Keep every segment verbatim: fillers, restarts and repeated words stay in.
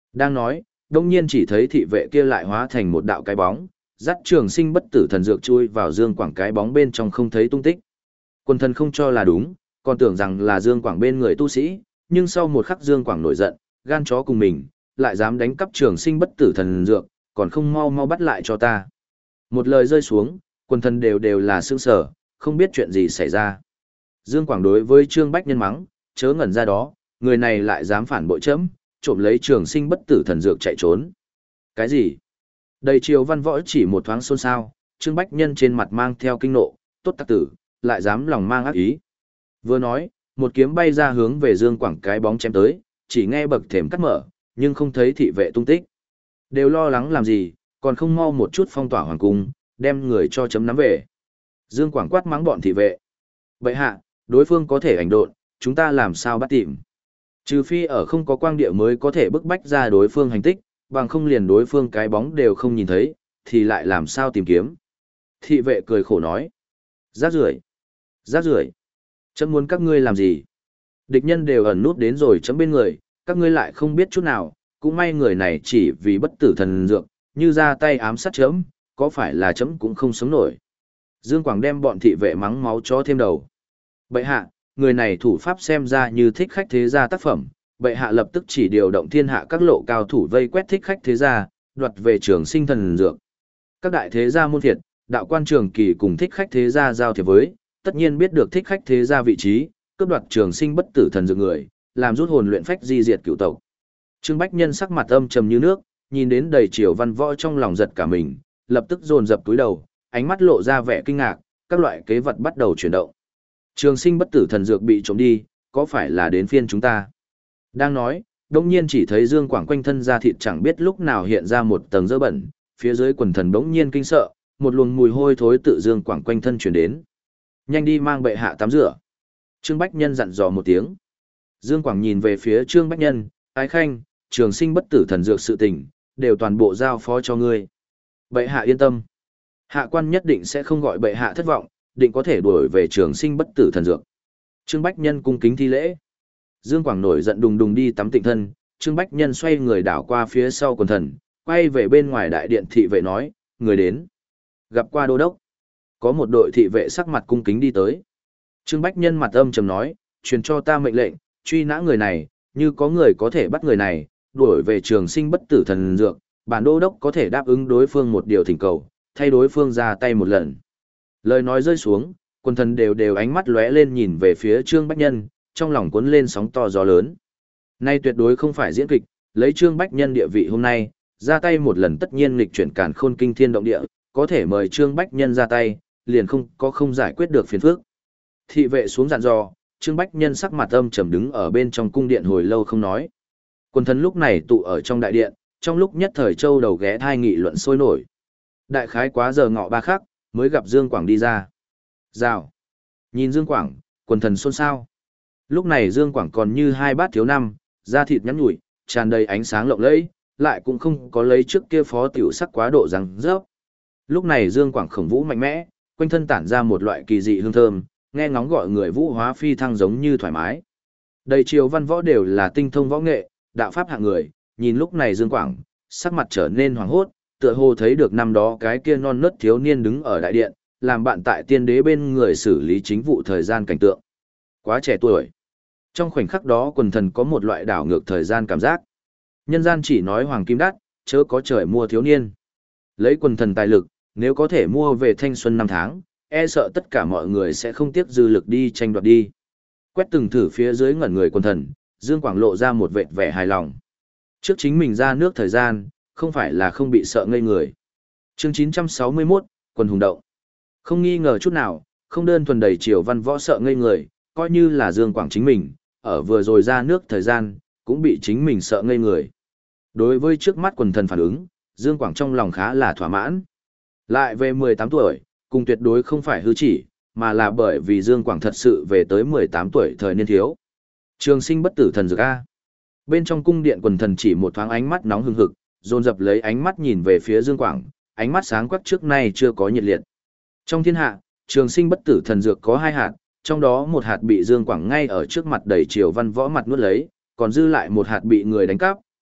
Đang nói, đông nhiên chỉ thấy thị vệ kia lại hóa thành một đạo cái bóng, dắt trường sinh bất tử thần dược chui vào Dương Quảng cái bóng bên trong không thấy tung tích. Quần thần không cho là đúng, còn tưởng rằng là Dương Quảng bên người tu sĩ, nhưng sau một khắc Dương Quảng nổi giận, gan chó cùng mình, lại dám đánh cắp trường sinh bất tử thần dược, còn không mau mau bắt lại cho ta. Một lời rơi xuống, quần thần đều đều là sững sờ, không biết chuyện gì xảy ra. Dương Quảng đối với Trương Bách Nhân mắng, chớ ngẩn ra đó, người này lại dám phản bội chấm, trộm lấy trường sinh bất tử thần dược chạy trốn. Cái gì? Đầy triều văn võ chỉ một thoáng xôn xao, Trương Bách Nhân trên mặt mang theo kinh nộ, tốt tặc tử, lại dám lòng mang ác ý. Vừa nói, một kiếm bay ra hướng về Dương Quảng cái bóng chém tới, chỉ nghe bậc thềm cắt mở, nhưng không thấy thị vệ tung tích. Đều lo lắng làm gì, còn không mau một chút phong tỏa hoàng cung, đem người cho chấm nắm về. Dương Quảng quát mắng bọn thị vệ. Vậy hạ, đối phương có thể ảnh độn, chúng ta làm sao bắt tìm? Trừ phi ở không có quang địa mới có thể bức bách ra đối phương hành tích, bằng không liền đối phương cái bóng đều không nhìn thấy, thì lại làm sao tìm kiếm? Thị vệ cười khổ nói. Rác rưởi, rác rưởi. Chấm muốn các ngươi làm gì? Địch nhân đều ẩn nút đến rồi chấm bên người, các ngươi lại không biết chút nào, cũng may người này chỉ vì bất tử thần dược, như ra tay ám sát chấm, có phải là chấm cũng không sống nổi. Dương Quảng đem bọn thị vệ mắng máu chó thêm đầu. Bệ hạ, người này thủ pháp xem ra như thích khách thế gia tác phẩm, bệ hạ lập tức chỉ điều động thiên hạ các lộ cao thủ vây quét thích khách thế gia, đoạt về trường sinh thần dược. Các đại thế gia môn thiệt, đạo quan trường kỳ cùng thích khách thế gia giao thiệp với, tất nhiên biết được thích khách thế gia vị trí, cướp đoạt trường sinh bất tử thần dược người, làm rút hồn luyện phách di diệt cửu tộc. Trương Bách Nhân sắc mặt âm trầm như nước, nhìn đến đầy triều văn võ trong lòng giật cả mình, lập tức dồn dập túi đầu, ánh mắt lộ ra vẻ kinh ngạc, các loại kế vật bắt đầu chuyển động. Trường sinh bất tử thần dược bị trộm đi, có phải là đến phiên chúng ta? Đang nói, đông nhiên chỉ thấy Dương Quảng quanh thân da thịt chẳng biết lúc nào hiện ra một tầng dơ bẩn, phía dưới quần thần bỗng nhiên kinh sợ, một luồng mùi hôi thối tự Dương Quảng quanh thân truyền đến. Nhanh đi mang bệ hạ tắm rửa. Trương Bách Nhân dặn dò một tiếng. Dương Quảng nhìn về phía Trương Bách Nhân, ái khanh, trường sinh bất tử thần dược sự tình, đều toàn bộ giao phó cho ngươi. Bệ hạ yên tâm. Hạ quan nhất định sẽ không gọi bệ hạ thất vọng, định có thể đuổi về trường sinh bất tử thần dược. Trương Bách Nhân cung kính thi lễ. Dương Quảng nổi giận đùng đùng đi tắm tịnh thân, Trương Bách Nhân xoay người đảo qua phía sau quần thần, quay về bên ngoài đại điện thị vệ nói, người đến. Gặp qua đô đốc. Có một đội thị vệ sắc mặt cung kính đi tới. Trương Bách Nhân mặt âm trầm nói, truyền cho ta mệnh lệnh, truy nã người này, như có người có thể bắt người này, đuổi về trường sinh bất tử thần dược, bản đô đốc có thể đáp ứng đối phương một điều thỉnh cầu, thay đối phương ra tay một lần. Lời nói rơi xuống, quần thần đều đều ánh mắt lóe lên nhìn về phía Trương Bách Nhân, trong lòng cuốn lên sóng to gió lớn. Nay tuyệt đối không phải diễn kịch, lấy Trương Bách Nhân địa vị hôm nay, ra tay một lần tất nhiên nghịch chuyển càn khôn kinh thiên động địa, có thể mời Trương Bách Nhân ra tay, liền không có không giải quyết được phiền phức. Thị vệ xuống dặn dò, Trương Bách Nhân sắc mặt âm trầm đứng ở bên trong cung điện hồi lâu không nói. Quần thần lúc này tụ ở trong đại điện, trong lúc nhất thời châu đầu ghé thai nghị luận sôi nổi. Đại khái quá giờ ngọ ba khắc, mới gặp Dương Quảng đi ra. Rào. Nhìn Dương Quảng, quần thần xôn xao. Lúc này Dương Quảng còn như hai bát thiếu năm, da thịt nhắn nhủi, tràn đầy ánh sáng lộng lẫy, lại cũng không có lấy trước kia phó tiểu sắc quá độ răng rớp. Lúc này Dương Quảng khổng vũ mạnh mẽ, quanh thân tản ra một loại kỳ dị hương thơm, nghe ngóng gọi người vũ hóa phi thăng giống như thoải mái. Đầy triều văn võ đều là tinh thông võ nghệ, đạo pháp hạng người, nhìn lúc này Dương Quảng, sắc mặt trở nên hoàng hốt, tựa hồ thấy được năm đó cái kia non nớt thiếu niên đứng ở đại điện, làm bạn tại tiên đế bên người xử lý chính vụ thời gian cảnh tượng. Quá trẻ tuổi. Trong khoảnh khắc đó quần thần có một loại đảo ngược thời gian cảm giác. Nhân gian chỉ nói hoàng kim đắt, chớ có trời mua thiếu niên. Lấy quần thần tài lực, nếu có thể mua về thanh xuân năm tháng, e sợ tất cả mọi người sẽ không tiếc dư lực đi tranh đoạt đi. Quét từng thử phía dưới ngẩn người quần thần, Dương Quảng lộ ra một vệt vẻ hài lòng. Trước chính mình ra nước thời gian, không phải là không bị sợ ngây người. Chương chín trăm sáu mươi mốt, quần hùng động. Không nghi ngờ chút nào, không đơn thuần đầy triều văn võ sợ ngây người, coi như là Dương Quảng chính mình, ở vừa rồi ra nước thời gian, cũng bị chính mình sợ ngây người. Đối với trước mắt quần thần phản ứng, Dương Quảng trong lòng khá là thỏa mãn. Lại về mười tám tuổi, cùng tuyệt đối không phải hư chỉ, mà là bởi vì Dương Quảng thật sự về tới mười tám tuổi thời niên thiếu. Trường sinh bất tử thần dược A. Bên trong cung điện quần thần chỉ một thoáng ánh mắt nóng hừng hực, dồn dập lấy ánh mắt nhìn về phía Dương Quảng, ánh mắt sáng quắc trước nay chưa có nhiệt liệt. Trong thiên hạ, trường sinh bất tử thần dược có hai hạt, trong đó một hạt bị Dương Quảng ngay ở trước mặt đầy triều văn võ mặt nuốt lấy, còn dư lại một hạt bị người đánh cắp,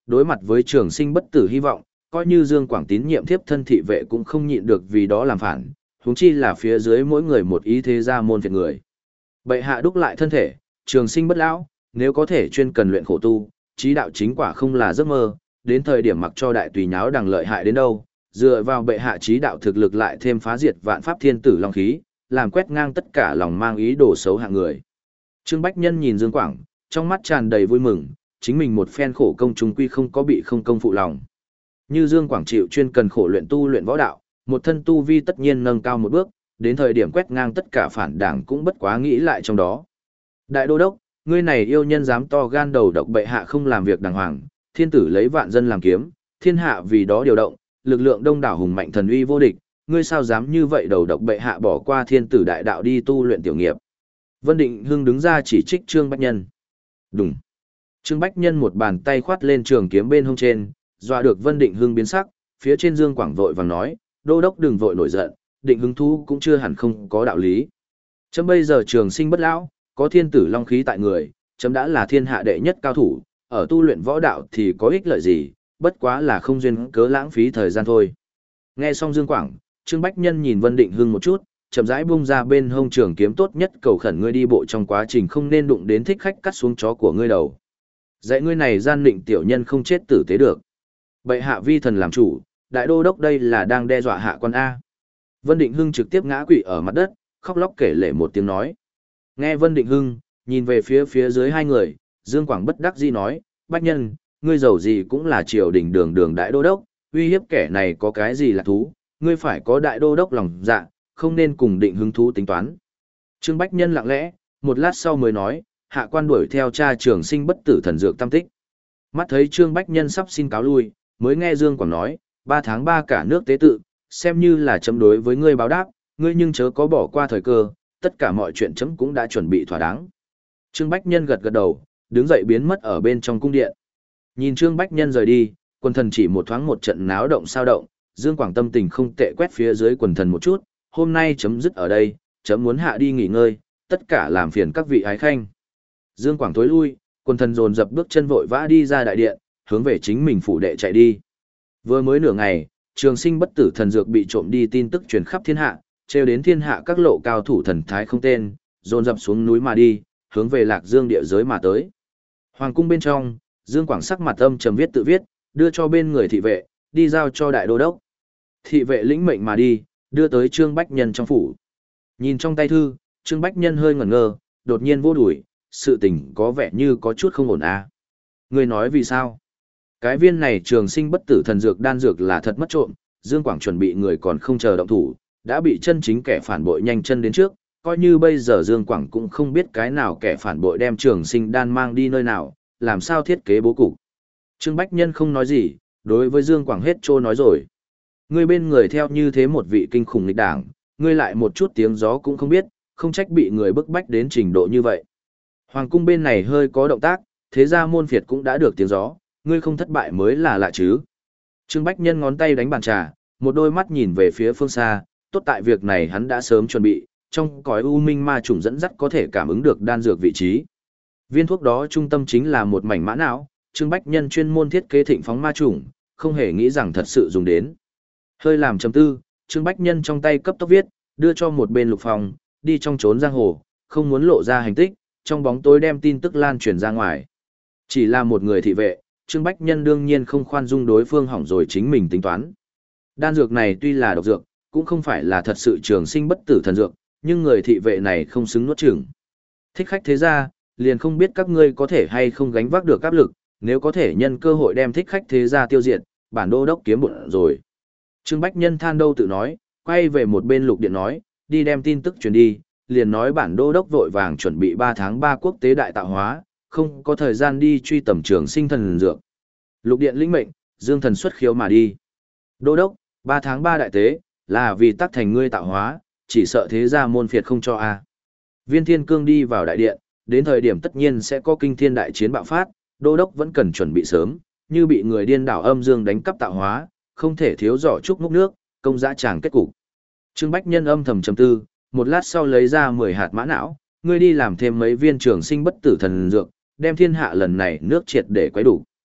Đối mặt với trường sinh bất tử hy vọng, coi như Dương Quảng tín nhiệm thiếp thân thị vệ cũng không nhịn được vì đó làm phản, huống chi là phía dưới mỗi người một ý thế gia môn phiệt người. Bệ hạ đúc lại thân thể, trường sinh bất lão, nếu có thể chuyên cần luyện khổ tu, chí đạo chính quả không là giấc mơ, đến thời điểm mặc cho đại tùy nháo đằng lợi hại đến đâu, dựa vào bệ hạ chí đạo thực lực lại thêm phá diệt vạn pháp thiên tử long khí, làm quét ngang tất cả lòng mang ý đồ xấu hạng người. Trương Bách Nhân nhìn Dương Quảng, trong mắt tràn đầy vui mừng, chính mình một phen khổ công chúng quy không có bị không công phụ lòng. Như Dương Quảng chịu chuyên cần khổ luyện tu luyện võ đạo, một thân tu vi tất nhiên nâng cao một bước, đến thời điểm quét ngang tất cả phản đảng cũng bất quá nghĩ lại trong đó. Đại đô đốc, ngươi này yêu nhân dám to gan đầu độc bệ hạ không làm việc đàng hoàng, thiên tử lấy vạn dân làm kiếm, thiên hạ vì đó điều động, lực lượng đông đảo hùng mạnh thần uy vô địch, ngươi sao dám như vậy đầu độc bệ hạ bỏ qua thiên tử đại đạo đi tu luyện tiểu nghiệp. Vân Định Hưng đứng ra chỉ trích Trương Bách Nhân. Đúng. Trương Bách Nhân một bàn tay khoát lên trường kiếm bên hông trên, dọa được Vân Định Hưng biến sắc, phía trên Dương Quảng vội vàng nói, đô đốc đừng vội nổi giận, Định Hưng thu cũng chưa hẳn không có đạo lý. Chấm bây giờ trường sinh bất lão, có thiên tử long khí tại người, chấm đã là thiên hạ đệ nhất cao thủ, ở tu luyện võ đạo thì có ích lợi gì, bất quá là không duyên cớ lãng phí thời gian thôi. Nghe xong Dương Quảng, Trương Bách Nhân nhìn Vân Định Hưng một chút, chậm rãi bung ra bên hông trường kiếm tốt nhất cầu khẩn ngươi đi bộ trong quá trình không nên đụng đến thích khách cắt xuống chó của ngươi đầu. Dạy ngươi này gian định tiểu nhân không chết tử tế được. Bệ hạ vi thần làm chủ, đại đô đốc đây là đang đe dọa hạ quan A. Vân Định Hưng trực tiếp ngã quỵ ở mặt đất, khóc lóc kể lể một tiếng nói. Nghe Vân Định Hưng, nhìn về phía phía dưới hai người, Dương Quảng bất đắc dĩ nói, Bách Nhân, ngươi giàu gì cũng là triều đình đường đường đại đô đốc, uy hiếp kẻ này có cái gì là thú, ngươi phải có đại đô đốc lòng dạ, không nên cùng Định Hưng thú tính toán. Trương Bách Nhân lặng lẽ, một lát sau mới nói, hạ quan đuổi theo cha trường sinh bất tử thần dược tam tích. Mắt thấy Trương Bách Nhân sắp xin cáo lui, mới nghe Dương Quảng nói, ba tháng ba cả nước tế tự, xem như là chấm đối với ngươi báo đáp, ngươi nhưng chớ có bỏ qua thời cơ, tất cả mọi chuyện chấm cũng đã chuẩn bị thỏa đáng. Trương Bách Nhân gật gật đầu, đứng dậy biến mất ở bên trong cung điện. Nhìn Trương Bách Nhân rời đi, quần thần chỉ một thoáng một trận náo động sao động, Dương Quảng tâm tình không tệ quét phía dưới quần thần một chút, hôm nay chấm dứt ở đây, chấm muốn hạ đi nghỉ ngơi, tất cả làm phiền các vị ái khanh. Dương Quảng tối lui, quần thần dồn dập bước chân vội vã đi ra đại điện, hướng về chính mình phủ đệ chạy đi. Vừa mới nửa ngày, trường sinh bất tử thần dược bị trộm đi tin tức truyền khắp thiên hạ, trêu đến thiên hạ các lộ cao thủ thần thái không tên, dồn dập xuống núi mà đi, hướng về Lạc Dương địa giới mà tới. Hoàng cung bên trong, Dương Quảng sắc mặt âm trầm viết tự viết, đưa cho bên người thị vệ, đi giao cho đại đô đốc. Thị vệ lĩnh mệnh mà đi, đưa tới Trương Bách Nhân trong phủ. Nhìn trong tay thư, Trương Bách Nhân hơi ngẩn ngơ, đột nhiên vô đuổi, sự tình có vẻ như có chút không ổn à. Người nói vì sao? Cái viên này trường sinh bất tử thần dược đan dược là thật mất trộm, Dương Quảng chuẩn bị người còn không chờ động thủ, đã bị chân chính kẻ phản bội nhanh chân đến trước, coi như bây giờ Dương Quảng cũng không biết cái nào kẻ phản bội đem trường sinh đan mang đi nơi nào, làm sao thiết kế bố cục. Trương Bách Nhân không nói gì, đối với Dương Quảng hết trô nói rồi. Ngươi bên người theo như thế một vị kinh khủng nghịch đảng, ngươi lại một chút tiếng gió cũng không biết, không trách bị người bức bách đến trình độ như vậy. Hoàng cung bên này hơi có động tác, thế ra môn phiệt cũng đã được tiếng gió, ngươi không thất bại mới là lạ chứ. Trương Bách Nhân ngón tay đánh bàn trà, một đôi mắt nhìn về phía phương xa, tốt tại việc này hắn đã sớm chuẩn bị, trong cõi u minh ma trùng dẫn dắt có thể cảm ứng được đan dược vị trí. Viên thuốc đó trung tâm chính là một mảnh mã não, Trương Bách Nhân chuyên môn thiết kế thịnh phóng ma trùng, không hề nghĩ rằng thật sự dùng đến. Hơi làm chấm tư, Trương Bách Nhân trong tay cấp tốc viết, đưa cho một bên Lục Phong, đi trong trốn giang hồ, không muốn lộ ra hành tích, trong bóng tối đem tin tức lan truyền ra ngoài. Chỉ là một người thị vệ, Trương Bách Nhân đương nhiên không khoan dung đối phương hỏng rồi chính mình tính toán. Đan dược này tuy là độc dược, cũng không phải là thật sự trường sinh bất tử thần dược, nhưng người thị vệ này không xứng nuốt chửng. Thích khách thế gia, liền không biết các ngươi có thể hay không gánh vác được áp lực, nếu có thể nhân cơ hội đem thích khách thế gia tiêu diệt, bản đô đốc kiếm bụng rồi. Trương Bách Nhân than đâu tự nói, quay về một bên Lục Điện nói, đi đem tin tức truyền đi, liền nói bản đô đốc vội vàng chuẩn bị ba tháng ba quốc tế đại tạo hóa, không có thời gian đi truy tầm trường sinh thần dược. Lục Điện lĩnh mệnh, Dương Thần xuất khiếu mà đi. Đô đốc, ba tháng ba đại tế, là vì tác thành ngươi tạo hóa, chỉ sợ thế gia môn phiệt không cho a. Viên Thiên Cương đi vào đại điện, đến thời điểm tất nhiên sẽ có kinh thiên đại chiến bạo phát, đô đốc vẫn cần chuẩn bị sớm, như bị người điên đảo âm dương đánh cắp tạo hóa, không thể thiếu giỏ trúc múc nước, công dã tràng kết cục. Trương Bách Nhân âm thầm trầm tư, một lát sau lấy ra mười hạt mã não, ngươi đi làm thêm mấy viên trường sinh bất tử thần dược, đem thiên hạ lần này nước triệt để quấy đủ.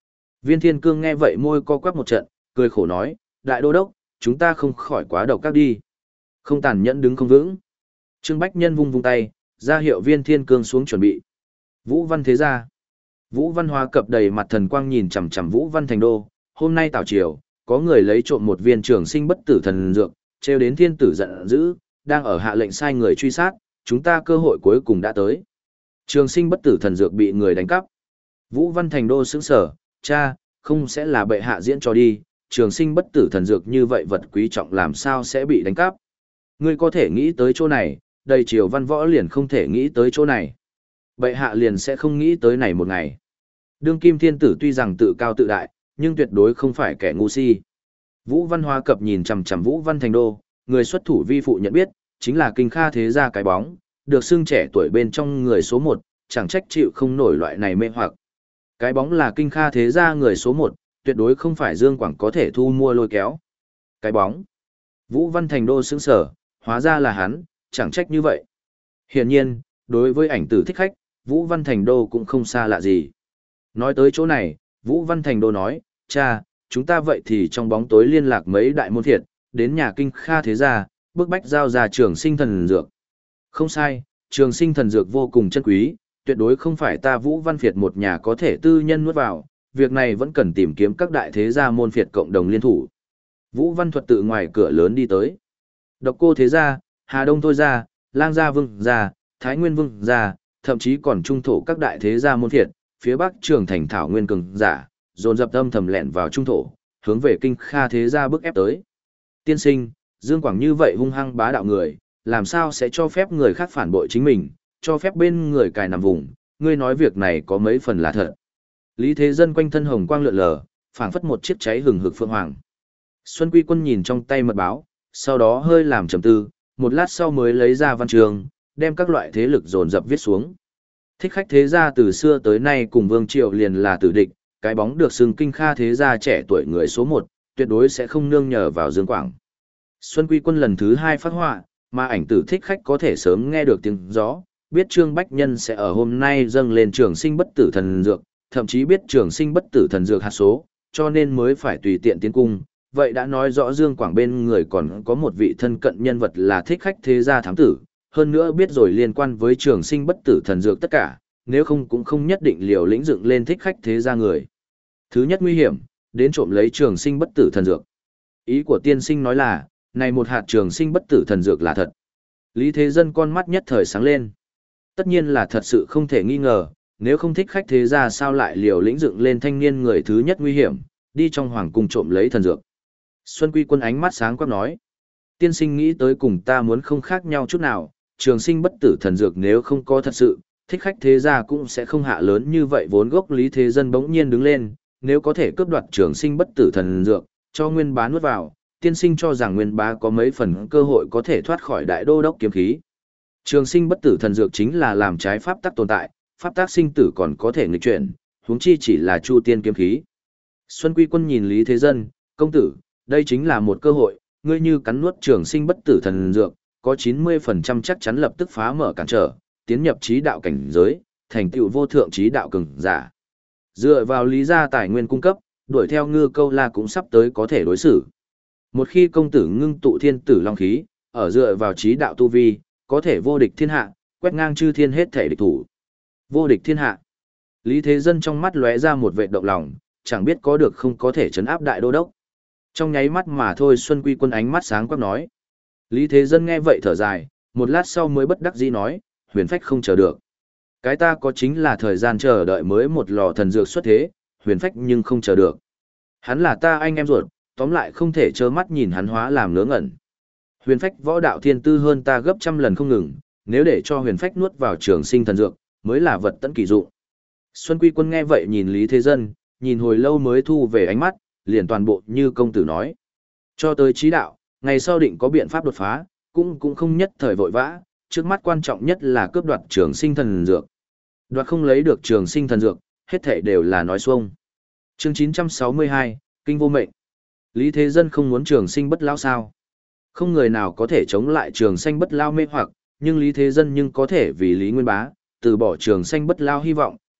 Viên Thiên Cương nghe vậy môi co quắp một trận, cười khổ nói, đại đô đốc, chúng ta không khỏi quá độc các đi. Không tàn nhẫn đứng không vững. Trương Bách Nhân vung vung tay, ra hiệu Viên Thiên Cương xuống chuẩn bị. Vũ Văn thế gia. Vũ Văn Hóa cập đầy mặt thần quang nhìn chằm chằm Vũ Văn Thành Đô, hôm nay tảo triều, có người lấy trộm một viên trường sinh bất tử thần dược, trêu đến thiên tử giận dữ, đang ở hạ lệnh sai người truy sát, chúng ta cơ hội cuối cùng đã tới. Trường sinh bất tử thần dược bị người đánh cắp. Vũ Văn Thành Đô sững sở, cha, không sẽ là bệ hạ diễn cho đi, trường sinh bất tử thần dược như vậy vật quý trọng làm sao sẽ bị đánh cắp. Ngươi có thể nghĩ tới chỗ này, đầy triều văn võ liền không thể nghĩ tới chỗ này. Bệ hạ liền sẽ không nghĩ tới này một ngày. Đương kim thiên tử tuy rằng tự cao tự đại, nhưng tuyệt đối không phải kẻ ngu si. Vũ Văn Hóa cập nhìn chằm chằm Vũ Văn Thành Đô, người xuất thủ vi phụ nhận biết, chính là kinh kha thế gia cái bóng, được xưng trẻ tuổi bên trong người số một, chẳng trách chịu không nổi loại này mê hoặc. Cái bóng là kinh kha thế gia người số một, tuyệt đối không phải Dương Quảng có thể thu mua lôi kéo. Cái bóng. Vũ Văn Thành Đô sững sở, hóa ra là hắn, chẳng trách như vậy. Hiển nhiên, đối với ảnh tử thích khách, Vũ Văn Thành Đô cũng không xa lạ gì. Nói tới chỗ này, Vũ Văn Thành Đô nói, cha, chúng ta vậy thì trong bóng tối liên lạc mấy đại môn thiệt, đến nhà kinh kha thế gia, bức bách giao ra trường sinh thần dược. Không sai, trường sinh thần dược vô cùng chân quý, tuyệt đối không phải ta Vũ Văn Phiệt một nhà có thể tư nhân nuốt vào, việc này vẫn cần tìm kiếm các đại thế gia môn phiệt cộng đồng liên thủ. Vũ Văn Thuật tự ngoài cửa lớn đi tới. Độc Cô thế gia, Hà Đông Thôi gia, Lang gia Vương gia, Thái Nguyên Vương gia, thậm chí còn trung thổ các đại thế gia môn phiệt, phía Bắc Trường Thành Thảo Nguyên cường giả, dồn dập âm thầm lẹn vào trung thổ, hướng về kinh kha thế gia bức ép tới. Tiên sinh, Dương Quảng như vậy hung hăng bá đạo người, làm sao sẽ cho phép người khác phản bội chính mình, cho phép bên người cài nằm vùng, ngươi nói việc này có mấy phần là thật. Lý Thế Dân quanh thân hồng quang lượn lờ, phảng phất một chiếc cháy hừng hực phượng hoàng. Xuân Quy Quân nhìn trong tay mật báo, sau đó hơi làm trầm tư, một lát sau mới lấy ra văn trường, đem các loại thế lực dồn dập viết xuống. Thích khách thế gia từ xưa tới nay cùng Vương Triều liền là tử địch, cái bóng được xưng kinh kha thế gia trẻ tuổi người số một, tuyệt đối sẽ không nương nhờ vào Dương Quảng. Xuân Quy Quân lần thứ hai phát họa, mà ảnh tử thích khách có thể sớm nghe được tiếng gió, biết Trương Bách Nhân sẽ ở hôm nay dâng lên trường sinh bất tử thần dược, thậm chí biết trường sinh bất tử thần dược hạt số, cho nên mới phải tùy tiện tiến cung. Vậy đã nói rõ Dương Quảng bên người còn có một vị thân cận nhân vật là thích khách thế gia thám tử, hơn nữa biết rồi liên quan với trường sinh bất tử thần dược tất cả, nếu không cũng không nhất định liều lĩnh dựng lên thích khách thế gia người. Thứ nhất nguy hiểm, đến trộm lấy trường sinh bất tử thần dược. Ý của tiên sinh nói là, này một hạt trường sinh bất tử thần dược là thật. Lý Thế Dân con mắt nhất thời sáng lên. Tất nhiên là thật sự không thể nghi ngờ, nếu không thích khách thế gia sao lại liều lĩnh dựng lên thanh niên người thứ nhất nguy hiểm, đi trong hoàng cung trộm lấy thần dược. Xuân Quy Quân ánh mắt sáng quắc nói, tiên sinh nghĩ tới cùng ta muốn không khác nhau chút nào, trường sinh bất tử thần dược nếu không có thật sự, thích khách thế gia cũng sẽ không hạ lớn như vậy vốn gốc. Lý Thế Dân bỗng nhiên đứng lên, nếu có thể cướp đoạt trường sinh bất tử thần dược, cho Nguyên Bá nuốt vào, tiên sinh cho rằng Nguyên Bá có mấy phần cơ hội có thể thoát khỏi đại đô đốc kiếm khí. Trường sinh bất tử thần dược chính là làm trái pháp tắc tồn tại, pháp tắc sinh tử còn có thể nghịch chuyển, huống chi chỉ là chu tiên kiếm khí. Xuân Quy Quân nhìn Lý Thế Dân, công tử, đây chính là một cơ hội, ngươi như cắn nuốt trường sinh bất tử thần dược, có chín mươi phần trăm chắc chắn lập tức phá mở cản trở, tiến nhập trí đạo cảnh giới, thành tựu vô thượng trí đạo cường giả. Dựa vào lý gia tài nguyên cung cấp, đuổi theo Ngư Câu La cũng sắp tới có thể đối xử. Một khi công tử ngưng tụ thiên tử long khí, ở dựa vào trí đạo tu vi, có thể vô địch thiên hạ, quét ngang chư thiên hết thể địch thủ. Vô địch thiên hạ. Lý Thế Dân trong mắt lóe ra một vệt động lòng, chẳng biết có được không có thể trấn áp đại đô đốc. Trong nháy mắt mà thôi Xuân Quy Quân ánh mắt sáng quắc nói. Lý Thế Dân nghe vậy thở dài, một lát sau mới bất đắc dĩ nói, huyền phách không chờ được. Cái ta có chính là thời gian chờ đợi mới một lò thần dược xuất thế, huyền phách nhưng không chờ được. Hắn là ta anh em ruột, tóm lại không thể trơ mắt nhìn hắn hóa làm ngớ ngẩn. Huyền phách võ đạo thiên tư hơn ta gấp trăm lần không ngừng, nếu để cho huyền phách nuốt vào trường sinh thần dược, mới là vật tận kỳ dụng. Xuân Quy Quân nghe vậy nhìn Lý Thế Dân, nhìn hồi lâu mới thu về ánh mắt, liền toàn bộ như công tử nói. Cho tới trí đạo, ngày sau định có biện pháp đột phá, cũng cũng không nhất thời vội vã, trước mắt quan trọng nhất là cướp đoạt trường sinh thần dược. Đoạt không lấy được trường sinh thần dược, hết thảy đều là nói xuông. Chương chín trăm sáu mươi hai, Kinh vô mệnh. Lý Thế Dân không muốn trường sinh bất lao sao? Không người nào có thể chống lại trường sinh bất lao mê hoặc, nhưng Lý Thế Dân nhưng có thể vì Lý Nguyên Bá, từ bỏ trường sinh bất lao hy vọng,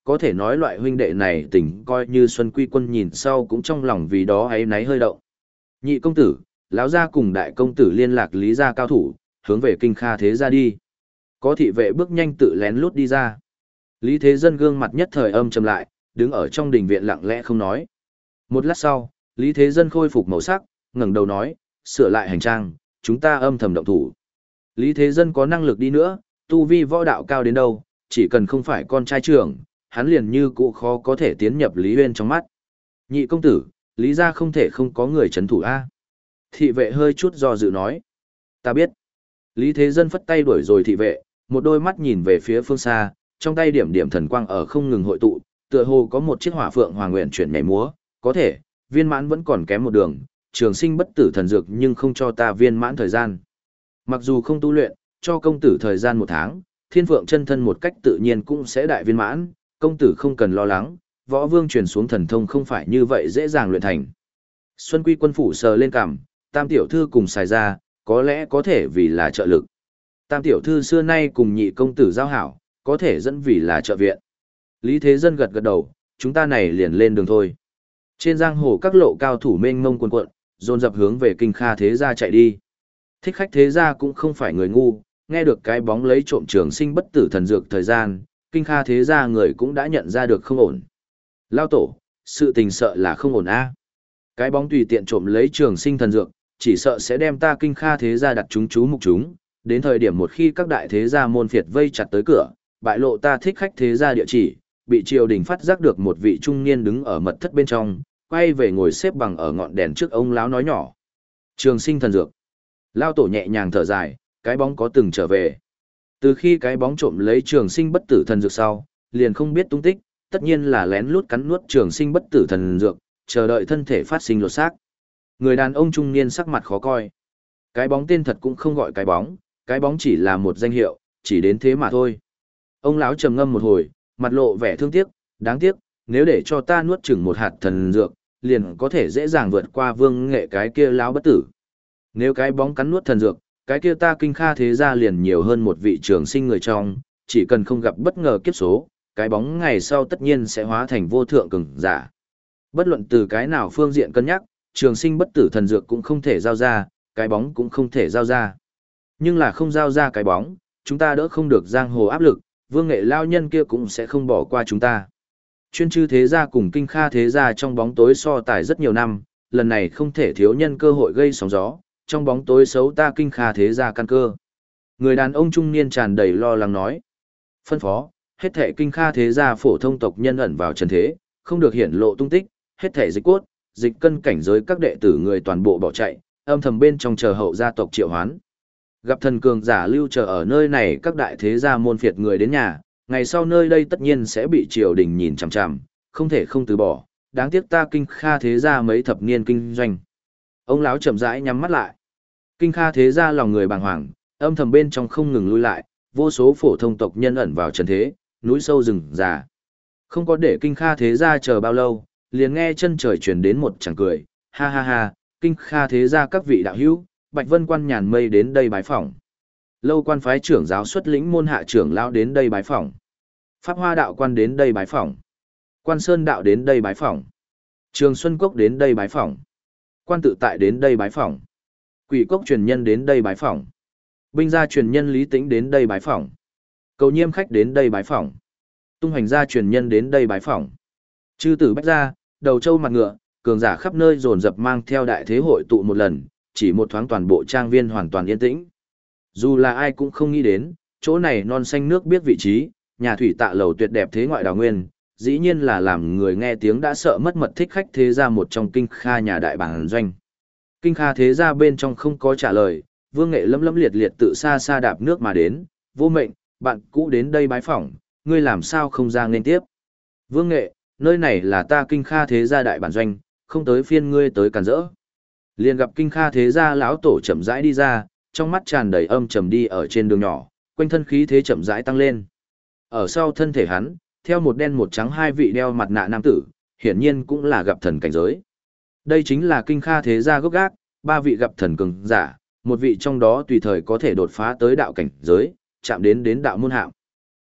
có thể nói loại huynh đệ này tình coi như Xuân Quy Quân nhìn sau cũng trong lòng vì đó ấy náy hơi động. Nhị công tử, lão gia cùng đại công tử liên lạc Lý gia cao thủ, hướng về Kinh Kha Thế gia đi. Có thị vệ bước nhanh tự lén lút đi ra. Lý Thế Dân gương mặt nhất thời âm trầm lại, đứng ở trong đình viện lặng lẽ không nói. Một lát sau, Lý Thế Dân khôi phục màu sắc, ngẩng đầu nói, sửa lại hành trang, chúng ta âm thầm động thủ. Lý Thế Dân có năng lực đi nữa, tu vi võ đạo cao đến đâu, chỉ cần không phải con trai trưởng, hắn liền như cũ khó có thể tiến nhập Lý Huyên trong mắt. Nhị công tử, Lý gia không thể không có người chấn thủ a. Thị vệ hơi chút do dự nói. Ta biết. Lý Thế Dân phất tay đuổi rồi thị vệ, một đôi mắt nhìn về phía phương xa, trong tay điểm điểm thần quang ở không ngừng hội tụ, tựa hồ có một chiếc hỏa phượng hoàng nguyện chuyển nhảy múa, có thể, viên mãn vẫn còn kém một đường, trường sinh bất tử thần dược nhưng không cho ta viên mãn thời gian. Mặc dù không tu luyện, cho công tử thời gian một tháng, thiên phượng chân thân một cách tự nhiên cũng sẽ đại viên mãn, công tử không cần lo lắng, võ vương truyền xuống thần thông không phải như vậy dễ dàng luyện thành. Xuân Quy Quân phủ sờ lên cằm, tam tiểu thư cùng xài ra, có lẽ có thể vì là trợ lực. Tam tiểu thư xưa nay cùng nhị công tử giao hảo, có thể dẫn vì là trợ viện. Lý Thế Dân gật gật đầu, chúng ta này liền lên đường thôi. Trên giang hồ các lộ cao thủ mênh mông quần quận, dồn dập hướng về Kinh Kha Thế gia chạy đi. Thích khách Thế gia cũng không phải người ngu, nghe được cái bóng lấy trộm trường sinh bất tử thần dược thời gian, Kinh Kha Thế gia người cũng đã nhận ra được không ổn. Lao tổ, sự tình sợ là không ổn a. Cái bóng tùy tiện trộm lấy trường sinh thần dược, chỉ sợ sẽ đem ta Kinh Kha Thế gia đặt chúng chú mục chúng, đến thời điểm một khi các đại thế gia môn phiệt vây chặt tới cửa, bại lộ ta thích khách thế gia địa chỉ, bị triều đình phát giác được một vị trung niên đứng ở mật thất bên trong, quay về ngồi xếp bằng ở ngọn đèn trước ông lão nói nhỏ. Trường sinh thần dược. Lao tổ nhẹ nhàng thở dài, cái bóng có từng trở về. Từ khi cái bóng trộm lấy trường sinh bất tử thần dược sau, liền không biết tung tích, tất nhiên là lén lút cắn nuốt trường sinh bất tử thần dược, chờ đợi thân thể phát sinh lột xác. Người đàn ông trung niên sắc mặt khó coi. Cái bóng tên thật cũng không gọi cái bóng, cái bóng chỉ là một danh hiệu, chỉ đến thế mà thôi. Ông lão trầm ngâm một hồi, mặt lộ vẻ thương tiếc, đáng tiếc, nếu để cho ta nuốt chửng một hạt thần dược, liền có thể dễ dàng vượt qua Vương Nghệ cái kia lão bất tử. Nếu cái bóng cắn nuốt thần dược, cái kia ta Kinh Kha Thế gia liền nhiều hơn một vị trường sinh người trong, chỉ cần không gặp bất ngờ kiếp số, cái bóng ngày sau tất nhiên sẽ hóa thành vô thượng cường giả. Bất luận từ cái nào phương diện cân nhắc, trường sinh bất tử thần dược cũng không thể giao ra, cái bóng cũng không thể giao ra. Nhưng là không giao ra cái bóng, chúng ta đỡ không được giang hồ áp lực, Vương Nghệ lao nhân kia cũng sẽ không bỏ qua chúng ta. Chuyên chư thế gia cùng Kinh Kha Thế gia trong bóng tối so tài rất nhiều năm, lần này không thể thiếu nhân cơ hội gây sóng gió, trong bóng tối xấu ta Kinh Kha Thế gia căn cơ. Người đàn ông trung niên tràn đầy lo lắng nói. Phân phó, hết thệ Kinh Kha Thế gia phổ thông tộc nhân ẩn vào trần thế, không được hiển lộ tung tích, hết thệ dịch cốt, dịch cân cảnh giới các đệ tử người toàn bộ bỏ chạy, âm thầm bên trong chờ hậu gia tộc triệu hoán. Gặp thần cường giả lưu chờ ở nơi này các đại thế gia môn phiệt người đến nhà, ngày sau nơi đây tất nhiên sẽ bị triều đình nhìn chằm chằm, không thể không từ bỏ, đáng tiếc ta Kinh Kha Thế gia mấy thập niên kinh doanh. Ông lão chậm rãi nhắm mắt lại. Kinh Kha Thế gia lòng người bàng hoàng, âm thầm bên trong không ngừng lui lại, vô số phổ thông tộc nhân ẩn vào trần thế, núi sâu rừng già. Không có để Kinh Kha Thế gia chờ bao lâu, liền nghe chân trời truyền đến một tràng cười, ha ha ha, Kinh Kha Thế gia các vị đạo hữu, Bạch Vân quan nhàn mây đến đây bái phỏng. Lâu quan phái trưởng giáo xuất lĩnh môn hạ trưởng lão đến đây bái phỏng. Pháp Hoa đạo quan đến đây bái phỏng. Quan Sơn đạo đến đây bái phỏng. Trường Xuân Cốc đến đây bái phỏng. Quan Tự Tại đến đây bái phỏng. Quỷ Cốc truyền nhân đến đây bái phỏng. Binh gia truyền nhân Lý Tĩnh đến đây bái phỏng. Cầu Nhiêm khách đến đây bái phỏng. Tung Hoành gia truyền nhân đến đây bái phỏng. Chư tử Bách gia, Đầu Châu mặt ngựa, cường giả khắp nơi dồn dập mang theo đại thế hội tụ một lần, chỉ một thoáng toàn bộ trang viên hoàn toàn yên tĩnh. Dù là ai cũng không nghĩ đến, chỗ này non xanh nước biết vị trí, nhà thủy tạ lầu tuyệt đẹp thế ngoại đào nguyên, dĩ nhiên là làm người nghe tiếng đã sợ mất mật thích khách thế gia một trong Kinh Kha nhà đại bản doanh. Kinh Kha thế gia bên trong không có trả lời, Vương Nghệ lấm lấm liệt liệt tự xa xa đạp nước mà đến, vô mệnh, bạn cũ đến đây bái phỏng, ngươi làm sao không ra nên tiếp. Vương Nghệ, nơi này là ta Kinh Kha thế gia đại bản doanh, không tới phiên ngươi tới cản rỡ. Liền gặp Kinh Kha thế gia lão tổ chậm rãi đi ra, trong mắt tràn đầy âm trầm đi ở trên đường nhỏ, quanh thân khí thế chậm rãi tăng lên. Ở sau thân thể hắn, theo một đen một trắng hai vị đeo mặt nạ nam tử, hiển nhiên cũng là gặp thần cảnh giới. Đây chính là Kinh Kha thế gia gốc gác, ba vị gặp thần cường giả, một vị trong đó tùy thời có thể đột phá tới đạo cảnh giới, chạm đến đến đạo môn hạm.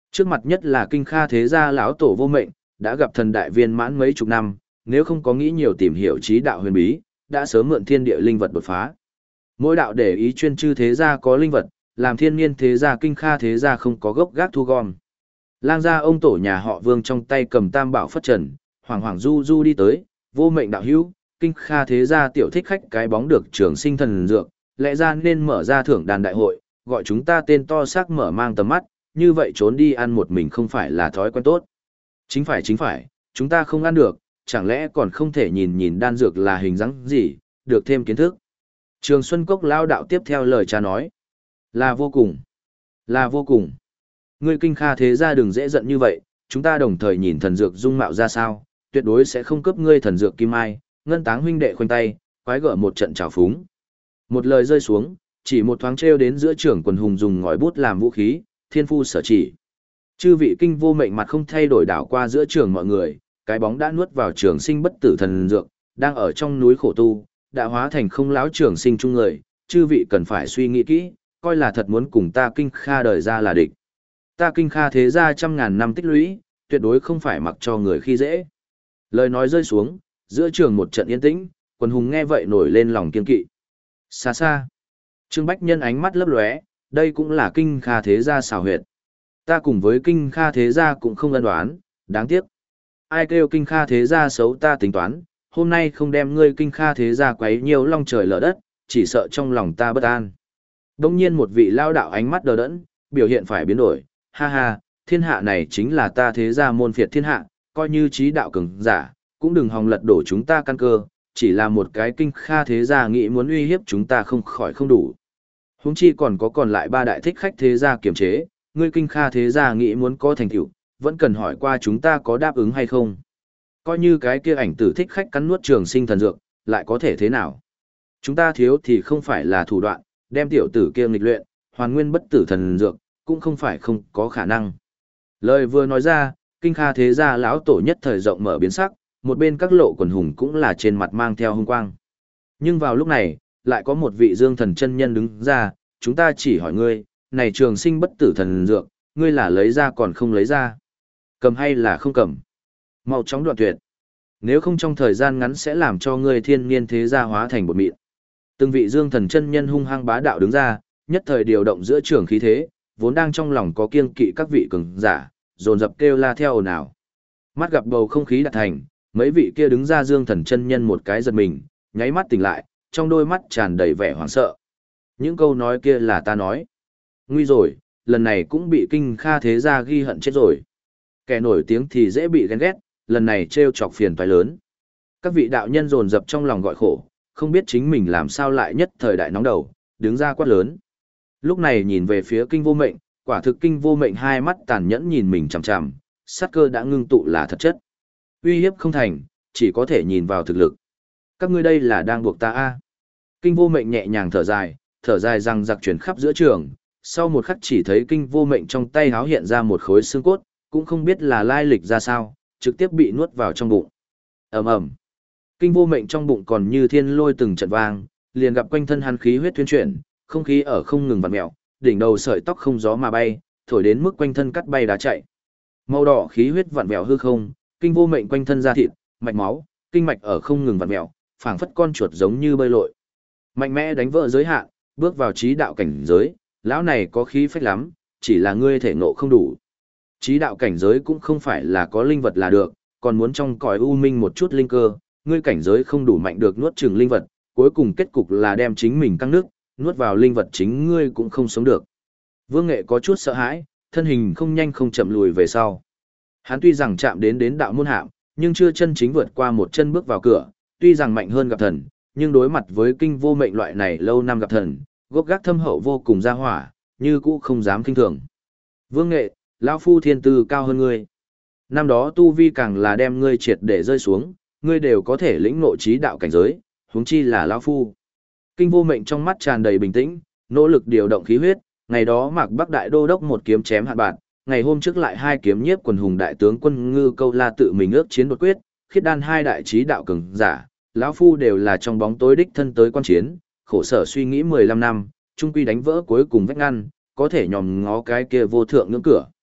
Trước mặt nhất là kinh kha thế gia lão tổ vô mệnh, đã gặp thần đại viên mãn mấy chục năm, nếu không có nghĩ nhiều tìm hiểu trí đạo huyền bí, đã sớm mượn thiên địa linh vật đột phá. Mỗi đạo để ý chuyên chư thế gia có linh vật, làm thiên niên thế gia kinh kha thế gia không có gốc gác thu gom. Lang gia ông tổ nhà họ Vương trong tay cầm tam bảo phất trần, hoàng hoàng du du đi tới, vô mệnh đạo hữu, kinh kha thế gia tiểu thích khách cái bóng được trường sinh thần dược, lẽ ra nên mở ra thưởng đàn đại hội, gọi chúng ta tên to xác mở mang tầm mắt, như vậy trốn đi ăn một mình không phải là thói quen tốt. Chính phải chính phải, chúng ta không ăn được, chẳng lẽ còn không thể nhìn nhìn đan dược là hình dáng gì, được thêm kiến thức. Trường Xuân Cốc lao đạo tiếp theo lời cha nói. Là vô cùng. Là vô cùng. Ngươi kinh kha thế gia đừng dễ giận như vậy, chúng ta đồng thời nhìn thần dược dung mạo ra sao, tuyệt đối sẽ không cướp ngươi thần dược kim ai, ngân táng huynh đệ khoanh tay, quái gở một trận trào phúng. Một lời rơi xuống, chỉ một thoáng treo đến giữa trưởng quần hùng dùng ngòi bút làm vũ khí, thiên phu sở chỉ. Chư vị kinh vô mệnh mặt không thay đổi đảo qua giữa trường mọi người, cái bóng đã nuốt vào trường sinh bất tử thần dược, đang ở trong núi khổ tu, đã hóa thành không lão trường sinh chung người, chư vị cần phải suy nghĩ kỹ, coi là thật muốn cùng ta kinh kha đời ra là địch. Ta kinh kha thế ra trăm ngàn năm tích lũy, tuyệt đối không phải mặc cho người khi dễ. Lời nói rơi xuống, giữa trường một trận yên tĩnh, quần hùng nghe vậy nổi lên lòng kiên kỵ. Xa xa, Trương Bách Nhân ánh mắt lấp lóe, đây cũng là kinh kha thế gia xào huyệt. Ta cùng với kinh kha thế gia cũng không ân đoán, đáng tiếc. Ai kêu kinh kha thế gia xấu ta tính toán, hôm nay không đem ngươi kinh kha thế gia quấy nhiều long trời lở đất, chỉ sợ trong lòng ta bất an. Đông nhiên một vị lao đạo ánh mắt đờ đẫn, biểu hiện phải biến đổi, ha ha, thiên hạ này chính là ta thế gia môn phiệt thiên hạ, coi như trí đạo cường giả, cũng đừng hòng lật đổ chúng ta căn cơ, chỉ là một cái kinh kha thế gia nghĩ muốn uy hiếp chúng ta không khỏi không đủ. Huống chi còn có còn lại ba đại thích khách thế gia kiềm chế, ngươi kinh kha thế gia nghĩ muốn có thành tựu, vẫn cần hỏi qua chúng ta có đáp ứng hay không. Coi như cái kia ảnh tử thích khách cắn nuốt trường sinh thần dược, lại có thể thế nào? Chúng ta thiếu thì không phải là thủ đoạn, đem tiểu tử kia nghịch luyện, hoàn nguyên bất tử thần dược, cũng không phải không có khả năng. Lời vừa nói ra, kinh kha thế gia lão tổ nhất thời rộng mở biến sắc, một bên các lộ quần hùng cũng là trên mặt mang theo hung quang. Nhưng vào lúc này, lại có một vị dương thần chân nhân đứng ra, chúng ta chỉ hỏi ngươi, này trường sinh bất tử thần dược, ngươi là lấy ra còn không lấy ra. Cầm hay là không cầm? Mau chóng đoạn tuyệt. Nếu không trong thời gian ngắn sẽ làm cho ngươi thiên niên thế gia hóa thành bột mịn. Từng vị dương thần chân nhân hung hăng bá đạo đứng ra, nhất thời điều động giữa trường khí thế, vốn đang trong lòng có kiêng kỵ các vị cường giả, dồn dập kêu la theo ồn ào. Mắt gặp bầu không khí đạt thành, mấy vị kia đứng ra dương thần chân nhân một cái giật mình, nháy mắt tỉnh lại, trong đôi mắt tràn đầy vẻ hoảng sợ. Những câu nói kia là ta nói. Nguy rồi, lần này cũng bị kinh kha thế gia ghi hận chết rồi. Kẻ nổi tiếng thì dễ bị ghen ghét, lần này trêu chọc phiền toái lớn. Các vị đạo nhân dồn dập trong lòng gọi khổ, không biết chính mình làm sao lại nhất thời đại nóng đầu, đứng ra quát lớn. Lúc này nhìn về phía kinh vô mệnh, quả thực kinh vô mệnh hai mắt tàn nhẫn nhìn mình chằm chằm, sát cơ đã ngưng tụ là thật chất. Uy hiếp không thành, chỉ có thể nhìn vào thực lực. Các ngươi đây là đang buộc ta a? Kinh vô mệnh nhẹ nhàng thở dài, thở dài rằng giặc chuyển khắp giữa trường, sau một khắc chỉ thấy kinh vô mệnh trong tay háo hiện ra một khối xương cốt, cũng không biết là lai lịch ra sao, trực tiếp bị nuốt vào trong bụng. Ầm ầm. Kinh vô mệnh trong bụng còn như thiên lôi từng trận vang, liền gặp quanh thân hắn khí huyết tuyên chuyển, không khí ở không ngừng vặn mèo, đỉnh đầu sợi tóc không gió mà bay, thổi đến mức quanh thân cắt bay đá chạy. Màu đỏ khí huyết vặn vẹo hư không, kinh vô mệnh quanh thân da thịt, mạch máu, kinh mạch ở không ngừng vặn vẹo, phảng phất con chuột giống như bơi lội. Mạnh mẽ đánh vỡ giới hạn, bước vào trí đạo cảnh giới, lão này có khí phách lắm, chỉ là ngươi thể ngộ không đủ. Trí đạo cảnh giới cũng không phải là có linh vật là được, còn muốn trong cõi u minh một chút linh cơ, ngươi cảnh giới không đủ mạnh được nuốt chửng linh vật, cuối cùng kết cục là đem chính mình căng nước, nuốt vào linh vật chính ngươi cũng không sống được. Vương Nghệ có chút sợ hãi, thân hình không nhanh không chậm lùi về sau. Hắn tuy rằng chạm đến đến đạo môn hạm, nhưng chưa chân chính vượt qua một chân bước vào cửa, tuy rằng mạnh hơn gặp thần, nhưng đối mặt với kinh vô mệnh loại này lâu năm gặp thần, gốc gác thâm hậu vô cùng ra hỏa, như cũ không dám kinh thường. Vương Nghệ, lão phu thiên tư cao hơn ngươi. Năm đó tu vi càng là đem ngươi triệt để rơi xuống, ngươi đều có thể lĩnh ngộ trí đạo cảnh giới, huống chi là lão phu. Kinh vô mệnh trong mắt tràn đầy bình tĩnh, nỗ lực điều động khí huyết, ngày đó Mạc Bắc đại đô đốc một kiếm chém hạn bạn, ngày hôm trước lại hai kiếm nhiếp quần hùng đại tướng quân Ngư Câu La tự mình ước chiến đột quyết, khiết đan hai đại trí đạo cường giả, lão phu đều là trong bóng tối đích thân tới quan chiến, khổ sở suy nghĩ mười lăm năm, trung quy đánh vỡ cuối cùng vách ngăn, có thể nhòm ngó cái kia vô thượng ngưỡng cửa.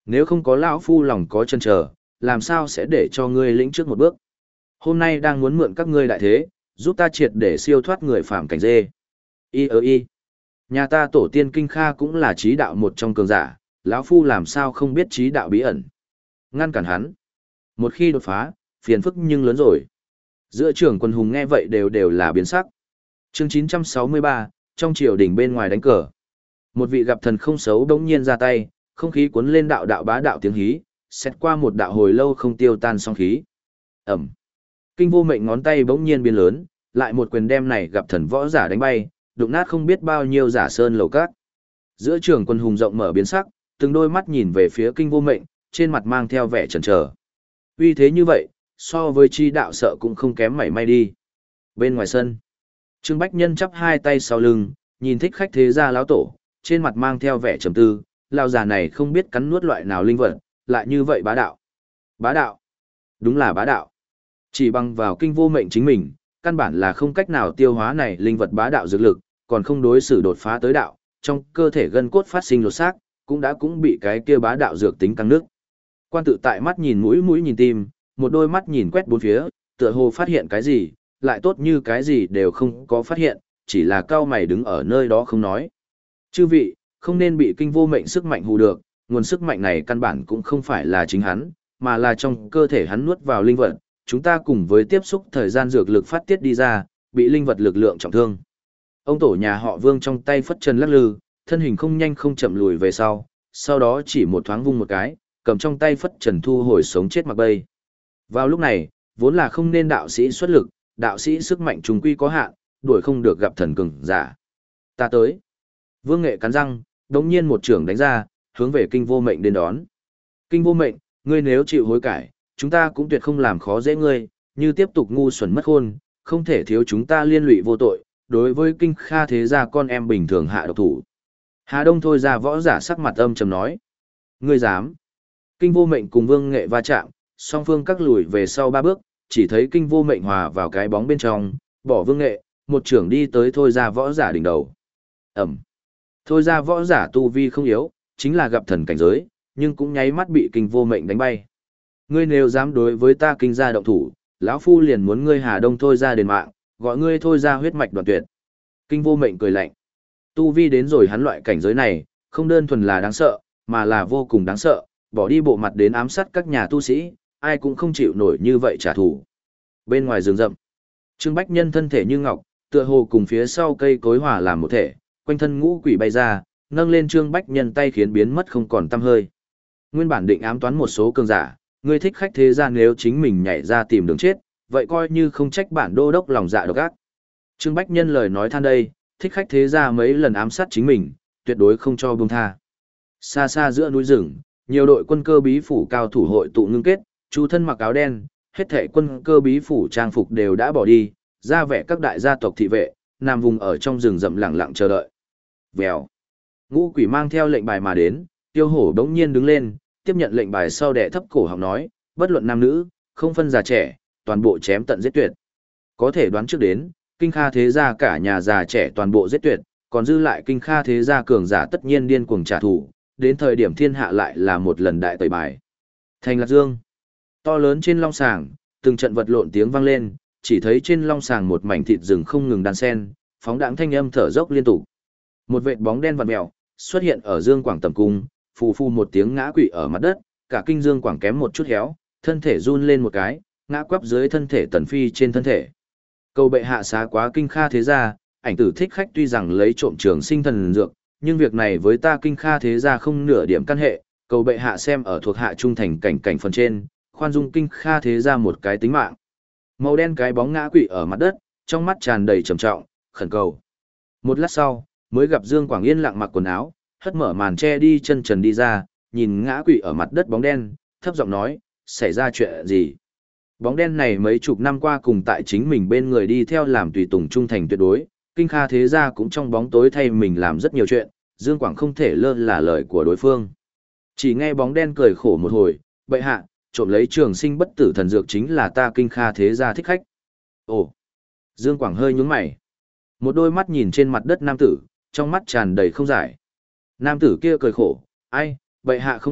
Nếu không có lão phu lòng có chân chờ, làm sao sẽ để cho ngươi lĩnh trước một bước. Hôm nay đang muốn mượn các ngươi đại thế, giúp ta triệt để siêu thoát người phạm cảnh dê. Y ơ y. Nhà ta tổ tiên Kinh Kha cũng là trí đạo một trong cường giả, lão phu làm sao không biết trí đạo bí ẩn. Ngăn cản hắn. Một khi đột phá, phiền phức nhưng lớn rồi. Giữa trưởng quân hùng nghe vậy đều đều là biến sắc. Chương chín trăm sáu mươi ba, trong triều đình bên ngoài đánh cờ. Một vị gặp thần không xấu đống nhiên ra tay, không khí cuốn lên đạo đạo bá đạo tiếng hí, xét qua một đạo hồi lâu không tiêu tan song khí. Ẩm. Kinh Vô Mệnh ngón tay bỗng nhiên biến lớn, lại một quyền đem này gặp thần võ giả đánh bay, đụng nát không biết bao nhiêu giả sơn lầu cát. Giữa trường quân hùng rộng mở biến sắc, từng đôi mắt nhìn về phía Kinh Vô Mệnh, trên mặt mang theo vẻ chần chờ. Uy thế như vậy, so với chi đạo sợ cũng không kém mảy may đi. Bên ngoài sân, Trương Bách Nhân chắp hai tay sau lưng, nhìn thích khách thế gia lão tổ, trên mặt mang theo vẻ trầm tư, lão già này không biết cắn nuốt loại nào linh vật, lại như vậy bá đạo. Bá đạo. Đúng là bá đạo. Chỉ bằng vào Kinh Vô Mệnh chính mình, căn bản là không cách nào tiêu hóa này linh vật bá đạo dược lực, còn không đối xử đột phá tới đạo, trong cơ thể gân cốt phát sinh lột xác, cũng đã cũng bị cái kia bá đạo dược tính căng nước. Quan tự tại mắt nhìn mũi mũi nhìn tim, một đôi mắt nhìn quét bốn phía, tựa hồ phát hiện cái gì, lại tốt như cái gì đều không có phát hiện, chỉ là cao mày đứng ở nơi đó không nói. Chư vị, không nên bị Kinh Vô Mệnh sức mạnh hù được, nguồn sức mạnh này căn bản cũng không phải là chính hắn, mà là trong cơ thể hắn nuốt vào linh vật, chúng ta cùng với tiếp xúc thời gian dược lực phát tiết đi ra, bị linh vật lực lượng trọng thương. Ông tổ nhà họ Vương trong tay phất chân lắc lư, thân hình không nhanh không chậm lùi về sau, sau đó chỉ một thoáng vung một cái, cầm trong tay phất trần thu hồi sống chết mặc bay. Vào lúc này, vốn là không nên đạo sĩ xuất lực, đạo sĩ sức mạnh trùng quy có hạn, đuổi không được gặp thần cường giả. Ta tới. Vương Nghệ cắn răng, đống nhiên một trưởng đánh ra, hướng về Kinh Vô Mệnh đến đón. Kinh Vô Mệnh, ngươi nếu chịu hối cải, chúng ta cũng tuyệt không làm khó dễ ngươi, như tiếp tục ngu xuẩn mất khôn, không thể thiếu chúng ta liên lụy vô tội, đối với Kinh Kha thế gia con em bình thường hạ độc thủ. Hà Đông thôi ra võ giả sắc mặt âm trầm nói. Ngươi dám. Kinh Vô Mệnh cùng Vương Nghệ va chạm, song phương các lùi về sau ba bước, chỉ thấy Kinh Vô Mệnh hòa vào cái bóng bên trong, bỏ Vương Nghệ, một trưởng đi tới thôi ra võ giả đỉnh đầu. Ẩm. Thôi ra võ giả tu vi không yếu, chính là gặp thần cảnh giới, nhưng cũng nháy mắt bị Kinh Vô Mệnh đánh bay. Ngươi nếu dám đối với ta Kinh gia động thủ, lão phu liền muốn ngươi Hà Đông thôi ra đền mạng, gọi ngươi thôi ra huyết mạch đoạn tuyệt. Kinh Vô Mệnh cười lạnh. Tu vi đến rồi hắn loại cảnh giới này, không đơn thuần là đáng sợ, mà là vô cùng đáng sợ, bỏ đi bộ mặt đến ám sát các nhà tu sĩ, ai cũng không chịu nổi như vậy trả thù. Bên ngoài rừng rậm, Trương Bách Nhân thân thể như ngọc, tựa hồ cùng phía sau cây cối hòa làm một thể, quanh thân ngũ quỷ bay ra, nâng lên Trương Bách Nhân tay khiến biến mất không còn tăm hơi. Nguyên bản định ám toán một số cường giả, ngươi thích khách thế gian nếu chính mình nhảy ra tìm đường chết, vậy coi như không trách bản đô đốc lòng dạ độc ác. Trương Bách Nhân lời nói than đây, thích khách thế gia mấy lần ám sát chính mình, tuyệt đối không cho buông tha. Xa xa giữa núi rừng, nhiều đội quân cơ bí phủ cao thủ hội tụ ngưng kết, chú thân mặc áo đen, hết thảy quân cơ bí phủ trang phục đều đã bỏ đi, ra vẻ các đại gia tộc thị vệ, nằm vùng ở trong rừng rậm lặng lặng chờ đợi. Vèo. Ngũ quỷ mang theo lệnh bài mà đến, Tiêu Hổ đống nhiên đứng lên, tiếp nhận lệnh bài sau đẻ thấp cổ họng nói, bất luận nam nữ, không phân già trẻ, toàn bộ chém tận giết tuyệt. Có thể đoán trước đến, Kinh Kha thế gia cả nhà già trẻ toàn bộ giết tuyệt, còn dư lại Kinh Kha thế gia cường giả tất nhiên điên cuồng trả thù, đến thời điểm thiên hạ lại là một lần đại tẩy bài. Thành Lạc Dương, to lớn trên long sàng, từng trận vật lộn tiếng vang lên, chỉ thấy trên long sàng một mảnh thịt rừng không ngừng đan sen, phóng đãng thanh âm thở dốc liên tục. Một vệt bóng đen vặn mèo xuất hiện ở Dương Quảng tầm cung, phù phù một tiếng ngã quỵ ở mặt đất, cả kinh Dương Quảng kém một chút héo, thân thể run lên một cái, ngã quắp dưới thân thể Tần Phi trên thân thể. Cầu bệ hạ xá quá Kinh Kha thế gia, ảnh tử thích khách tuy rằng lấy trộm trường sinh thần dược, nhưng việc này với ta Kinh Kha thế gia không nửa điểm căn hệ, cầu bệ hạ xem ở thuộc hạ trung thành cảnh cảnh phần trên, khoan dung Kinh Kha thế gia một cái tính mạng. Màu đen cái bóng ngã quỵ ở mặt đất, trong mắt tràn đầy trầm trọng, khẩn cầu. Một lát sau, mới gặp Dương Quảng yên lặng mặc quần áo, hất mở màn che đi chân trần đi ra, nhìn ngã quỵ ở mặt đất bóng đen, thấp giọng nói, xảy ra chuyện gì? Bóng đen này mấy chục năm qua cùng tại chính mình bên người đi theo làm tùy tùng trung thành tuyệt đối, Kinh Kha thế gia cũng trong bóng tối thay mình làm rất nhiều chuyện, Dương Quảng không thể lơ là lời của đối phương. Chỉ nghe bóng đen cười khổ một hồi, bệ hạ, trộm lấy trường sinh bất tử thần dược chính là ta Kinh Kha thế gia thích khách. Ồ! Dương Quảng hơi nhướng mày. Một đôi mắt nhìn trên mặt đất nam tử, trong mắt tràn đầy không giải. Nam tử kia cười khổ, ai, bệ hạ không biết,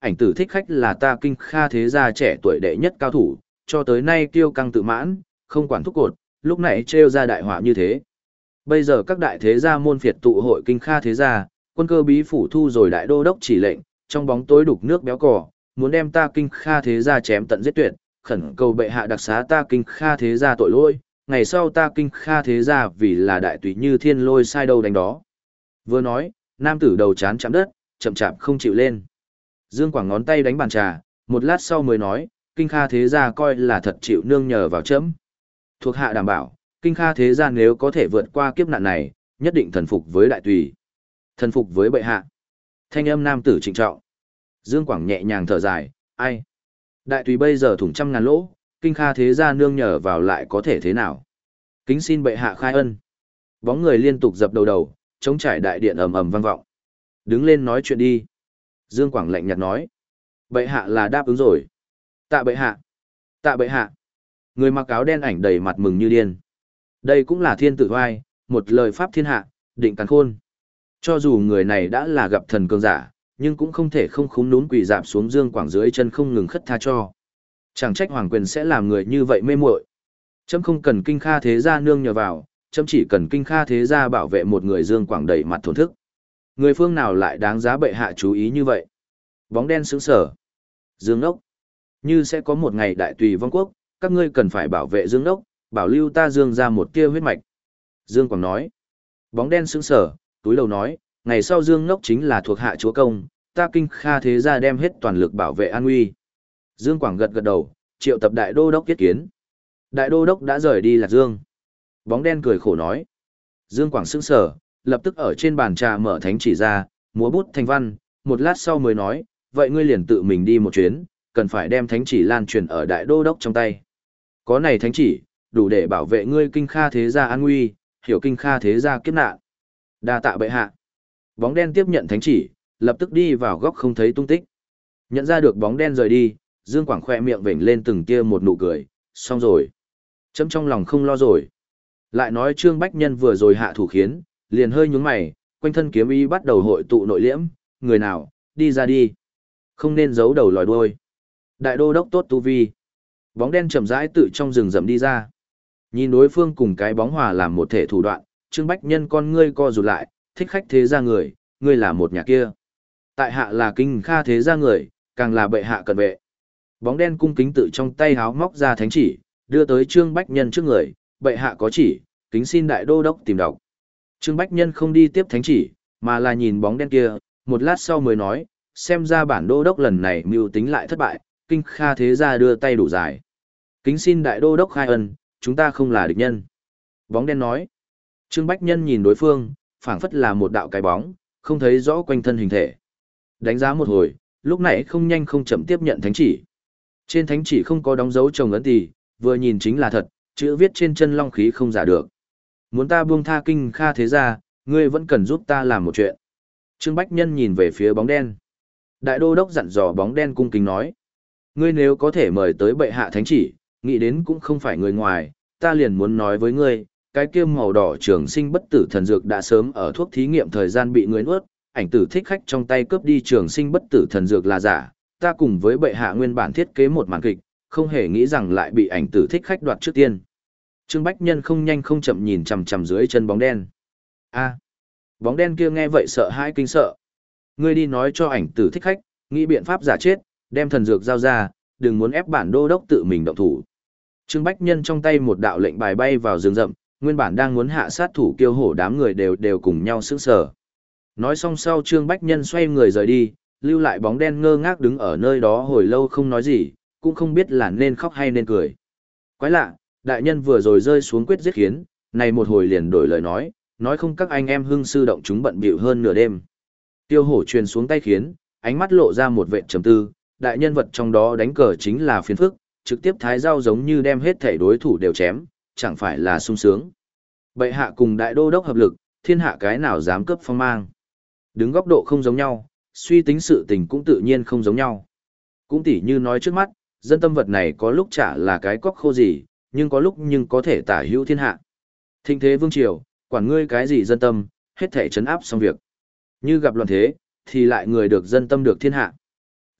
ảnh tử thích khách là ta Kinh Kha thế gia trẻ tuổi đệ nhất cao thủ, cho tới nay kiêu căng tự mãn, không quản thúc cột, lúc này trêu ra đại họa như thế. Bây giờ các đại thế gia môn phiệt tụ hội Kinh Kha thế gia, quân cơ bí phủ thu rồi đại đô đốc chỉ lệnh, trong bóng tối đục nước béo cò, muốn đem ta Kinh Kha thế gia chém tận giết tuyệt, khẩn cầu bệ hạ đặc xá ta Kinh Kha thế gia tội lỗi, ngày sau ta Kinh Kha thế gia vì là đại tùy như thiên lôi sai đâu đánh đó. Vừa nói, nam tử đầu chán chạm đất, chậm chạp không chịu lên. Dương Quảng ngón tay đánh bàn trà, một lát sau mới nói, Kinh Kha thế gia coi là thật chịu nương nhờ vào chấm. Thuộc hạ đảm bảo, Kinh Kha thế gia nếu có thể vượt qua kiếp nạn này, nhất định thần phục với đại tùy. Thần phục với bệ hạ. Thanh âm nam tử trịnh trọng. Dương Quảng nhẹ nhàng thở dài, ai? Đại tùy bây giờ thủng trăm ngàn lỗ, Kinh Kha thế gia nương nhờ vào lại có thể thế nào? Kính xin bệ hạ khai ân. Bóng người liên tục dập đầu đầu, chống trải đại điện ầm ầm vang vọng. Đứng lên nói chuyện đi. Dương Quảng lạnh nhạt nói. Bệ hạ là đáp ứng rồi. Tạ bệ hạ. Tạ bệ hạ. Người mặc áo đen ảnh đầy mặt mừng như điên. Đây cũng là thiên tử hoai, một lời pháp thiên hạ, định càn khôn. Cho dù người này đã là gặp thần cường giả, nhưng cũng không thể không khúm núm quỳ dạp xuống Dương Quảng dưới chân không ngừng khất tha cho. Chẳng trách hoàng quyền sẽ làm người như vậy mê muội. Chấm không cần Kinh Kha thế gia nương nhờ vào, chấm chỉ cần Kinh Kha thế gia bảo vệ một người. Dương Quảng đầy mặt thổn thức. Người phương nào lại đáng giá bệ hạ chú ý như vậy? Bóng đen sững sờ. Dương Ốc. Như sẽ có một ngày đại tùy vong quốc, các ngươi cần phải bảo vệ Dương Ốc, bảo lưu ta Dương ra một tia huyết mạch. Dương Quảng nói. Bóng đen sững sờ, túi đầu nói, ngày sau Dương Ốc chính là thuộc hạ chúa công, ta Kinh Kha thế gia đem hết toàn lực bảo vệ an nguy. Dương Quảng gật gật đầu, triệu tập đại đô đốc yết kiến. Đại đô đốc đã rời đi Lạc Dương. Bóng đen cười khổ nói. Dương Quảng sững sờ, lập tức ở trên bàn trà mở thánh chỉ ra, múa bút thành văn, một lát sau mới nói, vậy ngươi liền tự mình đi một chuyến, cần phải đem thánh chỉ lan truyền ở đại đô đốc trong tay. Có này thánh chỉ, đủ để bảo vệ ngươi Kinh Kha thế gia an nguy, hiểu Kinh Kha thế gia kiếp nạn. Đa tạ bệ hạ. Bóng đen tiếp nhận thánh chỉ, lập tức đi vào góc không thấy tung tích. Nhận ra được bóng đen rời đi, Dương Quảng khoe miệng vểnh lên từng tia một nụ cười, xong rồi. Chấm trong lòng không lo rồi. Lại nói Trương Bách Nhân vừa rồi hạ thủ khiến, liền hơi nhướng mày, quanh thân kiếm ý bắt đầu hội tụ nội liễm, người nào, đi ra đi. Không nên giấu đầu lòi đuôi. Đại đô đốc tốt tu vi. Bóng đen chậm rãi tự trong rừng rậm đi ra. Nhìn đối phương cùng cái bóng hòa làm một thể thủ đoạn, Trương Bách Nhân con ngươi co rụt lại, thích khách thế gia người, ngươi là một nhà kia. Tại hạ là Kinh Kha thế gia người, càng là bệ hạ cận vệ. Bóng đen cung kính tự trong tay háo móc ra thánh chỉ, đưa tới Trương Bách Nhân trước người, bệ hạ có chỉ, kính xin đại đô đốc tìm đọc. Trương Bách Nhân không đi tiếp thánh chỉ, mà là nhìn bóng đen kia, một lát sau mới nói, xem ra bản đô đốc lần này mưu tính lại thất bại, Kinh Kha thế gia đưa tay đủ dài. Kính xin đại đô đốc khai ân, chúng ta không là địch nhân. Bóng đen nói. Trương Bách Nhân nhìn đối phương, phảng phất là một đạo cái bóng, không thấy rõ quanh thân hình thể. Đánh giá một hồi, lúc này không nhanh không chậm tiếp nhận thánh chỉ. Trên thánh chỉ không có đóng dấu chồng ấn tỳ, vừa nhìn chính là thật, chữ viết trên chân long khí không giả được. Muốn ta buông tha Kinh Kha thế gia, ngươi vẫn cần giúp ta làm một chuyện. Trương Bách Nhân nhìn về phía bóng đen. Đại đô đốc dặn dò bóng đen cung kính nói. Ngươi nếu có thể mời tới bệ hạ thánh chỉ, nghĩ đến cũng không phải người ngoài, ta liền muốn nói với ngươi, cái kia màu đỏ trường sinh bất tử thần dược đã sớm ở thuốc thí nghiệm thời gian bị ngươi nuốt, ảnh tử thích khách trong tay cướp đi trường sinh bất tử thần dược là giả, ta cùng với bệ hạ nguyên bản thiết kế một màn kịch, không hề nghĩ rằng lại bị ảnh tử thích khách đoạt trước tiên. Trương Bách Nhân không nhanh không chậm nhìn chằm chằm dưới chân bóng đen. A, bóng đen kia nghe vậy sợ hãi kinh sợ. Ngươi đi nói cho ảnh tử thích khách, nghĩ biện pháp giả chết, đem thần dược giao ra, đừng muốn ép bản đô đốc tự mình động thủ. Trương Bách Nhân trong tay một đạo lệnh bài bay vào rừng rậm, nguyên bản đang muốn hạ sát thủ kiêu hổ đám người đều đều cùng nhau sững sờ. Nói xong sau Trương Bách Nhân xoay người rời đi, lưu lại bóng đen ngơ ngác đứng ở nơi đó hồi lâu không nói gì, cũng không biết là nên khóc hay nên cười. Quái lạ, đại nhân vừa rồi rơi xuống quyết giết khiến, này một hồi liền đổi lời nói, nói không các anh em hưng sư động chúng bận bịu hơn nửa đêm. Tiêu hổ truyền xuống tay khiến, ánh mắt lộ ra một vệt trầm tư, đại nhân vật trong đó đánh cờ chính là phiền phức, trực tiếp thái dao giống như đem hết thể đối thủ đều chém, chẳng phải là sung sướng. Bệ hạ cùng đại đô đốc hợp lực, thiên hạ cái nào dám cướp phong mang. Đứng góc độ không giống nhau, suy tính sự tình cũng tự nhiên không giống nhau. Cũng tỉ như nói trước mắt, dân tâm vật này có lúc chả là cái cóc khô gì, nhưng có lúc nhưng có thể tả hữu thiên hạ. Thịnh thế vương triều, quản ngươi cái gì dân tâm, hết thể trấn áp xong việc. Như gặp loạn thế, thì lại người được dân tâm được thiên hạ.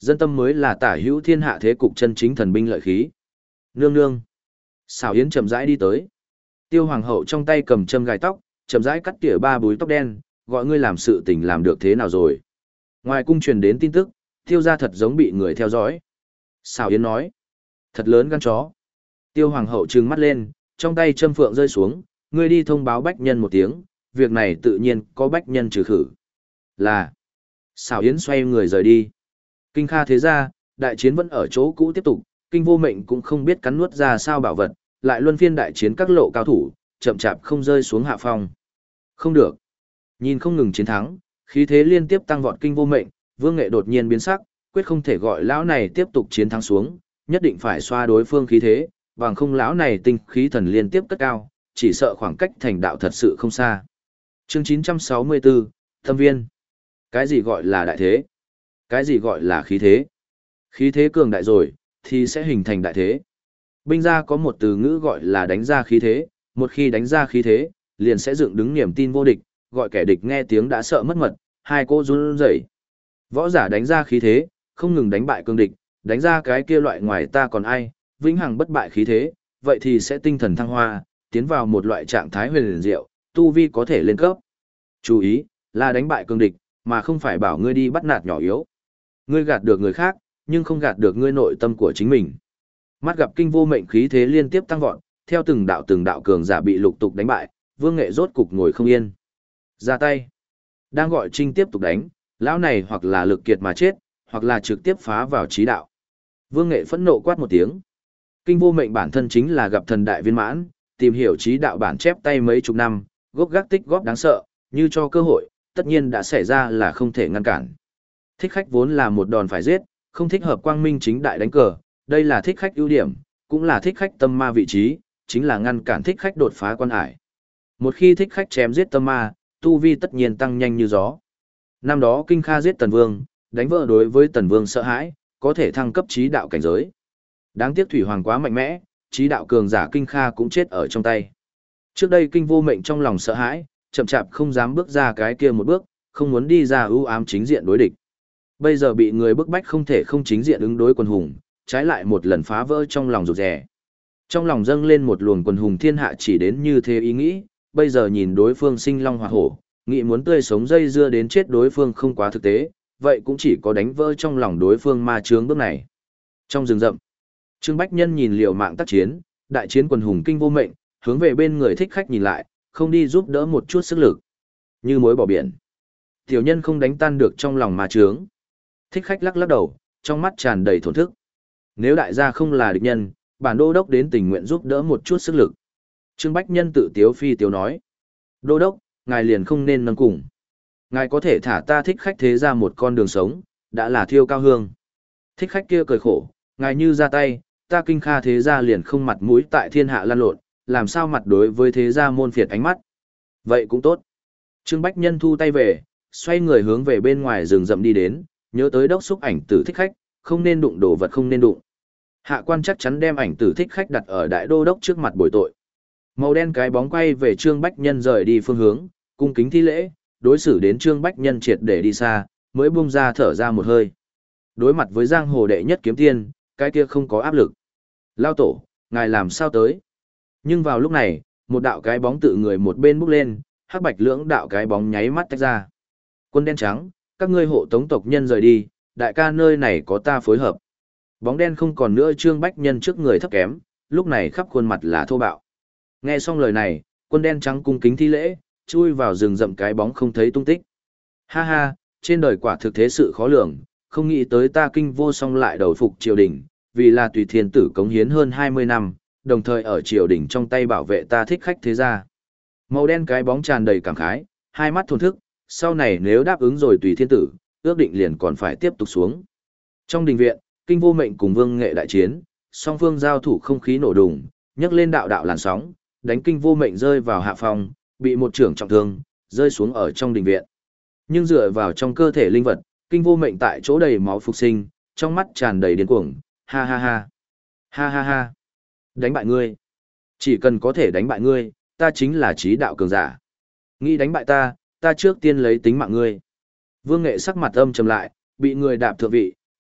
Dân tâm mới là tả hữu thiên hạ thế cục chân chính thần binh lợi khí. Nương nương. Xảo Yến chậm rãi đi tới. Tiêu hoàng hậu trong tay cầm châm gài tóc, chậm rãi cắt tỉa ba búi tóc đen, gọi ngươi làm sự tình làm được thế nào rồi. Ngoài cung truyền đến tin tức, tiêu gia thật giống bị người theo dõi. Xảo Yến nói. Thật lớn gan chó. Tiêu hoàng hậu trừng mắt lên, trong tay châm phượng rơi xuống, ngươi đi thông báo bách nhân một tiếng, việc này tự nhiên có bách nhân trừ khử. Là. Xảo Yến xoay người rời đi. Kinh Kha thế ra, đại chiến vẫn ở chỗ cũ tiếp tục, Kinh Vô Mệnh cũng không biết cắn nuốt ra sao bảo vật, lại luân phiên đại chiến các lộ cao thủ, chậm chạp không rơi xuống hạ phong. Không được. Nhìn không ngừng chiến thắng, khí thế liên tiếp tăng vọt Kinh Vô Mệnh, Vương Nghệ đột nhiên biến sắc, quyết không thể gọi lão này tiếp tục chiến thắng xuống, nhất định phải xoa đối phương khí thế, bằng không lão này tinh khí thần liên tiếp cất cao, chỉ sợ khoảng cách thành đạo thật sự không xa. Chương chín trăm sáu mươi tư, Thâm Viên. Cái gì gọi là đại thế? Cái gì gọi là khí thế? Khí thế cường đại rồi, thì sẽ hình thành đại thế. Binh gia có một từ ngữ gọi là đánh ra khí thế, một khi đánh ra khí thế, liền sẽ dựng đứng niềm tin vô địch, gọi kẻ địch nghe tiếng đã sợ mất mật, hai cô run rẩy. Võ giả đánh ra khí thế, không ngừng đánh bại cương địch, đánh ra cái kia loại ngoài ta còn ai, vĩnh hằng bất bại khí thế, vậy thì sẽ tinh thần thăng hoa, tiến vào một loại trạng thái huyền liền diệu, tu vi có thể lên cấp. Chú ý, là đánh bại cương địch, mà không phải bảo ngươi đi bắt nạt nhỏ yếu. Ngươi gạt được người khác, nhưng không gạt được ngươi nội tâm của chính mình. Mắt gặp Kinh Vô Mệnh khí thế liên tiếp tăng vọt, theo từng đạo từng đạo cường giả bị lục tục đánh bại, Vương Nghệ rốt cục ngồi không yên. Ra tay. Đang gọi Trinh tiếp tục đánh, lão này hoặc là lực kiệt mà chết, hoặc là trực tiếp phá vào trí đạo. Vương Nghệ phẫn nộ quát một tiếng. Kinh Vô Mệnh bản thân chính là gặp thần đại viên mãn, tìm hiểu trí đạo bản chép tay mấy chục năm, gốc gác tích góp đáng sợ, như cho cơ hội, tất nhiên đã xảy ra là không thể ngăn cản. Thích khách vốn là một đòn phải giết, không thích hợp quang minh chính đại đánh cờ, đây là thích khách ưu điểm, cũng là thích khách tâm ma vị trí, chính là ngăn cản thích khách đột phá quan hải. Một khi thích khách chém giết tâm ma, tu vi tất nhiên tăng nhanh như gió. Năm đó Kinh Kha giết Tần Vương, đánh vỡ đối với Tần Vương sợ hãi, có thể thăng cấp trí đạo cảnh giới. Đáng tiếc Thủy Hoàng quá mạnh mẽ, trí đạo cường giả Kinh Kha cũng chết ở trong tay. Trước đây Kinh Vô Mệnh trong lòng sợ hãi, chậm chạp không dám bước ra cái kia một bước, không muốn đi ra ưu ám chính diện đối địch. Bây giờ bị người bức bách không thể không chính diện ứng đối quần hùng, trái lại một lần phá vỡ trong lòng rụt rè. Trong lòng dâng lên một luồng quần hùng thiên hạ chỉ đến như thế ý nghĩ, bây giờ nhìn đối phương sinh long hỏa hổ, nghĩ muốn tươi sống dây dưa đến chết đối phương không quá thực tế, vậy cũng chỉ có đánh vỡ trong lòng đối phương ma chướng bước này. Trong rừng rậm, Trương Bách Nhân nhìn liều mạng tác chiến, đại chiến quần hùng Kinh Vô Mệnh, hướng về bên người thích khách nhìn lại, không đi giúp đỡ một chút sức lực. Như muối bỏ biển. Tiểu nhân không đánh tan được trong lòng ma chướng. Thích khách lắc lắc đầu, trong mắt tràn đầy thổn thức. Nếu đại gia không là địch nhân, bản đô đốc đến tình nguyện giúp đỡ một chút sức lực. Trương Bách Nhân tự tiếu phi tiếu nói. Đô đốc, ngài liền không nên nâng cùng. Ngài có thể thả ta thích khách thế ra một con đường sống, đã là thiêu cao hương. Thích khách kia cười khổ, ngài như ra tay, ta Kinh Kha thế ra liền không mặt mũi tại thiên hạ lan lộn, làm sao mặt đối với thế gia môn phiệt ánh mắt. Vậy cũng tốt. Trương Bách Nhân thu tay về, xoay người hướng về bên ngoài rừng rậm đi đến, nhớ tới đốc xúc ảnh tử thích khách, không nên đụng đồ vật không nên đụng. Hạ quan chắc chắn đem ảnh tử thích khách đặt ở đại đô đốc trước mặt bồi tội. Màu đen cái bóng quay về Trương Bách Nhân rời đi phương hướng, cung kính thi lễ, đối xử đến Trương Bách Nhân triệt để đi xa, mới buông ra thở ra một hơi. Đối mặt với giang hồ đệ nhất kiếm tiên, cái kia không có áp lực. Lao tổ, ngài làm sao tới? Nhưng vào lúc này, một đạo cái bóng tự người một bên bước lên, hắc bạch lưỡng đạo cái bóng nháy mắt tách ra. Quân đen trắng, các ngươi hộ tống tộc nhân rời đi, đại ca nơi này có ta phối hợp. Bóng đen không còn nữa Trương Bách Nhân trước người thấp kém, lúc này khắp khuôn mặt là thô bạo. Nghe xong lời này, quân đen trắng cung kính thi lễ, chui vào rừng rậm cái bóng không thấy tung tích. Ha ha, trên đời quả thực thế sự khó lường, không nghĩ tới ta Kinh Vô Song lại đầu phục triều đình, vì là tùy thiên tử cống hiến hơn hai mươi năm, đồng thời ở triều đình trong tay bảo vệ ta thích khách thế gia. Màu đen cái bóng tràn đầy cảm khái, hai mắt thổn thức, sau này nếu đáp ứng rồi tùy thiên tử, ước định liền còn phải tiếp tục xuống. Trong đình viện, Kinh Vô Mệnh cùng Vương Nghệ đại chiến, song phương giao thủ không khí nổ đùng, nhấc lên đạo đạo làn sóng, đánh Kinh Vô Mệnh rơi vào hạ phòng, bị một trưởng trọng thương, rơi xuống ở trong đình viện. Nhưng dựa vào trong cơ thể linh vật, Kinh Vô Mệnh tại chỗ đầy máu phục sinh, trong mắt tràn đầy điên cuồng, ha ha ha, ha ha ha, đánh bại ngươi. Chỉ cần có thể đánh bại ngươi, ta chính là trí đạo cường giả. Nghĩ đánh bại ta, ta trước tiên lấy tính mạng ngươi. Vương Nghệ sắc mặt âm trầm lại, bị người đạp thượng vị,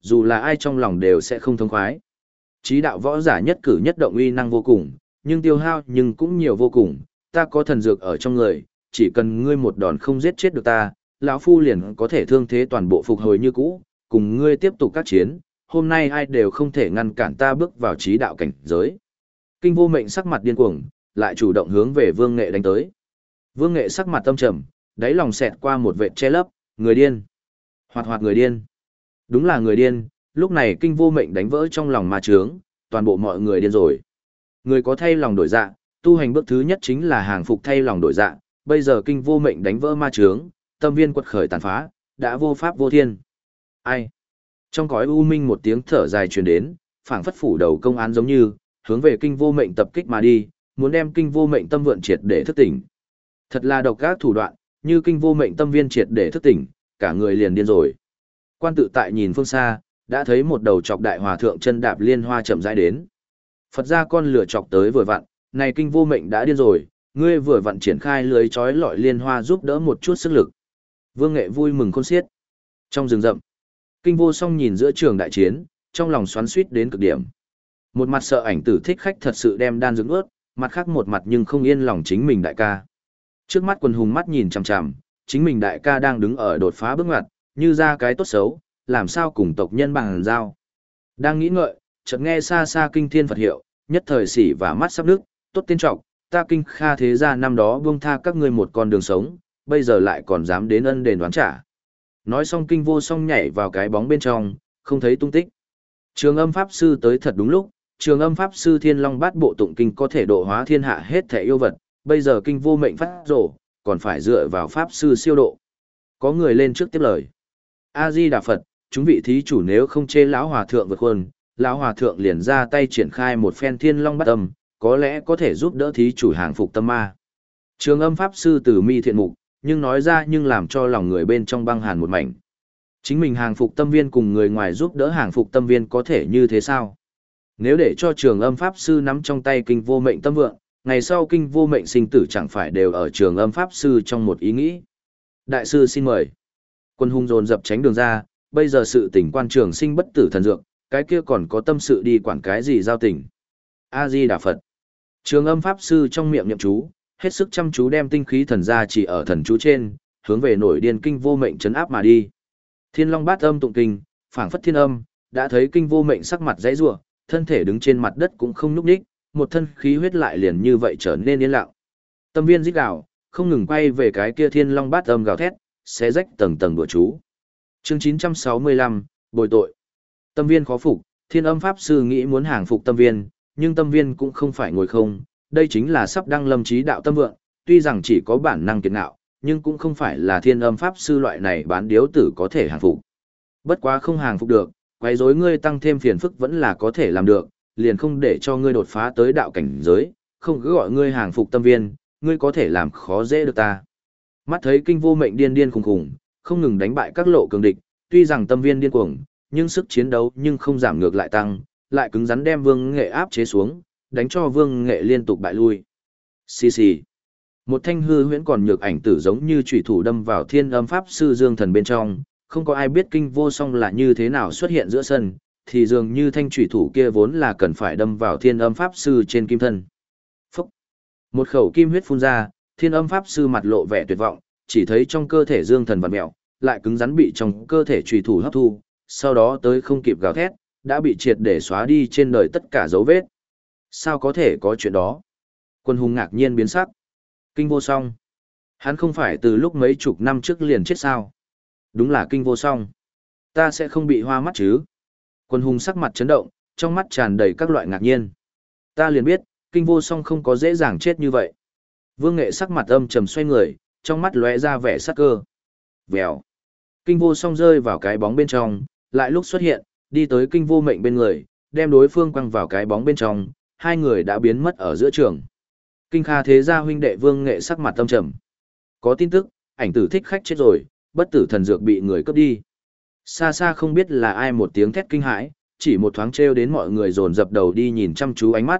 dù là ai trong lòng đều sẽ không thông khoái. Chí đạo võ giả nhất cử nhất động uy năng vô cùng, nhưng tiêu hao nhưng cũng nhiều vô cùng, ta có thần dược ở trong người, chỉ cần ngươi một đòn không giết chết được ta, lão phu liền có thể thương thế toàn bộ phục hồi như cũ, cùng ngươi tiếp tục các chiến, hôm nay ai đều không thể ngăn cản ta bước vào chí đạo cảnh giới. Kinh Vô Mệnh sắc mặt điên cuồng, lại chủ động hướng về Vương Nghệ đánh tới. Vương Nghệ sắc mặt tâm trầm, đáy lòng xẹt qua một vệt che lấp, người điên. Hoạt hoạt người điên. Đúng là người điên, lúc này Kinh Vô Mệnh đánh vỡ trong lòng ma chướng, toàn bộ mọi người điên rồi. Người có thay lòng đổi dạ, tu hành bước thứ nhất chính là hàng phục thay lòng đổi dạ, bây giờ Kinh Vô Mệnh đánh vỡ ma chướng, tâm viên quật khởi tàn phá, đã vô pháp vô thiên. Ai? Trong cõi u minh một tiếng thở dài truyền đến, phảng phất phủ đầu công án giống như, hướng về Kinh Vô Mệnh tập kích mà đi, muốn đem Kinh Vô Mệnh tâm vượn triệt để thức tỉnh. Thật là độc ác thủ đoạn, như Kinh Vô Mệnh tâm viên triệt để thức tỉnh, cả người liền điên rồi. Quan tự tại nhìn phương xa, đã thấy một đầu chọc đại hòa thượng chân đạp liên hoa chậm rãi đến. Phật ra con lửa chọc tới vừa vặn, này Kinh Vô Mệnh đã điên rồi, ngươi vừa vặn triển khai lưới trói lọi liên hoa giúp đỡ một chút sức lực. Vương Nghệ vui mừng khôn xiết. Trong rừng rậm, Kinh Vô Song nhìn giữa trường đại chiến, trong lòng xoắn xuýt đến cực điểm. Một mặt sợ Ảnh Tử Thích Khách thật sự đem đan dưỡng ướt, mặt khác một mặt nhưng không yên lòng chính mình đại ca. Trước mắt quần hùng mắt nhìn chằm chằm, chính mình đại ca đang đứng ở đột phá bước ngoặt, như ra cái tốt xấu, làm sao cùng tộc nhân bằng giao. Đang nghĩ ngợi, chợt nghe xa xa kinh thiên Phật hiệu, nhất thời xỉ và mắt sắp nước, tốt tiên trọng, ta Kinh Kha thế gia năm đó buông tha các ngươi một con đường sống, bây giờ lại còn dám đến ân đền đoán trả. Nói xong Kinh Vô Song nhảy vào cái bóng bên trong, không thấy tung tích. Trường Âm Pháp Sư tới thật đúng lúc, Trường Âm Pháp Sư Thiên Long Bát Bộ Tụng Kinh có thể độ hóa thiên hạ hết thể yêu vật, bây giờ Kinh Vô Mệnh phát rổ, còn phải dựa vào Pháp Sư siêu độ. Có người lên trước tiếp lời. A-di-đà Phật, chúng vị thí chủ nếu không chê lão hòa thượng vượt khuôn, lão hòa thượng liền ra tay triển khai một phen Thiên Long Bát Âm, có lẽ có thể giúp đỡ thí chủ hàng phục tâm ma. Trường Âm Pháp Sư từ mi thiện mục, nhưng nói ra nhưng làm cho lòng người bên trong băng hàn một mảnh. Chính mình hàng phục tâm viên cùng người ngoài giúp đỡ hàng phục tâm viên có thể như thế sao? Nếu để cho Trường Âm Pháp Sư nắm trong tay Kinh Vô Mệnh tâm vượng, ngày sau Kinh Vô Mệnh sinh tử chẳng phải đều ở Trường Âm Pháp Sư trong một ý nghĩ. Đại sư xin mời. Quân hung dồn dập tránh đường ra, bây giờ sự tình quan trường sinh bất tử thần dược, cái kia còn có tâm sự đi quản cái gì giao tình. A-di-đà Phật. Trường Âm Pháp Sư trong miệng niệm chú, hết sức chăm chú đem tinh khí thần ra chỉ ở thần chú trên, hướng về nổi điên Kinh Vô Mệnh trấn áp mà đi. Thiên Long Bát Âm tụng kinh, phảng phất thiên âm, đã thấy Kinh Vô Mệnh sắc mặt dãy rủa, thân thể đứng trên mặt đất cũng không nhúc nhích, một thân khí huyết lại liền như vậy trở nên yên lặng. Tâm viên rít gào, không ngừng quay về cái kia Thiên Long Bát Âm gào thét, xé rách tầng tầng đùa chú. Chương chín trăm sáu mươi lăm, bồi tội. Tâm viên khó phục, Thiên Âm Pháp Sư nghĩ muốn hàng phục tâm viên, nhưng tâm viên cũng không phải ngồi không, đây chính là sắp đăng lâm chí đạo tâm vượng, tuy rằng chỉ có bản năng kiệt ngạo, nhưng cũng không phải là Thiên Âm Pháp Sư loại này bán điếu tử có thể hàng phục. Bất quá không hàng phục được, quấy rối ngươi tăng thêm phiền phức vẫn là có thể làm được, liền không để cho ngươi đột phá tới đạo cảnh giới, không cứ gọi ngươi hàng phục tâm viên, ngươi có thể làm khó dễ được ta. Mắt thấy Kinh Vô Mệnh điên điên khùng khùng, không ngừng đánh bại các lộ cường địch, tuy rằng tâm viên điên cuồng, nhưng sức chiến đấu nhưng không giảm ngược lại tăng, lại cứng rắn đem Vương Nghệ áp chế xuống, đánh cho Vương Nghệ liên tục bại lui. Xì xì. Một thanh hư huyễn còn nhược ảnh tử giống như chủy thủ đâm vào Thiên Âm Pháp Sư Dương Thần bên trong, không có ai biết Kinh Vô Song là như thế nào xuất hiện giữa sân, thì dường như thanh chủy thủ kia vốn là cần phải đâm vào Thiên Âm Pháp Sư trên kim thân. Phúc. Một khẩu kim huyết phun ra, Thiên Âm Pháp Sư mặt lộ vẻ tuyệt vọng, chỉ thấy trong cơ thể Dương Thần vặn mèo, lại cứng rắn bị trong cơ thể chủy thủ hấp thu, sau đó tới không kịp gào thét, đã bị triệt để xóa đi trên đời tất cả dấu vết. Sao có thể có chuyện đó? Quân hùng ngạc nhiên biến sắc. Kinh Vô Song. Hắn không phải từ lúc mấy chục năm trước liền chết sao? Đúng là Kinh Vô Song. Ta sẽ không bị hoa mắt chứ? Quân hùng sắc mặt chấn động, trong mắt tràn đầy các loại ngạc nhiên. Ta liền biết, Kinh Vô Song không có dễ dàng chết như vậy. Vương Nghệ sắc mặt âm trầm xoay người, trong mắt lóe ra vẻ sắc cơ. Vèo. Kinh Vô Song rơi vào cái bóng bên trong, lại lúc xuất hiện, đi tới Kinh Vô Mệnh bên người, đem đối phương quăng vào cái bóng bên trong, hai người đã biến mất ở giữa trường. Kinh Kha thế gia huynh đệ Vương Nghệ sắc mặt âm trầm. Có tin tức, Ảnh Tử Thích Khách chết rồi, bất tử thần dược bị người cướp đi. Xa xa không biết là ai một tiếng thét kinh hãi, chỉ một thoáng trêu đến mọi người dồn dập đầu đi nhìn chăm chú ánh mắt.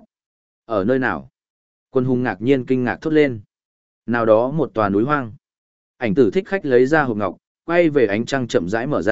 Ở nơi nào? Quân hùng ngạc nhiên kinh ngạc thốt lên. Nào đó một tòa núi hoang. Ảnh Tử Thích Khách lấy ra hộp ngọc, quay về ánh trăng chậm rãi mở ra,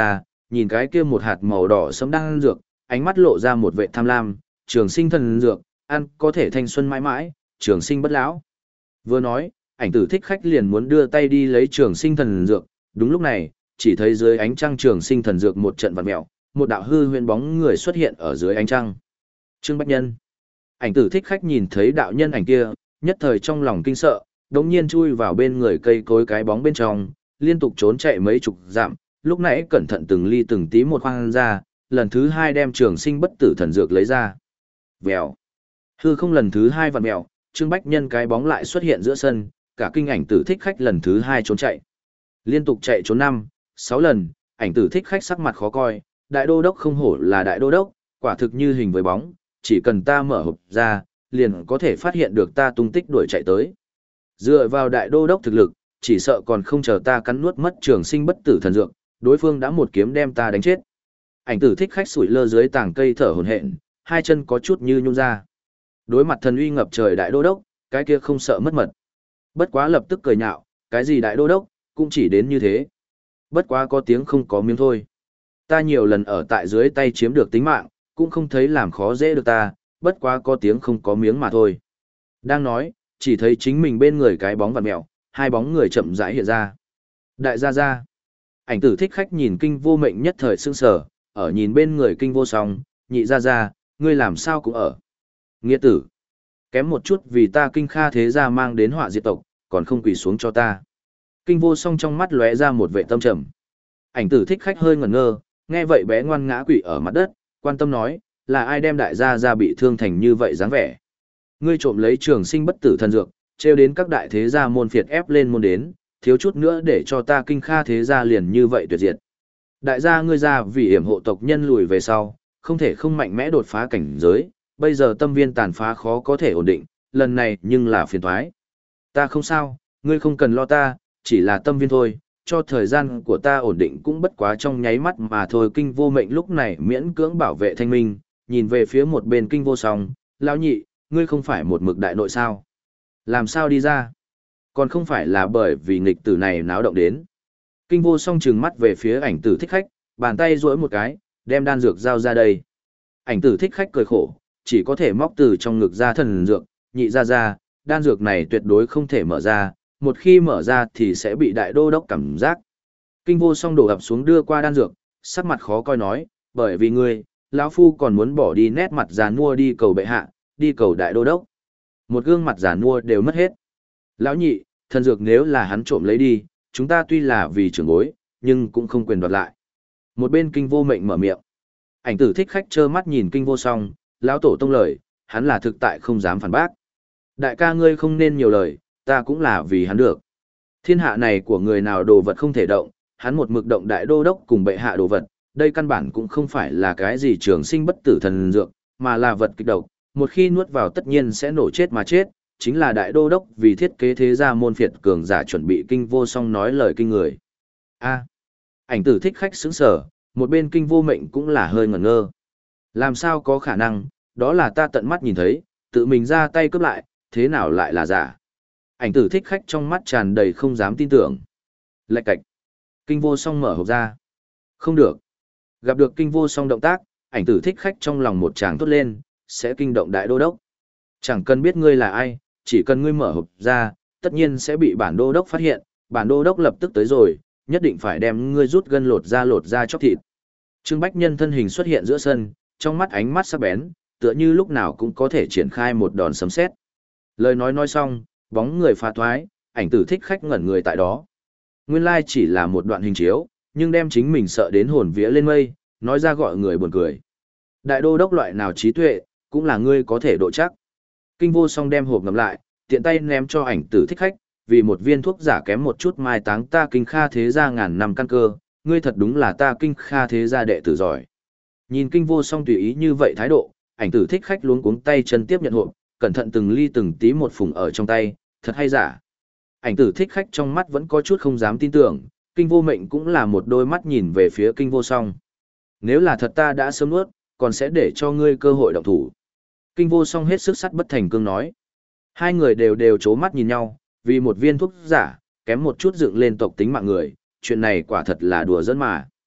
nhìn cái kia một hạt màu đỏ sẫm đang dược, ánh mắt lộ ra một vẻ tham lam, trường sinh thần dược, ăn có thể thanh xuân mãi mãi, trường sinh bất lão. Vừa nói, ảnh tử thích khách liền muốn đưa tay đi lấy trường sinh thần dược, đúng lúc này, chỉ thấy dưới ánh trăng trường sinh thần dược một trận vặn mèo, một đạo hư huyễn bóng người xuất hiện ở dưới ánh trăng. Trương Bách Nhân. Ảnh tử thích khách nhìn thấy đạo nhân ảnh kia, nhất thời trong lòng kinh sợ, đống nhiên chui vào bên người cây cối cái bóng bên trong, liên tục trốn chạy mấy chục dặm, lúc nãy cẩn thận từng ly từng tí một khoang ra, lần thứ hai đem trường sinh bất tử thần dược lấy ra. Vèo. Hư không lần thứ hai vặn mèo, Trương Bách Nhân cái bóng lại xuất hiện giữa sân, cả kinh ảnh tử thích khách lần thứ hai trốn chạy. Liên tục chạy trốn năm, sáu lần, ảnh tử thích khách sắc mặt khó coi, đại đô đốc không hổ là đại đô đốc, quả thực như hình với bóng, chỉ cần ta mở hộp ra, liền có thể phát hiện được ta tung tích đuổi chạy tới. Dựa vào đại đô đốc thực lực, chỉ sợ còn không chờ ta cắn nuốt mất trường sinh bất tử thần dược, đối phương đã một kiếm đem ta đánh chết. Ảnh tử thích khách sủi lơ dưới tảng cây thở hổn hển, hai chân có chút như nhung ra. Đối mặt thần uy ngập trời đại đô đốc, cái kia không sợ mất mật. Bất quá lập tức cười nhạo, cái gì đại đô đốc, cũng chỉ đến như thế. Bất quá có tiếng không có miếng thôi. Ta nhiều lần ở tại dưới tay chiếm được tính mạng, cũng không thấy làm khó dễ được ta, bất quá có tiếng không có miếng mà thôi. Đang nói, chỉ thấy chính mình bên người cái bóng vặn mèo, hai bóng người chậm rãi hiện ra. Đại gia gia. Ảnh tử thích khách nhìn kinh vô mệnh nhất thời sững sờ, ở nhìn bên người kinh vô song, nhị gia gia, ngươi làm sao cũng ở. Nghĩa tử. Kém một chút vì ta kinh kha thế gia mang đến họa diệt tộc, còn không quỳ xuống cho ta. Kinh vô song trong mắt lóe ra một vẻ tâm trầm. Ảnh tử thích khách hơi ngẩn ngơ, nghe vậy bé ngoan ngã quỵ ở mặt đất, quan tâm nói, là ai đem đại gia gia bị thương thành như vậy dáng vẻ. Ngươi trộm lấy trường sinh bất tử thần dược, trêu đến các đại thế gia môn phiệt ép lên môn đến, thiếu chút nữa để cho ta kinh kha thế gia liền như vậy tuyệt diệt. Đại gia ngươi ra vì hiểm hộ tộc nhân lùi về sau, không thể không mạnh mẽ đột phá cảnh giới, bây giờ tâm viên tàn phá khó có thể ổn định, lần này nhưng là phiền toái. Ta không sao, ngươi không cần lo ta, chỉ là tâm viên thôi, cho thời gian của ta ổn định cũng bất quá trong nháy mắt mà thôi. Kinh vô mệnh lúc này miễn cưỡng bảo vệ thanh minh, nhìn về phía một bên kinh vô song, lão nhị, ngươi không phải một mực đại nội sao? Làm sao đi ra? Còn không phải là bởi vì nghịch tử này náo động đến. Kinh vô song trừng mắt về phía ảnh tử thích khách, bàn tay duỗi một cái, đem đan dược giao ra đây. Ảnh tử thích khách cười khổ, chỉ có thể móc từ trong ngực ra thần dược, nhị ra ra, đan dược này tuyệt đối không thể mở ra, một khi mở ra thì sẽ bị đại đô đốc cảm giác. Kinh vô song đổ ập xuống đưa qua đan dược, sắc mặt khó coi nói, bởi vì ngươi, lão phu còn muốn bỏ đi nét mặt già nua đi cầu bệ hạ, đi cầu đại đô đốc. Một gương mặt già nua đều mất hết. Lão nhị, thần dược nếu là hắn trộm lấy đi, chúng ta tuy là vì trưởng bối, nhưng cũng không quyền đoạt lại. Một bên kinh vô mệnh mở miệng. Ảnh tử thích khách trơ mắt nhìn kinh vô song, lão tổ tông lời, hắn là thực tại không dám phản bác. Đại ca ngươi không nên nhiều lời, ta cũng là vì hắn được. Thiên hạ này của người nào đồ vật không thể động, hắn một mực động đại đô đốc cùng bệ hạ đồ vật, đây căn bản cũng không phải là cái gì trường sinh bất tử thần dược, mà là vật kịch độc, một khi nuốt vào tất nhiên sẽ nổ chết mà chết, chính là đại đô đốc vì thiết kế thế gia môn phiệt cường giả chuẩn bị kinh vô song nói lời kinh người. A. Ảnh tử thích khách sững sờ, một bên kinh vô mệnh cũng là hơi ngẩn ngơ. Làm sao có khả năng, đó là ta tận mắt nhìn thấy, tự mình ra tay cướp lại, thế nào lại là giả. Ảnh tử thích khách trong mắt tràn đầy không dám tin tưởng. Lạch cạch. Kinh vô song mở hộp ra. Không được. Gặp được kinh vô song động tác, ảnh tử thích khách trong lòng một tràng tốt lên, sẽ kinh động đại đô đốc. Chẳng cần biết ngươi là ai, chỉ cần ngươi mở hộp ra, tất nhiên sẽ bị bản đô đốc phát hiện, bản đô đốc lập tức tới rồi, nhất định phải đem ngươi rút gân lột ra lột ra chóc thịt. Trương Bách Nhân thân hình xuất hiện giữa sân, trong mắt ánh mắt sắc bén, tựa như lúc nào cũng có thể triển khai một đòn sấm sét. Lời nói nói xong, bóng người phá thoái, ảnh tử thích khách ngẩn người tại đó. Nguyên lai chỉ là một đoạn hình chiếu, nhưng đem chính mình sợ đến hồn vía lên mây, nói ra gọi người buồn cười. Đại đô đốc loại nào trí tuệ, cũng là ngươi có thể độ chắc. Kinh vô song đem hộp ngậm lại, tiện tay ném cho ảnh tử thích khách, vì một viên thuốc giả kém một chút mai táng ta kinh kha thế gia ngàn năm căn cơ, ngươi thật đúng là ta kinh kha thế gia đệ tử giỏi. Nhìn kinh vô song tùy ý như vậy thái độ, ảnh tử thích khách luống cuống tay chân tiếp nhận hộp, cẩn thận từng ly từng tí một phùng ở trong tay, thật hay giả. Ảnh tử thích khách trong mắt vẫn có chút không dám tin tưởng, kinh vô mệnh cũng là một đôi mắt nhìn về phía kinh vô song. Nếu là thật ta đã sớm nuốt, còn sẽ để cho ngươi cơ hội động thủ. Kinh vô song hết sức sắt bất thành cương nói. Hai người đều đều chố mắt nhìn nhau, vì một viên thuốc giả, kém một chút dựng lên tộc tính mạng người, chuyện này quả thật là đùa giỡn mà.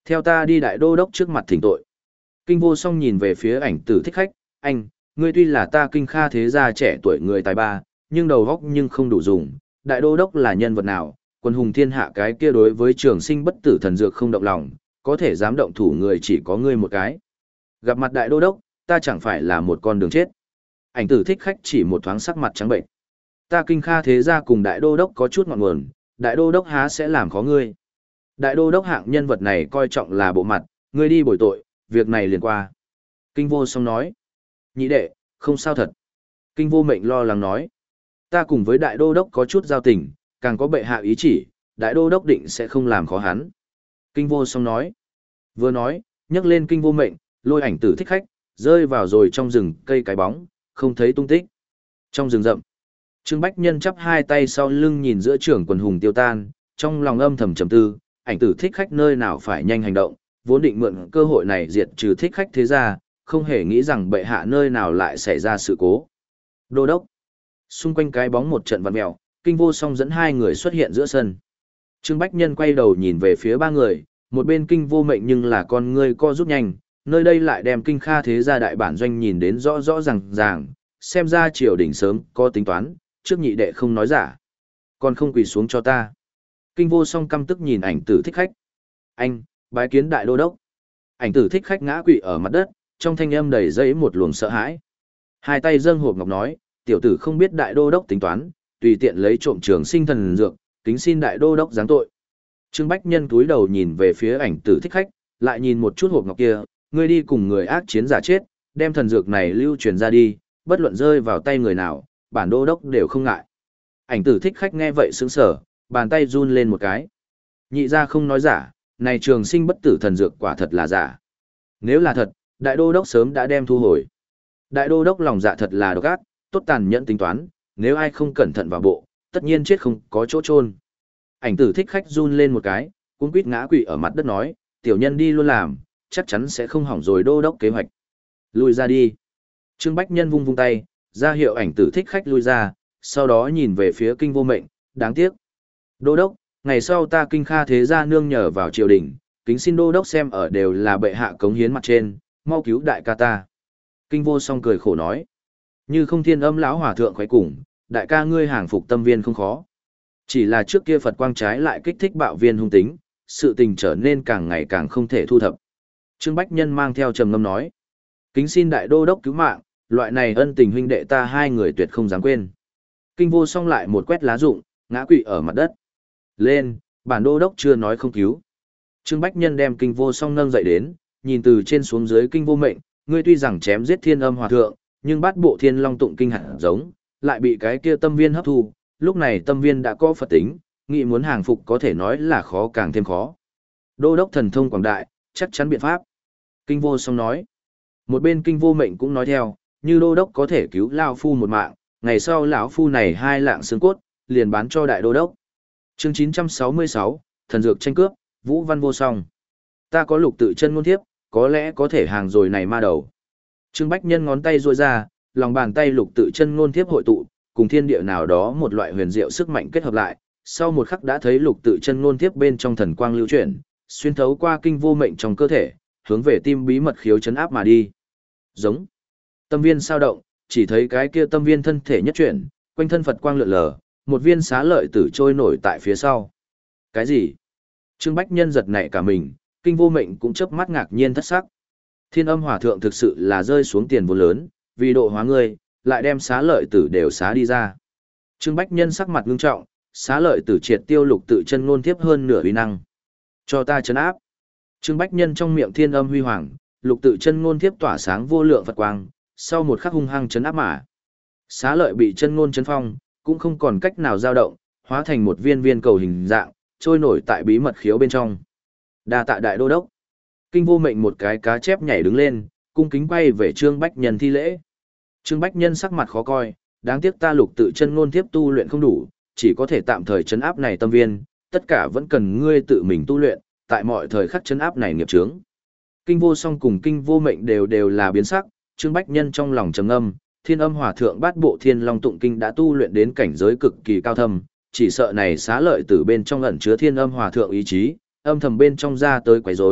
Theo ta đi đại đô đốc trước mặt thỉnh tội. Kinh vô song nhìn về phía ảnh tử thích khách, anh, ngươi tuy là ta kinh kha thế gia trẻ tuổi người tài ba, nhưng đầu góc nhưng không đủ dùng. Đại đô đốc là nhân vật nào, quân hùng thiên hạ cái kia đối với trường sinh bất tử thần dược không động lòng, có thể dám động thủ người chỉ có ngươi một cái. Gặp mặt đại đô đốc, ta chẳng phải là một con đường chết. Ảnh tử thích khách chỉ một thoáng sắc mặt trắng bệnh. Ta kinh kha thế gia cùng đại đô đốc có chút ngọn nguồn, đại đô đốc há sẽ làm khó ngươi. Đại đô đốc hạng nhân vật này coi trọng là bộ mặt, ngươi đi bồi tội, việc này liền qua. Kinh vô song nói. Nhị đệ, không sao thật. Kinh vô mệnh lo lắng nói. Ta cùng với đại đô đốc có chút giao tình, càng có bệ hạ ý chỉ, đại đô đốc định sẽ không làm khó hắn. Kinh vô song nói. Vừa nói, nhấc lên kinh vô mệnh, lôi ảnh tử thích khách, rơi vào rồi trong rừng cây cái bóng, không thấy tung tích. Trong rừng rậm, Trương Bách Nhân chắp hai tay sau lưng nhìn giữa trưởng quần hùng tiêu tan, trong lòng âm thầm trầm tư, ảnh tử thích khách nơi nào phải nhanh hành động, vốn định mượn cơ hội này diệt trừ thích khách thế gia, không hề nghĩ rằng bệ hạ nơi nào lại xảy ra sự cố. Đô đốc. Xung quanh cái bóng một trận vặn mèo, kinh vô song dẫn hai người xuất hiện giữa sân. Trương Bách Nhân quay đầu nhìn về phía ba người, một bên kinh vô mệnh nhưng là con ngươi co rút nhanh, nơi đây lại đem kinh kha thế gia đại bản doanh nhìn đến rõ rõ ràng ràng, xem ra triều đình sớm có tính toán, trước nhị đệ không nói giả. Còn không quỳ xuống cho ta. Kinh vô song căm tức nhìn ảnh tử thích khách. Anh, bái kiến đại đô đốc. Ảnh tử thích khách ngã quỵ ở mặt đất, trong thanh âm đầy dẫy một luồng sợ hãi. Hai tay dâng hộp ngọc nói, tiểu tử không biết đại đô đốc tính toán, tùy tiện lấy trộm trường sinh thần dược, kính xin đại đô đốc giáng tội. Trương Bách Nhân cúi đầu nhìn về phía ảnh tử thích khách, lại nhìn một chút hộp ngọc kia, ngươi đi cùng người ác chiến giả chết, đem thần dược này lưu truyền ra đi, bất luận rơi vào tay người nào, bản đô đốc đều không ngại. Ảnh tử thích khách nghe vậy sững sờ, bàn tay run lên một cái. Nhị gia không nói giả, này trường sinh bất tử thần dược quả thật là giả. Nếu là thật, đại đô đốc sớm đã đem thu hồi. Đại đô đốc lòng dạ thật là độc ác, tốt tàn nhẫn tính toán, nếu ai không cẩn thận vào bộ, tất nhiên chết không có chỗ chôn. Ảnh tử thích khách run lên một cái, cuống quýt ngã quỵ ở mặt đất nói, tiểu nhân đi luôn làm, chắc chắn sẽ không hỏng rồi đô đốc kế hoạch. Lui ra đi. Trương Bách Nhân vung vung tay, ra hiệu ảnh tử thích khách lui ra, sau đó nhìn về phía kinh vô mệnh, đáng tiếc. Đô đốc, ngày sau ta kinh kha thế gia nương nhờ vào triều đình, kính xin đô đốc xem ở đều là bệ hạ cống hiến mặt trên, mau cứu đại ca ta. Kinh vô song cười khổ nói, như không thiên âm lão hòa thượng khoái cùng, đại ca ngươi hàng phục tâm viên không khó. Chỉ là trước kia Phật quang trái lại kích thích bạo viên hung tính, sự tình trở nên càng ngày càng không thể thu thập. Trương Bách Nhân mang theo trầm ngâm nói, kính xin đại đô đốc cứu mạng, loại này ân tình huynh đệ ta hai người tuyệt không dám quên. Kinh vô song lại một quét lá rụng, ngã quỵ ở mặt đất. Lên, bản đô đốc chưa nói không cứu. Trương Bách Nhân đem kinh vô song nâng dậy đến, nhìn từ trên xuống dưới kinh vô mệnh, ngươi tuy rằng chém giết thiên âm hòa thượng, nhưng bát bộ thiên long tụng kinh hạt giống, lại bị cái kia tâm viên hấp thu, lúc này tâm viên đã có Phật tính, nghĩ muốn hàng phục có thể nói là khó càng thêm khó. Đô đốc thần thông quảng đại, chắc chắn biện pháp. Kinh vô song nói. Một bên kinh vô mệnh cũng nói theo, như đô đốc có thể cứu lão phu một mạng, ngày sau lão phu này hai lạng xương cốt, liền bán cho đại đô đốc. Chương chín trăm sáu mươi sáu, thần dược tranh cướp, Vũ Văn vô song. Ta có lục tự chân ngôn thiếp, có lẽ có thể hàng rồi này ma đầu. Trương Bách Nhân ngón tay duỗi ra, lòng bàn tay lục tự chân ngôn thiếp hội tụ, cùng thiên địa nào đó một loại huyền diệu sức mạnh kết hợp lại, sau một khắc đã thấy lục tự chân ngôn thiếp bên trong thần quang lưu chuyển, xuyên thấu qua kinh vô mệnh trong cơ thể, hướng về tim bí mật khiếu chấn áp mà đi. Giống. Tâm viên sao động, chỉ thấy cái kia tâm viên thân thể nhất chuyển, quanh thân Phật quang lượn lờ, một viên xá lợi tử trôi nổi tại phía sau. Cái gì? Trương Bách Nhân giật nảy cả mình, kinh vô mệnh cũng chớp mắt ngạc nhiên thất sắc. Thiên âm hòa thượng thực sự là rơi xuống tiền vô lớn, vì độ hóa ngươi, lại đem xá lợi tử đều xá đi ra. Trương Bách Nhân sắc mặt ngưng trọng, xá lợi tử triệt tiêu lục tự chân ngôn thiếp hơn nửa uy năng. Cho ta chấn áp. Trương Bách Nhân trong miệng thiên âm huy hoàng, lục tự chân ngôn thiếp tỏa sáng vô lượng Phật quang, sau một khắc hung hăng chấn áp mà. Xá lợi bị chân ngôn chấn phong, cũng không còn cách nào dao động, hóa thành một viên viên cầu hình dạng, trôi nổi tại bí mật khiếu bên trong. Đa tạ đại đô đốc. Kinh vô mệnh một cái cá chép nhảy đứng lên, cung kính quay về Trương Bách Nhân thi lễ. Trương Bách Nhân sắc mặt khó coi, đáng tiếc ta lục tự chân ngôn thiếp tu luyện không đủ, chỉ có thể tạm thời chấn áp này tâm viên, tất cả vẫn cần ngươi tự mình tu luyện, tại mọi thời khắc chấn áp này nghiệp chướng. Kinh vô song cùng kinh vô mệnh đều đều là biến sắc, Trương Bách Nhân trong lòng trầm ngâm, Thiên Âm Hòa thượng bát bộ Thiên Long tụng kinh đã tu luyện đến cảnh giới cực kỳ cao thâm, chỉ sợ này xá lợi từ bên trong ẩn chứa Thiên Âm Hòa thượng ý chí, âm thầm bên trong ra tới quấy rối,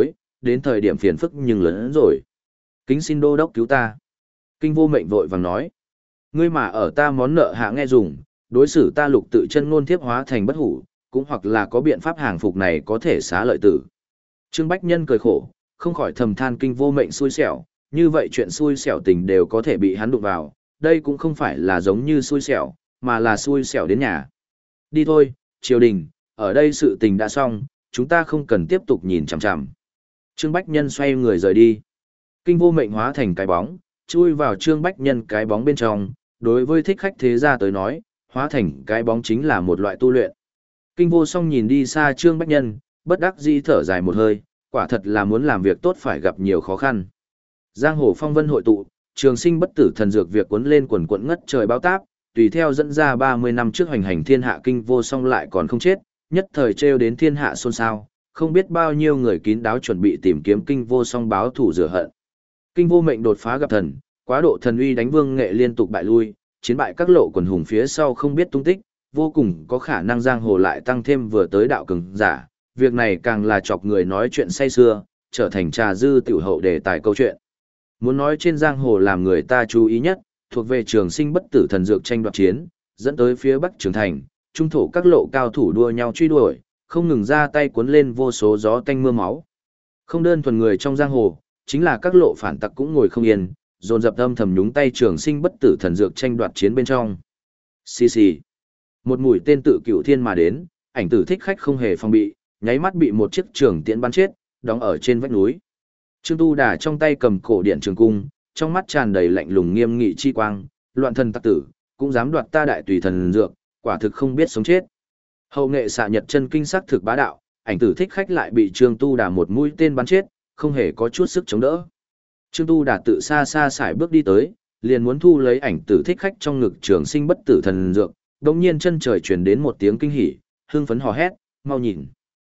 đến thời điểm phiền phức nhưng lớn hơn rồi. Kính xin đô đốc cứu ta. Kinh Vô Mệnh vội vàng nói. Ngươi mà ở ta món nợ hạ nghe dùng, đối xử ta lục tự chân ngôn thiếp hóa thành bất hủ, cũng hoặc là có biện pháp hàng phục này có thể xá lợi tử. Trương Bách Nhân cười khổ, không khỏi thầm than Kinh Vô Mệnh xui xẻo, như vậy chuyện xui xẻo tình đều có thể bị hắn đụng vào, đây cũng không phải là giống như xui xẻo, mà là xui xẻo đến nhà. Đi thôi, triều đình, ở đây sự tình đã xong, chúng ta không cần tiếp tục nhìn chằm chằm. Trương Bách Nhân xoay người rời đi. Kinh Vô Mệnh hóa thành cái bóng, chui vào Trương Bách Nhân cái bóng bên trong, đối với thích khách thế gia tới nói, hóa thành cái bóng chính là một loại tu luyện. Kinh Vô Song nhìn đi xa Trương Bách Nhân, bất đắc dĩ thở dài một hơi, quả thật là muốn làm việc tốt phải gặp nhiều khó khăn. Giang hồ phong vân hội tụ, trường sinh bất tử thần dược việc cuốn lên quần quận ngất trời báo táp, tùy theo dẫn ra ba mươi năm trước hoành hành thiên hạ Kinh Vô Song lại còn không chết, nhất thời trêu đến thiên hạ xôn xao, không biết bao nhiêu người kín đáo chuẩn bị tìm kiếm Kinh Vô Song báo thù rửa hận. Kinh Vô Mệnh đột phá gặp thần, quá độ thần uy đánh Vương Nghệ liên tục bại lui, chiến bại các lộ quần hùng phía sau không biết tung tích, vô cùng có khả năng giang hồ lại tăng thêm vừa tới đạo cường giả, việc này càng là chọc người nói chuyện say xưa, trở thành trà dư tiểu hậu đề tài câu chuyện. Muốn nói trên giang hồ làm người ta chú ý nhất, thuộc về trường sinh bất tử thần dược tranh đoạt chiến, dẫn tới phía Bắc Trường Thành, trung thổ các lộ cao thủ đua nhau truy đuổi, không ngừng ra tay cuốn lên vô số gió tanh mưa máu. Không đơn thuần người trong giang hồ, chính là các lộ phản tặc cũng ngồi không yên, dồn dập âm thầm nhúng tay trường sinh bất tử thần dược tranh đoạt chiến bên trong. Xì xì. Một mũi tên tự cửu thiên mà đến, ảnh tử thích khách không hề phòng bị, nháy mắt bị một chiếc trường tiễn bắn chết, đóng ở trên vách núi. Trương Tu Đà trong tay cầm cổ điện trường cung, trong mắt tràn đầy lạnh lùng nghiêm nghị chi quang, loạn thần tặc tử, cũng dám đoạt ta đại tùy thần dược, quả thực không biết sống chết. Hậu nghệ xạ nhật chân kinh sắc thực bá đạo, ảnh tử thích khách lại bị Trương Tu Đà một mũi tên bắn chết, không hề có chút sức chống đỡ. Trương Tu Đà tự xa xa xài bước đi tới, liền muốn thu lấy ảnh tử thích khách trong ngực trường sinh bất tử thần dược, đột nhiên chân trời truyền đến một tiếng kinh hỉ, hưng phấn hò hét, mau nhìn.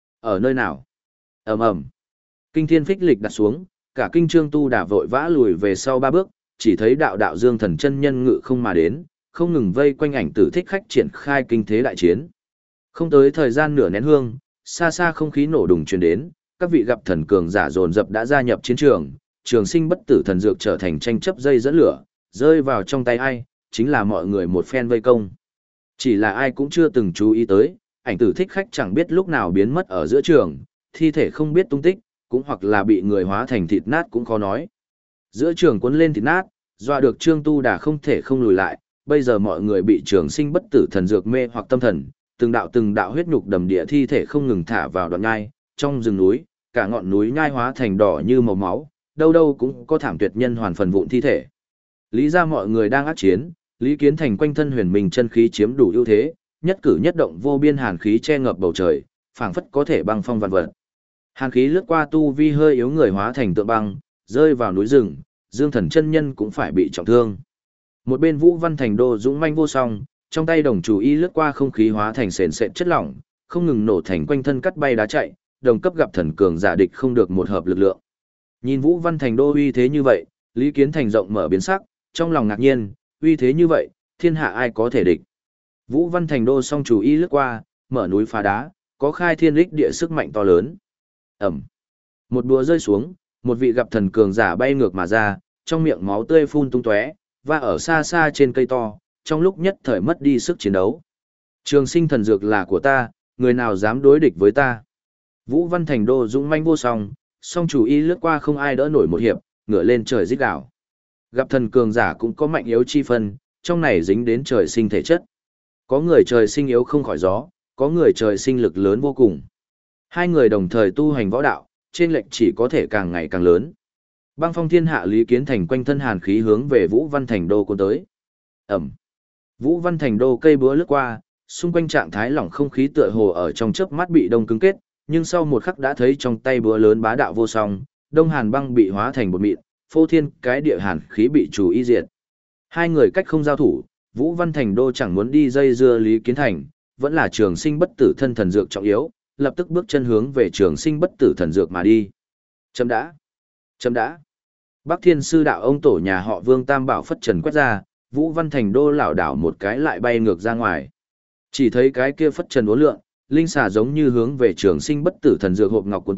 Ở nơi nào? Ầm ầm. Kinh thiên phích lịch đặt xuống, cả kinh Trương Tu Đà vội vã lùi về sau ba bước, chỉ thấy đạo đạo dương thần chân nhân ngự không mà đến, không ngừng vây quanh ảnh tử thích khách triển khai kinh thế đại chiến. Không tới thời gian nửa nén hương, xa xa không khí nổ đùng truyền đến, các vị gặp thần cường giả dồn dập đã gia nhập chiến trường, trường sinh bất tử thần dược trở thành tranh chấp dây dẫn lửa, rơi vào trong tay ai, chính là mọi người một phen vây công. Chỉ là ai cũng chưa từng chú ý tới, ảnh tử thích khách chẳng biết lúc nào biến mất ở giữa trường, thi thể không biết tung tích, cũng hoặc là bị người hóa thành thịt nát cũng khó nói. Giữa trường cuốn lên thịt nát, dọa được Trương Tu Đà không thể không lùi lại, bây giờ mọi người bị trường sinh bất tử thần dược mê hoặc tâm thần, từng đạo từng đạo huyết nhục đầm địa thi thể không ngừng thả vào đoạn nhai, trong rừng núi, cả ngọn núi nhai hóa thành đỏ như màu máu, đâu đâu cũng có thảm tuyệt nhân hoàn phần vụn thi thể. Lý ra mọi người đang ác chiến, Lý Kiến Thành quanh thân huyền minh chân khí chiếm đủ ưu thế, nhất cử nhất động vô biên hàn khí che ngập bầu trời, phảng phất có thể băng phong vạn vật. Hàn khí lướt qua tu vi hơi yếu người hóa thành tượng băng, rơi vào núi rừng, Dương Thần chân nhân cũng phải bị trọng thương. Một bên Vũ Văn Thành Đô dũng manh vô song, trong tay đồng chủ y lướt qua không khí hóa thành sền sệt chất lỏng, không ngừng nổ thành quanh thân cắt bay đá chạy, đồng cấp gặp thần cường giả địch không được một hợp lực lượng. Nhìn Vũ Văn Thành Đô uy thế như vậy, Lý Kiến Thành rộng mở biến sắc, trong lòng ngạc nhiên, uy thế như vậy, thiên hạ ai có thể địch. Vũ Văn Thành Đô song chủ y lướt qua, mở núi phá đá, có khai thiên lích địa sức mạnh to lớn. Ẩm. Một búa rơi xuống, một vị gặp thần cường giả bay ngược mà ra, trong miệng máu tươi phun tung tóe, và ở xa xa trên cây to, trong lúc nhất thời mất đi sức chiến đấu. Trường sinh thần dược là của ta, người nào dám đối địch với ta. Vũ Văn Thành Đô dũng manh vô song, song chủ y lướt qua không ai đỡ nổi một hiệp, ngửa lên trời rít gào. Gặp thần cường giả cũng có mạnh yếu chi phân, trong này dính đến trời sinh thể chất. Có người trời sinh yếu không khỏi gió, có người trời sinh lực lớn vô cùng. Hai người đồng thời tu hành võ đạo, trên lệch chỉ có thể càng ngày càng lớn. Băng phong thiên hạ Lý Kiến Thành quanh thân hàn khí hướng về Vũ Văn Thành Đô cuốn tới. Ẩm. Vũ Văn Thành Đô cây búa lướt qua, xung quanh trạng thái lỏng không khí tựa hồ ở trong chớp mắt bị đông cứng kết, nhưng sau một khắc đã thấy trong tay búa lớn bá đạo vô song, đông hàn băng bị hóa thành bột mịn, phô thiên cái địa hàn khí bị chủ y diệt. Hai người cách không giao thủ, Vũ Văn Thành Đô chẳng muốn đi dây dưa Lý Kiến Thành, vẫn là trường sinh bất tử thân thần dược trọng yếu, lập tức bước chân hướng về trường sinh bất tử thần dược mà đi. Chấm đã. Chấm đã. Bắc Thiên sư đạo ông tổ nhà họ Vương Tam Bảo phất trần quét ra, Vũ Văn Thành Đô lảo đảo một cái lại bay ngược ra ngoài. Chỉ thấy cái kia phất trần uốn lượn, linh xà giống như hướng về trường sinh bất tử thần dược hộp ngọc cuốn tới,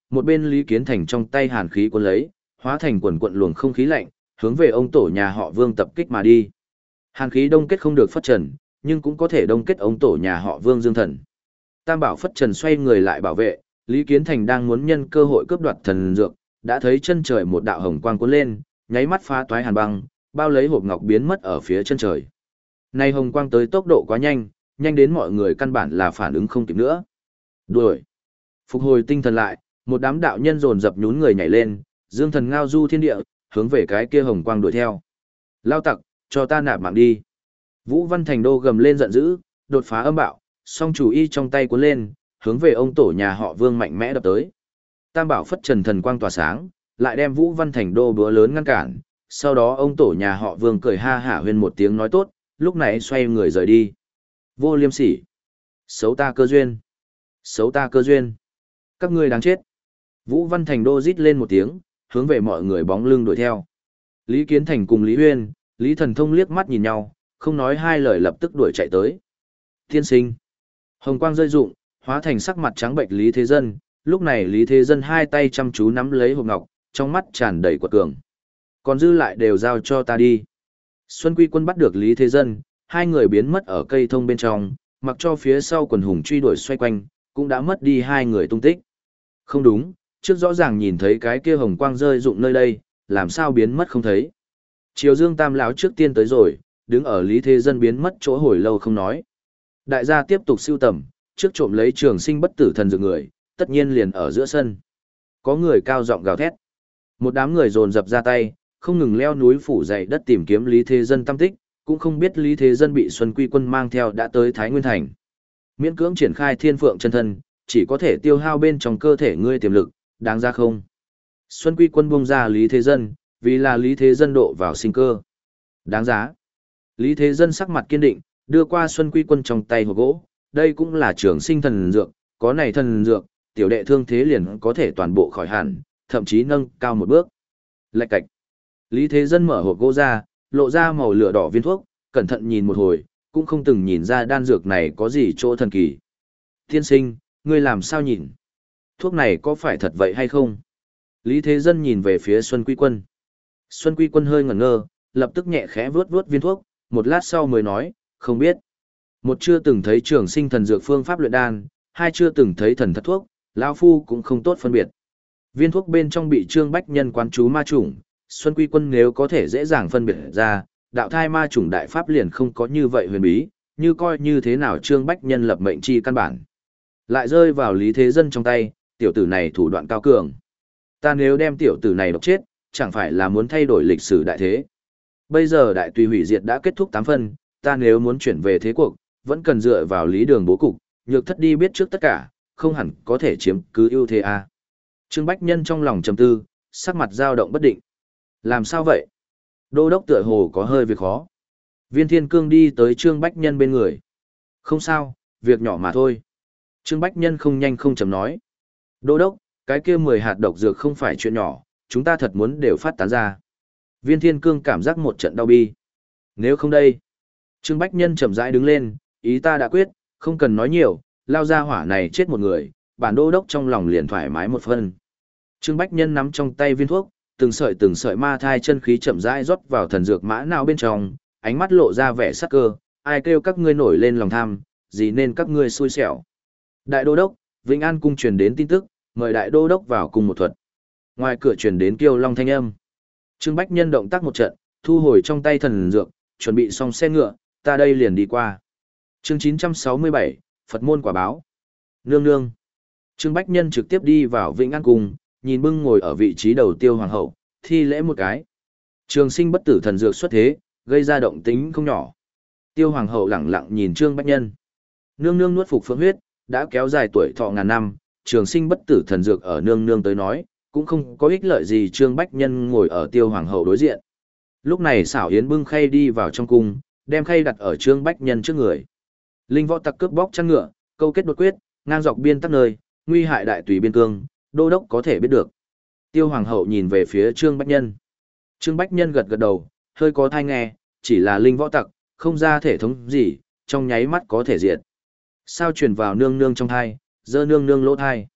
một bên Lý Kiến Thành trong tay hàn khí cuốn lấy, hóa thành quần quận luồng không khí lạnh, hướng về ông tổ nhà họ Vương tập kích mà đi. Hàn khí đông kết không được phất trần, nhưng cũng có thể đông kết ông tổ nhà họ Vương Dương Thần. Tam bảo phất trần xoay người lại bảo vệ, Lý Kiến Thành đang muốn nhân cơ hội cướp đoạt thần dược, đã thấy chân trời một đạo hồng quang cuốn lên, nháy mắt phá toái hàn băng, bao lấy hộp ngọc biến mất ở phía chân trời. Này hồng quang tới tốc độ quá nhanh, nhanh đến mọi người căn bản là phản ứng không kịp nữa. Đuổi. Phục hồi tinh thần lại, một đám đạo nhân dồn dập nhún người nhảy lên, Dương Thần ngao du thiên địa, hướng về cái kia hồng quang đuổi theo. Lao tặc, cho ta nạp mạng đi. Vũ Văn Thành Đô gầm lên giận dữ, đột phá âm bạo, song chủ y trong tay cuốn lên, hướng về ông tổ nhà họ Vương mạnh mẽ đập tới. Tam bảo phất trần thần quang tỏa sáng, lại đem Vũ Văn Thành Đô búa lớn ngăn cản. Sau đó ông tổ nhà họ Vương cười ha hả huyên một tiếng nói tốt, lúc này xoay người rời đi. Vô liêm sỉ. Xấu ta cơ duyên. Xấu ta cơ duyên. Các ngươi đáng chết. Vũ Văn Thành Đô rít lên một tiếng, hướng về mọi người bóng lưng đuổi theo. Lý Kiến Thành cùng Lý Huyên, Lý Thần Thông liếc mắt nhìn nhau, không nói hai lời lập tức đuổi chạy tới. Tiên sinh. Hồng quang rơi rụng, hóa thành sắc mặt trắng bệnh Lý Thế Dân. Lúc này Lý Thế Dân hai tay chăm chú nắm lấy hộp ngọc, trong mắt tràn đầy quật cường. Còn dư lại đều giao cho ta đi. Xuân Quy Quân bắt được Lý Thế Dân, hai người biến mất ở cây thông bên trong, mặc cho phía sau quần hùng truy đuổi xoay quanh, cũng đã mất đi hai người tung tích. Không đúng, trước rõ ràng nhìn thấy cái kia hồng quang rơi rụng nơi đây, làm sao biến mất không thấy. Triều Dương Tam lão trước tiên tới rồi, đứng ở Lý Thế Dân biến mất chỗ hồi lâu không nói. Đại gia tiếp tục sưu tầm, trước trộm lấy trường sinh bất tử thần dược người, tất nhiên liền ở giữa sân. Có người cao giọng gào thét. Một đám người dồn dập ra tay, không ngừng leo núi phủ dậy đất tìm kiếm Lý Thế Dân tâm tích, cũng không biết Lý Thế Dân bị Xuân Quy Quân mang theo đã tới Thái Nguyên Thành. Miễn cưỡng triển khai thiên phượng chân thân, chỉ có thể tiêu hao bên trong cơ thể ngươi tiềm lực, đáng ra không? Xuân Quy Quân buông ra Lý Thế Dân, vì là Lý Thế Dân độ vào sinh cơ. Đáng giá. Lý Thế Dân sắc mặt kiên định, đưa qua Xuân Quy Quân trong tay hộp gỗ, đây cũng là trường sinh thần dược, có này thần dược, tiểu đệ thương thế liền có thể toàn bộ khỏi hẳn, thậm chí nâng cao một bước. Lạch cạch. Lý Thế Dân mở hộp gỗ ra, lộ ra màu lửa đỏ viên thuốc, cẩn thận nhìn một hồi, cũng không từng nhìn ra đan dược này có gì chỗ thần kỳ. Tiên sinh, ngươi làm sao nhìn? Thuốc này có phải thật vậy hay không? Lý Thế Dân nhìn về phía Xuân Quy Quân. Xuân Quy Quân hơi ngẩn ngơ, lập tức nhẹ khẽ vuốt vuốt viên thuốc, một lát sau mới nói, không biết. Một chưa từng thấy trường sinh thần dược phương pháp luyện đan, hai chưa từng thấy thần thật thuốc, lão phu cũng không tốt phân biệt. Viên thuốc bên trong bị Trương Bách Nhân quán chú ma chủng, Xuân Quy Quân nếu có thể dễ dàng phân biệt ra, đạo thai ma chủng đại pháp liền không có như vậy huyền bí, như coi như thế nào Trương Bách Nhân lập mệnh chi căn bản. Lại rơi vào Lý Thế Dân trong tay, tiểu tử này thủ đoạn cao cường. Ta nếu đem tiểu tử này độc chết, chẳng phải là muốn thay đổi lịch sử đại thế. Bây giờ đại tùy hủy diệt đã kết thúc tám phân, ta nếu muốn chuyển về thế cuộc, vẫn cần dựa vào lý đường bố cục, nhược thất đi biết trước tất cả, không hẳn có thể chiếm cứ ưu thế a. Trương Bách Nhân trong lòng trầm tư, sắc mặt dao động bất định. Làm sao vậy? Đô đốc tựa hồ có hơi việc khó. Viên Thiên Cương đi tới Trương Bách Nhân bên người. Không sao, việc nhỏ mà thôi. Trương Bách Nhân không nhanh không chậm nói. Đô đốc, cái kia mười hạt độc dược không phải chuyện nhỏ, chúng ta thật muốn đều phát tán ra. Viên Thiên Cương cảm giác một trận đau bi. Nếu không đây. Trương Bách Nhân chậm rãi đứng lên, ý ta đã quyết, không cần nói nhiều, lao ra hỏa này chết một người, bản đô đốc trong lòng liền thoải mái một phần. Trương Bách Nhân nắm trong tay viên thuốc, từng sợi từng sợi ma thai chân khí chậm rãi rót vào thần dược mã nào bên trong, ánh mắt lộ ra vẻ sắc cơ, ai kêu các ngươi nổi lên lòng tham, gì nên các ngươi xui xẻo. Đại đô đốc, Vĩnh An cung truyền đến tin tức, mời đại đô đốc vào cùng một thuật. Ngoài cửa truyền đến Kiêu Long thanh âm. Trương Bách Nhân động tác một trận, thu hồi trong tay thần dược, chuẩn bị xong xe ngựa, ta đây liền đi qua. Chương chín trăm sáu mươi bảy, Phật môn quả báo. Nương nương. Trương Bách Nhân trực tiếp đi vào Vĩnh An cung, nhìn bưng ngồi ở vị trí đầu Tiêu hoàng hậu, thi lễ một cái. Trường sinh bất tử thần dược xuất thế, gây ra động tính không nhỏ. Tiêu hoàng hậu lẳng lặng nhìn Trương Bách Nhân. Nương nương nuốt phục phượng huyết, đã kéo dài tuổi thọ ngàn năm, trường sinh bất tử thần dược ở nương nương tới nói, cũng không có ích lợi gì. Trương Bách Nhân ngồi ở Tiêu hoàng hậu đối diện. Lúc này xảo yến bưng khay đi vào trong cung, đem khay đặt ở Trương Bách Nhân trước người. Linh võ tặc cướp bóc chăn ngựa, câu kết đột quyết, ngang dọc biên tắc nơi, nguy hại đại tùy biên cương, đô đốc có thể biết được. Tiêu hoàng hậu nhìn về phía Trương Bách Nhân. Trương Bách Nhân gật gật đầu, hơi có thai nghe, chỉ là linh võ tặc, không ra thể thống gì, trong nháy mắt có thể diệt. Sao truyền vào nương nương trong thai, dơ nương nương lỗ thai.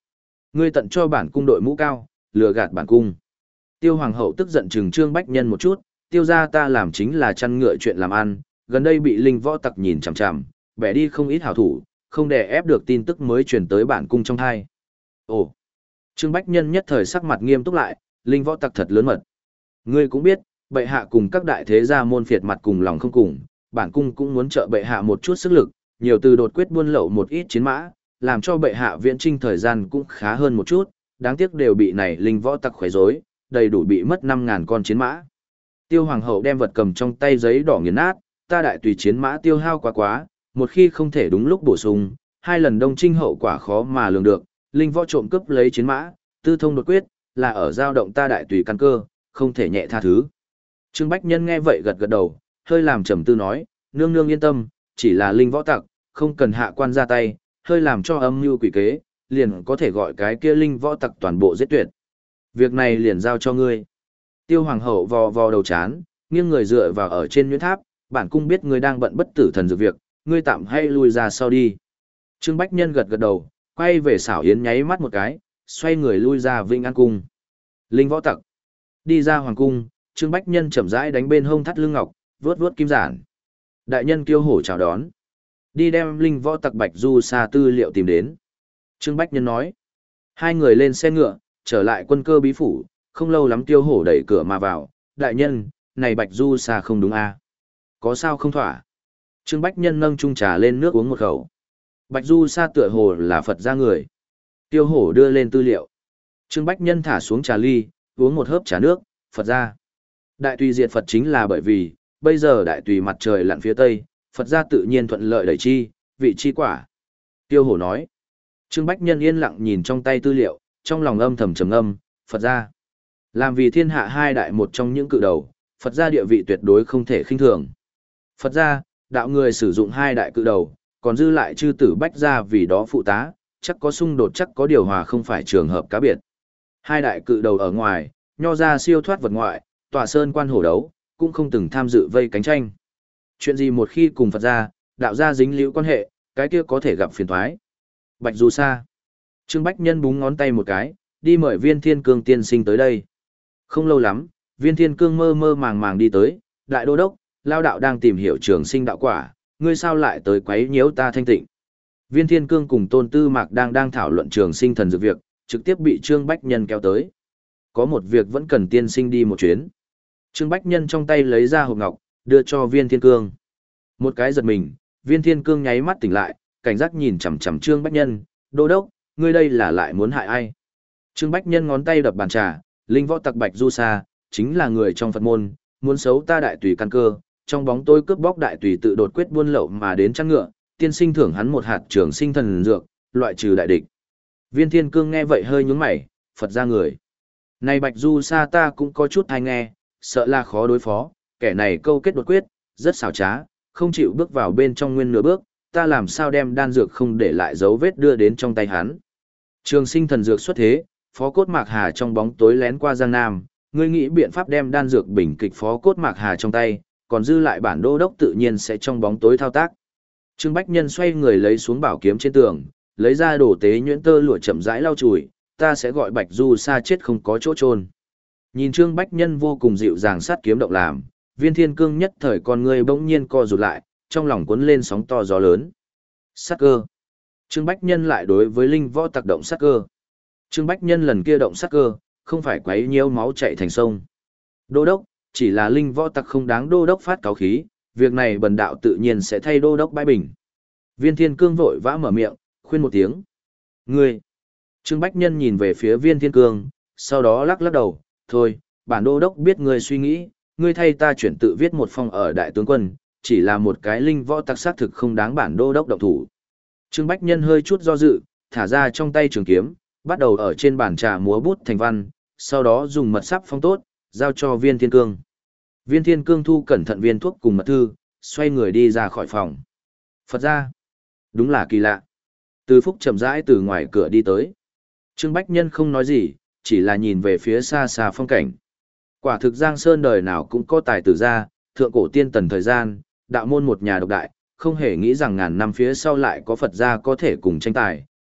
Ngươi tận cho bản cung đội mũ cao, lừa gạt bản cung. Tiêu hoàng hậu tức giận trừng Trương Bách Nhân một chút, tiêu gia ta làm chính là chăn ngựa chuyện làm ăn, gần đây bị linh võ tặc nhìn chằm chằm, bẻ đi không ít hảo thủ, không đè ép được tin tức mới truyền tới bản cung trong thai. Ồ! Trương Bách Nhân nhất thời sắc mặt nghiêm túc lại, linh võ tặc thật lớn mật. Ngươi cũng biết, bệ hạ cùng các đại thế gia môn phiệt mặt cùng lòng không cùng, bản cung cũng muốn trợ bệ hạ một chút sức lực, nhiều từ đột quyết buôn lậu một ít chiến mã, làm cho bệ hạ viễn trinh thời gian cũng khá hơn một chút, đáng tiếc đều bị này linh võ tặc khuấy rối, đầy đủ bị mất năm ngàn con chiến mã. Tiêu hoàng hậu đem vật cầm trong tay giấy đỏ nghiền nát, ta đại tùy chiến mã tiêu hao quá quá, một khi không thể đúng lúc bổ sung, hai lần đông trinh hậu quả khó mà lường được, linh võ trộm cướp lấy chiến mã, tư thông đột quyết, là ở giao động ta đại tùy căn cơ, không thể nhẹ tha thứ. Trương Bách Nhân nghe vậy gật gật đầu, hơi làm trầm tư nói, nương nương yên tâm, chỉ là linh võ tặc, không cần hạ quan ra tay, hơi làm cho âm mưu quỷ kế, liền có thể gọi cái kia linh võ tặc toàn bộ giết tuyệt. Việc này liền giao cho ngươi. Tiêu hoàng hậu vò vò đầu chán, nghiêng người dựa vào ở trên nhuyễn tháp, bản cung biết ngươi đang bận bất tử thần dược việc, ngươi tạm hay lui ra sau đi. Trương Bách Nhân gật gật đầu, quay về xảo yến nháy mắt một cái, xoay người lui ra Vĩnh An cung. Linh võ tặc. Đi ra hoàng cung, Trương Bách Nhân chậm rãi đánh bên hông thắt lưng ngọc, vuốt vuốt kim giản. Đại nhân kiêu hổ chào đón. Đi đem linh võ tặc Bạch Du Sa tư liệu tìm đến. Trương Bách Nhân nói. Hai người lên xe ngựa, trở lại quân cơ bí phủ, không lâu lắm tiêu hổ đẩy cửa mà vào. Đại nhân, này Bạch Du Sa không đúng à? Có sao không thỏa? Trương Bách Nhân nâng chung trà lên nước uống một khẩu. Bạch Du Sa tựa hồ là Phật gia người. Tiêu hổ đưa lên tư liệu. Trương Bách Nhân thả xuống trà ly, uống một hớp trà nước, Phật gia. Đại tùy diệt Phật chính là bởi vì, bây giờ đại tùy mặt trời lặn phía tây, Phật gia tự nhiên thuận lợi đẩy chi, vị chi quả. Tiêu hổ nói. Trương Bách Nhân yên lặng nhìn trong tay tư liệu, trong lòng âm thầm trầm ngâm, Phật gia. Làm vì thiên hạ hai đại một trong những cự đầu, Phật gia địa vị tuyệt đối không thể khinh thường. Phật gia, đạo người sử dụng hai đại cự đầu, còn dư lại chư tử Bách gia vì đó phụ tá, chắc có xung đột chắc có điều hòa không phải trường hợp cá biệt. Hai đại cự đầu ở ngoài, nho gia siêu thoát vật ngoại, tòa sơn quan hổ đấu, cũng không từng tham dự vây cánh tranh. Chuyện gì một khi cùng Phật gia, đạo gia dính liễu quan hệ, cái kia có thể gặp phiền toái. Bạch Du Sa. Trương Bách Nhân búng ngón tay một cái, đi mời Viên Thiên Cương tiên sinh tới đây. Không lâu lắm, Viên Thiên Cương mơ mơ màng màng đi tới, đại đô đốc, lao đạo đang tìm hiểu trường sinh đạo quả, ngươi sao lại tới quấy nhiễu ta thanh tịnh. Viên Thiên Cương cùng Tôn Tư Mạc đang đang thảo luận trường sinh thần dược việc, trực tiếp bị Trương Bách Nhân kéo tới. Có một việc vẫn cần tiên sinh đi một chuyến. Trương Bách Nhân trong tay lấy ra hộp ngọc, đưa cho Viên Thiên Cương. Một cái giật mình, Viên Thiên Cương nháy mắt tỉnh lại, cảnh giác nhìn chằm chằm Trương Bách Nhân, đô đốc, ngươi đây là lại muốn hại ai? Trương Bách Nhân ngón tay đập bàn trà, linh võ tặc Bạch Du Sa, chính là người trong Phật môn, muốn xấu ta đại tùy căn cơ, trong bóng tối cướp bóc đại tùy tự đột quyết buôn lậu mà đến chăn ngựa, tiên sinh thưởng hắn một hạt trường sinh thần dược, loại trừ đại địch. Viên Thiên Cương nghe vậy hơi nhướng mày, Phật ra người. Này Bạch Du Sa ta cũng có chút hay nghe, sợ là khó đối phó, kẻ này câu kết đột quyết, rất xảo trá, không chịu bước vào bên trong nguyên nửa bước, ta làm sao đem đan dược không để lại dấu vết đưa đến trong tay hắn. Trường sinh thần dược xuất thế, Phó Cốt Mạc Hà trong bóng tối lén qua Giang Nam, ngươi nghĩ biện pháp đem đan dược bình kịch Phó Cốt Mạc Hà trong tay, còn dư lại bản đô đốc tự nhiên sẽ trong bóng tối thao tác. Trương Bách Nhân xoay người lấy xuống bảo kiếm trên tường, lấy ra đồ tế nhuyễn tơ lụa chậm rãi lau chùi, ta sẽ gọi Bạch Du Sa chết không có chỗ chôn. Nhìn Trương Bách Nhân vô cùng dịu dàng sát kiếm động làm, Viên Thiên Cương nhất thời con người bỗng nhiên co rụt lại, trong lòng cuốn lên sóng to gió lớn. Sát cơ. Trương Bách Nhân lại đối với linh võ tặc động sát cơ. Trương Bách Nhân lần kia động sát cơ, không phải quấy nhiễu máu chảy thành sông. Đô đốc, chỉ là linh võ tặc không đáng đô đốc phát cáo khí, việc này bần đạo tự nhiên sẽ thay đô đốc bãi bình. Viên Thiên Cương vội vã mở miệng, khuyên một tiếng. Ngươi. Trương Bách Nhân nhìn về phía Viên Thiên Cương, sau đó lắc lắc đầu, thôi, bản đô đốc biết ngươi suy nghĩ, ngươi thay ta chuyển tự viết một phong ở đại tướng quân, chỉ là một cái linh võ tặc xác thực không đáng bản đô đốc động thủ. Trương Bách Nhân hơi chút do dự, thả ra trong tay trường kiếm, bắt đầu ở trên bàn trà múa bút thành văn, sau đó dùng mật sáp phong tốt, giao cho Viên Thiên Cương. Viên Thiên Cương thu cẩn thận viên thuốc cùng mật thư, xoay người đi ra khỏi phòng. Phật ra, đúng là kỳ lạ. Từ Phúc chậm rãi từ ngoài cửa đi tới. Trương Bách Nhân không nói gì, chỉ là nhìn về phía xa xa phong cảnh. Quả thực Giang Sơn đời nào cũng có tài tử ra, thượng cổ tiên tần thời gian, đạo môn một nhà độc đại, không hề nghĩ rằng ngàn năm phía sau lại có Phật gia có thể cùng tranh tài,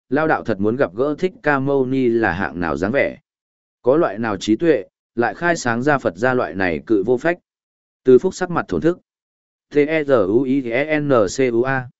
lao đạo thật muốn gặp gỡ Thích Ca Mâu Ni là hạng nào dáng vẻ. Có loại nào trí tuệ, lại khai sáng ra Phật gia loại này cự vô phách. Từ Phúc sắc mặt thổn thức. T-E-Z-U-I-N-C-U-A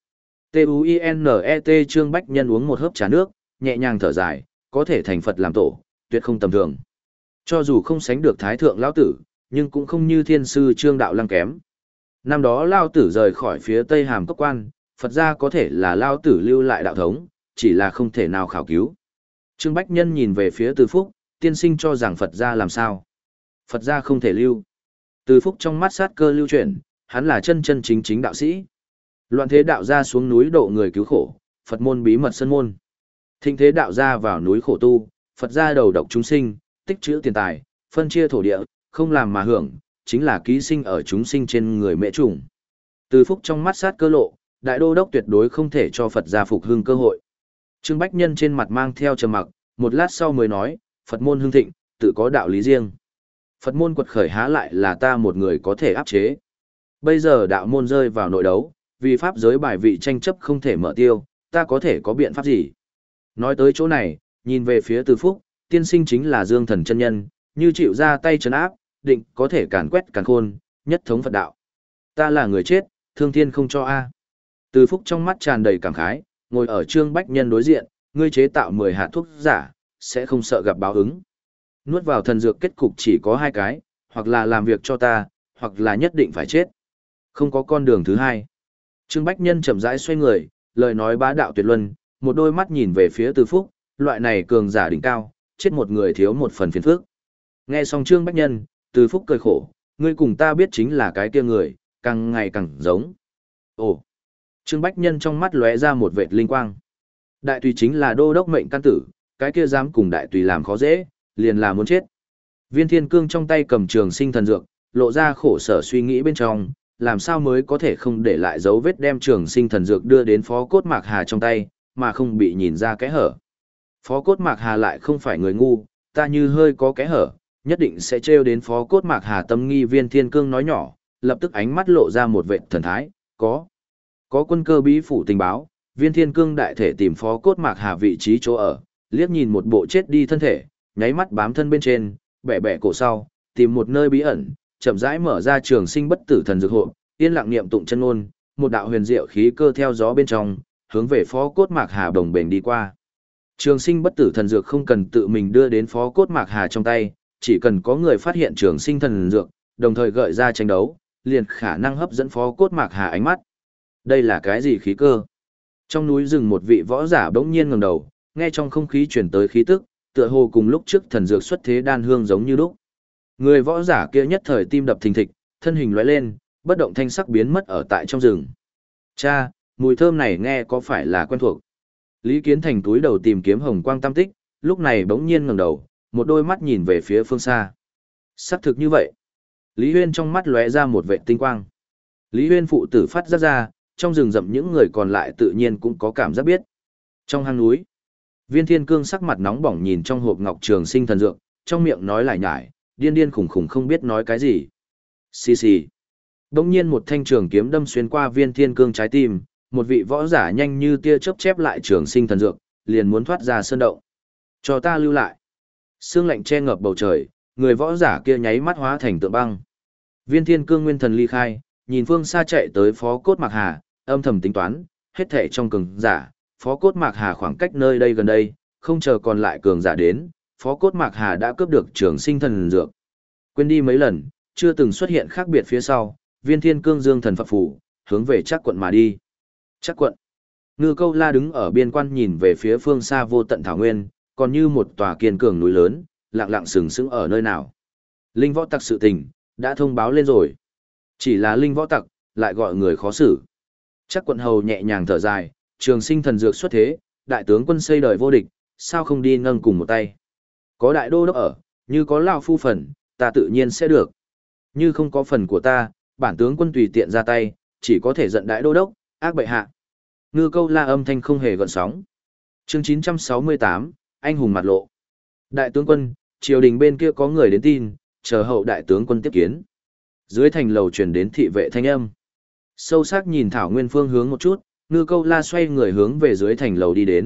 T-U-I-N-E-T Trương Bách Nhân uống một hớp trà nước, nhẹ nhàng thở dài, có thể thành Phật làm tổ, tuyệt không tầm thường. Cho dù không sánh được Thái Thượng Lão Tử, nhưng cũng không như Thiên Sư Trương Đạo Lăng kém. Năm đó Lao Tử rời khỏi phía Tây Hàm Cốc Quan, Phật gia có thể là Lao Tử lưu lại đạo thống, chỉ là không thể nào khảo cứu. Trương Bách Nhân nhìn về phía Từ Phúc, tiên sinh cho rằng Phật gia làm sao? Phật gia không thể lưu. Từ Phúc trong mắt sát cơ lưu chuyển, hắn là chân chân chính chính đạo sĩ. Loạn thế đạo gia xuống núi độ người cứu khổ, Phật môn bí mật sân môn. Thịnh thế đạo gia vào núi khổ tu, Phật gia đầu độc chúng sinh, tích trữ tiền tài, phân chia thổ địa, không làm mà hưởng, chính là ký sinh ở chúng sinh trên người mẹ trùng. Từ Phúc trong mắt sát cơ lộ, đại đô đốc tuyệt đối không thể cho Phật gia phục hưng cơ hội. Trương Bách Nhân trên mặt mang theo trầm mặc, một lát sau mới nói, Phật môn hưng thịnh, tự có đạo lý riêng. Phật môn quật khởi há lại là ta một người có thể áp chế. Bây giờ đạo môn rơi vào nội đấu, vì pháp giới bài vị tranh chấp không thể mở tiêu, ta có thể có biện pháp gì? Nói tới chỗ này, nhìn về phía Từ Phúc, tiên sinh chính là Dương Thần chân nhân, như chịu ra tay trấn áp, định có thể càn quét càn khôn, nhất thống Phật đạo. Ta là người chết, thương thiên không cho a. Từ Phúc trong mắt tràn đầy cảm khái, ngồi ở Trương Bách Nhân đối diện, ngươi chế tạo mười hạt thuốc giả, sẽ không sợ gặp báo ứng. Nuốt vào thần dược kết cục chỉ có hai cái, hoặc là làm việc cho ta, hoặc là nhất định phải chết. Không có con đường thứ hai. Trương Bách Nhân chậm rãi xoay người, lời nói bá đạo tuyệt luân, một đôi mắt nhìn về phía Từ Phúc, loại này cường giả đỉnh cao, chết một người thiếu một phần phiền phức. Nghe xong Trương Bách Nhân, Từ Phúc cười khổ, ngươi cùng ta biết chính là cái kia người, càng ngày càng giống. Ồ. Trương Bách Nhân trong mắt lóe ra một vệt linh quang. Đại tùy chính là đô đốc mệnh căn tử, cái kia dám cùng đại tùy làm khó dễ, liền là muốn chết. Viên Thiên Cương trong tay cầm trường sinh thần dược, lộ ra khổ sở suy nghĩ bên trong, làm sao mới có thể không để lại dấu vết đem trường sinh thần dược đưa đến Phó Cốt Mạc Hà trong tay, mà không bị nhìn ra kẽ hở. Phó Cốt Mạc Hà lại không phải người ngu, ta như hơi có kẽ hở, nhất định sẽ trêu đến Phó Cốt Mạc Hà tâm nghi. Viên Thiên Cương nói nhỏ, lập tức ánh mắt lộ ra một vệt thần thái, có. Có quân cơ bí phủ tình báo, Viên Thiên Cương đại thể tìm Phó Cốt Mạc Hà vị trí chỗ ở, liếc nhìn một bộ chết đi thân thể, nháy mắt bám thân bên trên, bẻ bẻ cổ sau, tìm một nơi bí ẩn, chậm rãi mở ra trường sinh bất tử thần dược hộ, yên lặng niệm tụng chân ngôn, một đạo huyền diệu khí cơ theo gió bên trong, hướng về Phó Cốt Mạc Hà đồng bền đi qua. Trường sinh bất tử thần dược không cần tự mình đưa đến Phó Cốt Mạc Hà trong tay, chỉ cần có người phát hiện trường sinh thần dược, đồng thời gợi ra tranh đấu, liền khả năng hấp dẫn Phó Cốt Mạc Hà ánh mắt. Đây là cái gì khí cơ? Trong núi rừng một vị võ giả bỗng nhiên ngẩng đầu, nghe trong không khí truyền tới khí tức, tựa hồ cùng lúc trước thần dược xuất thế đan hương giống như lúc. Người võ giả kia nhất thời tim đập thình thịch, thân hình lóe lên, bất động thanh sắc biến mất ở tại trong rừng. Cha, mùi thơm này nghe có phải là quen thuộc? Lý Kiến Thành túi đầu tìm kiếm hồng quang tam tích, lúc này bỗng nhiên ngẩng đầu, một đôi mắt nhìn về phía phương xa. Xác thực như vậy. Lý Huyên trong mắt lóe ra một vệt tinh quang. Lý Huyên phụ tử phát ra ra, trong rừng rậm những người còn lại tự nhiên cũng có cảm giác biết. Trong hang núi, Viên Thiên Cương sắc mặt nóng bỏng nhìn trong hộp ngọc trường sinh thần dược, trong miệng nói lải nhải, điên điên khủng khủng không biết nói cái gì. Xì xì. Đông nhiên một thanh trường kiếm đâm xuyên qua Viên Thiên Cương trái tim, một vị võ giả nhanh như tia chớp chép lại trường sinh thần dược, liền muốn thoát ra sơn động. Cho ta lưu lại. Sương lạnh che ngập bầu trời, người võ giả kia nháy mắt hóa thành tượng băng. Viên Thiên Cương nguyên thần ly khai, nhìn phương xa chạy tới Phó Cốt Mạc Hà, âm thầm tính toán, hết thảy trong cường giả, Phó Cốt Mạc Hà khoảng cách nơi đây gần đây, không chờ còn lại cường giả đến, Phó Cốt Mạc Hà đã cướp được trường sinh thần dược. Quên đi mấy lần, chưa từng xuất hiện khác biệt phía sau, Viên Thiên Cương dương thần phập phù, hướng về Trác quận mà đi. Trác quận. Ngư Câu La đứng ở biên quan nhìn về phía phương xa vô tận thảo nguyên, còn như một tòa kiên cường núi lớn, lặng lặng sừng sững ở nơi nào. Linh võ tặc sự tình, đã thông báo lên rồi. Chỉ là linh võ tặc, lại gọi người khó xử. Trác quận hầu nhẹ nhàng thở dài, trường sinh thần dược xuất thế, đại tướng quân xây đời vô địch, sao không đi nâng cùng một tay. Có đại đô đốc ở, như có lão phu phần, ta tự nhiên sẽ được. Như không có phần của ta, bản tướng quân tùy tiện ra tay, chỉ có thể giận đại đô đốc, ác bệ hạ. Ngư Câu La âm thanh không hề gợn sóng. Chương chín trăm sáu mươi tám, anh hùng mặt lộ. Đại tướng quân, triều đình bên kia có người đến tin, chờ hậu đại tướng quân tiếp kiến. Dưới thành lầu truyền đến thị vệ thanh âm. Sâu sắc nhìn Thảo Nguyên phương hướng một chút, Ngư Câu La xoay người hướng về dưới thành lầu đi đến,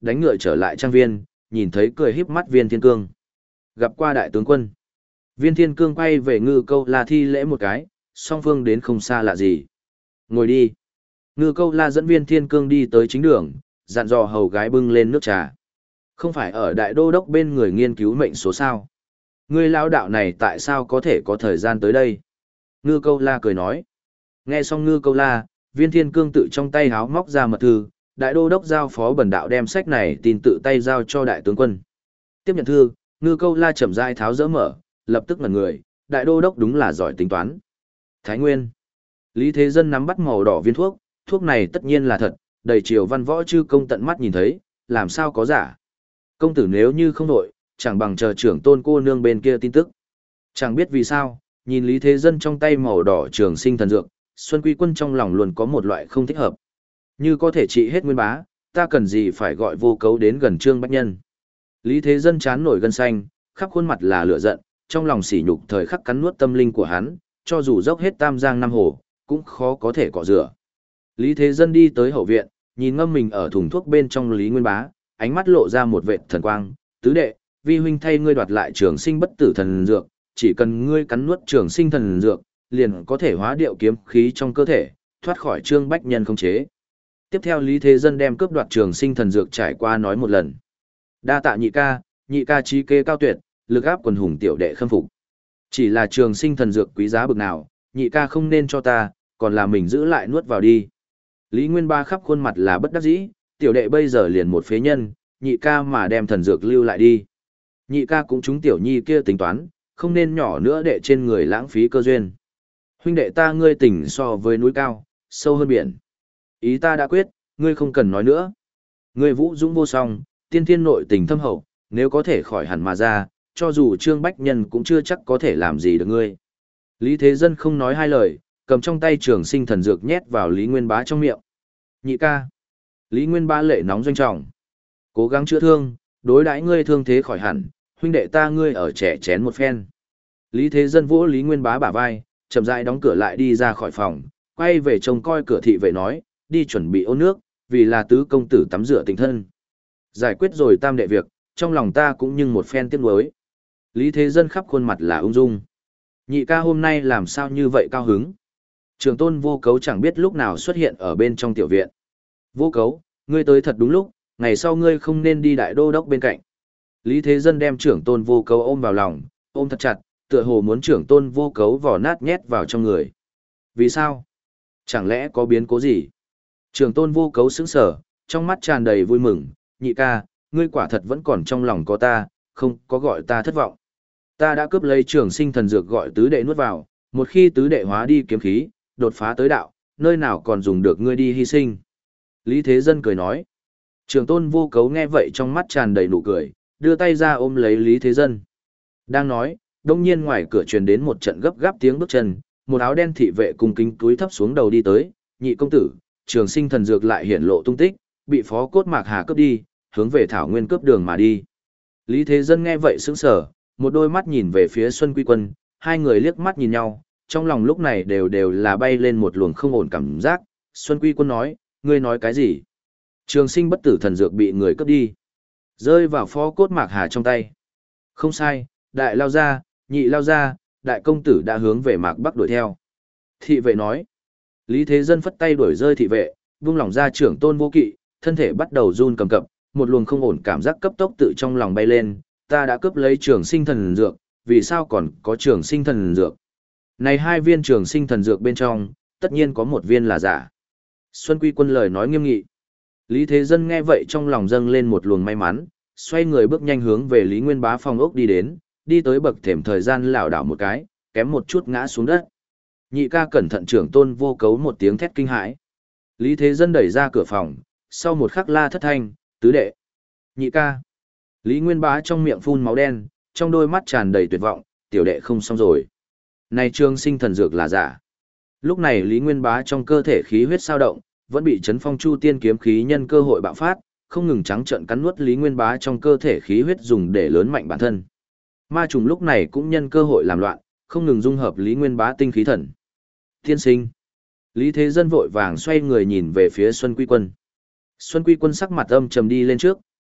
đánh ngựa trở lại trang viên, nhìn thấy cười híp mắt Viên Thiên Cương. Gặp qua đại tướng quân. Viên Thiên Cương quay về Ngư Câu La thi lễ một cái, song phương đến không xa lạ gì. Ngồi đi. Ngư Câu La dẫn Viên Thiên Cương đi tới chính đường, dặn dò hầu gái bưng lên nước trà. Không phải ở đại đô đốc bên người nghiên cứu mệnh số sao? Ngươi lão đạo này tại sao có thể có thời gian tới đây? Ngư Câu La cười nói. Nghe xong Ngư Câu La, Viên Thiên Cương tự trong tay háo móc ra mật thư, đại đô đốc giao phó bần đạo đem sách này tin tự tay giao cho đại tướng quân. Tiếp nhận thư, Ngư Câu La chậm rãi tháo dỡ mở, lập tức ngẩn người, đại đô đốc đúng là giỏi tính toán. Thái Nguyên. Lý Thế Dân nắm bắt màu đỏ viên thuốc, thuốc này tất nhiên là thật, đầy triều văn võ chư công tận mắt nhìn thấy, làm sao có giả. Công tử nếu như không đội, chẳng bằng chờ trưởng tôn cô nương bên kia tin tức. Chẳng biết vì sao, nhìn Lý Thế Dân trong tay màu đỏ trường sinh thần dược, Xuân Quy Quân trong lòng luôn có một loại không thích hợp. Như có thể trị hết nguyên bá, ta cần gì phải gọi vô cấu đến gần Trương Bách Nhân. Lý Thế Dân chán nổi gân xanh, khắp khuôn mặt là lửa giận, trong lòng sỉ nhục thời khắc cắn nuốt tâm linh của hắn, cho dù dốc hết tam giang năm hồ, cũng khó có thể cọ rửa. Lý Thế Dân đi tới hậu viện, nhìn ngâm mình ở thùng thuốc bên trong Lý Nguyên Bá, ánh mắt lộ ra một vệt thần quang, tứ đệ, vi huynh thay ngươi đoạt lại trường sinh bất tử thần dược, chỉ cần ngươi cắn nuốt trường sinh thần dược, liền có thể hóa điệu kiếm khí trong cơ thể, thoát khỏi Trương Bách Nhân khống chế. Tiếp theo Lý Thế Dân đem cướp đoạt trường sinh thần dược trải qua nói một lần. Đa tạ nhị ca, nhị ca trí kế cao tuyệt, lực áp quần hùng tiểu đệ khâm phục. Chỉ là trường sinh thần dược quý giá bực nào, nhị ca không nên cho ta, còn là mình giữ lại nuốt vào đi. Lý Nguyên Ba khắp khuôn mặt là bất đắc dĩ, tiểu đệ bây giờ liền một phế nhân, nhị ca mà đem thần dược lưu lại đi. Nhị ca cũng trúng tiểu nhi kia tính toán, không nên nhỏ nữa đệ trên người lãng phí cơ duyên. Huynh đệ ta ngươi tỉnh so với núi cao, sâu hơn biển. Ý ta đã quyết, ngươi không cần nói nữa. Ngươi vũ dũng vô song, tiên thiên nội tình thâm hậu, nếu có thể khỏi hẳn mà ra, cho dù Trương Bách Nhân cũng chưa chắc có thể làm gì được ngươi. Lý Thế Dân không nói hai lời, cầm trong tay trường sinh thần dược nhét vào Lý Nguyên Bá trong miệng. Nhị ca. Lý Nguyên Bá lệ nóng doanh trọng. Cố gắng chữa thương, đối đãi ngươi thương thế khỏi hẳn, huynh đệ ta ngươi ở trẻ chén một phen. Lý Thế Dân vỗ Lý Nguyên Bá bả vai, chậm rãi đóng cửa lại đi ra khỏi phòng, quay về trông coi cửa thị vệ nói, đi chuẩn bị ôn nước, vì là tứ công tử tắm rửa tình thân. Giải quyết rồi tam đệ việc, trong lòng ta cũng như một phen tiếc nuối. Lý Thế Dân khắp khuôn mặt là ung dung. Nhị ca hôm nay làm sao như vậy cao hứng? Trường tôn vô cấu chẳng biết lúc nào xuất hiện ở bên trong tiểu viện. Vô cấu, ngươi tới thật đúng lúc, ngày sau ngươi không nên đi đại đô đốc bên cạnh. Lý Thế Dân đem trưởng tôn vô cấu ôm vào lòng, ôm thật chặt, tựa hồ muốn trưởng tôn vô cấu vỏ nát nhét vào trong người. Vì sao? Chẳng lẽ có biến cố gì? Trưởng tôn vô cấu sững sờ, trong mắt tràn đầy vui mừng, nhị ca, ngươi quả thật vẫn còn trong lòng có ta, không có gọi ta thất vọng. Ta đã cướp lấy trường sinh thần dược gọi tứ đệ nuốt vào, một khi tứ đệ hóa đi kiếm khí, đột phá tới đạo, nơi nào còn dùng được ngươi đi hy sinh. Lý Thế Dân cười nói. Trường tôn vô cấu nghe vậy trong mắt tràn đầy nụ cười, đưa tay ra ôm lấy Lý Thế Dân. Đang nói, đông nhiên ngoài cửa truyền đến một trận gấp gáp tiếng bước chân, một áo đen thị vệ cùng kính túi thấp xuống đầu đi tới, nhị công tử, trường sinh thần dược lại hiển lộ tung tích, bị phó cốt mạc hà cướp đi, hướng về thảo nguyên cướp đường mà đi. Lý Thế Dân nghe vậy sững sờ, một đôi mắt nhìn về phía Xuân Quy Quân, hai người liếc mắt nhìn nhau, trong lòng lúc này đều đều là bay lên một luồng không ổn cảm giác. Xuân Quy Quân nói, ngươi nói cái gì? Trường sinh bất tử thần dược bị người cướp đi, rơi vào phó cốt mạc hà trong tay. Không sai, đại lao ra, nhị lao ra, đại công tử đã hướng về mạc bắc đuổi theo. Thị vệ nói. Lý Thế Dân phất tay đuổi rơi thị vệ, buông lỏng ra trưởng tôn vô kỵ, thân thể bắt đầu run cầm cập, một luồng không ổn cảm giác cấp tốc tự trong lòng bay lên, ta đã cướp lấy trường sinh thần dược, vì sao còn có trường sinh thần dược? Này hai viên trường sinh thần dược bên trong, tất nhiên có một viên là giả. Xuân Quy Quân lời nói nghiêm nghị. Lý Thế Dân nghe vậy trong lòng dâng lên một luồng may mắn, xoay người bước nhanh hướng về Lý Nguyên Bá phòng ốc đi đến, đi tới bậc thềm thời gian lảo đảo một cái, kém một chút ngã xuống đất. Nhị ca cẩn thận, trưởng tôn vô cấu một tiếng thét kinh hãi. Lý Thế Dân đẩy ra cửa phòng, sau một khắc la thất thanh, tứ đệ. Nhị ca. Lý Nguyên Bá trong miệng phun máu đen, trong đôi mắt tràn đầy tuyệt vọng, tiểu đệ không xong rồi. Này trường sinh thần dược là giả. Lúc này Lý Nguyên Bá trong cơ thể khí huyết sao động, vẫn bị chấn phong chu tiên kiếm khí nhân cơ hội bạo phát, không ngừng trắng trợn cắn nuốt Lý Nguyên Bá trong cơ thể khí huyết dùng để lớn mạnh bản thân. Ma trùng lúc này cũng nhân cơ hội làm loạn, không ngừng dung hợp Lý Nguyên Bá tinh khí thần. Tiên sinh. Lý Thế Dân vội vàng xoay người nhìn về phía Xuân Quy Quân. Xuân Quy Quân sắc mặt âm trầm đi lên trước,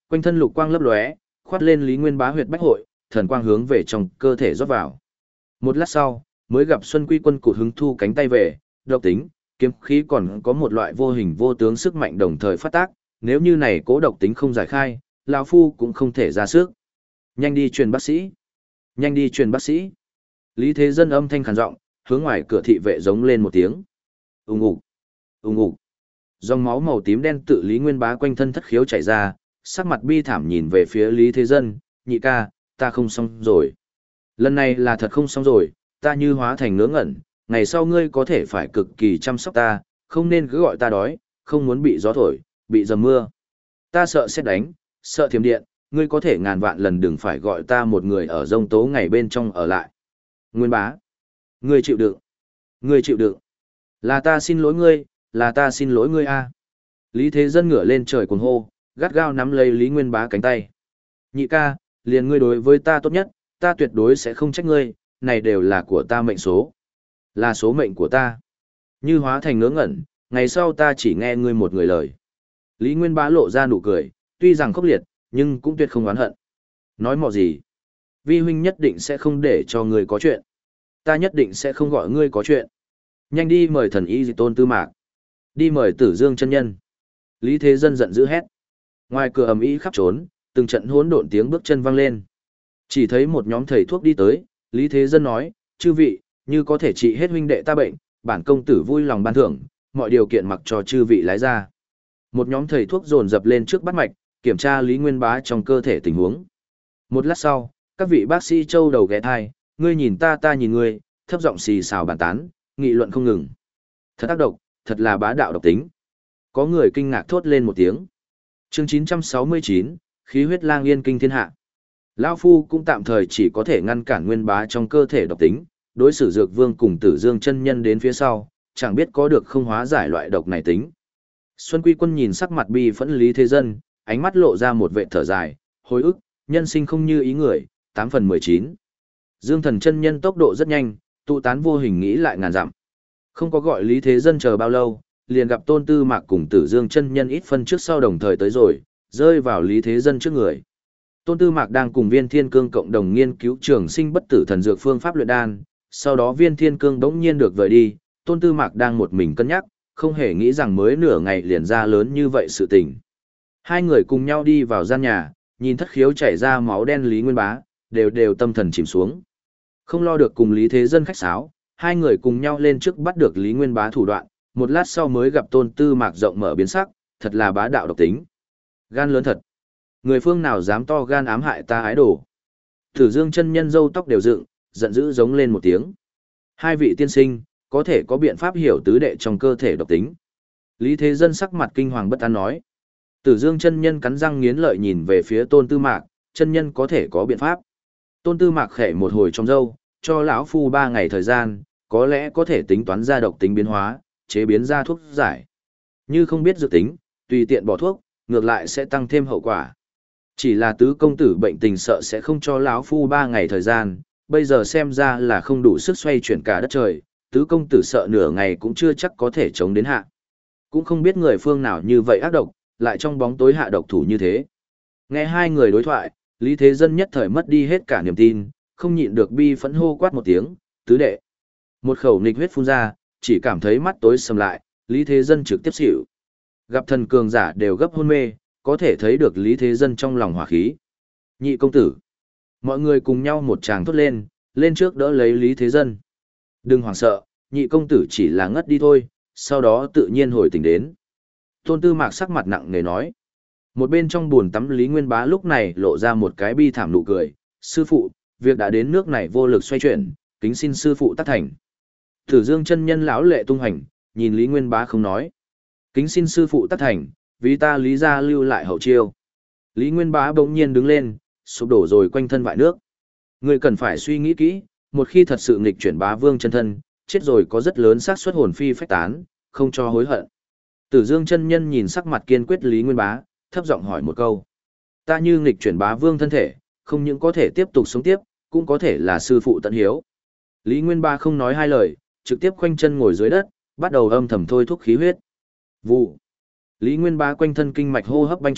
quanh thân lục quang lấp lóe, khoát lên Lý Nguyên Bá huyệt bách hội, thần quang hướng về trong cơ thể rót vào. Một lát sau, mới gặp Xuân Quy Quân cụt hứng thu cánh tay về, độc tính, kiếm khí còn có một loại vô hình vô tướng sức mạnh đồng thời phát tác, nếu như này cố độc tính không giải khai, lão phu cũng không thể ra sức. Nhanh đi truyền bác sĩ. Nhanh đi truyền bác sĩ. Lý Thế Dân âm thanh khàn giọng, hướng ngoài cửa thị vệ giống lên một tiếng. Ùng ục, ùng ục. Dòng máu màu tím đen tự Lý Nguyên Bá quanh thân thất khiếu chảy ra, sắc mặt bi thảm nhìn về phía Lý Thế Dân, nhị ca, ta không xong rồi. Lần này là thật không xong rồi, ta như hóa thành ngớ ngẩn, ngày sau ngươi có thể phải cực kỳ chăm sóc ta, không nên cứ gọi ta đói, không muốn bị gió thổi, bị dầm mưa. Ta sợ sét đánh, sợ thiểm điện, ngươi có thể ngàn vạn lần đừng phải gọi ta một người ở rông tố ngày bên trong ở lại. Nguyên Bá, ngươi chịu đựng, ngươi chịu đựng. Là ta xin lỗi ngươi, là ta xin lỗi ngươi a. Lý Thế Dân ngửa lên trời cuồng hô, gắt gao nắm lấy Lý Nguyên Bá cánh tay. Nhị ca, liền ngươi đối với ta tốt nhất, ta tuyệt đối sẽ không trách ngươi, này đều là của ta mệnh số. Là số mệnh của ta. Như hóa thành ngớ ngẩn, ngày sau ta chỉ nghe ngươi một người lời. Lý Nguyên Bá lộ ra nụ cười, tuy rằng khốc liệt, nhưng cũng tuyệt không oán hận. Nói mọ gì? Vi huynh nhất định sẽ không để cho ngươi có chuyện. Ta nhất định sẽ không gọi ngươi có chuyện. Nhanh đi mời thần y Tôn Tư Mạc. Đi mời Tử Dương chân nhân. Lý Thế Dân giận dữ hét. Ngoài cửa ầm ĩ khắp trốn, từng trận hỗn độn tiếng bước chân vang lên. Chỉ thấy một nhóm thầy thuốc đi tới, Lý Thế Dân nói, chư vị, như có thể trị hết huynh đệ ta bệnh, bản công tử vui lòng ban thưởng, mọi điều kiện mặc cho chư vị lái ra. Một nhóm thầy thuốc dồn dập lên trước bắt mạch, kiểm tra Lý Nguyên Bá trong cơ thể tình huống. Một lát sau, các vị bác sĩ châu đầu ghé thai, ngươi nhìn ta ta nhìn ngươi, thấp giọng xì xào bàn tán, nghị luận không ngừng. Thật ác độc, thật là bá đạo độc tính. Có người kinh ngạc thốt lên một tiếng. Chương chín trăm sáu mươi chín, khí huyết lang yên kinh thiên hạ. Lão phu cũng tạm thời chỉ có thể ngăn cản Nguyên Bá trong cơ thể độc tính, đối xử Dược Vương cùng Tử Dương chân nhân đến phía sau, chẳng biết có được không hóa giải loại độc này tính. Xuân Quy Quân nhìn sắc mặt bi phẫn Lý Thế Dân, ánh mắt lộ ra một vệt thở dài, hồi ức, nhân sinh không như ý người, tám phần mười chín. Dương Thần chân nhân tốc độ rất nhanh, tụ tán vô hình nghĩ lại ngàn dặm. Không có gọi Lý Thế Dân chờ bao lâu, liền gặp Tôn Tư Mạc cùng Tử Dương chân nhân ít phân trước sau đồng thời tới rồi, rơi vào Lý Thế Dân trước người. Tôn Tư Mạc đang cùng Viên Thiên Cương cộng đồng nghiên cứu trường sinh bất tử thần dược phương pháp luyện đan, sau đó Viên Thiên Cương bỗng nhiên được vời đi, Tôn Tư Mạc đang một mình cân nhắc, không hề nghĩ rằng mới nửa ngày liền ra lớn như vậy sự tình. Hai người cùng nhau đi vào gian nhà, nhìn thất khiếu chảy ra máu đen Lý Nguyên Bá, đều đều tâm thần chìm xuống. Không lo được cùng Lý Thế Dân khách sáo, hai người cùng nhau lên trước bắt được Lý Nguyên Bá thủ đoạn, một lát sau mới gặp Tôn Tư Mạc rộng mở biến sắc, thật là bá đạo độc tính. Gan lớn thật. Người phương nào dám to gan ám hại ta ái đồ. Tử Dương chân nhân râu tóc đều dựng, giận dữ giống lên một tiếng. Hai vị tiên sinh, có thể có biện pháp hiểu tứ đệ trong cơ thể độc tính. Lý Thế Dân sắc mặt kinh hoàng bất an nói. Tử Dương chân nhân cắn răng nghiến lợi nhìn về phía Tôn Tư Mạc, chân nhân có thể có biện pháp. Tôn Tư Mạc khẽ một hồi trong râu, cho lão phu ba ngày thời gian, có lẽ có thể tính toán ra độc tính biến hóa, chế biến ra thuốc giải. Như không biết dự tính, tùy tiện bỏ thuốc, ngược lại sẽ tăng thêm hậu quả. Chỉ là tứ công tử bệnh tình sợ sẽ không cho lão phu ba ngày thời gian, bây giờ xem ra là không đủ sức xoay chuyển cả đất trời, tứ công tử sợ nửa ngày cũng chưa chắc có thể chống đến hạ. Cũng không biết người phương nào như vậy ác độc, lại trong bóng tối hạ độc thủ như thế. Nghe hai người đối thoại, Lý Thế Dân nhất thời mất đi hết cả niềm tin, không nhịn được bi phẫn hô quát một tiếng, tứ đệ. Một khẩu nghịch huyết phun ra, chỉ cảm thấy mắt tối sầm lại, Lý Thế Dân trực tiếp xỉu. Gặp thần cường giả đều gấp hôn mê, có thể thấy được Lý Thế Dân trong lòng hỏa khí. Nhị công tử. Mọi người cùng nhau một tràng thốt lên, lên trước đỡ lấy Lý Thế Dân. Đừng hoảng sợ, nhị công tử chỉ là ngất đi thôi, sau đó tự nhiên hồi tỉnh đến. Tôn Tư Mạc sắc mặt nặng nề nói. Một bên trong buồn tắm Lý Nguyên Bá lúc này lộ ra một cái bi thảm nụ cười. Sư phụ, việc đã đến nước này vô lực xoay chuyển, kính xin sư phụ tác thành. Tử Dương chân nhân lão lệ tung hành, nhìn Lý Nguyên Bá không nói. Kính xin sư phụ tác thành, vì ta Lý gia lưu lại hậu chiêu. Lý Nguyên Bá bỗng nhiên đứng lên, sụp đổ rồi quanh thân vại nước. Người cần phải suy nghĩ kỹ, một khi thật sự nghịch chuyển Bá Vương chân thân, chết rồi có rất lớn xác suất hồn phi phách tán, không cho hối hận. Tử Dương chân nhân nhìn sắc mặt kiên quyết Lý Nguyên Bá, thấp giọng hỏi một câu. Ta như nghịch chuyển Bá Vương thân thể, không những có thể tiếp tục sống tiếp, cũng có thể là sư phụ tận hiếu. Lý Nguyên Bá không nói hai lời, trực tiếp khoanh chân ngồi dưới đất, bắt đầu âm thầm thôi thúc khí huyết. Vụ. Lý Nguyên Bá quanh thân kinh mạch hô hấp banh trực,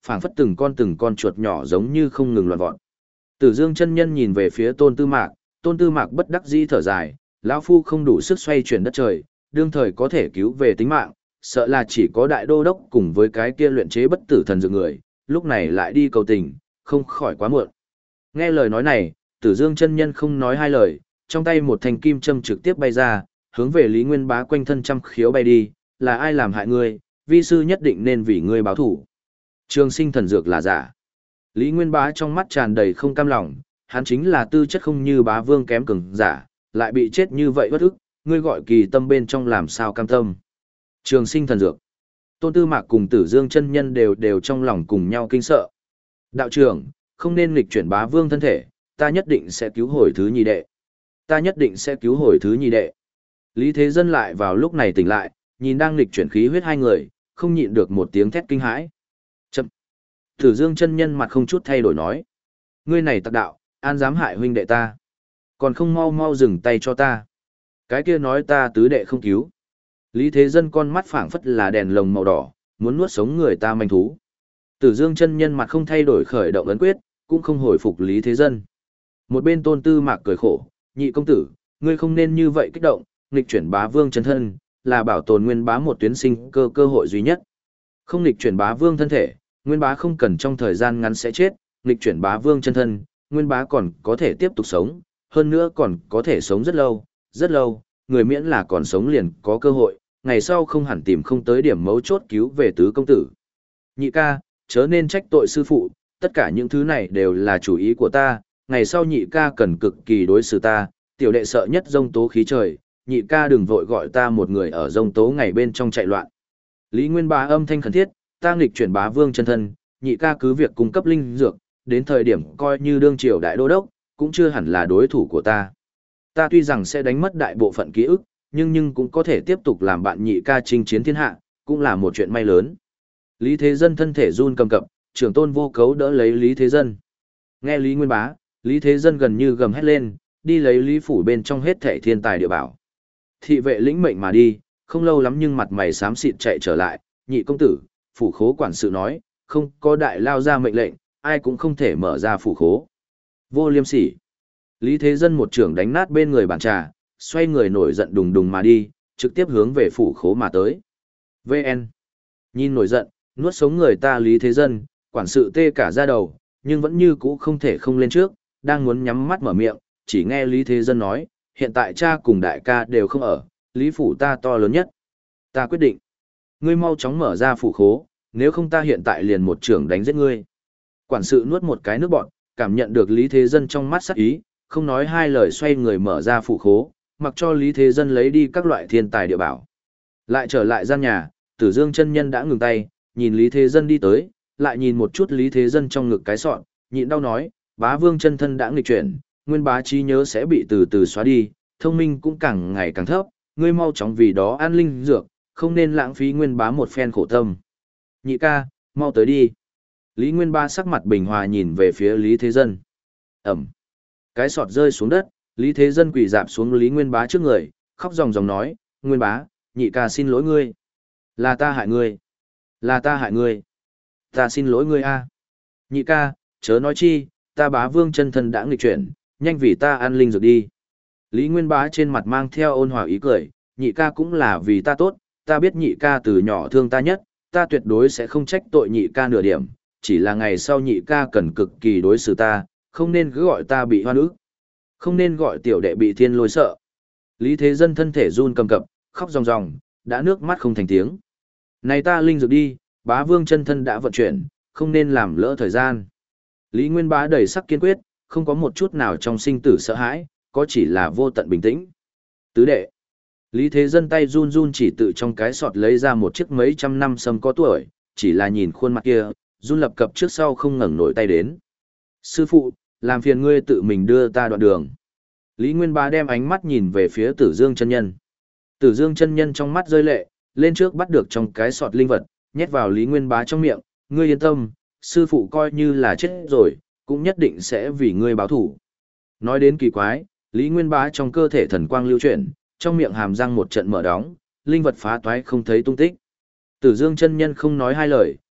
phảng phất từng con từng con chuột nhỏ giống như không ngừng loạn vọt. Tử Dương chân nhân nhìn về phía Tôn Tư Mạc, Tôn Tư Mạc bất đắc dĩ thở dài, lão phu không đủ sức xoay chuyển đất trời, đương thời có thể cứu về tính mạng, sợ là chỉ có đại đô đốc cùng với cái kia luyện chế bất tử thần dược người, lúc này lại đi cầu tình, không khỏi quá muộn. Nghe lời nói này, Tử Dương chân nhân không nói hai lời, trong tay một thanh kim châm trực tiếp bay ra, hướng về Lý Nguyên Bá quanh thân trăm khiếu bay đi, là ai làm hại ngươi, vi sư nhất định nên vì ngươi báo thủ. Trường sinh thần dược là giả. Lý Nguyên Bá trong mắt tràn đầy không cam lòng, hắn chính là tư chất không như Bá Vương kém cường giả, lại bị chết như vậy bất ức, ngươi gọi kỳ tâm bên trong làm sao cam tâm. Trường sinh thần dược. Tôn Tư Mạc cùng Tử Dương chân nhân đều đều trong lòng cùng nhau kinh sợ. Đạo trưởng, không nên nghịch chuyển Bá Vương thân thể, ta nhất định sẽ cứu hồi thứ nhị đệ. Ta nhất định sẽ cứu hồi thứ nhị đệ. Lý Thế Dân lại vào lúc này tỉnh lại, nhìn đang nghịch chuyển khí huyết hai người, không nhịn được một tiếng thét kinh hãi. Chậm. Tử Dương chân nhân mặt không chút thay đổi nói. Ngươi này tặc đạo, an dám hại huynh đệ ta. Còn không mau mau dừng tay cho ta. Cái kia nói ta tứ đệ không cứu. Lý Thế Dân con mắt phảng phất là đèn lồng màu đỏ, muốn nuốt sống người ta manh thú. Tử Dương chân nhân mặt không thay đổi khởi động ấn quyết, cũng không hồi phục Lý Thế Dân. Một bên Tôn Tư Mạc cười khổ, nhị công tử, ngươi không nên như vậy kích động, nghịch chuyển Bá Vương chân thân, là bảo tồn Nguyên Bá một tuyến sinh cơ cơ hội duy nhất. Không nghịch chuyển Bá Vương thân thể, Nguyên Bá không cần trong thời gian ngắn sẽ chết, nghịch chuyển Bá Vương chân thân, Nguyên Bá còn có thể tiếp tục sống, hơn nữa còn có thể sống rất lâu, rất lâu, người miễn là còn sống liền có cơ hội, ngày sau không hẳn tìm không tới điểm mấu chốt cứu về tứ công tử. Nhị ca, chớ nên trách tội sư phụ, tất cả những thứ này đều là chủ ý của ta, ngày sau nhị ca cần cực kỳ đối xử ta, tiểu đệ sợ nhất dông tố khí trời, nhị ca đừng vội gọi ta một người ở dông tố ngày bên trong chạy loạn. Lý Nguyên Bá âm thanh khẩn thiết, ta nghịch chuyển Bá Vương chân thân, nhị ca cứ việc cung cấp linh dược, đến thời điểm coi như đương triều đại đô đốc, cũng chưa hẳn là đối thủ của ta. Ta tuy rằng sẽ đánh mất đại bộ phận ký ức, nhưng nhưng cũng có thể tiếp tục làm bạn nhị ca chinh chiến thiên hạ, cũng là một chuyện may lớn. Lý Thế Dân thân thể run cầm cập, trưởng tôn vô cấu đỡ lấy Lý Thế Dân. Nghe Lý Nguyên Bá, Lý Thế Dân gần như gầm hét lên, đi lấy Lý phủ bên trong hết thảy thiên tài địa bảo. Thị vệ lĩnh mệnh mà đi, không lâu lắm nhưng mặt mày xám xịt chạy trở lại, nhị công tử, phủ khố quản sự nói, không có đại lao ra mệnh lệnh, ai cũng không thể mở ra phủ khố. Vô liêm sỉ. Lý Thế Dân một trưởng đánh nát bên người bàn trà, xoay người nổi giận đùng đùng mà đi, trực tiếp hướng về phủ khố mà tới. vê en. Nhìn nổi giận, nuốt sống người ta Lý Thế Dân, quản sự tê cả da đầu, nhưng vẫn như cũ không thể không lên trước, đang muốn nhắm mắt mở miệng, chỉ nghe Lý Thế Dân nói, hiện tại cha cùng đại ca đều không ở, Lý phủ ta to lớn nhất. Ta quyết định, ngươi mau chóng mở ra phủ khố, nếu không ta hiện tại liền một trưởng đánh giết ngươi. Quản sự nuốt một cái nước bọt, cảm nhận được Lý Thế Dân trong mắt sắc ý, không nói hai lời xoay người mở ra phủ khố, mặc cho Lý Thế Dân lấy đi các loại thiên tài địa bảo. Lại trở lại gian nhà, Tử Dương chân nhân đã ngừng tay, nhìn Lý Thế Dân đi tới, lại nhìn một chút Lý Thế Dân trong ngực cái sọn, nhịn đau nói, Bá Vương chân thân đã nghịch chuyển, Nguyên Bá trí nhớ sẽ bị từ từ xóa đi, thông minh cũng càng ngày càng thấp, ngươi mau chóng vì đó an linh dược, không nên lãng phí Nguyên Bá một phen khổ tâm. Nhị ca, mau tới đi. Lý Nguyên Bá sắc mặt bình hòa nhìn về phía Lý Thế Dân. Ẩm. Cái sọt rơi xuống đất, Lý Thế Dân quỳ dạp xuống Lý Nguyên Bá trước người, khóc ròng ròng nói, Nguyên Bá, nhị ca xin lỗi ngươi. Là ta hại ngươi. Là ta hại ngươi. Ta xin lỗi ngươi a. Nhị ca, chớ nói chi, ta Bá Vương chân thân đã nghịch chuyển, nhanh vì ta an linh dược đi. Lý Nguyên Bá trên mặt mang theo ôn hòa ý cười, nhị ca cũng là vì ta tốt, ta biết nhị ca từ nhỏ thương ta nhất, ta tuyệt đối sẽ không trách tội nhị ca nửa điểm, chỉ là ngày sau nhị ca cần cực kỳ đối xử ta, không nên cứ gọi ta bị hoan ức, không nên gọi tiểu đệ bị thiên lôi sợ. Lý Thế Dân thân thể run cầm cập, khóc ròng ròng, đã nước mắt không thành tiếng. Này ta linh dược đi, Bá Vương chân thân đã vận chuyển, không nên làm lỡ thời gian. Lý Nguyên Bá đầy sắc kiên quyết, không có một chút nào trong sinh tử sợ hãi, có chỉ là vô tận bình tĩnh. Tứ đệ. Lý Thế Dân tay run run chỉ tự trong cái sọt lấy ra một chiếc mấy trăm năm sâm có tuổi, chỉ là nhìn khuôn mặt kia, run lập cập trước sau không ngẩng nổi tay đến. Sư phụ, làm phiền ngươi tự mình đưa ta đoạn đường. Lý Nguyên Bá đem ánh mắt nhìn về phía Tử Dương chân nhân. Tử Dương chân nhân trong mắt rơi lệ, lên trước bắt được trong cái sọt linh vật, nhét vào Lý Nguyên Bá trong miệng, ngươi yên tâm, sư phụ coi như là chết rồi, cũng nhất định sẽ vì ngươi báo thủ. Nói đến kỳ quái, Lý Nguyên Bá trong cơ thể thần quang lưu chuyển, trong miệng hàm răng một trận mở đóng, linh vật phá toái không thấy tung tích. Tử Dương chân nhân không nói hai lời,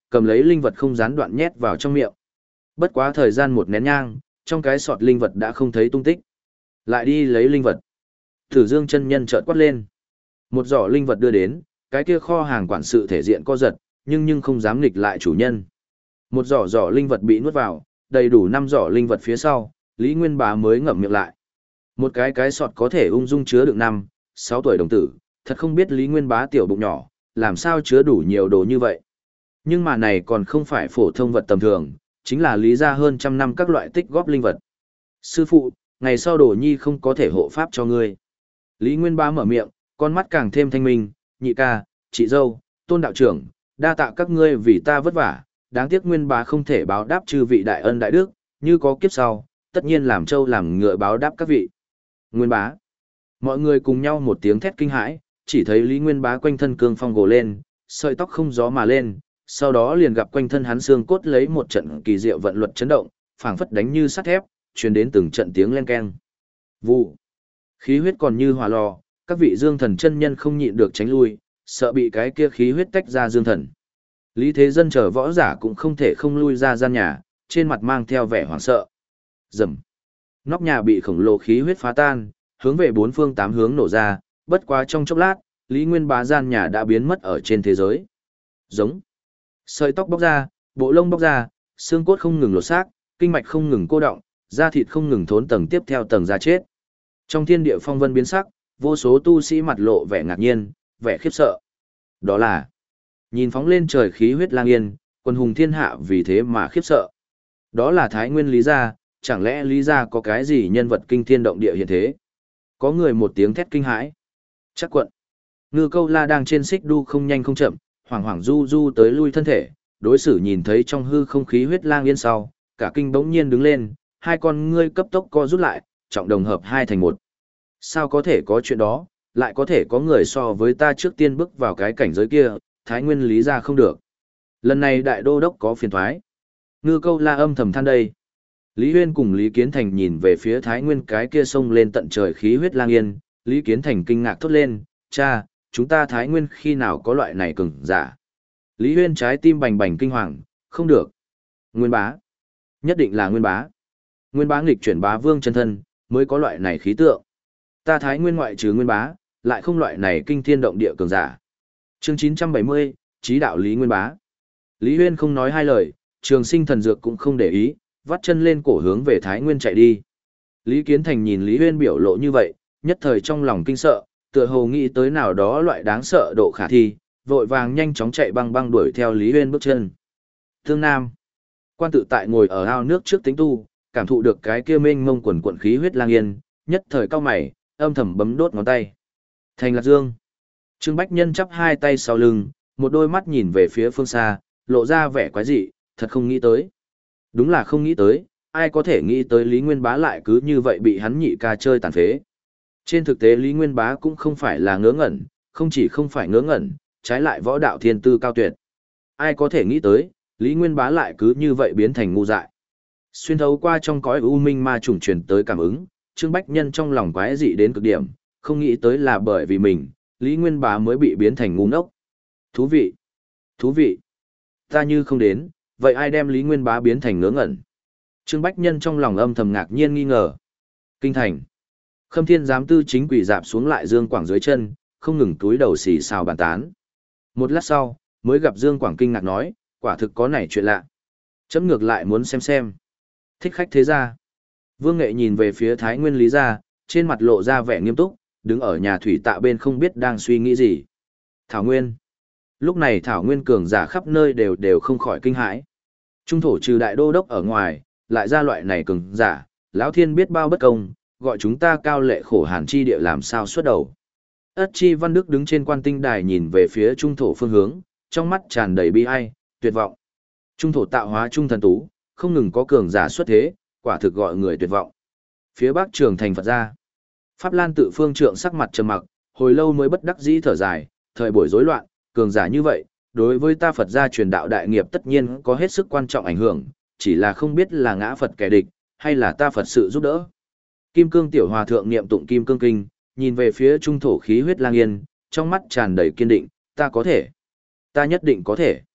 cầm lấy linh vật không gián đoạn nhét vào trong miệng. Bất quá thời gian một nén nhang, trong cái sọt linh vật đã không thấy tung tích. Lại đi lấy linh vật. Tử Dương chân nhân chợt quát lên. Một giỏ linh vật đưa đến, cái kia kho hàng quản sự thể diện co giật, nhưng nhưng không dám nghịch lại chủ nhân. Một giỏ giỏ linh vật bị nuốt vào, đầy đủ năm giỏ linh vật phía sau, Lý Nguyên Bá mới ngậm miệng lại. Một cái cái sọt có thể ung dung chứa được năm, sáu tuổi đồng tử, thật không biết Lý Nguyên Bá tiểu bụng nhỏ, làm sao chứa đủ nhiều đồ như vậy. Nhưng mà này còn không phải phổ thông vật tầm thường, chính là lý ra hơn trăm năm các loại tích góp linh vật. Sư phụ, ngày sau đồ nhi không có thể hộ pháp cho ngươi. Lý Nguyên Bá mở miệng, con mắt càng thêm thanh minh, nhị ca, chị dâu, tôn đạo trưởng, đa tạ các ngươi vì ta vất vả, đáng tiếc Nguyên Bá không thể báo đáp chư vị đại ân đại đức, như có kiếp sau, tất nhiên làm trâu làm ngựa báo đáp các vị. Nguyên Bá. Mọi người cùng nhau một tiếng thét kinh hãi, chỉ thấy Lý Nguyên Bá quanh thân cương phong gồ lên, sợi tóc không gió mà lên, sau đó liền gặp quanh thân hắn xương cốt lấy một trận kỳ diệu vận luật chấn động, phảng phất đánh như sắt thép, truyền đến từng trận tiếng len keng. Vụ. Khí huyết còn như hỏa lò, các vị dương thần chân nhân không nhịn được tránh lui, sợ bị cái kia khí huyết tách ra dương thần. Lý Thế Dân chờ võ giả cũng không thể không lui ra gian nhà, trên mặt mang theo vẻ hoảng sợ. Rầm. Nóc nhà bị khổng lồ khí huyết phá tan, hướng về bốn phương tám hướng nổ ra, bất quá trong chốc lát, Lý Nguyên Bá gian nhà đã biến mất ở trên thế giới. Giống. Sợi tóc bóc ra, bộ lông bóc ra, xương cốt không ngừng lột xác, kinh mạch không ngừng cô động, da thịt không ngừng thốn tầng tiếp theo tầng da chết. Trong thiên địa phong vân biến sắc, vô số tu sĩ mặt lộ vẻ ngạc nhiên, vẻ khiếp sợ. Đó là nhìn phóng lên trời khí huyết lang yên, quân hùng thiên hạ vì thế mà khiếp sợ. Đó là Thái Nguyên Lý Gia, chẳng lẽ Lý Gia có cái gì nhân vật kinh thiên động địa hiện thế? Có người một tiếng thét kinh hãi. Chắc quận. Ngư Câu La đang trên xích đu không nhanh không chậm, hoảng hoảng du du tới lui thân thể, đối xử nhìn thấy trong hư không khí huyết lang yên sau, cả kinh bỗng nhiên đứng lên, hai con ngươi cấp tốc co rút lại, trọng đồng hợp hai thành một. Sao có thể có chuyện đó, lại có thể có người so với ta trước tiên bước vào cái cảnh giới kia, Thái Nguyên Lý Gia không được. Lần này đại đô đốc có phiền thoái. Ngư Câu La âm thầm than đây. Lý Huyên cùng Lý Kiến Thành nhìn về phía Thái Nguyên cái kia sông lên tận trời khí huyết lang yên, Lý Kiến Thành kinh ngạc thốt lên, cha, chúng ta Thái Nguyên khi nào có loại này cường giả. Lý Huyên trái tim bành bành kinh hoàng, không được. Nguyên Bá. Nhất định là Nguyên Bá. Nguyên Bá nghịch chuyển bá vương chân thân, mới có loại này khí tượng. Ta Thái Nguyên ngoại trừ Nguyên Bá, lại không loại này kinh thiên động địa cường giả. Chương chín trăm bảy mươi, Chí đạo Lý Nguyên Bá. Lý Huyên không nói hai lời, Trường Sinh thần dược cũng không để ý, vắt chân lên cổ hướng về Thái Nguyên chạy đi. Lý Kiến Thành nhìn Lý Huyên biểu lộ như vậy, nhất thời trong lòng kinh sợ, tựa hồ nghĩ tới nào đó loại đáng sợ độ khả thi, vội vàng nhanh chóng chạy băng băng đuổi theo Lý Huyên bước chân. Thương Nam. Quan tự tại ngồi ở ao nước trước tính tu, cảm thụ được cái kia mênh mông quần quần khí huyết lang yên, nhất thời cao mày, âm thầm bấm đốt ngón tay. Thành Lạc Dương. Trương Bách Nhân chắp hai tay sau lưng, một đôi mắt nhìn về phía phương xa, lộ ra vẻ quái dị, thật không nghĩ tới. Đúng là không nghĩ tới, ai có thể nghĩ tới Lý Nguyên Bá lại cứ như vậy bị hắn nhị ca chơi tàn phế. Trên thực tế Lý Nguyên Bá cũng không phải là ngớ ngẩn, không chỉ không phải ngớ ngẩn, trái lại võ đạo thiên tư cao tuyệt. Ai có thể nghĩ tới, Lý Nguyên Bá lại cứ như vậy biến thành ngu dại. Xuyên thấu qua trong cõi u minh ma trùng truyền tới cảm ứng, Trương Bách Nhân trong lòng quái dị đến cực điểm, không nghĩ tới là bởi vì mình, Lý Nguyên Bá mới bị biến thành ngu ngốc. Thú vị! Thú vị! Ta như không đến, vậy ai đem Lý Nguyên Bá biến thành ngớ ngẩn? Trương Bách Nhân trong lòng âm thầm ngạc nhiên nghi ngờ. Kinh thành. Khâm Thiên giám tư chính quỷ dạp xuống lại Dương Quảng dưới chân, không ngừng túi đầu xì xào bàn tán. Một lát sau, mới gặp Dương Quảng kinh ngạc nói, quả thực có này chuyện lạ. Chấm ngược lại muốn xem xem. Thích khách thế gia. Vương Nghệ nhìn về phía Thái Nguyên Lý gia, trên mặt lộ ra vẻ nghiêm túc, đứng ở nhà thủy tạ bên không biết đang suy nghĩ gì. Thảo Nguyên. Lúc này Thảo Nguyên cường giả khắp nơi đều đều không khỏi kinh hãi. Trung thổ trừ đại đô đốc ở ngoài, lại ra loại này cường giả, lão thiên biết bao bất công, gọi chúng ta cao lệ khổ hàn chi địa làm sao xuất đầu. Ất Chi Văn Đức đứng trên quan tinh đài nhìn về phía trung thổ phương hướng, trong mắt tràn đầy bi ai, tuyệt vọng. Trung thổ tạo hóa trung thần tú, không ngừng có cường giả xuất thế, quả thực gọi người tuyệt vọng. Phía bắc trường thành Phật gia. Pháp Lan tự phương trượng sắc mặt trầm mặc, hồi lâu mới bất đắc dĩ thở dài, thời buổi rối loạn, cường giả như vậy, đối với ta Phật gia truyền đạo đại nghiệp tất nhiên có hết sức quan trọng ảnh hưởng, chỉ là không biết là ngã Phật kẻ địch, hay là ta Phật sự giúp đỡ. Kim Cương tiểu hòa thượng niệm tụng Kim Cương kinh, nhìn về phía trung thổ khí huyết lang yên, trong mắt tràn đầy kiên định, ta có thể, ta nhất định có thể.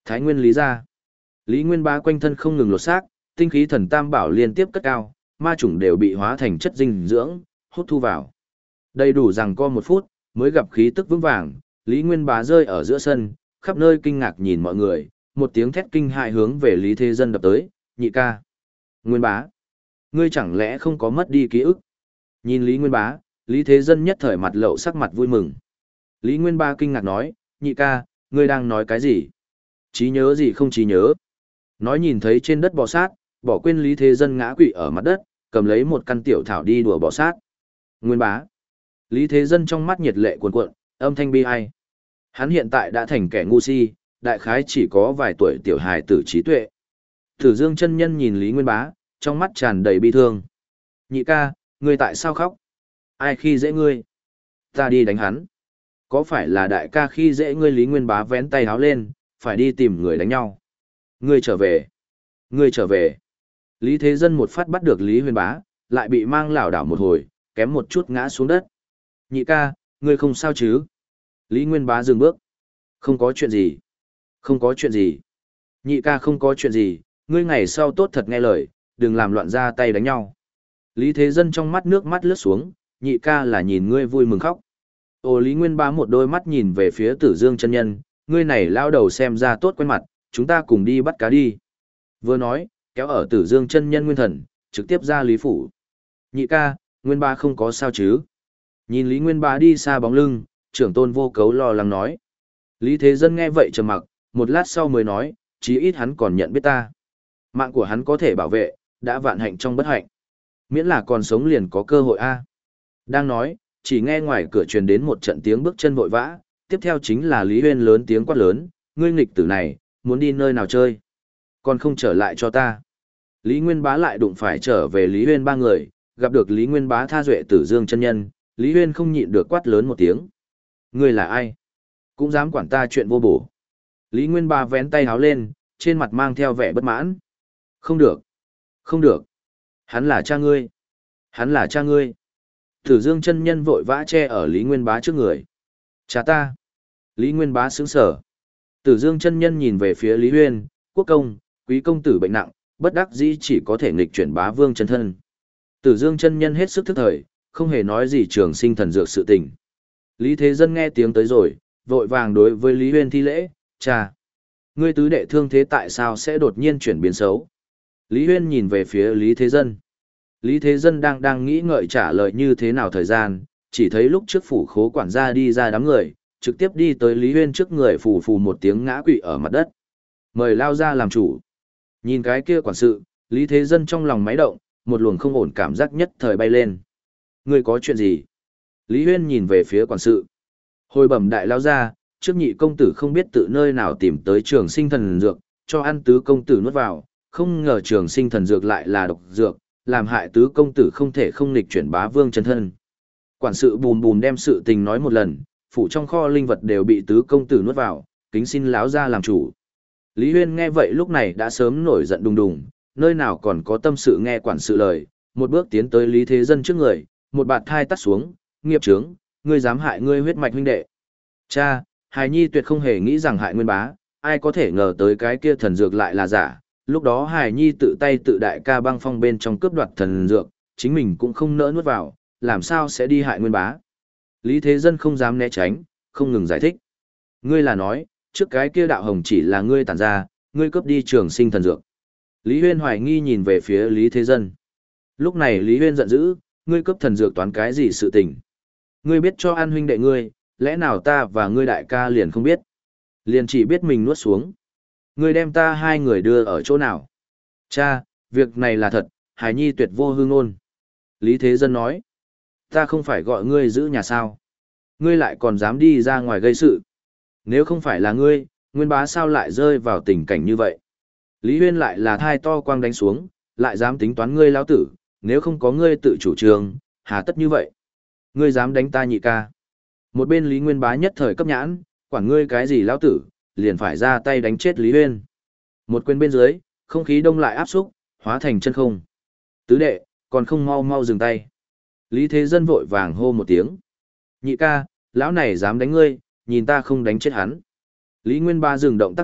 Thái Nguyên Lý gia. Lý Nguyên Bá quanh thân không ngừng lột xác, tinh khí thần tam bảo liên tiếp cất cao, ma chủng đều bị hóa thành chất dinh dưỡng, hút thu vào. Đầy đủ rằng co một phút, mới gặp khí tức vững vàng, Lý Nguyên Bá rơi ở giữa sân, khắp nơi kinh ngạc nhìn mọi người, một tiếng thét kinh hại hướng về Lý Thế Dân đập tới, nhị ca. Nguyên Bá, ngươi chẳng lẽ không có mất đi ký ức? Nhìn Lý Nguyên Bá, Lý Thế Dân nhất thời mặt lậu sắc mặt vui mừng. Lý Nguyên Bá kinh ngạc nói, nhị ca, ngươi đang nói cái gì? Trí nhớ gì không trí nhớ? Nói nhìn thấy trên đất bò sát, bỏ quên Lý Thế Dân ngã quỵ ở mặt đất, cầm lấy một căn tiểu thảo đi đùa bò sát. Nguyên Bá. Lý Thế Dân trong mắt nhiệt lệ cuồn cuộn, âm thanh bi ai. Hắn hiện tại đã thành kẻ ngu si, đại khái chỉ có vài tuổi tiểu hài tử trí tuệ. Tử Dương chân nhân nhìn Lý Nguyên Bá, trong mắt tràn đầy bi thương. Nhị ca, ngươi tại sao khóc? Ai khi dễ ngươi? Ta đi đánh hắn. Có phải là đại ca khi dễ ngươi? Lý Nguyên Bá vén tay háo lên, phải đi tìm người đánh nhau. Ngươi trở về. Ngươi trở về. Lý Thế Dân một phát bắt được Lý Nguyên Bá, lại bị mang lảo đảo một hồi, kém một chút ngã xuống đất. Nhị ca, ngươi không sao chứ? Lý Nguyên Bá dừng bước. Không có chuyện gì. Không có chuyện gì. Nhị ca không có chuyện gì, ngươi ngày sau tốt thật nghe lời, đừng làm loạn ra tay đánh nhau. Lý Thế Dân trong mắt nước mắt lướt xuống, nhị ca là nhìn ngươi vui mừng khóc. Ồ Lý Nguyên Bá một đôi mắt nhìn về phía Tử Dương chân nhân, ngươi này lao đầu xem ra tốt quen mặt, chúng ta cùng đi bắt cá đi. Vừa nói, kéo ở Tử Dương chân nhân nguyên thần, trực tiếp ra Lý Phủ. Nhị ca, Nguyên Bá không có sao chứ? Nhìn Lý Nguyên Bá đi xa bóng lưng, trưởng tôn vô cấu lo lắng nói. Lý Thế Dân nghe vậy trầm mặc, một lát sau mới nói, chí ít hắn còn nhận biết ta. Mạng của hắn có thể bảo vệ, đã vạn hạnh trong bất hạnh. Miễn là còn sống liền có cơ hội a. Đang nói, chỉ nghe ngoài cửa truyền đến một trận tiếng bước chân vội vã, tiếp theo chính là Lý Huyên lớn tiếng quát lớn, ngươi nghịch tử này, muốn đi nơi nào chơi? Còn không trở lại cho ta. Lý Nguyên Bá lại đụng phải trở về Lý Huyên ba người, gặp được Lý Nguyên Bá tha duệ Tử Dương chân nhân, Lý Huyên không nhịn được quát lớn một tiếng. Ngươi là ai? Cũng dám quản ta chuyện vô bổ. Lý Nguyên Bá vén tay háo lên, trên mặt mang theo vẻ bất mãn. Không được. Không được. Hắn là cha ngươi. Hắn là cha ngươi. Tử Dương chân nhân vội vã che ở Lý Nguyên Bá trước người. Cha ta. Lý Nguyên Bá sững sờ. Tử Dương chân nhân nhìn về phía Lý Huyên, quốc công, quý công tử bệnh nặng, bất đắc dĩ chỉ có thể nghịch chuyển bá vương chân thân. Tử Dương chân nhân hết sức thức thời, không hề nói gì trường sinh thần dược sự tình. Lý Thế Dân nghe tiếng tới rồi, vội vàng đối với Lý Huyên thi lễ, cha. Ngươi tứ đệ thương thế tại sao sẽ đột nhiên chuyển biến xấu? Lý Huyên nhìn về phía Lý Thế Dân. Lý Thế Dân đang đang nghĩ ngợi trả lời như thế nào thời gian, chỉ thấy lúc trước phủ khố quản gia đi ra đám người, trực tiếp đi tới Lý Huyên trước người phù phù một tiếng ngã quỵ ở mặt đất. Mời lao ra làm chủ. Nhìn cái kia quản sự, Lý Thế Dân trong lòng máy động, một luồng không ổn cảm giác nhất thời bay lên. Ngươi có chuyện gì? Lý Huyên nhìn về phía quản sự. Hồi bẩm đại lao ra, trước nhị công tử không biết tự nơi nào tìm tới trường sinh thần dược, cho ăn tứ công tử nuốt vào, không ngờ trường sinh thần dược lại là độc dược, làm hại tứ công tử không thể không nghịch chuyển bá vương chân thân. Quản sự bùm bùm đem sự tình nói một lần, phủ trong kho linh vật đều bị tứ công tử nuốt vào, kính xin láo ra làm chủ. Lý Huyên nghe vậy lúc này đã sớm nổi giận đùng đùng, nơi nào còn có tâm sự nghe quản sự lời, một bước tiến tới Lý Thế Dân trước người, một bạt thai tắt xuống, nghiệp trướng, ngươi dám hại ngươi huyết mạch huynh đệ. Cha, hài nhi tuyệt không hề nghĩ rằng hại Nguyên Bá, ai có thể ngờ tới cái kia thần dược lại là giả. Lúc đó hài nhi tự tay tự đại ca băng phong bên trong cướp đoạt thần dược, chính mình cũng không nỡ nuốt vào, làm sao sẽ đi hại Nguyên Bá. Lý Thế Dân không dám né tránh, không ngừng giải thích. Ngươi là nói, trước cái kia đạo hồng chỉ là ngươi tản ra, ngươi cướp đi trường sinh thần dược. Lý Huyên hoài nghi nhìn về phía Lý Thế Dân. Lúc này Lý Huyên giận dữ, ngươi cướp thần dược toán cái gì sự tình? Ngươi biết cho ăn huynh đệ ngươi, lẽ nào ta và ngươi đại ca liền không biết? Liền chỉ biết mình nuốt xuống. Ngươi đem ta hai người đưa ở chỗ nào? Cha, việc này là thật, Hải Nhi tuyệt vô hư ngôn. Lý Thế Dân nói. Ta không phải gọi ngươi giữ nhà sao? Ngươi lại còn dám đi ra ngoài gây sự. Nếu không phải là ngươi, Nguyên Bá sao lại rơi vào tình cảnh như vậy? Lý Huyên lại là thai to quang đánh xuống, lại dám tính toán ngươi lão tử, nếu không có ngươi tự chủ trương, hà tất như vậy? Ngươi dám đánh ta nhị ca? Một bên Lý Nguyên Bá nhất thời cấp nhãn, quản ngươi cái gì lão tử, liền phải ra tay đánh chết Lý Huyên. Một quyền bên dưới, không khí đông lại áp xúc, hóa thành chân không. Tứ đệ, còn không mau mau dừng tay. Lý Thế Dân vội vàng hô một tiếng. Nhị ca, lão này dám đánh ngươi, nhìn ta không đánh chết hắn. Lý Nguyên Bá dừng động tác lại,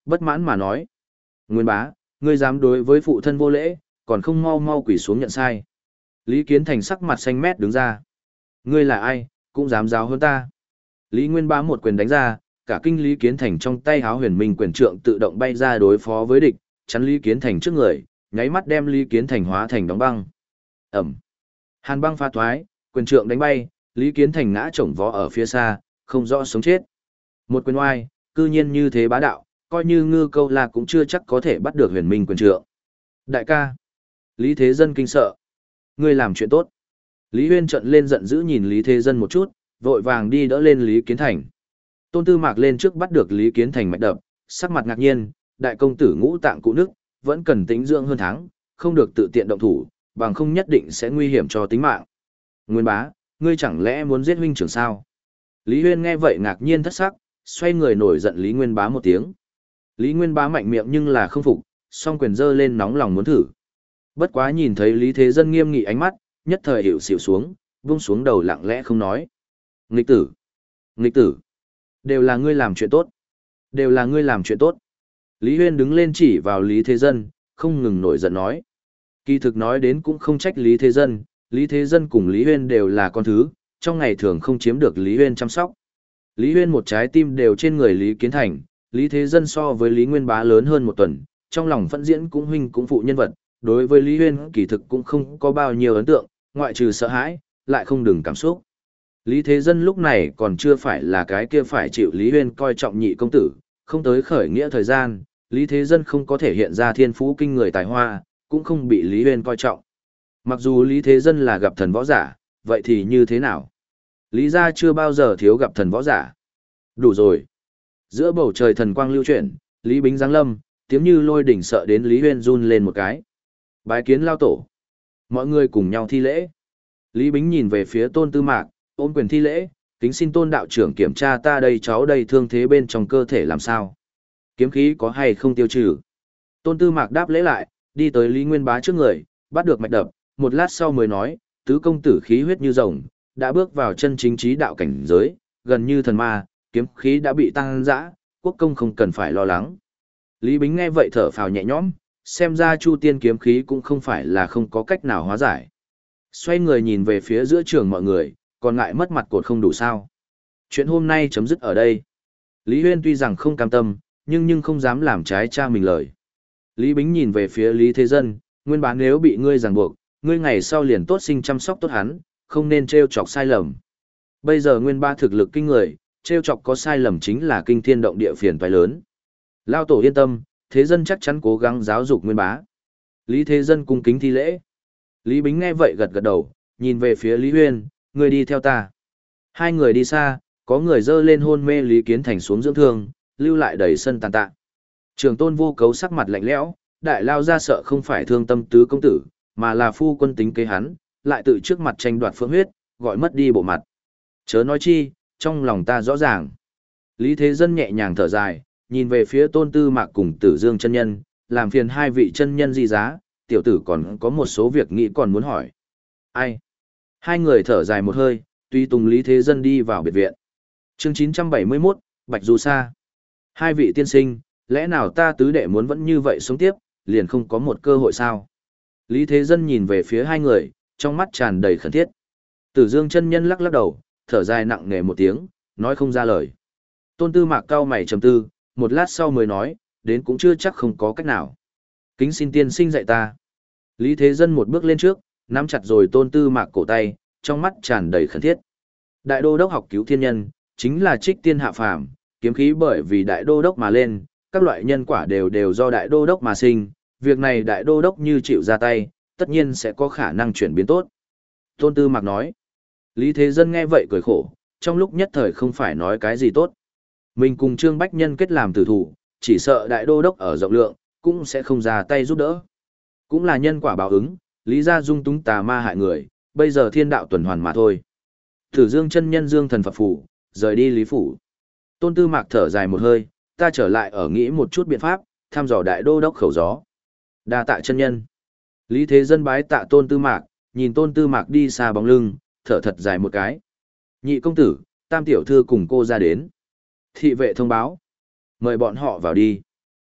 bất mãn mà nói. Nguyên bá, ngươi dám đối với phụ thân vô lễ, còn không mau mau quỳ xuống nhận sai. Lý Kiến Thành sắc mặt xanh mét đứng ra. Ngươi là ai, cũng dám giáo hơn ta. Lý Nguyên bá một quyền đánh ra, cả kinh Lý Kiến Thành trong tay háo huyền minh quyền trượng tự động bay ra đối phó với địch, chắn Lý Kiến Thành trước người, nháy mắt đem Lý Kiến Thành hóa thành đóng băng. Ẩm. Hàn băng pha thoái, quyền trượng đánh bay, Lý Kiến Thành ngã chồng vó ở phía xa, không rõ sống chết. Một quyền oai, cư nhiên như thế bá đạo, coi như ngư câu là cũng chưa chắc có thể bắt được huyền minh quyền trượng. Đại ca. Lý Thế Dân kinh sợ. Ngươi làm chuyện tốt. Lý Huyên trợn lên giận dữ nhìn Lý Thế Dân một chút, vội vàng đi đỡ lên Lý Kiến Thành. Tôn Tư Mạc lên trước bắt được Lý Kiến Thành mạch đập, sắc mặt ngạc nhiên, đại công tử ngũ tạng cụ nức, vẫn cần tĩnh dưỡng hơn tháng, không được tự tiện động thủ, bằng không nhất định sẽ nguy hiểm cho tính mạng. Nguyên bá, ngươi chẳng lẽ muốn giết huynh trưởng sao? Lý Huyên nghe vậy ngạc nhiên thất sắc, xoay người nổi giận Lý Nguyên bá một tiếng. Lý Nguyên bá mạnh miệng nhưng là không phục, song quyền giơ lên nóng lòng muốn thử. Bất quá nhìn thấy Lý Thế Dân nghiêm nghị ánh mắt, nhất thời hiểu xỉu xuống, buông xuống đầu lặng lẽ không nói. Nghịch tử! Nghịch tử! Đều là ngươi làm chuyện tốt! Đều là ngươi làm chuyện tốt! Lý Huyên đứng lên chỉ vào Lý Thế Dân, không ngừng nổi giận nói. Kỳ thực nói đến cũng không trách Lý Thế Dân, Lý Thế Dân cùng Lý Huyên đều là con thứ, trong ngày thường không chiếm được Lý Huyên chăm sóc. Lý Huyên một trái tim đều trên người Lý Kiến Thành, Lý Thế Dân so với Lý Nguyên bá lớn hơn một tuần, trong lòng phẫn diễn cũng huynh cũng phụ nhân vật, đối với Lý Huyên kỳ thực cũng không có bao nhiêu ấn tượng, ngoại trừ sợ hãi, lại không đừng cảm xúc. Lý Thế Dân lúc này còn chưa phải là cái kia phải chịu Lý Huyên coi trọng nhị công tử, không tới khởi nghĩa thời gian, Lý Thế Dân không có thể hiện ra thiên phú kinh người tài hoa, cũng không bị Lý Huyên coi trọng. Mặc dù Lý Thế Dân là gặp thần võ giả, vậy thì như thế nào? Lý gia chưa bao giờ thiếu gặp thần võ giả. Đủ rồi. Giữa bầu trời thần quang lưu chuyển, Lý Bính giáng lâm, tiếng như lôi đỉnh sợ đến Lý Huyên run lên một cái. Bái kiến lao tổ. Mọi người cùng nhau thi lễ. Lý Bính nhìn về phía Tôn Tư Mạc, ôm quyền thi lễ, kính xin Tôn đạo trưởng kiểm tra ta đây cháu đây thương thế bên trong cơ thể làm sao. Kiếm khí có hay không tiêu trừ. Tôn Tư Mạc đáp lễ lại, đi tới Lý Nguyên bá trước người, bắt được mạch đập, một lát sau mới nói, tứ công tử khí huyết như rồng, đã bước vào chân chính trí đạo cảnh giới, gần như thần ma, kiếm khí đã bị tăng dã, quốc công không cần phải lo lắng. Lý Bính nghe vậy thở phào nhẹ nhõm, xem ra Chu Tiên kiếm khí cũng không phải là không có cách nào hóa giải. Xoay người nhìn về phía giữa trường mọi người, còn ngại mất mặt cột không đủ sao. Chuyện hôm nay chấm dứt ở đây. Lý Huyên tuy rằng không cam tâm, nhưng nhưng không dám làm trái cha mình lời. Lý Bính nhìn về phía Lý Thế Dân, nguyên bán nếu bị ngươi ràng buộc, ngươi ngày sau liền tốt sinh chăm sóc tốt hắn, không nên trêu chọc sai lầm. Bây giờ nguyên ba thực lực kinh người, trêu chọc có sai lầm chính là kinh thiên động địa phiền toái lớn. Lao tổ yên tâm, Thế Dân chắc chắn cố gắng giáo dục nguyên bá. Lý Thế Dân cung kính thi lễ. Lý Bính nghe vậy gật gật đầu, nhìn về phía Lý Huyên, ngươi đi theo ta. Hai người đi xa, có người dơ lên hôn mê Lý Kiến Thành xuống dưỡng thương, lưu lại đầy sân tàn tạ. Trường Tôn Vô Cấu sắc mặt lạnh lẽo, đại lao ra sợ không phải thương tâm tứ công tử, mà là phu quân tính kế hắn, lại tự trước mặt tranh đoạt phượng huyết, gọi mất đi bộ mặt. Chớ nói chi, trong lòng ta rõ ràng. Lý Thế Dân nhẹ nhàng thở dài, nhìn về phía Tôn Tư Mạc cùng Tử Dương chân nhân, làm phiền hai vị chân nhân di giá, tiểu tử còn có một số việc nghĩ còn muốn hỏi. Ai? Hai người thở dài một hơi, tùy tùng Lý Thế Dân đi vào biệt viện. Chương chín trăm bảy mươi mốt, Bạch Du Sa. Hai vị tiên sinh, lẽ nào ta tứ đệ muốn vẫn như vậy sống tiếp, liền không có một cơ hội sao? Lý Thế Dân nhìn về phía hai người, trong mắt tràn đầy khẩn thiết. Tử Dương chân nhân lắc lắc đầu, thở dài nặng nề một tiếng, nói không ra lời. Tôn Tư Mạc cau mày trầm tư, một lát sau mới nói, đến cũng chưa chắc không có cách nào. Kính xin tiên sinh dạy ta. Lý Thế Dân một bước lên trước, nắm chặt rồi Tôn Tư Mạc cổ tay, trong mắt tràn đầy khẩn thiết. Đại đô đốc học cứu thiên nhân, chính là trích tiên hạ phàm, kiếm khí bởi vì đại đô đốc mà lên, các loại nhân quả đều đều do đại đô đốc mà sinh, việc này đại đô đốc như chịu ra tay, tất nhiên sẽ có khả năng chuyển biến tốt. Tôn Tư Mạc nói. Lý Thế Dân nghe vậy cười khổ, trong lúc nhất thời không phải nói cái gì tốt. Mình cùng Trương Bách Nhân kết làm tử thủ, chỉ sợ đại đô đốc ở rộng lượng, cũng sẽ không ra tay giúp đỡ. Cũng là nhân quả báo ứng, Lý gia dung túng tà ma hại người, bây giờ thiên đạo tuần hoàn mà thôi. Tử Dương chân nhân dương thần Phật phủ, rời đi Lý phủ. Tôn Tư Mạc thở dài một hơi, ta trở lại ở nghĩ một chút biện pháp, thăm dò đại đô đốc khẩu gió. Đa tạ chân nhân. Lý Thế Dân bái tạ Tôn Tư Mạc, nhìn Tôn Tư Mạc đi xa bóng lưng, thở thật dài một cái. Nhị công tử, Tam tiểu thư cùng cô ra đến. Thị vệ thông báo. Mời bọn họ vào đi.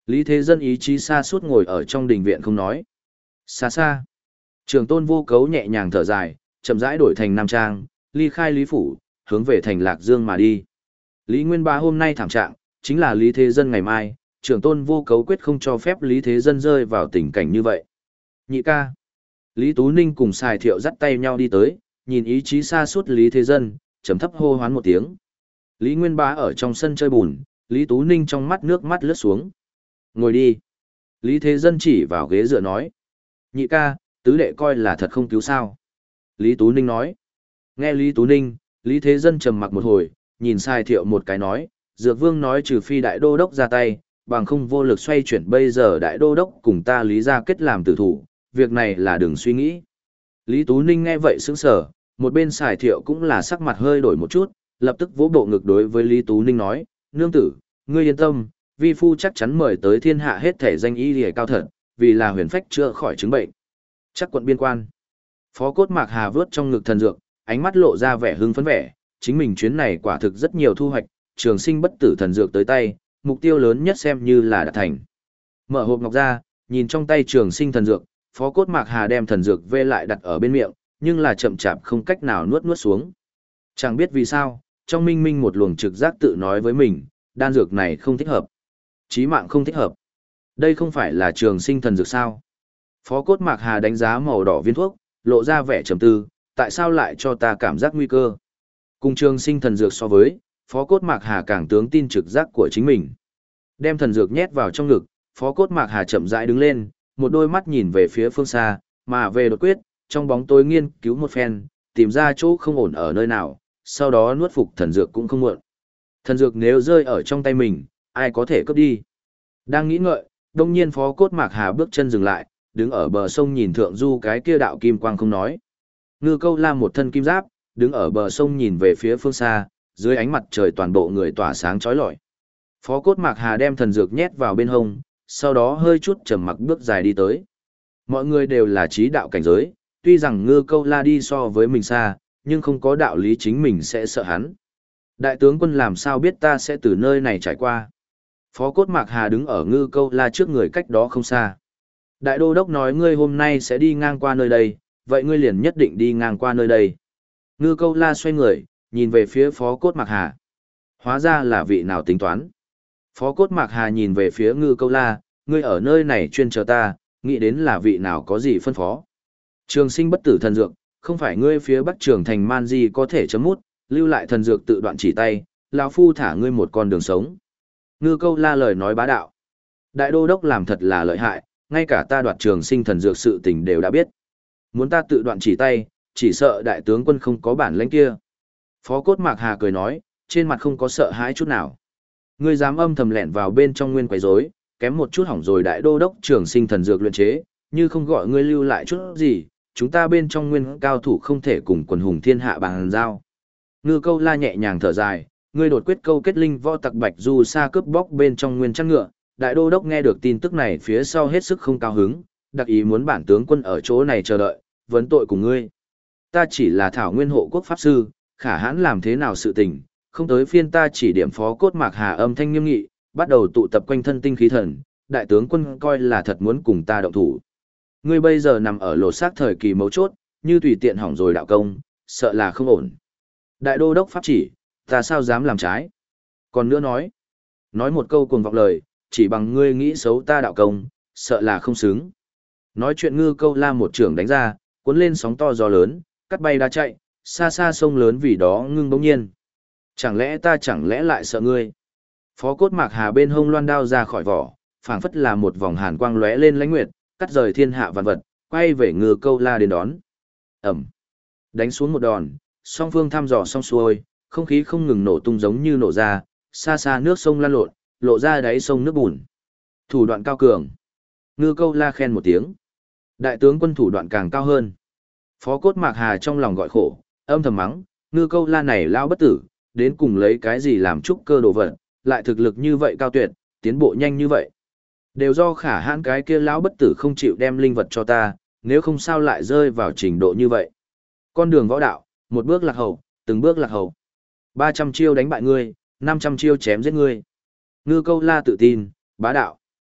Lý Thế Dân ý chí xa suốt ngồi ở trong đình viện không nói. Xa xa. Trường tôn vô cấu nhẹ nhàng thở dài, chậm rãi đổi thành nam trang, ly khai Lý Phủ, hướng về thành Lạc Dương mà đi. Lý Nguyên Bá hôm nay thảm trạng, chính là Lý Thế Dân ngày mai, trường tôn vô cấu quyết không cho phép Lý Thế Dân rơi vào tình cảnh như vậy. Nhị ca. Lý Tú Ninh cùng Sài Thiệu dắt tay nhau đi tới, nhìn ý chí xa suốt Lý Thế Dân, chấm thấp hô hoán một tiếng. Lý Nguyên Bá ở trong sân chơi bùn, Lý Tú Ninh trong mắt nước mắt lướt xuống. Ngồi đi. Lý Thế Dân chỉ vào ghế dựa nói. Nhị ca, tứ đệ coi là thật không cứu sao. Lý Tú Ninh nói. Nghe Lý Tú Ninh, Lý Thế Dân trầm mặc một hồi, nhìn Sài Thiệu một cái nói, Dược Vương nói trừ phi đại đô đốc ra tay, bằng không vô lực xoay chuyển bây giờ đại đô đốc cùng ta Lý ra kết làm tử thủ, việc này là đừng suy nghĩ. Lý Tú Ninh nghe vậy sững sờ, một bên Sài Thiệu cũng là sắc mặt hơi đổi một chút, lập tức vỗ bộ ngực đối với Lý Tú Ninh nói, nương tử, ngươi yên tâm, vi phu chắc chắn mời tới thiên hạ hết thể danh y liề cao thật, vì là huyền phách chữa khỏi chứng bệnh. Chắc quận biên quan. Phó Cốt Mạc Hà vớt trong ngực thần dược, ánh mắt lộ ra vẻ hưng phấn vẻ, chính mình chuyến này quả thực rất nhiều thu hoạch, trường sinh bất tử thần dược tới tay, mục tiêu lớn nhất xem như là đạt thành. Mở hộp ngọc ra, nhìn trong tay trường sinh thần dược, Phó Cốt Mạc Hà đem thần dược vê lại đặt ở bên miệng, nhưng là chậm chạp không cách nào nuốt nuốt xuống. Chẳng biết vì sao, trong minh minh một luồng trực giác tự nói với mình, đan dược này không thích hợp. Chí mạng không thích hợp. Đây không phải là trường sinh thần dược sao? Phó Cốt Mạc Hà đánh giá màu đỏ viên thuốc, lộ ra vẻ trầm tư, tại sao lại cho ta cảm giác nguy cơ? Cùng trường sinh thần dược so với, Phó Cốt Mạc Hà càng tướng tin trực giác của chính mình. Đem thần dược nhét vào trong ngực, Phó Cốt Mạc Hà chậm rãi đứng lên, một đôi mắt nhìn về phía phương xa, mà về đột quyết, trong bóng tối nghiên cứu một phen, tìm ra chỗ không ổn ở nơi nào, sau đó nuốt phục thần dược cũng không muộn. Thần dược nếu rơi ở trong tay mình, ai có thể cướp đi? Đang nghĩ ngợi, đông nhiên Phó Cốt Mạc Hà bước chân dừng lại, đứng ở bờ sông nhìn thượng du cái kia đạo kim quang không nói. Ngư Câu La một thân kim giáp, đứng ở bờ sông nhìn về phía phương xa, dưới ánh mặt trời toàn bộ người tỏa sáng chói lọi. Phó Cốt Mạc Hà đem thần dược nhét vào bên hông, sau đó hơi chút trầm mặc bước dài đi tới. Mọi người đều là trí đạo cảnh giới, tuy rằng Ngư Câu La đi so với mình xa, nhưng không có đạo lý chính mình sẽ sợ hắn. Đại tướng quân làm sao biết ta sẽ từ nơi này trải qua? Phó Cốt Mạc Hà đứng ở Ngư Câu La trước người cách đó không xa. Đại đô đốc nói ngươi hôm nay sẽ đi ngang qua nơi đây, vậy ngươi liền nhất định đi ngang qua nơi đây. Ngư Câu La xoay người, nhìn về phía Phó Cốt Mạc Hà. Hóa ra là vị nào tính toán. Phó Cốt Mạc Hà nhìn về phía Ngư Câu La, ngươi ở nơi này chuyên chờ ta, nghĩ đến là vị nào có gì phân phó. Trường sinh bất tử thần dược, không phải ngươi phía bắc trường thành man di có thể chấm mút, lưu lại thần dược tự đoạn chỉ tay, lão phu thả ngươi một con đường sống. Ngư Câu La lời nói bá đạo. Đại đô đốc làm thật là lợi hại, ngay cả ta đoạt trường sinh thần dược sự tình đều đã biết. Muốn ta tự đoạn chỉ tay, chỉ sợ đại tướng quân không có bản lĩnh kia. Phó Cốt Mạc Hà cười nói, trên mặt không có sợ hãi chút nào. Ngươi dám âm thầm lẻn vào bên trong nguyên quấy rối, kém một chút hỏng rồi đại đô đốc trường sinh thần dược luyện chế, như không gọi ngươi lưu lại chút gì, chúng ta bên trong nguyên cao thủ không thể cùng quần hùng thiên hạ bằng giao. Ngư Câu La nhẹ nhàng thở dài, ngươi đột quyết câu kết linh võ tặc Bạch Du Sa cướp bóc bên trong nguyên chăn ngựa, đại đô đốc nghe được tin tức này phía sau hết sức không cao hứng, đặc ý muốn bản tướng quân ở chỗ này chờ đợi, vấn tội cùng ngươi. Ta chỉ là thảo nguyên hộ quốc pháp sư, khả hãn làm thế nào sự tình, không tới phiên ta chỉ điểm. Phó Cốt Mạc Hà âm thanh nghiêm nghị, bắt đầu tụ tập quanh thân tinh khí thần, đại tướng quân coi là thật muốn cùng ta động thủ. Ngươi bây giờ nằm ở lột xác thời kỳ mấu chốt, như tùy tiện hỏng rồi đạo công, sợ là không ổn. Đại đô đốc pháp chỉ, ta sao dám làm trái. Còn nữa nói, nói một câu cuồng vọng lời, chỉ bằng ngươi nghĩ xấu ta đạo công, sợ là không xứng. Nói chuyện Ngư Câu La một trưởng đánh ra, cuốn lên sóng to gió lớn, cắt bay đá chạy, xa xa sông lớn vì đó ngưng bỗng nhiên. Chẳng lẽ ta chẳng lẽ lại sợ ngươi? Phó Cốt Mạc Hà bên hông loan đao ra khỏi vỏ, phảng phất là một vòng hàn quang lóe lên lãnh nguyệt, cắt rời thiên hạ vạn vật, quay về Ngư Câu La đến đón. Ẩm. Đánh xuống một đòn, song phương thăm dò xong xuôi, không khí không ngừng nổ tung giống như nổ ra, xa xa nước sông lan lộn, lộ ra đáy sông nước bùn. Thủ đoạn cao cường. Ngư Câu La khen một tiếng. Đại tướng quân thủ đoạn càng cao hơn. Phó Cốt Mạc Hà trong lòng gọi khổ, âm thầm mắng, Ngư Câu La này lao bất tử, đến cùng lấy cái gì làm trúc cơ đồ vật, lại thực lực như vậy cao tuyệt, tiến bộ nhanh như vậy. Đều do khả hãn cái kia lão bất tử không chịu đem linh vật cho ta, nếu không sao lại rơi vào trình độ như vậy. Con đường võ đạo, một bước lạc hậu, từng bước lạc hậu. ba trăm chiêu đánh bại ngươi, năm trăm chiêu chém giết ngươi. Ngư Câu La tự tin, bá đạo.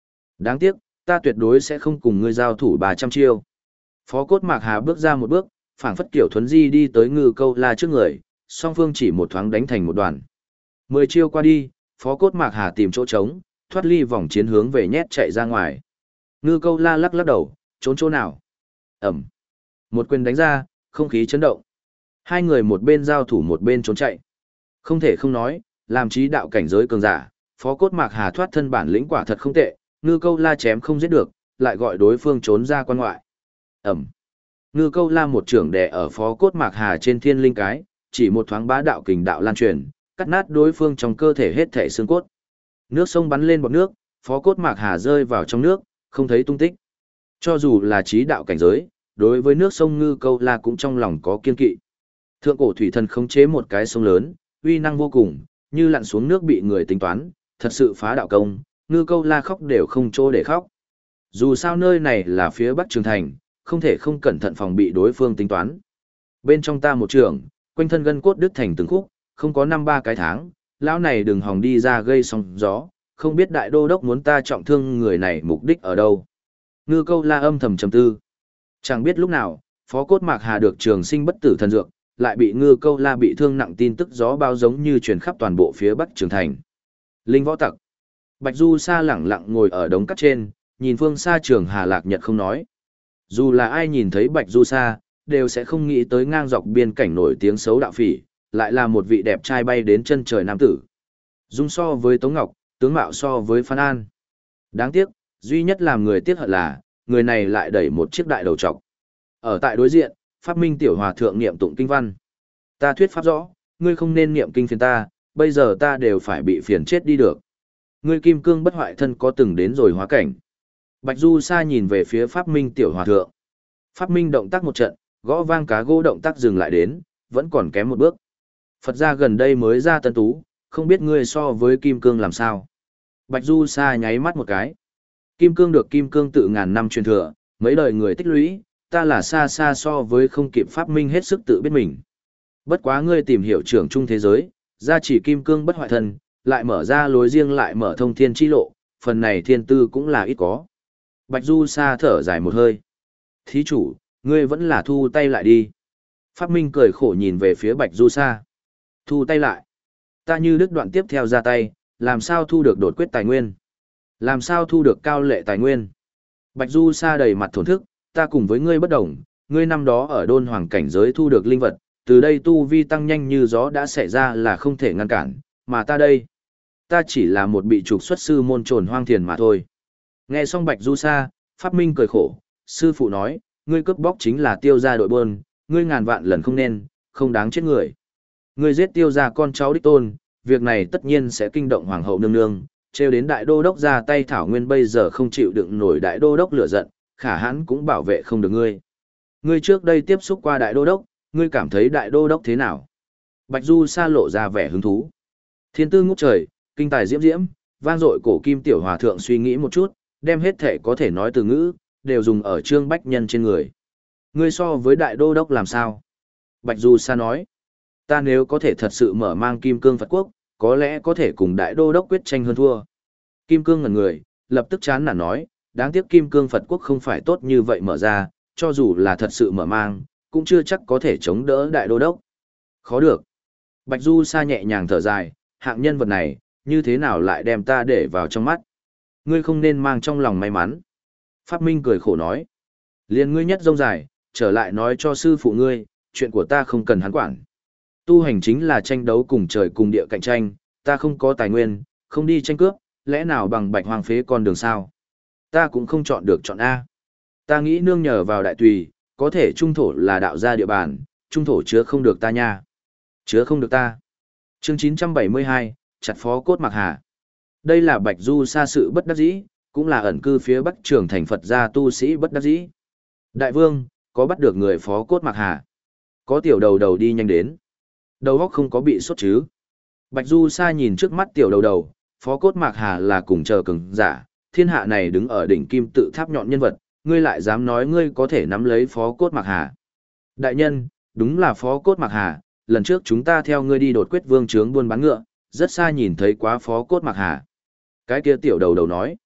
Đáng tiếc, ta tuyệt đối sẽ không cùng ngươi giao thủ ba trăm chiêu. Phó Cốt Mạc Hà bước ra một bước, phảng phất kiểu thuấn di đi tới Ngư Câu La trước người, song phương chỉ một thoáng đánh thành một đoàn. Mười chiêu qua đi, Phó Cốt Mạc Hà tìm chỗ trống, thoát ly vòng chiến hướng về nhét chạy ra ngoài. Ngư Câu La lắc lắc đầu, trốn chỗ nào? Ẩm. Một quyền đánh ra, không khí chấn động. Hai người một bên giao thủ một bên trốn chạy. Không thể không nói, làm trí đạo cảnh giới cường giả, Phó Cốt Mạc Hà thoát thân bản lĩnh quả thật không tệ, Ngư Câu La chém không giết được, lại gọi đối phương trốn ra quan ngoại. Ẩm. Ngư Câu La một trưởng đè ở Phó Cốt Mạc Hà trên thiên linh cái, chỉ một thoáng bá đạo kình đạo lan truyền, cắt nát đối phương trong cơ thể hết thể xương cốt. Nước sông bắn lên bọt nước, Phó Cốt Mạc Hà rơi vào trong nước, không thấy tung tích. Cho dù là trí đạo cảnh giới, đối với nước sông Ngư Câu La cũng trong lòng có kiên kỵ. Thượng cổ thủy thần khống chế một cái sông lớn, uy năng vô cùng, như lặn xuống nước bị người tính toán, thật sự phá đạo công, Ngư Câu La khóc đều không chỗ để khóc. Dù sao nơi này là phía Bắc Trường Thành, không thể không cẩn thận phòng bị đối phương tính toán. Bên trong ta một trường, quanh thân gân cốt đứt thành từng khúc, không có năm ba cái tháng, lão này đừng hòng đi ra gây sóng gió, không biết đại đô đốc muốn ta trọng thương người này mục đích ở đâu. Ngư Câu La âm thầm trầm tư. Chẳng biết lúc nào, Phó Cốt Mạc Hà được trường sinh bất tử thần dược, lại bị Ngư Câu La bị thương nặng tin tức gió bao giống như truyền khắp toàn bộ phía Bắc Trường Thành. Linh võ tặc. Bạch Du Sa lẳng lặng ngồi ở đống cát trên, nhìn phương xa Trường Hà Lạc Nhật không nói. Dù là ai nhìn thấy Bạch Du Sa, đều sẽ không nghĩ tới ngang dọc biên cảnh nổi tiếng xấu đạo phỉ, lại là một vị đẹp trai bay đến chân trời nam tử. Dung so với Tống Ngọc, tướng mạo so với Phan An. Đáng tiếc, duy nhất làm người tiếc hận là, người này lại đẩy một chiếc đại đầu trọc. Ở tại đối diện, Pháp Minh tiểu hòa thượng niệm tụng kinh văn. Ta thuyết pháp rõ, ngươi không nên niệm kinh phiền ta, bây giờ ta đều phải bị phiền chết đi được. Ngươi kim cương bất hoại thân có từng đến rồi hóa cảnh. Bạch Du Sa nhìn về phía Pháp Minh tiểu hòa thượng. Pháp Minh động tác một trận, gõ vang cá gỗ động tác dừng lại đến, vẫn còn kém một bước. Phật gia gần đây mới ra tân tú, không biết ngươi so với kim cương làm sao. Bạch Du Sa nháy mắt một cái. Kim cương được kim cương tự ngàn năm truyền thừa, mấy đời người tích lũy, ta là xa xa so với không kịp Pháp Minh hết sức tự biết mình. Bất quá ngươi tìm hiểu trưởng trung thế giới, gia chỉ kim cương bất hoại thân, lại mở ra lối riêng lại mở thông thiên chi lộ, phần này thiên tư cũng là ít có. Bạch Du Sa thở dài một hơi. Thí chủ, ngươi vẫn là thu tay lại đi. Pháp Minh cười khổ nhìn về phía Bạch Du Sa. Thu tay lại. Ta như đứt đoạn tiếp theo ra tay, làm sao thu được đột quyết tài nguyên? Làm sao thu được cao lệ tài nguyên? Bạch Du Sa đầy mặt thổn thức, ta cùng với ngươi bất đồng, ngươi năm đó ở đôn hoàng cảnh giới thu được linh vật, từ đây tu vi tăng nhanh như gió đã xảy ra là không thể ngăn cản, mà ta đây, ta chỉ là một bị trục xuất sư môn trồn hoang thiền mà thôi. Nghe xong Bạch Du Sa, Pháp Minh cười khổ, sư phụ nói, ngươi cướp bóc chính là tiêu gia đội buôn, ngươi ngàn vạn lần không nên, không đáng chết người. Ngươi giết tiêu gia con cháu đích tôn, việc này tất nhiên sẽ kinh động hoàng hậu nương nương, trêu đến đại đô đốc ra tay thảo nguyên bây giờ không chịu đựng nổi đại đô đốc lửa giận, khả hãn cũng bảo vệ không được ngươi. Ngươi trước đây tiếp xúc qua đại đô đốc, ngươi cảm thấy đại đô đốc thế nào? Bạch Du Sa lộ ra vẻ hứng thú. Thiên tư ngút trời, kinh tài diễm diễm, vang dội cổ kim tiểu hòa thượng suy nghĩ một chút, đem hết thể có thể nói từ ngữ, đều dùng ở Trương Bách Nhân trên người. Ngươi so với đại đô đốc làm sao? Bạch Du Sa nói, ta nếu có thể thật sự mở mang kim cương Phật quốc, có lẽ có thể cùng đại đô đốc quyết tranh hơn thua. Kim cương ngẩn người, lập tức chán nản nói, đáng tiếc kim cương Phật quốc không phải tốt như vậy mở ra, cho dù là thật sự mở mang, cũng chưa chắc có thể chống đỡ đại đô đốc. Khó được. Bạch Du Sa nhẹ nhàng thở dài, hạng nhân vật này, như thế nào lại đem ta để vào trong mắt? Ngươi không nên mang trong lòng may mắn. Pháp Minh cười khổ nói, liền ngươi nhất rông dài, trở lại nói cho sư phụ ngươi, chuyện của ta không cần hắn quản. Tu hành chính là tranh đấu cùng trời cùng địa cạnh tranh, ta không có tài nguyên, không đi tranh cướp, lẽ nào bằng bạch hoang phế con đường sao? Ta cũng không chọn được chọn A. Ta nghĩ nương nhờ vào đại tùy, có thể trung thổ là đạo gia địa bàn, trung thổ chứa không được ta nha. Chứa không được ta. Chương chín trăm bảy mươi hai, chặt Phó Cốt Mạc Hà. Đây là Bạch Du Sa sự bất đắc dĩ, cũng là ẩn cư phía Bắc Trường Thành Phật gia tu sĩ bất đắc dĩ. Đại vương, có bắt được người Phó Cốt Mạc Hà? Có tiểu đầu đầu đi nhanh đến. Đầu óc không có bị sốt chứ? Bạch Du Sa nhìn trước mắt tiểu đầu đầu, Phó Cốt Mạc Hà là cùng chờ cường giả, thiên hạ này đứng ở đỉnh kim tự tháp nhọn nhân vật, ngươi lại dám nói ngươi có thể nắm lấy Phó Cốt Mạc Hà. Đại nhân, đúng là Phó Cốt Mạc Hà, lần trước chúng ta theo ngươi đi đột quyết vương trướng buôn bán ngựa, rất xa nhìn thấy quá Phó Cốt Mạc Hà. Cái kia tiểu đầu đầu nói,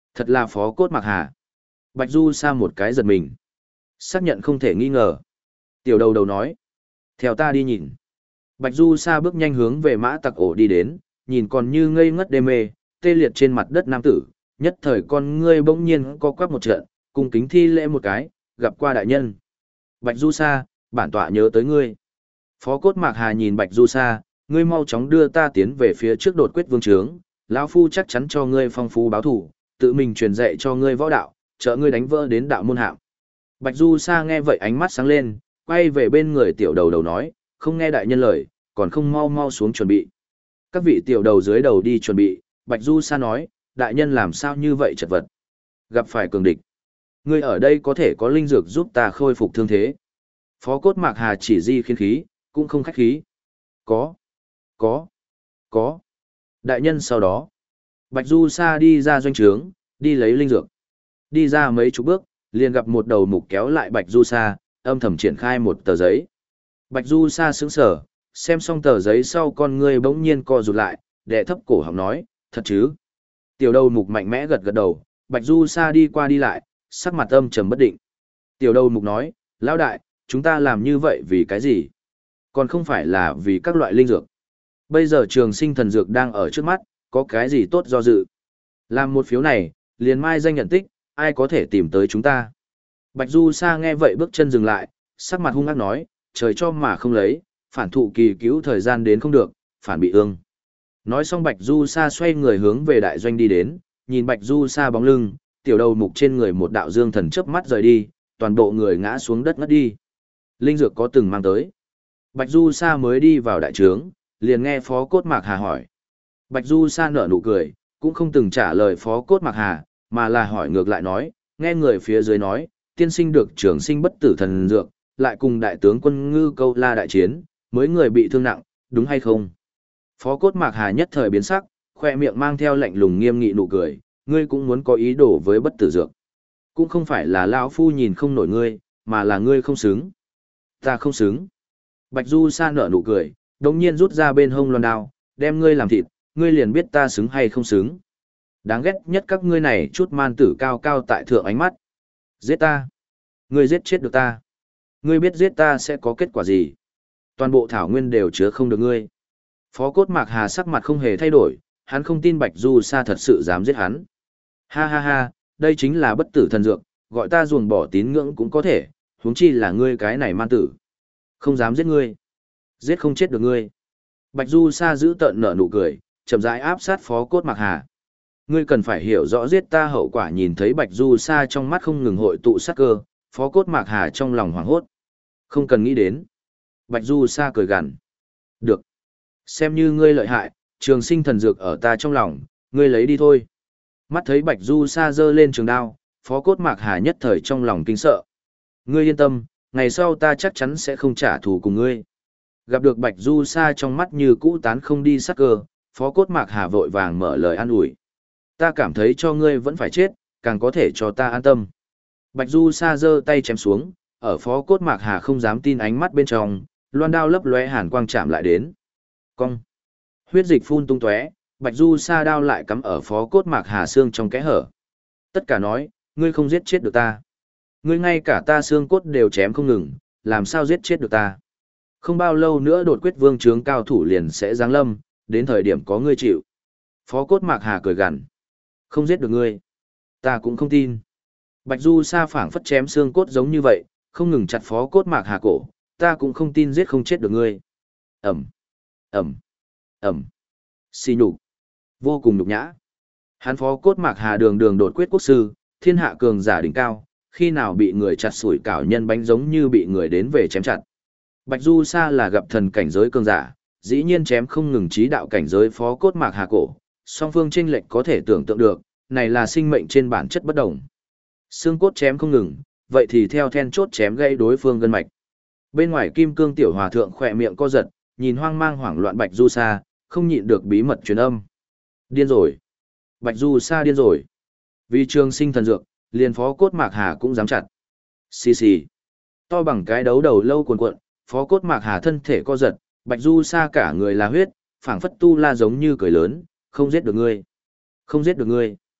Thật là Phó Cốt Mạc Hà. Bạch Du Sa một cái giật mình. Xác nhận không thể nghi ngờ. Tiểu đầu đầu nói. Theo ta đi nhìn. Bạch Du Sa bước nhanh hướng về mã tặc ổ đi đến, nhìn còn như ngây ngất đê mê, tê liệt trên mặt đất nam tử, nhất thời con ngươi bỗng nhiên co quắp một trận, cung kính thi lễ một cái, gặp qua đại nhân. Bạch Du Sa, bản tọa nhớ tới ngươi. Phó Cốt Mạc Hà nhìn Bạch Du Sa, ngươi mau chóng đưa ta tiến về phía trước đột quyết vương trướng, lão phu chắc chắn cho ngươi phong phú báo thủ, tự mình truyền dạy cho ngươi võ đạo, trợ ngươi đánh vỡ đến đạo môn hạm. Bạch Du Sa nghe vậy ánh mắt sáng lên, quay về bên người tiểu đầu đầu nói, không nghe đại nhân lời, còn không mau mau xuống chuẩn bị. Các vị tiểu đầu dưới đầu đi chuẩn bị, Bạch Du Sa nói, đại nhân làm sao như vậy chật vật. Gặp phải cường địch. Ngươi ở đây có thể có linh dược giúp ta khôi phục thương thế. Phó Cốt Mạc Hà chỉ di khiến khí, cũng không khách khí. Có, có, có. Đại nhân sau đó. Bạch Du Sa đi ra doanh trướng, đi lấy linh dược. Đi ra mấy chục bước, liền gặp một đầu mục kéo lại Bạch Du Sa, âm thầm triển khai một tờ giấy. Bạch Du Sa sững sờ, xem xong tờ giấy sau con ngươi bỗng nhiên co rụt lại, đệ thấp cổ họng nói, thật chứ? Tiểu đầu mục mạnh mẽ gật gật đầu, Bạch Du Sa đi qua đi lại, sắc mặt âm trầm bất định. Tiểu đầu mục nói, lão đại, chúng ta làm như vậy vì cái gì? Còn không phải là vì các loại linh dược. Bây giờ trường sinh thần dược đang ở trước mắt, có cái gì tốt do dự? Làm một phiếu này, liền mai danh nhận tích, ai có thể tìm tới chúng ta? Bạch Du Sa nghe vậy bước chân dừng lại, sắc mặt hung ác nói, trời cho mà không lấy, phản thụ kỳ cứu thời gian đến không được, phản bị ương. Nói xong Bạch Du Sa xoay người hướng về đại doanh đi đến, nhìn Bạch Du Sa bóng lưng, tiểu đầu mục trên người một đạo dương thần chớp mắt rời đi, toàn bộ người ngã xuống đất ngất đi. Linh dược có từng mang tới. Bạch Du Sa mới đi vào đại trướng, liền nghe Phó Cốt Mạc Hà hỏi. Bạch Du Sa nở nụ cười, cũng không từng trả lời Phó Cốt Mạc Hà, mà là hỏi ngược lại nói, nghe người phía dưới nói, tiên sinh được trường sinh bất tử thần dược, lại cùng đại tướng quân Ngư Câu La đại chiến, mới người bị thương nặng, đúng hay không? Phó Cốt Mạc Hà nhất thời biến sắc, khoe miệng mang theo lạnh lùng nghiêm nghị nụ cười, ngươi cũng muốn có ý đồ với bất tử dược. Cũng không phải là lão phu nhìn không nổi ngươi, mà là ngươi không xứng. Ta không xứng. Bạch Du Sa nở nụ cười, đồng nhiên rút ra bên hông loan đao, đem ngươi làm thịt, ngươi liền biết ta xứng hay không xứng. Đáng ghét nhất các ngươi này chút man tử cao cao tại thượng ánh mắt. Giết ta. Ngươi giết chết được ta. Ngươi biết giết ta sẽ có kết quả gì. Toàn bộ thảo nguyên đều chứa không được ngươi. Phó Cốt Mạc Hà sắc mặt không hề thay đổi, hắn không tin Bạch Du Sa thật sự dám giết hắn. Ha ha ha, đây chính là bất tử thần dược, gọi ta ruồng bỏ tín ngưỡng cũng có thể, huống chi là ngươi cái này man tử. Không dám giết ngươi. Giết không chết được ngươi. Bạch Du Sa giữ tợn nở nụ cười, chậm rãi áp sát Phó Cốt Mạc Hà. Ngươi cần phải hiểu rõ giết ta hậu quả. Nhìn thấy Bạch Du Sa trong mắt không ngừng hội tụ sát cơ, Phó Cốt Mạc Hà trong lòng hoảng hốt. Không cần nghĩ đến. Bạch Du Sa cười gằn. Được. Xem như ngươi lợi hại, trường sinh thần dược ở ta trong lòng, ngươi lấy đi thôi. Mắt thấy Bạch Du Sa giơ lên trường đao, Phó Cốt Mạc Hà nhất thời trong lòng kinh sợ. Ngươi yên tâm, ngày sau ta chắc chắn sẽ không trả thù cùng ngươi. Gặp được Bạch Du Sa trong mắt như cũ tán không đi sắc cơ, Phó Cốt Mạc Hà vội vàng mở lời an ủi. Ta cảm thấy cho ngươi vẫn phải chết, càng có thể cho ta an tâm. Bạch Du Sa giơ tay chém xuống, ở Phó Cốt Mạc Hà không dám tin ánh mắt bên trong, loan đao lấp lóe hàn quang chạm lại đến. Cong. Huyết dịch phun tung tóe, Bạch Du Sa đao lại cắm ở Phó Cốt Mạc Hà xương trong kẽ hở. Tất cả nói, ngươi không giết chết được ta. Ngươi ngay cả ta xương cốt đều chém không ngừng, làm sao giết chết được ta. Không bao lâu nữa đột quyết vương trướng cao thủ liền sẽ giáng lâm, đến thời điểm có ngươi chịu. Phó Cốt Mạc Hà cười gằn. Không giết được ngươi. Ta cũng không tin. Bạch Du Sa phảng phất chém xương cốt giống như vậy, không ngừng chặt Phó Cốt Mạc Hà cổ, ta cũng không tin giết không chết được ngươi. Ẩm, Ẩm, Ẩm. Xì nhục. Vô cùng nhục nhã. Hắn Phó Cốt Mạc Hà đường đường đột quyết quốc sư, thiên hạ cường giả đỉnh cao, khi nào bị người chặt sủi cảo nhân bánh giống như bị người đến về chém chặt. Bạch Du Sa là gặp thần cảnh giới cường giả, dĩ nhiên chém không ngừng trí đạo cảnh giới Phó Cốt Mạc Hà cổ, song phương chênh lệch có thể tưởng tượng được, này là sinh mệnh trên bản chất bất đồng. Xương cốt chém không ngừng, vậy thì theo then chốt chém gây đối phương gân mạch. Bên ngoài Kim Cương tiểu hòa thượng khỏe miệng co giật, nhìn hoang mang hoảng loạn Bạch Du Sa, không nhịn được bí mật truyền âm. Điên rồi. Bạch Du Sa điên rồi. Vì trường sinh thần dược, liền Phó Cốt Mạc Hà cũng dám chặt. Xì xì. To bằng cái đấu đầu lâu cuồn cuộn, Phó Cốt Mạc Hà thân thể co giật, Bạch Du Sa cả người là huyết, phảng phất tu la giống như cười lớn, không giết được ngươi. Không giết được ngươi.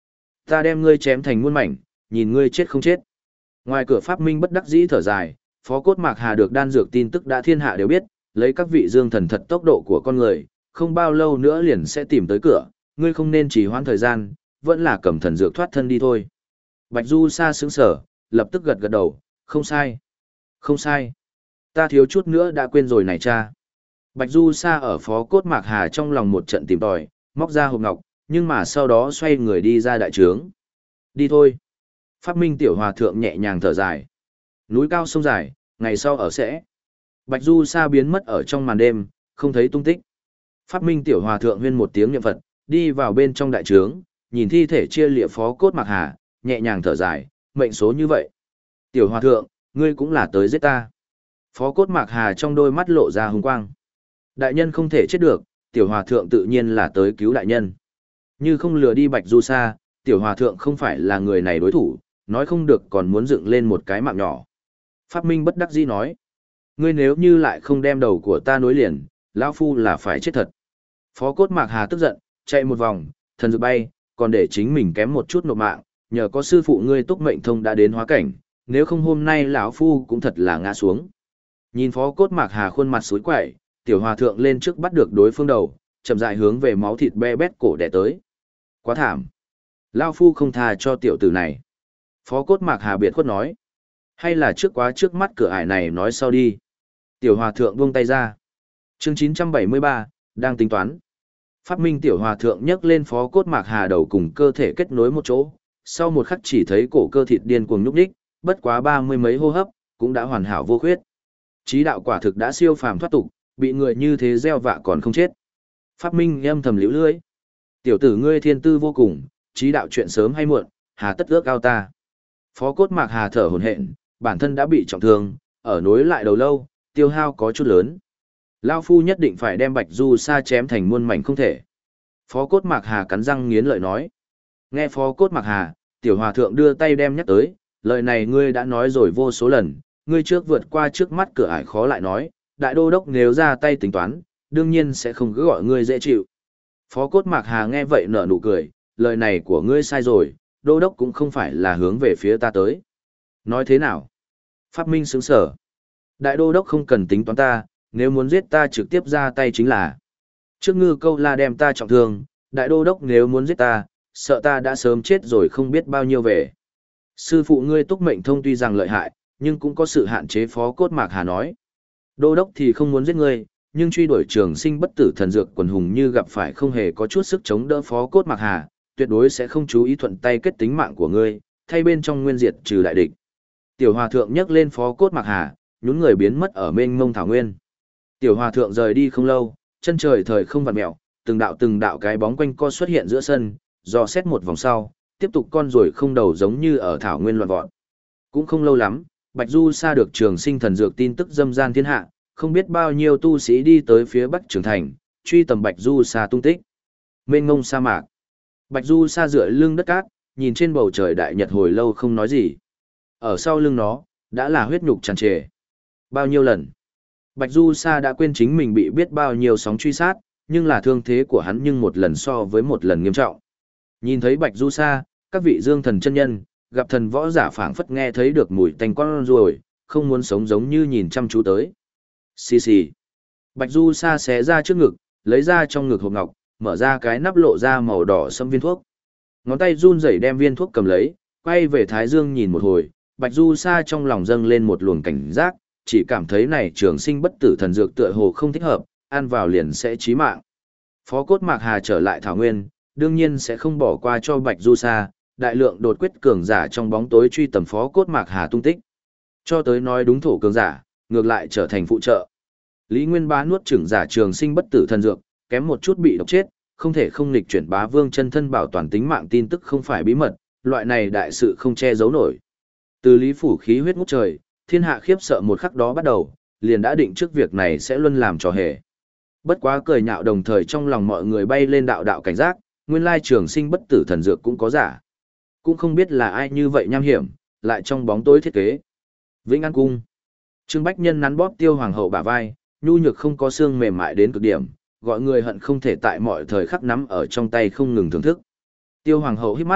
Ta đem ngươi chém thành muôn mảnh, nhìn ngươi chết không chết. Ngoài cửa Pháp Minh bất đắc dĩ thở dài, Phó Cốt Mạc Hà được đan dược tin tức đã thiên hạ đều biết, lấy các vị dương thần thật tốc độ của con người, không bao lâu nữa liền sẽ tìm tới cửa, ngươi không nên trì hoãn thời gian, vẫn là cầm thần dược thoát thân đi thôi. Bạch Du Sa sững sờ, lập tức gật gật đầu, không sai. Không sai. Ta thiếu chút nữa đã quên rồi này cha. Bạch Du Sa ở Phó Cốt Mạc Hà trong lòng một trận tìm tòi, móc ra hộp ngọc, nhưng mà sau đó xoay người đi ra đại trướng. Đi thôi. Pháp Minh Tiểu Hòa Thượng nhẹ nhàng thở dài. Núi cao sông dài, ngày sau ở sẽ. Bạch Du Sa biến mất ở trong màn đêm, không thấy tung tích. Pháp Minh Tiểu Hòa Thượng huyên một tiếng niệm Phật, đi vào bên trong đại trướng, nhìn thi thể chia lịa Phó Cốt Mạc Hà, nhẹ nhàng thở dài, mệnh số như vậy. Tiểu Hòa Thượng, ngươi cũng là tới giết ta. Phó Cốt Mạc Hà trong đôi mắt lộ ra hung quang. Đại nhân không thể chết được, Tiểu Hòa Thượng tự nhiên là tới cứu đại nhân. Như không lừa đi Bạch Du Sa, Tiểu Hòa Thượng không phải là người này đối thủ, nói không được còn muốn dựng lên một cái mạng nhỏ. Pháp Minh bất đắc dĩ nói, ngươi nếu như lại không đem đầu của ta nối liền, lão phu là phải chết thật. Phó Cốt Mạc Hà tức giận, chạy một vòng, thần dược bay, còn để chính mình kém một chút nộp mạng, nhờ có sư phụ ngươi Túc Mệnh Thông đã đến hóa cảnh, nếu không hôm nay lão phu cũng thật là ngã xuống. Nhìn Phó Cốt Mạc Hà khuôn mặt suối quậy, Tiểu Hòa Thượng lên trước bắt được đối phương đầu, chậm rãi hướng về máu thịt be bét cổ đè tới. Quá thảm. Lão phu không tha cho tiểu tử này. Phó Cốt Mạc Hà biệt khuất nói. Hay là trước quá trước mắt cửa ải này nói sau đi. Tiểu Hòa Thượng buông tay ra. Chương chín trăm bảy mươi ba, đang tính toán. Pháp Minh Tiểu Hòa Thượng nhấc lên Phó Cốt Mạc Hà đầu cùng cơ thể kết nối một chỗ, sau một khắc chỉ thấy cổ cơ thịt điên cuồng nhúc nhích, bất quá ba mươi mấy hô hấp, cũng đã hoàn hảo vô khuyết. Chí đạo quả thực đã siêu phàm thoát tục, bị người như thế gieo vạ còn không chết. Pháp Minh âm thầm liễu lưỡi. Tiểu tử ngươi thiên tư vô cùng, chí đạo chuyện sớm hay muộn, hà tất ước ao ta. Phó Cốt Mạc Hà thở hổn hển, bản thân đã bị trọng thương, ở nối lại đầu lâu, tiêu hao có chút lớn. Lao phu nhất định phải đem Bạch Du Sa chém thành muôn mảnh không thể. Phó Cốt Mạc Hà cắn răng nghiến lợi nói. Nghe Phó Cốt Mạc Hà, Tiểu Hòa Thượng đưa tay đem nhắc tới, lời này ngươi đã nói rồi vô số lần, ngươi trước vượt qua trước mắt cửa ải khó lại nói, đại đô đốc nếu ra tay tính toán, đương nhiên sẽ không cứ gọi ngươi dễ chịu. Phó Cốt Mạc Hà nghe vậy nở nụ cười, lời này của ngươi sai rồi, đô đốc cũng không phải là hướng về phía ta tới. Nói thế nào? Pháp Minh sững sở. Đại đô đốc không cần tính toán ta, nếu muốn giết ta trực tiếp ra tay chính là. Trước ngư câu la đem ta trọng thương, đại đô đốc nếu muốn giết ta, sợ ta đã sớm chết rồi không biết bao nhiêu về. Sư phụ ngươi Túc Mệnh Thông tuy rằng lợi hại, nhưng cũng có sự hạn chế. Phó Cốt Mạc Hà nói. Đô đốc thì không muốn giết ngươi, nhưng truy đuổi trường sinh bất tử thần dược quần hùng như gặp phải không hề có chút sức chống đỡ Phó Cốt Mạc Hà, tuyệt đối sẽ không chú ý thuận tay kết tính mạng của ngươi, thay bên trong nguyên diệt trừ đại địch. Tiểu Hòa Thượng nhấc lên Phó Cốt Mạc Hà, nhún người biến mất ở mênh mông thảo nguyên. Tiểu Hòa Thượng rời đi không lâu, chân trời thời không vặn mèo, từng đạo từng đạo cái bóng quanh co xuất hiện giữa sân, dò xét một vòng sau, tiếp tục con rồi không đầu giống như ở thảo nguyên loạn vọt. Cũng không lâu lắm, Bạch Du Sa được trường sinh thần dược tin tức dâm gian thiên hạ, không biết bao nhiêu tu sĩ đi tới phía Bắc Trường Thành, truy tầm Bạch Du Sa tung tích. Mênh mông sa mạc. Bạch Du Sa dựa lưng đất cát, nhìn trên bầu trời đại nhật hồi lâu không nói gì. Ở sau lưng nó, đã là huyết nhục tràn trề. Bao nhiêu lần, Bạch Du Sa đã quên chính mình bị biết bao nhiêu sóng truy sát, nhưng là thương thế của hắn nhưng một lần so với một lần nghiêm trọng. Nhìn thấy Bạch Du Sa, các vị dương thần chân nhân, gặp thần võ giả phảng phất nghe thấy được mùi tanh con ruồi, không muốn sống giống như nhìn chăm chú tới. Xì xì. Bạch Du Sa xé ra trước ngực, lấy ra trong ngực hộp ngọc, mở ra cái nắp lộ ra màu đỏ sẫm viên thuốc. Ngón tay run rẩy đem viên thuốc cầm lấy, quay về Thái Dương nhìn một hồi, Bạch Du Sa trong lòng dâng lên một luồng cảnh giác, chỉ cảm thấy này trường sinh bất tử thần dược tựa hồ không thích hợp, ăn vào liền sẽ chí mạng. Phó Cốt Mạc Hà trở lại thảo nguyên, đương nhiên sẽ không bỏ qua cho Bạch Du Sa, đại lượng đột quyết cường giả trong bóng tối truy tầm Phó Cốt Mạc Hà tung tích. Cho tới nói đúng thổ cường giả, ngược lại trở thành phụ trợ. Lý Nguyên Bá nuốt chửng giả trường sinh bất tử thần dược, kém một chút bị độc chết, không thể không nghịch chuyển Bá Vương chân thân bảo toàn tính mạng tin tức không phải bí mật, loại này đại sự không che giấu nổi. Từ Lý phủ khí huyết ngút trời, thiên hạ khiếp sợ một khắc đó bắt đầu, liền đã định trước việc này sẽ luôn làm trò hề. Bất quá cười nhạo đồng thời trong lòng mọi người bay lên đạo đạo cảnh giác, nguyên lai trường sinh bất tử thần dược cũng có giả. Cũng không biết là ai như vậy nham hiểm, lại trong bóng tối thiết kế. Vĩnh An Cung. Trương Bách Nhân nắn bóp Tiêu Hoàng hậu bả vai, nhu nhược không có xương mềm mại đến cực điểm, gọi người hận không thể tại mọi thời khắc nắm ở trong tay không ngừng thưởng thức. Tiêu Hoàng hậu hít mắt,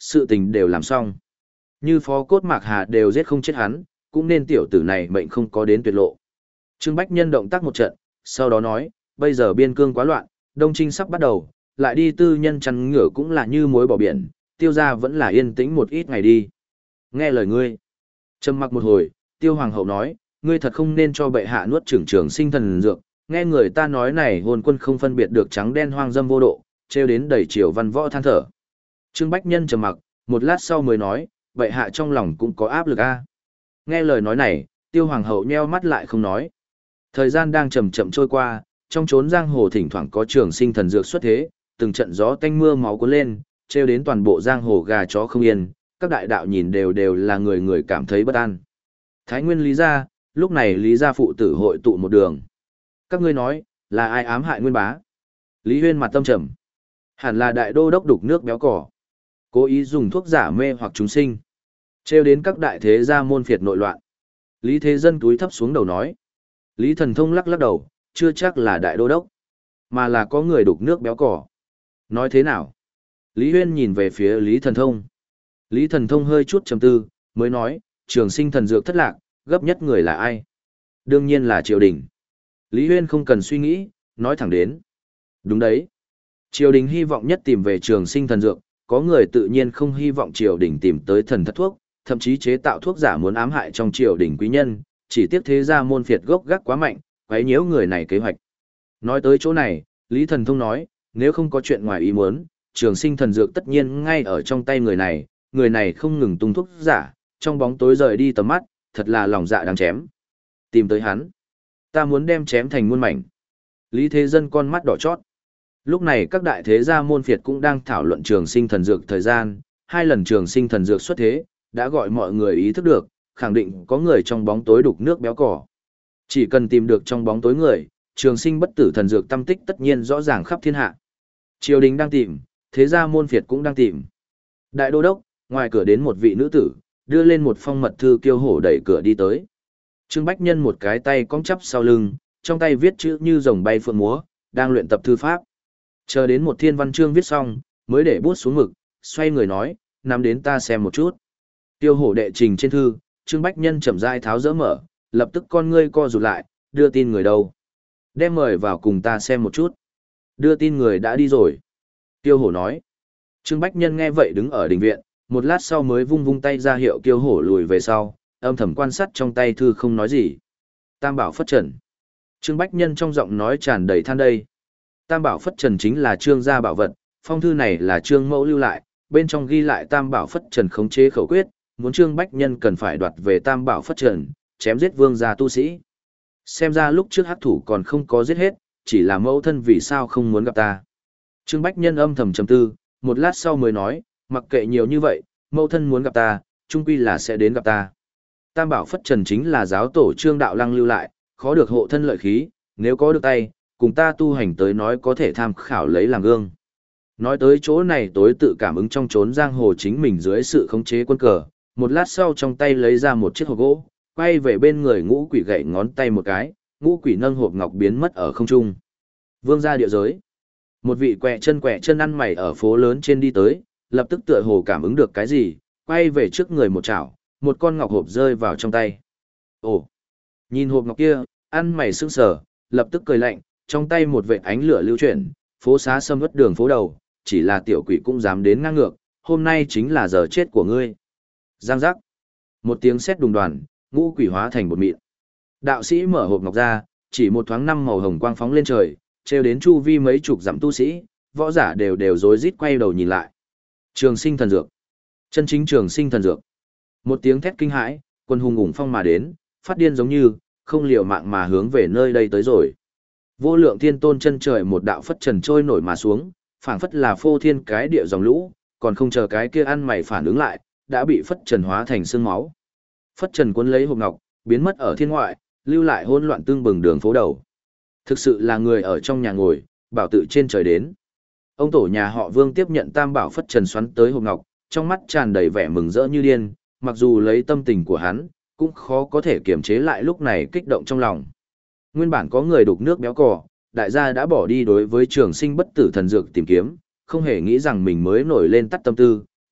sự tình đều làm xong. Như Phó Cốt Mạc Hà đều giết không chết hắn, cũng nên tiểu tử này mệnh không có đến tuyệt lộ. Trương Bách Nhân động tác một trận, sau đó nói, bây giờ biên cương quá loạn, Đông Trinh sắp bắt đầu, lại đi tư nhân chăn ngựa cũng là như muối bỏ biển, tiêu gia vẫn là yên tĩnh một ít ngày đi. Nghe lời ngươi. Trầm mặc một hồi, tiêu hoàng hậu nói, ngươi thật không nên cho bệ hạ nuốt trưởng trường sinh thần dược, nghe người ta nói này hồn quân không phân biệt được trắng đen hoang dâm vô độ, treo đến đầy triều văn võ than thở. Trương Bách Nhân trầm mặc, một lát sau mới nói, bệ hạ trong lòng cũng có áp lực a. Nghe lời nói này, tiêu hoàng hậu nheo mắt lại không nói. Thời gian đang chậm chậm trôi qua, trong chốn giang hồ thỉnh thoảng có trường sinh thần dược xuất thế, từng trận gió tanh mưa máu cuốn lên, treo đến toàn bộ giang hồ gà chó không yên, các đại đạo nhìn đều đều là người người cảm thấy bất an. Thái Nguyên Lý gia, lúc này Lý gia phụ tử hội tụ một đường. Các ngươi nói, là ai ám hại Nguyên Bá? Lý Huyên mặt tâm trầm. Hẳn là đại đô đốc đục nước béo cỏ. Cố ý dùng thuốc giả mê hoặc chúng sinh. Treo đến các đại thế gia môn phiệt nội loạn. Lý Thế Dân túi thấp xuống đầu nói. Lý Thần Thông lắc lắc đầu, chưa chắc là đại đô đốc, mà là có người đục nước béo cỏ. Nói thế nào? Lý Huyên nhìn về phía Lý Thần Thông. Lý Thần Thông hơi chút trầm tư, mới nói, trường sinh thần dược thất lạc, gấp nhất người là ai? Đương nhiên là triều đình. Lý Huyên không cần suy nghĩ, nói thẳng đến. Đúng đấy. Triều đình hy vọng nhất tìm về trường sinh thần dược, có người tự nhiên không hy vọng triều đình tìm tới thần thất thuốc, thậm chí chế tạo thuốc giả muốn ám hại trong triều đình quý nhân, chỉ tiếc thế gia môn phiệt gốc gác quá mạnh, quấy nhiễu người này kế hoạch. Nói tới chỗ này, Lý Thần Thông nói, nếu không có chuyện ngoài ý muốn, trường sinh thần dược tất nhiên ngay ở trong tay người này, người này không ngừng tung thuốc giả, trong bóng tối rời đi tầm mắt, thật là lòng dạ đáng chém. Tìm tới hắn, ta muốn đem chém thành muôn mảnh. Lý Thế Dân con mắt đỏ chót. Lúc này các đại thế gia môn phiệt cũng đang thảo luận trường sinh thần dược thời gian, hai lần trường sinh thần dược xuất thế, đã gọi mọi người ý thức được, khẳng định có người trong bóng tối đục nước béo cỏ. Chỉ cần tìm được trong bóng tối người, trường sinh bất tử thần dược tâm tích tất nhiên rõ ràng khắp thiên hạ. Triều đình đang tìm, thế gia môn phiệt cũng đang tìm. Đại đô đốc, ngoài cửa đến một vị nữ tử, đưa lên một phong mật thư kiêu hổ đẩy cửa đi tới. Trương Bách Nhân một cái tay cong chắp sau lưng, trong tay viết chữ như rồng bay phượng múa, đang luyện tập thư pháp. Chờ đến một thiên văn chương viết xong, mới để bút xuống mực, xoay người nói, nắm đến ta xem một chút. Tiêu hổ đệ trình trên thư, Trương Bách Nhân chậm rãi tháo dỡ mở, lập tức con ngươi co rụt lại, đưa tin người đâu. Đem mời vào cùng ta xem một chút. Đưa tin người đã đi rồi. Tiêu hổ nói. Trương Bách Nhân nghe vậy đứng ở đình viện, một lát sau mới vung vung tay ra hiệu Tiêu hổ lùi về sau, âm thầm quan sát trong tay thư không nói gì. Tam bảo phất trần. Trương Bách Nhân trong giọng nói tràn đầy than đây. Tam bảo phất trần chính là Trương gia bảo vật, phong thư này là Trương mẫu lưu lại, bên trong ghi lại tam bảo phất trần khống chế khẩu quyết, muốn Trương Bách Nhân cần phải đoạt về tam bảo phất trần, chém giết vương gia tu sĩ. Xem ra lúc trước hắc thủ còn không có giết hết, chỉ là mẫu thân vì sao không muốn gặp ta. Trương Bách Nhân âm thầm trầm tư, một lát sau mới nói, mặc kệ nhiều như vậy, mẫu thân muốn gặp ta, chung quy là sẽ đến gặp ta. Tam bảo phất trần chính là giáo tổ Trương Đạo Lăng lưu lại, khó được hộ thân lợi khí, nếu có được tay, cùng ta tu hành tới nói có thể tham khảo lấy làm gương. Nói tới chỗ này tối tự cảm ứng trong chốn giang hồ chính mình dưới sự khống chế quân cờ, một lát sau trong tay lấy ra một chiếc hộp gỗ, quay về bên người ngũ quỷ gậy ngón tay một cái, ngũ quỷ nâng hộp ngọc biến mất ở không trung. Vương gia địa giới. Một vị quẹ chân quẹ chân ăn mày ở phố lớn trên đi tới, lập tức tựa hồ cảm ứng được cái gì, quay về trước người một chảo, một con ngọc hộp rơi vào trong tay. Ồ! Nhìn hộp ngọc kia, ăn mày sững sờ, lập tức cười lạnh, trong tay một vệt ánh lửa lưu chuyển, phố xá sâm vất đường phố đầu, chỉ là tiểu quỷ cũng dám đến ngang ngược, hôm nay chính là giờ chết của ngươi. Giang giác. Một tiếng sét đùng đoàn, ngũ quỷ hóa thành bột mịn. Đạo sĩ mở hộp ngọc ra, chỉ một thoáng năm màu hồng quang phóng lên trời, treo đến chu vi mấy chục dặm tu sĩ, võ giả đều đều rối rít quay đầu nhìn lại. Trường sinh thần dược. Chân chính trường sinh thần dược. Một tiếng thét kinh hãi, quân hùng ủng phong mà đến, phát điên giống như, không liều mạng mà hướng về nơi đây tới rồi. Vô lượng thiên tôn chân trời một đạo phất trần trôi nổi mà xuống, phảng phất là phô thiên cái địa dòng lũ, còn không chờ cái kia ăn mày phản ứng lại, đã bị phất trần hóa thành xương máu. Phất trần cuốn lấy hộp ngọc, biến mất ở thiên ngoại, lưu lại hỗn loạn tương bừng đường phố đầu. Thực sự là người ở trong nhà ngồi, bảo tự trên trời đến. Ông tổ nhà họ Vương tiếp nhận tam bảo phất trần xoắn tới hộp ngọc, trong mắt tràn đầy vẻ mừng rỡ như điên, mặc dù lấy tâm tình của hắn, cũng khó có thể kiềm chế lại lúc này kích động trong lòng. Nguyên bản có người đục nước béo cò, đại gia đã bỏ đi đối với trường sinh bất tử thần dược tìm kiếm, không hề nghĩ rằng mình mới nổi lên tắt tâm tư,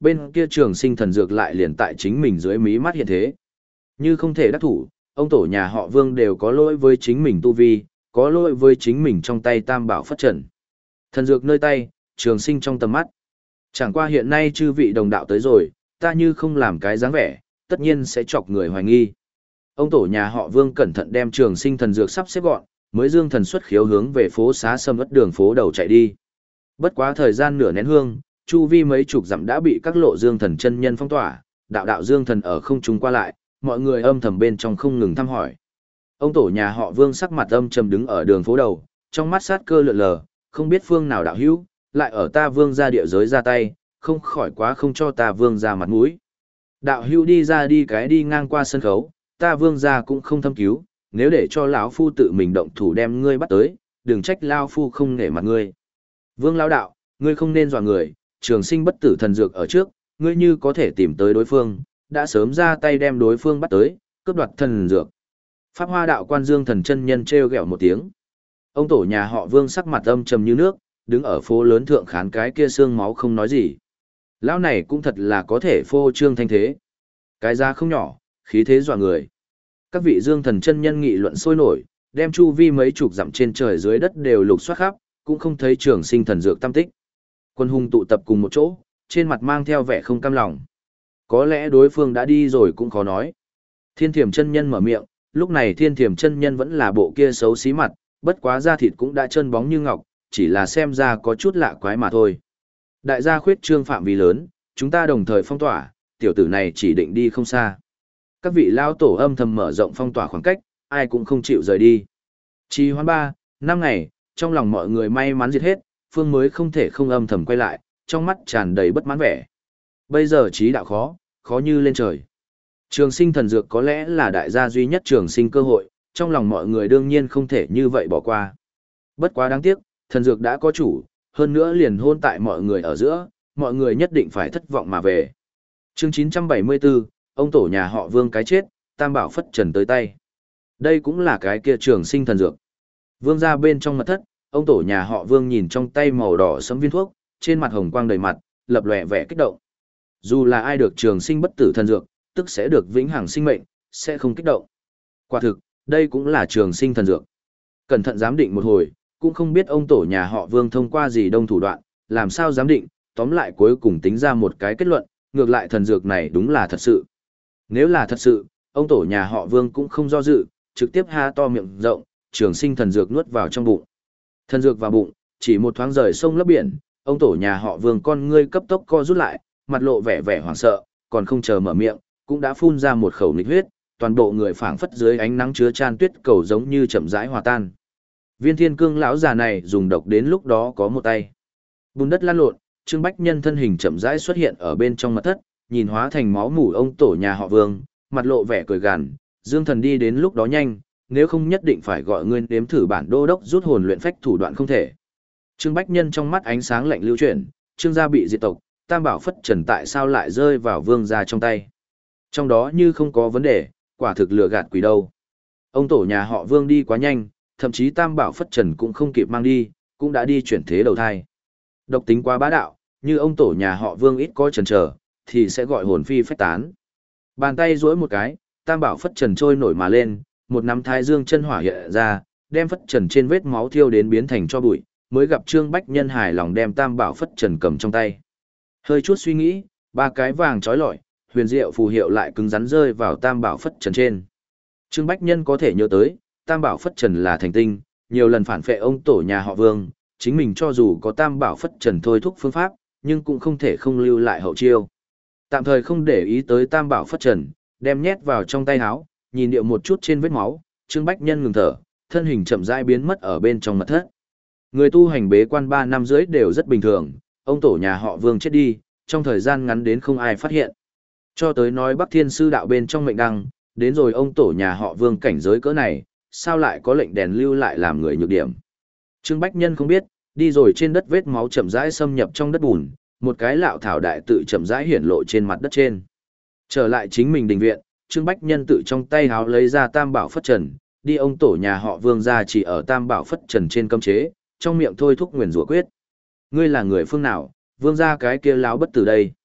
bên kia trường sinh thần dược lại liền tại chính mình dưới mí mắt hiện thế. Như không thể đắc thủ, ông tổ nhà họ Vương đều có lỗi với chính mình tu vi, có lỗi với chính mình trong tay tam bảo phất trần. Thần dược nơi tay, trường sinh trong tầm mắt. Chẳng qua hiện nay chư vị đồng đạo tới rồi, ta như không làm cái dáng vẻ, tất nhiên sẽ chọc người hoài nghi. Ông tổ nhà họ Vương cẩn thận đem trường sinh thần dược sắp xếp gọn, mới dương thần xuất khiếu hướng về phố xá sâm ất đường phố đầu chạy đi. Bất quá thời gian nửa nén hương, chu vi mấy chục dặm đã bị các lộ dương thần chân nhân phong tỏa, đạo đạo dương thần ở không trung qua lại, mọi người âm thầm bên trong không ngừng thăm hỏi. Ông tổ nhà họ Vương sắc mặt âm trầm đứng ở đường phố đầu, trong mắt sát cơ lượn lờ, không biết phương nào đạo hữu, lại ở ta Vương gia địa giới ra tay, không khỏi quá không cho ta Vương gia mặt mũi. Đạo hữu đi ra đi cái đi ngang qua sân khấu, ta Vương gia cũng không thâm cứu, nếu để cho lão phu tự mình động thủ đem ngươi bắt tới, đừng trách lão phu không nể mặt ngươi. Vương lão đạo, ngươi không nên dọa người, trường sinh bất tử thần dược ở trước, ngươi như có thể tìm tới đối phương, đã sớm ra tay đem đối phương bắt tới, cướp đoạt thần dược. Pháp Hoa đạo quan Dương thần chân nhân trêu ghẹo một tiếng. Ông tổ nhà họ Vương sắc mặt âm trầm như nước, đứng ở phố lớn thượng khán cái kia xương máu không nói gì. Lão này cũng thật là có thể phô trương thanh thế. Cái ra không nhỏ, khí thế dọa người. Các vị Dương thần chân nhân nghị luận sôi nổi, đem chu vi mấy chục dặm trên trời dưới đất đều lục soát khắp, cũng không thấy trường sinh thần dược tâm tích. Quân hùng tụ tập cùng một chỗ, trên mặt mang theo vẻ không cam lòng. Có lẽ đối phương đã đi rồi cũng khó nói. Thiên Thiểm chân nhân mở miệng, lúc này Thiên Thiểm chân nhân vẫn là bộ kia xấu xí mặt, bất quá da thịt cũng đã trơn bóng như ngọc, chỉ là xem ra có chút lạ quái mà thôi. Đại gia khuyết trương phạm vi lớn, chúng ta đồng thời phong tỏa, tiểu tử này chỉ định đi không xa. Các vị lao tổ âm thầm mở rộng phong tỏa khoảng cách, ai cũng không chịu rời đi. Trì hoãn ba, năm ngày, trong lòng mọi người may mắn diệt hết, Phương mới không thể không âm thầm quay lại, trong mắt tràn đầy bất mãn vẻ. Bây giờ trí đạo khó, khó như lên trời. Trường sinh thần dược có lẽ là đại gia duy nhất trường sinh cơ hội, trong lòng mọi người đương nhiên không thể như vậy bỏ qua. Bất quá đáng tiếc, thần dược đã có chủ, hơn nữa liền hôn tại mọi người ở giữa, mọi người nhất định phải thất vọng mà về. Chương chín trăm bảy mươi tư, ông tổ nhà họ Vương cái chết, tam bảo phất trần tới tay. Đây cũng là cái kia trường sinh thần dược. Vương ra bên trong mật thất, ông tổ nhà họ Vương nhìn trong tay màu đỏ sẫm viên thuốc, trên mặt hồng quang đầy mặt, lập lòe vẻ kích động. Dù là ai được trường sinh bất tử thần dược, tức sẽ được vĩnh hằng sinh mệnh, sẽ không kích động. Quả thực, đây cũng là trường sinh thần dược. Cẩn thận giám định một hồi, cũng không biết ông tổ nhà họ Vương thông qua gì đông thủ đoạn, làm sao giám định, tóm lại cuối cùng tính ra một cái kết luận, ngược lại thần dược này đúng là thật sự. Nếu là thật sự, ông tổ nhà họ Vương cũng không do dự, trực tiếp ha to miệng rộng, trường sinh thần dược nuốt vào trong bụng. Thần dược vào bụng, chỉ một thoáng rời sông lấp biển, ông tổ nhà họ Vương con ngươi cấp tốc co rút lại, mặt lộ vẻ vẻ hoảng sợ, còn không chờ mở miệng, cũng đã phun ra một khẩu nghịch huyết, toàn bộ người phảng phất dưới ánh nắng chứa chan tuyết cầu giống như chậm rãi hòa tan. Viên Thiên Cương lão già này dùng độc đến lúc đó có một tay. Bùn đất lăn lộn, Trương Bách Nhân thân hình chậm rãi xuất hiện ở bên trong mật thất, nhìn hóa thành máu mủ ông tổ nhà họ Vương, mặt lộ vẻ cười gằn, Dương Thần đi đến lúc đó nhanh, nếu không nhất định phải gọi ngươi nếm thử bản đô đốc rút hồn luyện phách thủ đoạn không thể. Trương Bách Nhân trong mắt ánh sáng lạnh lưu chuyển, Trương gia bị diệt tộc, Tam Bảo Phất Trần tại sao lại rơi vào Vương gia trong tay? Trong đó như không có vấn đề, quả thực lừa gạt quỷ đâu. Ông tổ nhà họ Vương đi quá nhanh, thậm chí Tam Bảo Phất Trần cũng không kịp mang đi, cũng đã đi chuyển thế đầu thai. Độc tính quá bá đạo, như ông tổ nhà họ Vương ít có chần chờ, thì sẽ gọi hồn phi phách tán. Bàn tay duỗi một cái, Tam Bảo Phất Trần trôi nổi mà lên, một nắm thái dương chân hỏa hiện ra, đem Phất Trần trên vết máu thiêu đến biến thành cho bụi, mới gặp Trương Bách Nhân hài lòng đem Tam Bảo Phất Trần cầm trong tay. Hơi chút suy nghĩ, ba cái vàng trói lọi, huyền diệu phù hiệu lại cứng rắn rơi vào Tam Bảo Phất Trần trên. Trương Bách Nhân có thể nhớ tới, Tam Bảo Phất Trần là thành tinh, nhiều lần phản phệ ông tổ nhà họ Vương, chính mình cho dù có Tam Bảo Phất Trần thôi thúc phương pháp, nhưng cũng không thể không lưu lại hậu chiêu. Tạm thời không để ý tới Tam Bảo Phất Trần, đem nhét vào trong tay áo, nhìn điệu một chút trên vết máu, Trương Bách Nhân ngừng thở, thân hình chậm rãi biến mất ở bên trong mật thất. Người tu hành bế quan ba năm rưỡi đều rất bình thường, ông tổ nhà họ Vương chết đi, trong thời gian ngắn đến không ai phát hiện. Cho tới nói Bắc Thiên Sư đạo bên trong mệnh đăng, đến rồi ông tổ nhà họ Vương cảnh giới cỡ này, sao lại có lệnh đèn lưu lại làm người nhược điểm. Trương Bách Nhân không biết, đi rồi trên đất vết máu chậm rãi xâm nhập trong đất bùn, một cái lạo thảo đại tự chậm rãi hiển lộ trên mặt đất trên. Trở lại chính mình đình viện, Trương Bách Nhân tự trong tay háo lấy ra Tam Bảo Phất Trần, đi ông tổ nhà họ Vương ra chỉ ở Tam Bảo Phất Trần trên cấm chế, trong miệng thôi thúc nguyền rủa quyết. Ngươi là người phương nào, Vương gia cái kia láo bất tử đây.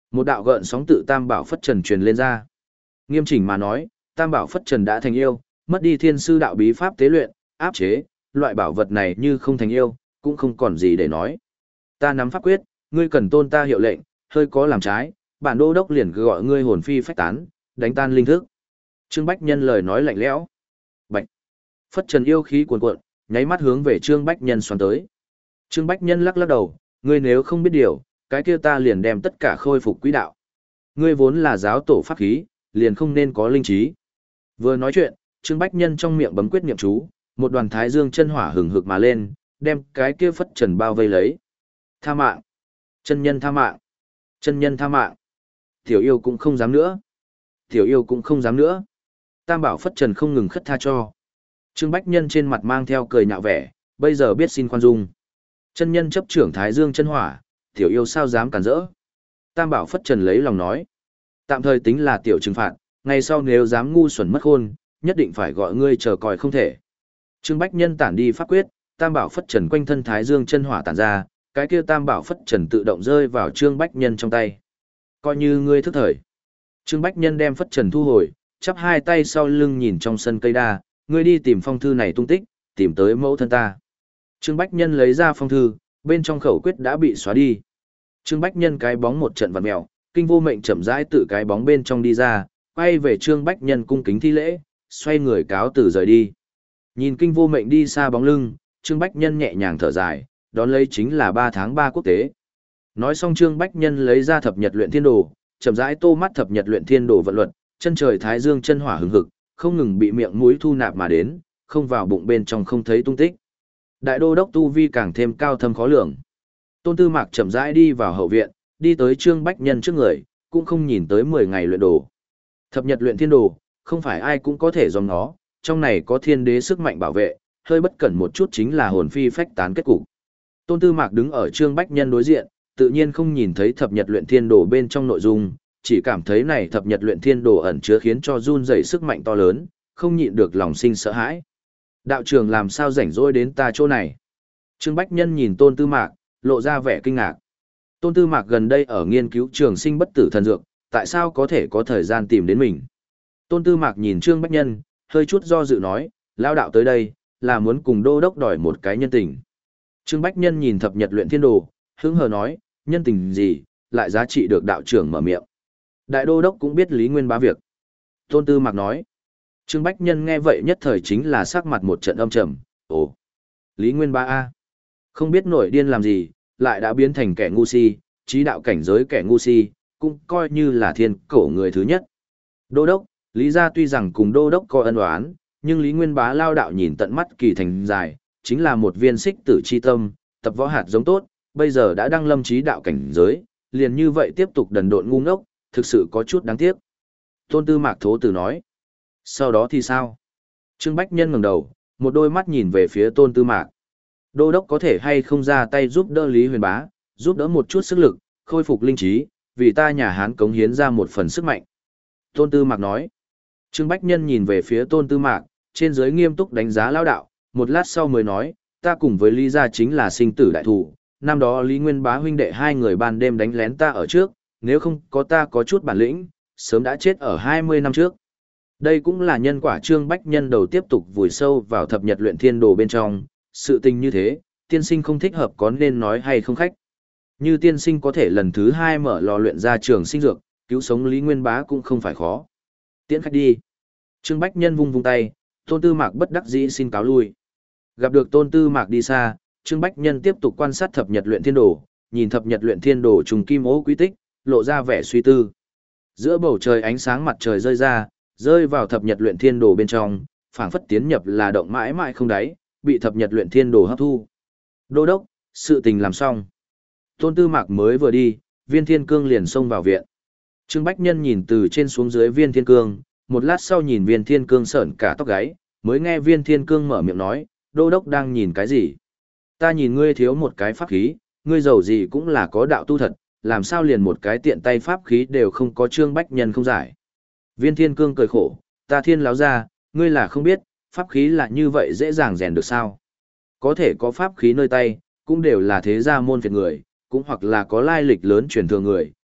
Một đạo gợn sóng tự Tam Bảo Phất Trần truyền lên ra. Nghiêm chỉnh mà nói, Tam Bảo Phất Trần đã thành yêu, mất đi thiên sư đạo bí pháp tế luyện, áp chế, loại bảo vật này như không thành yêu, cũng không còn gì để nói. Ta nắm pháp quyết, ngươi cần tôn ta hiệu lệnh, hơi có làm trái, bản đô đốc liền gọi ngươi hồn phi phách tán, đánh tan linh thức. Trương Bách Nhân lời nói lạnh lẽo. Bạch. Phất Trần yêu khí cuồn cuộn, nháy mắt hướng về Trương Bách Nhân xoắn tới. Trương Bách Nhân lắc lắc đầu, ngươi nếu không biết điều, cái kia ta liền đem tất cả khôi phục quỹ đạo. Ngươi vốn là giáo tổ pháp khí, liền không nên có linh trí. Vừa nói chuyện, Trương Bách Nhân trong miệng bấm quyết niệm chú, một đoàn thái dương chân hỏa hừng hực mà lên, đem cái kia Phất Trần bao vây lấy. Tha mạng! Chân nhân tha mạng! Chân nhân tha mạng! Tiểu yêu cũng không dám nữa! Tiểu yêu cũng không dám nữa! Tam Bảo Phất Trần không ngừng khất tha cho. Trương Bách Nhân trên mặt mang theo cười nhạo vẻ, bây giờ biết xin khoan dung. Chân nhân chấp trưởng thái dương chân hỏa, tiểu yêu sao dám cản rỡ. Tam Bảo Phất Trần lấy lòng nói. Tạm thời tính là tiểu trừng phạt, ngày sau nếu dám ngu xuẩn mất khôn, nhất định phải gọi ngươi chờ còi không thể. Trương Bách Nhân tản đi pháp quyết, Tam Bảo Phất Trần quanh thân thái dương chân hỏa tản ra, cái kia Tam Bảo Phất Trần tự động rơi vào Trương Bách Nhân trong tay. Coi như ngươi thức thời. Trương Bách Nhân đem Phất Trần thu hồi, chắp hai tay sau lưng nhìn trong sân cây đa, ngươi đi tìm phong thư này tung tích, tìm tới mẫu thân ta. Trương Bách Nhân lấy ra phong thư, bên trong khẩu quyết đã bị xóa đi. Trương Bách Nhân cái bóng một trận vặn mèo, Kinh Vô Mệnh chậm rãi tự cái bóng bên trong đi ra, quay về Trương Bách Nhân cung kính thi lễ, xoay người cáo từ rời đi. Nhìn Kinh Vô Mệnh đi xa bóng lưng, Trương Bách Nhân nhẹ nhàng thở dài, đón lấy chính là ba tháng ba quốc tế. Nói xong Trương Bách Nhân lấy ra thập nhật luyện thiên đồ, chậm rãi tô mắt thập nhật luyện thiên đồ vận luật, chân trời thái dương chân hỏa hừng hực, không ngừng bị miệng mũi thu nạp mà đến, không vào bụng bên trong không thấy tung tích. Đại đô đốc tu vi càng thêm cao thâm khó lường. Tôn Tư Mạc chậm rãi đi vào hậu viện, đi tới Trương Bách Nhân trước người, cũng không nhìn tới mười ngày luyện đồ. Thập nhật luyện thiên đồ, không phải ai cũng có thể dòng nó, trong này có thiên đế sức mạnh bảo vệ, hơi bất cẩn một chút chính là hồn phi phách tán kết cục. Tôn Tư Mạc đứng ở Trương Bách Nhân đối diện, tự nhiên không nhìn thấy thập nhật luyện thiên đồ bên trong nội dung, chỉ cảm thấy này thập nhật luyện thiên đồ ẩn chứa khiến cho run rẩy sức mạnh to lớn, không nhịn được lòng sinh sợ hãi. Đạo trưởng làm sao rảnh rỗi đến ta chỗ này? Trương Bách Nhân nhìn Tôn Tư Mạc, lộ ra vẻ kinh ngạc. Tôn Tư Mạc gần đây ở nghiên cứu trường sinh bất tử thần dược, tại sao có thể có thời gian tìm đến mình? Tôn Tư Mạc nhìn Trương Bách Nhân, hơi chút do dự nói, lao đạo tới đây, là muốn cùng đô đốc đòi một cái nhân tình. Trương Bách Nhân nhìn thập nhật luyện thiên đồ, hứng hờ nói, nhân tình gì, lại giá trị được đạo trưởng mở miệng. Đại đô đốc cũng biết Lý Nguyên Bá việc. Tôn Tư Mạc nói. Trương Bách Nhân nghe vậy nhất thời chính là sắc mặt một trận âm trầm. Ồ, Lý Nguyên Bá A. Không biết nổi điên làm gì, lại đã biến thành kẻ ngu si, trí đạo cảnh giới kẻ ngu si, cũng coi như là thiên cổ người thứ nhất. Đô đốc, Lý gia tuy rằng cùng đô đốc có ân oán, nhưng Lý Nguyên Bá lao đạo nhìn tận mắt kỳ thành dài, chính là một viên xích tử chi tâm, tập võ hạt giống tốt, bây giờ đã đăng lâm trí đạo cảnh giới, liền như vậy tiếp tục đần độn ngu ngốc, thực sự có chút đáng tiếc. Tôn Tư Mạc thố từ nói. Sau đó thì sao? Trương Bách Nhân ngẩng đầu, một đôi mắt nhìn về phía Tôn Tư Mạc. Đô đốc có thể hay không ra tay giúp đỡ Lý Huyền Bá, giúp đỡ một chút sức lực, khôi phục linh trí, vì ta nhà Hán cống hiến ra một phần sức mạnh. Tôn Tư Mạc nói. Trương Bách Nhân nhìn về phía Tôn Tư Mạc, trên dưới nghiêm túc đánh giá lao đạo, một lát sau mới nói, ta cùng với Lý gia chính là sinh tử đại thủ, năm đó Lý Nguyên Bá huynh đệ hai người ban đêm đánh lén ta ở trước, nếu không có ta có chút bản lĩnh, sớm đã chết ở hai mươi năm trước. Đây cũng là nhân quả. Trương Bách Nhân đầu tiếp tục vùi sâu vào thập nhật luyện thiên đồ bên trong, sự tình như thế, tiên sinh không thích hợp có nên nói hay không khách. Như tiên sinh có thể lần thứ hai mở lò luyện ra trường sinh dược, cứu sống Lý Nguyên Bá cũng không phải khó. Tiễn khách đi. Trương Bách Nhân vung vung tay, Tôn Tư Mạc bất đắc dĩ xin cáo lui. Gặp được Tôn Tư Mạc đi xa, Trương Bách Nhân tiếp tục quan sát thập nhật luyện thiên đồ, nhìn thập nhật luyện thiên đồ trùng kim ố quý tích, lộ ra vẻ suy tư. Giữa bầu trời ánh sáng mặt trời rơi ra, rơi vào thập nhật luyện thiên đồ bên trong, phảng phất tiến nhập là động mãi mãi không đáy, bị thập nhật luyện thiên đồ hấp thu. Đô đốc, sự tình làm xong. Tôn Tư Mạc mới vừa đi, Viên Thiên Cương liền xông vào viện. Trương Bách Nhân nhìn từ trên xuống dưới Viên Thiên Cương, một lát sau nhìn Viên Thiên Cương sởn cả tóc gáy, mới nghe Viên Thiên Cương mở miệng nói, đô đốc đang nhìn cái gì? Ta nhìn ngươi thiếu một cái pháp khí, ngươi giàu gì cũng là có đạo tu thật, làm sao liền một cái tiện tay pháp khí đều không có. Trương Bách Nhân không giải. Viên Thiên Cương cười khổ, ta Thiên láo ra, ngươi là không biết, pháp khí là như vậy dễ dàng rèn được sao? Có thể có pháp khí nơi tay, cũng đều là thế gia môn phiệt người, cũng hoặc là có lai lịch lớn truyền thừa người,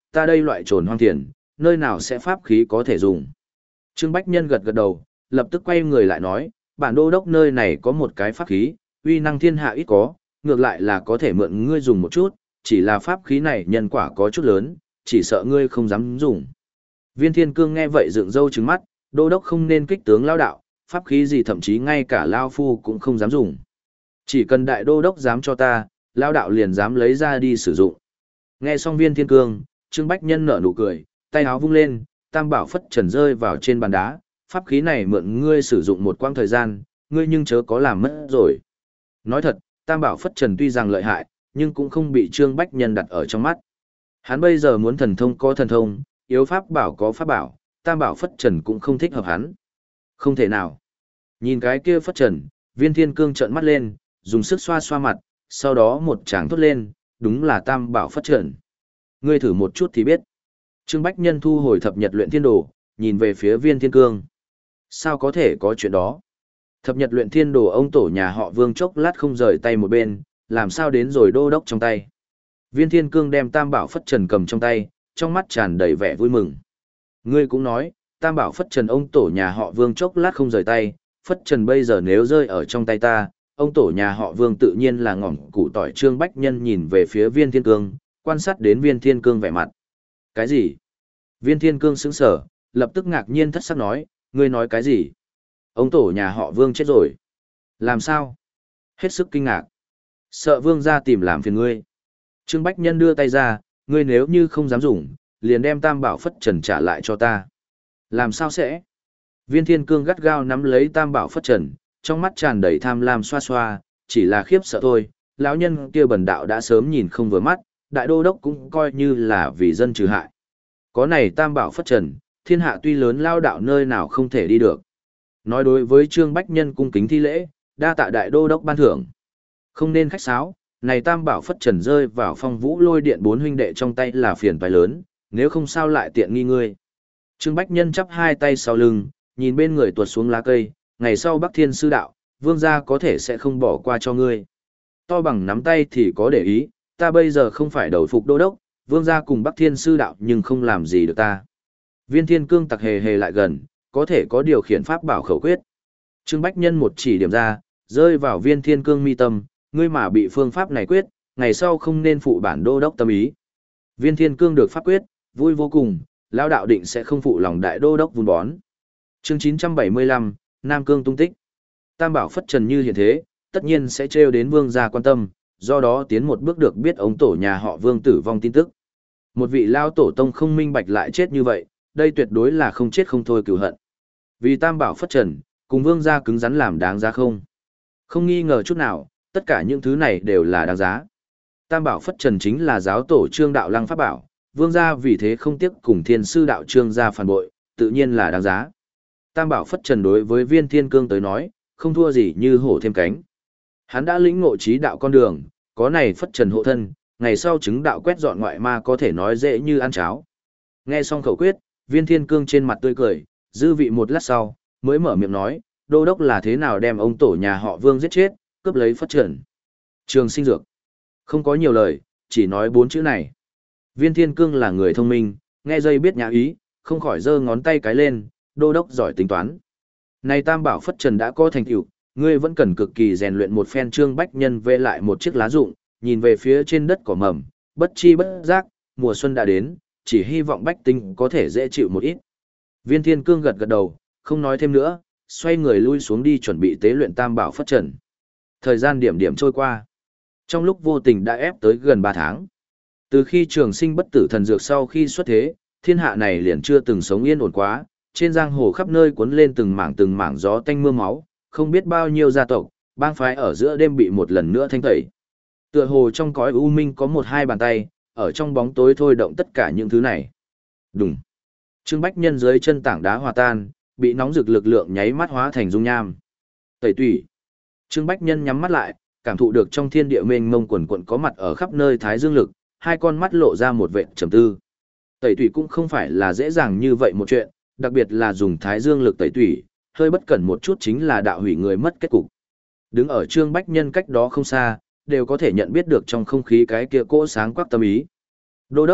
ta đây loại trồn hoang thiền, nơi nào sẽ pháp khí có thể dùng. Trương Bách Nhân gật gật đầu, lập tức quay người lại nói, bản đô đốc nơi này có một cái pháp khí, uy năng thiên hạ ít có, ngược lại là có thể mượn ngươi dùng một chút, chỉ là pháp khí này nhân quả có chút lớn, chỉ sợ ngươi không dám dùng. Viên Thiên Cương nghe vậy dựng râu trừng mắt, đô đốc không nên kích tướng lao đạo, pháp khí gì thậm chí ngay cả lao phu cũng không dám dùng. Chỉ cần đại đô đốc dám cho ta, lao đạo liền dám lấy ra đi sử dụng. Nghe xong Viên Thiên Cương, Trương Bách Nhân nở nụ cười, tay áo vung lên, tam bảo phất trần rơi vào trên bàn đá, pháp khí này mượn ngươi sử dụng một quãng thời gian, ngươi nhưng chớ có làm mất rồi. Nói thật, tam bảo phất trần tuy rằng lợi hại, nhưng cũng không bị Trương Bách Nhân đặt ở trong mắt. Hắn bây giờ muốn thần thông có thần thông, yếu pháp bảo có pháp bảo, tam bảo phất trần cũng không thích hợp hắn. Không thể nào. Nhìn cái kia phất trần, Viên Thiên Cương trợn mắt lên, dùng sức xoa xoa mặt, sau đó một tràng thốt lên, đúng là tam bảo phất trần. Ngươi thử một chút thì biết. Trương Bách Nhân thu hồi thập nhật luyện thiên đồ, nhìn về phía Viên Thiên Cương. Sao có thể có chuyện đó? Thập nhật luyện thiên đồ ông tổ nhà họ Vương chốc lát không rời tay một bên, làm sao đến rồi đô đốc trong tay. Viên Thiên Cương đem tam bảo phất trần cầm trong tay, trong mắt tràn đầy vẻ vui mừng. Ngươi cũng nói, tam bảo phất trần ông tổ nhà họ Vương chốc lát không rời tay, phất trần bây giờ nếu rơi ở trong tay ta, ông tổ nhà họ Vương tự nhiên là ngỏm củ tỏi. Trương Bách Nhân nhìn về phía Viên Thiên Cương, quan sát đến Viên Thiên Cương vẻ mặt. Cái gì? Viên Thiên Cương sững sờ, lập tức ngạc nhiên thất sắc nói, ngươi nói cái gì? Ông tổ nhà họ Vương chết rồi. Làm sao? Hết sức kinh ngạc. Sợ Vương ra tìm làm phiền ngươi. Trương Bách Nhân đưa tay ra, ngươi nếu như không dám dùng, liền đem tam bảo phất trần trả lại cho ta. Làm sao sẽ? Viên Thiên Cương gắt gao nắm lấy tam bảo phất trần, trong mắt tràn đầy tham lam xoa xoa, chỉ là khiếp sợ thôi. Lão nhân kia bần đạo đã sớm nhìn không vừa mắt, đại đô đốc cũng coi như là vì dân trừ hại. Có này tam bảo phất trần, thiên hạ tuy lớn lao đạo nơi nào không thể đi được. Nói đối với Trương Bách Nhân cung kính thi lễ, đa tạ đại đô đốc ban thưởng. Không nên khách sáo, này tam bảo phất trần rơi vào phong vũ lôi điện bốn huynh đệ trong tay là phiền toái lớn, nếu không sao lại tiện nghi ngươi. Trương Bách Nhân chắp hai tay sau lưng, nhìn bên người tuột xuống lá cây, ngày sau Bắc Thiên sư đạo, vương gia có thể sẽ không bỏ qua cho ngươi. To bằng nắm tay thì có để ý, ta bây giờ không phải đầu phục đô đốc, vương gia cùng Bắc Thiên sư đạo nhưng không làm gì được ta. Viên Thiên Cương tặc hề hề lại gần, có thể có điều khiển pháp bảo khẩu quyết. Trương Bách Nhân một chỉ điểm ra, rơi vào Viên Thiên Cương mi tâm, ngươi mà bị phương pháp này quyết, ngày sau không nên phụ bản đô đốc tâm ý. Viên Thiên Cương được pháp quyết, vui vô cùng, lão đạo định sẽ không phụ lòng đại đô đốc vun bón. Chương chín trăm bảy mươi lăm, Nam Cương tung tích. Tam bảo phất trần như hiện thế, tất nhiên sẽ trêu đến vương gia quan tâm, do đó tiến một bước được biết ống tổ nhà họ Vương tử vong tin tức. Một vị lao tổ tông không minh bạch lại chết như vậy, đây tuyệt đối là không chết không thôi cửu hận. Vì tam bảo phất trần, cùng vương gia cứng rắn làm đáng giá không? Không nghi ngờ chút nào, tất cả những thứ này đều là đáng giá. Tam bảo phất trần chính là giáo tổ Trương đạo lăng pháp bảo, vương gia vì thế không tiếc cùng thiên sư đạo Trương gia phản bội, tự nhiên là đáng giá. Tam bảo phất trần đối với Viên Thiên Cương tới nói, không thua gì như hổ thêm cánh. Hắn đã lĩnh ngộ trí đạo con đường, có này phất trần hộ thân, ngày sau chứng đạo quét dọn ngoại ma có thể nói dễ như ăn cháo. Nghe xong khẩu quyết, Viên Thiên Cương trên mặt tươi cười, dư vị một lát sau, mới mở miệng nói, đô đốc là thế nào đem ông tổ nhà họ Vương giết chết, cướp lấy phất trần. Trường sinh dược. Không có nhiều lời, chỉ nói bốn chữ này. Viên Thiên Cương là người thông minh, nghe dây biết nhã ý, không khỏi giơ ngón tay cái lên, đô đốc giỏi tính toán. Này tam bảo phất trần đã có thành tựu, ngươi vẫn cần cực kỳ rèn luyện một phen. Trương Bách Nhân vê lại một chiếc lá rụng, nhìn về phía trên đất cỏ mầm, bất chi bất giác, mùa xuân đã đến, chỉ hy vọng bách tính có thể dễ chịu một ít. Viên Thiên Cương gật gật đầu, không nói thêm nữa, xoay người lui xuống đi chuẩn bị tế luyện tam bảo phất trần. Thời gian điểm điểm trôi qua. Trong lúc vô tình đã ép tới gần ba tháng. Từ khi trường sinh bất tử thần dược sau khi xuất thế, thiên hạ này liền chưa từng sống yên ổn quá, trên giang hồ khắp nơi cuốn lên từng mảng từng mảng gió tanh mưa máu, không biết bao nhiêu gia tộc, bang phái ở giữa đêm bị một lần nữa thanh tẩy. Tựa hồ trong cõi u minh có một hai bàn tay, ở trong bóng tối thôi động tất cả những thứ này. Đùng. Trương Bách Nhân dưới chân tảng đá hòa tan, bị nóng rực lực lượng nháy mắt hóa thành dung nham. Tẩy tủy. Trương Bách Nhân nhắm mắt lại, cảm thụ được trong thiên địa mênh mông quần quần có mặt ở khắp nơi thái dương lực, hai con mắt lộ ra một vệt trầm tư. Tẩy tủy cũng không phải là dễ dàng như vậy một chuyện, đặc biệt là dùng thái dương lực tẩy tủy, hơi bất cẩn một chút chính là đạo hủy người mất kết cục. Đứng ở Trương Bách Nhân cách đó không xa, đều có thể nhận biết được trong không khí cái kia cỗ sáng quắc tâm ý. Đô đốc,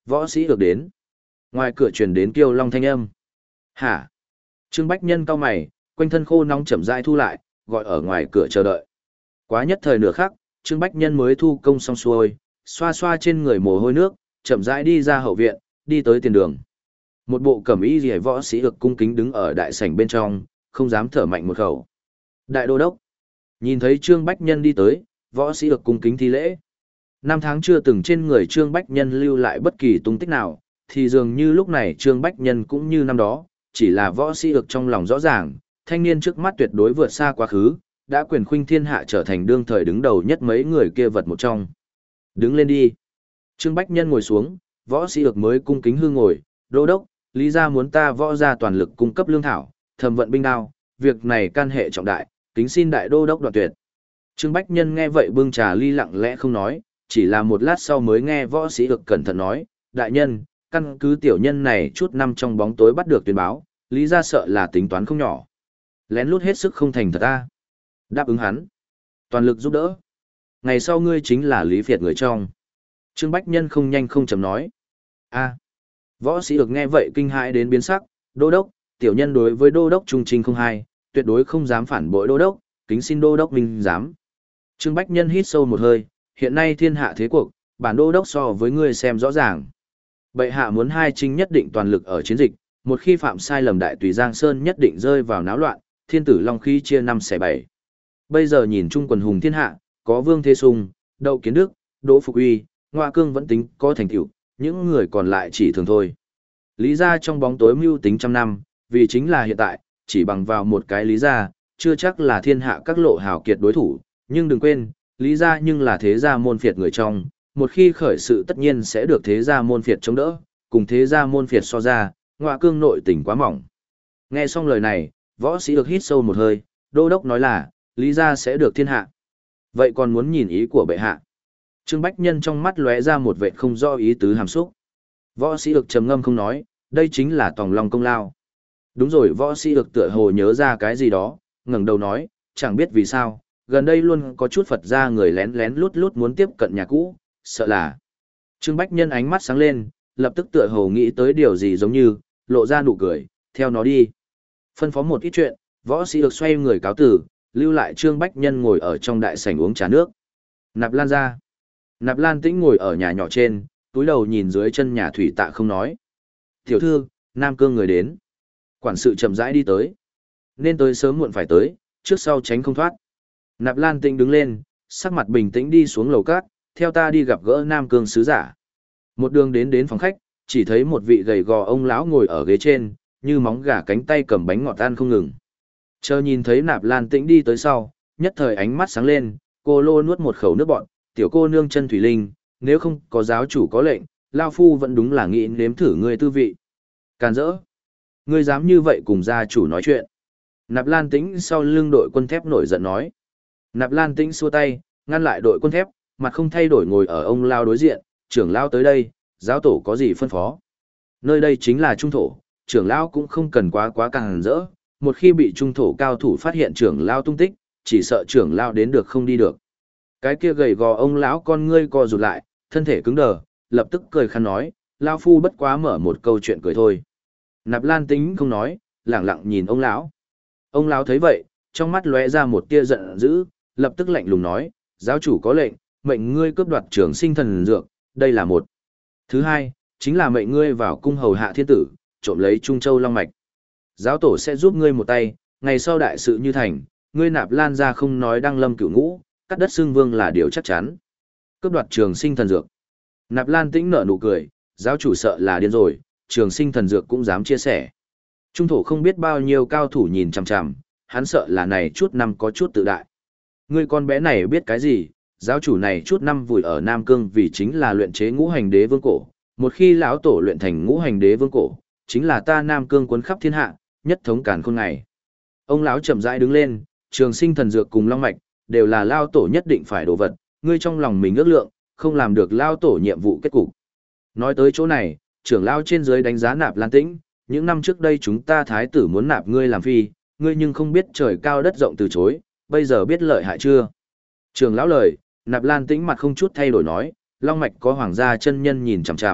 Võ sĩ được đến. Ngoài cửa truyền đến Kiêu Long thanh âm. Hả? Trương Bách Nhân cau mày, quanh thân khô nóng chậm rãi thu lại, gọi ở ngoài cửa chờ đợi. Quá nhất thời nửa khắc, Trương Bách Nhân mới thu công xong xuôi, xoa xoa trên người mồ hôi nước, chậm rãi đi ra hậu viện, đi tới tiền đường. Một bộ cẩm y liễu võ sĩ được cung kính đứng ở đại sảnh bên trong, không dám thở mạnh một khẩu. Đại đô đốc. Nhìn thấy Trương Bách Nhân đi tới, võ sĩ được cung kính thi lễ. Năm tháng chưa từng trên người Trương Bách Nhân lưu lại bất kỳ tung tích nào, thì dường như lúc này Trương Bách Nhân cũng như năm đó, chỉ là võ sĩ được trong lòng rõ ràng, thanh niên trước mắt tuyệt đối vượt xa quá khứ, đã quyền khuynh thiên hạ trở thành đương thời đứng đầu nhất mấy người kia vật một trong. Đứng lên đi. Trương Bách Nhân ngồi xuống, võ sĩ được mới cung kính hư ngồi, đô đốc, lý ra muốn ta võ ra toàn lực cung cấp lương thảo, thẩm vận binh đao, việc này can hệ trọng đại, kính xin đại đô đốc đoạn tuyệt. Trương Bách Nhân nghe vậy bưng trà ly lặng lẽ không nói, chỉ là một lát sau mới nghe võ sĩ được cẩn thận nói, đại nhân, căn cứ tiểu nhân này chút năm trong bóng tối bắt được tuyên báo, lý ra sợ là tính toán không nhỏ. Lén lút hết sức không thành thật ta. Đáp ứng hắn. Toàn lực giúp đỡ. Ngày sau ngươi chính là Lý Việt người trong. Trương Bách Nhân không nhanh không chậm nói. A. Võ sĩ được nghe vậy kinh hãi đến biến sắc, đô đốc, tiểu nhân đối với đô đốc trung trình không hai, tuyệt đối không dám phản bội đô đốc, kính xin đô đốc minh dám. Trương Bách Nhân hít sâu một hơi, hiện nay thiên hạ thế cuộc, bản đô đốc so với ngươi xem rõ ràng. Bệ hạ muốn hai chinh nhất định toàn lực ở chiến dịch, một khi phạm sai lầm đại tùy Giang Sơn nhất định rơi vào náo loạn, thiên tử long khí chia năm xẻ bảy. Bây giờ nhìn chung quần hùng thiên hạ, có Vương Thế Sung, Đậu Kiến Đức, Đỗ Phục Uy, Ngoa Cương vẫn tính có thành tựu, những người còn lại chỉ thường thôi. Lý gia trong bóng tối mưu tính trăm năm, vì chính là hiện tại, chỉ bằng vào một cái lý gia, chưa chắc là thiên hạ các lộ hào kiệt đối thủ, nhưng đừng quên, lý gia nhưng là thế gia môn phiệt người trong, một khi khởi sự tất nhiên sẽ được thế gia môn phiệt chống đỡ, cùng thế gia môn phiệt so ra, Ngoa Cương nội tình quá mỏng. Nghe xong lời này, võ sĩ được hít sâu một hơi, đô đốc nói là, lý gia sẽ được thiên hạ. Vậy còn muốn nhìn ý của bệ hạ. Trương Bách Nhân trong mắt lóe ra một vẻ không rõ ý tứ hàm xúc. Võ sĩ được trầm ngâm không nói, đây chính là tòng lòng công lao. Đúng rồi, võ sĩ được tựa hồ nhớ ra cái gì đó, ngẩng đầu nói, chẳng biết vì sao, gần đây luôn có chút Phật gia người lén lén lút lút muốn tiếp cận nhà cũ, sợ là. Trương Bách Nhân ánh mắt sáng lên, lập tức tựa hồ nghĩ tới điều gì giống như, lộ ra nụ cười, theo nó đi. Phân phó một ít chuyện, võ sĩ được xoay người cáo tử, lưu lại Trương Bách Nhân ngồi ở trong đại sảnh uống trà nước. Nạp Lan ra. Nạp Lan Tĩnh ngồi ở nhà nhỏ trên, túi đầu nhìn dưới chân nhà thủy tạ không nói. Tiểu thư, Nam Cương người đến. Quản sự chậm rãi đi tới. Nên tới sớm muộn phải tới, trước sau tránh không thoát. Nạp Lan Tĩnh đứng lên, sắc mặt bình tĩnh đi xuống lầu cát, theo ta đi gặp gỡ Nam Cương sứ giả. Một đường đến đến phòng khách, chỉ thấy một vị gầy gò ông lão ngồi ở ghế trên, như móng gà cánh tay cầm bánh ngọt ăn không ngừng. Chờ nhìn thấy Nạp Lan Tĩnh đi tới sau, nhất thời ánh mắt sáng lên, cô lô nuốt một khẩu nước bọt, tiểu cô nương chân thủy linh, nếu không có giáo chủ có lệnh, lao phu vẫn đúng là nghĩ nếm thử ngươi tư vị. Càn rỡ. Ngươi dám như vậy cùng gia chủ nói chuyện. Nạp Lan Tĩnh sau lưng đội quân thép nổi giận nói. Nạp Lan Tĩnh xua tay, ngăn lại đội quân thép, mặt không thay đổi ngồi ở ông lao đối diện, trưởng lao tới đây, giáo tổ có gì phân phó. Nơi đây chính là trung thổ, trưởng lao cũng không cần quá quá càng rỡ, một khi bị trung thổ cao thủ phát hiện trưởng lao tung tích, chỉ sợ trưởng lao đến được không đi được. Cái kia gầy gò ông lão con ngươi co rụt lại, thân thể cứng đờ, lập tức cười khăn nói, lao phu bất quá mở một câu chuyện cười thôi. Nạp Lan Tĩnh không nói, lẳng lặng nhìn ông lão. Ông lão thấy vậy, trong mắt lóe ra một tia giận dữ, lập tức lạnh lùng nói, giáo chủ có lệnh, mệnh ngươi cướp đoạt trường sinh thần dược, đây là một. Thứ hai, chính là mệnh ngươi vào cung hầu hạ thiên tử, trộm lấy Trung Châu Long Mạch. Giáo tổ sẽ giúp ngươi một tay, ngày sau đại sự như thành, ngươi Nạp Lan ra không nói đăng lâm cửu ngũ, cắt đất xương vương là điều chắc chắn. Cướp đoạt trường sinh thần dược. Nạp Lan Tĩnh nở nụ cười, giáo chủ sợ là điên rồi, trường sinh thần dược cũng dám chia sẻ. Trung thổ không biết bao nhiêu cao thủ nhìn chằm chằm, hắn sợ là này chút năm có chút tự đại. Ngươi con bé này biết cái gì, giáo chủ này chút năm vùi ở Nam Cương vì chính là luyện chế ngũ hành đế vương cổ, một khi lão tổ luyện thành ngũ hành đế vương cổ, chính là ta Nam Cương cuốn khắp thiên hạ, nhất thống càn khôn ngày. Ông lão chậm rãi đứng lên, trường sinh thần dược cùng long mạch, đều là lao tổ nhất định phải đồ vật, ngươi trong lòng mình ước lượng, không làm được lao tổ nhiệm vụ kết cục. Nói tới chỗ này, trưởng lao trên dưới đánh giá Nạp Lan Tĩnh, những năm trước đây chúng ta thái tử muốn nạp ngươi làm phi, ngươi nhưng không biết trời cao đất rộng từ chối, bây giờ biết lợi hại chưa? Trưởng lão lời, Nạp Lan Tĩnh mặt không chút thay đổi nói, long mạch có hoàng gia chân nhân nhìn chằm chằm,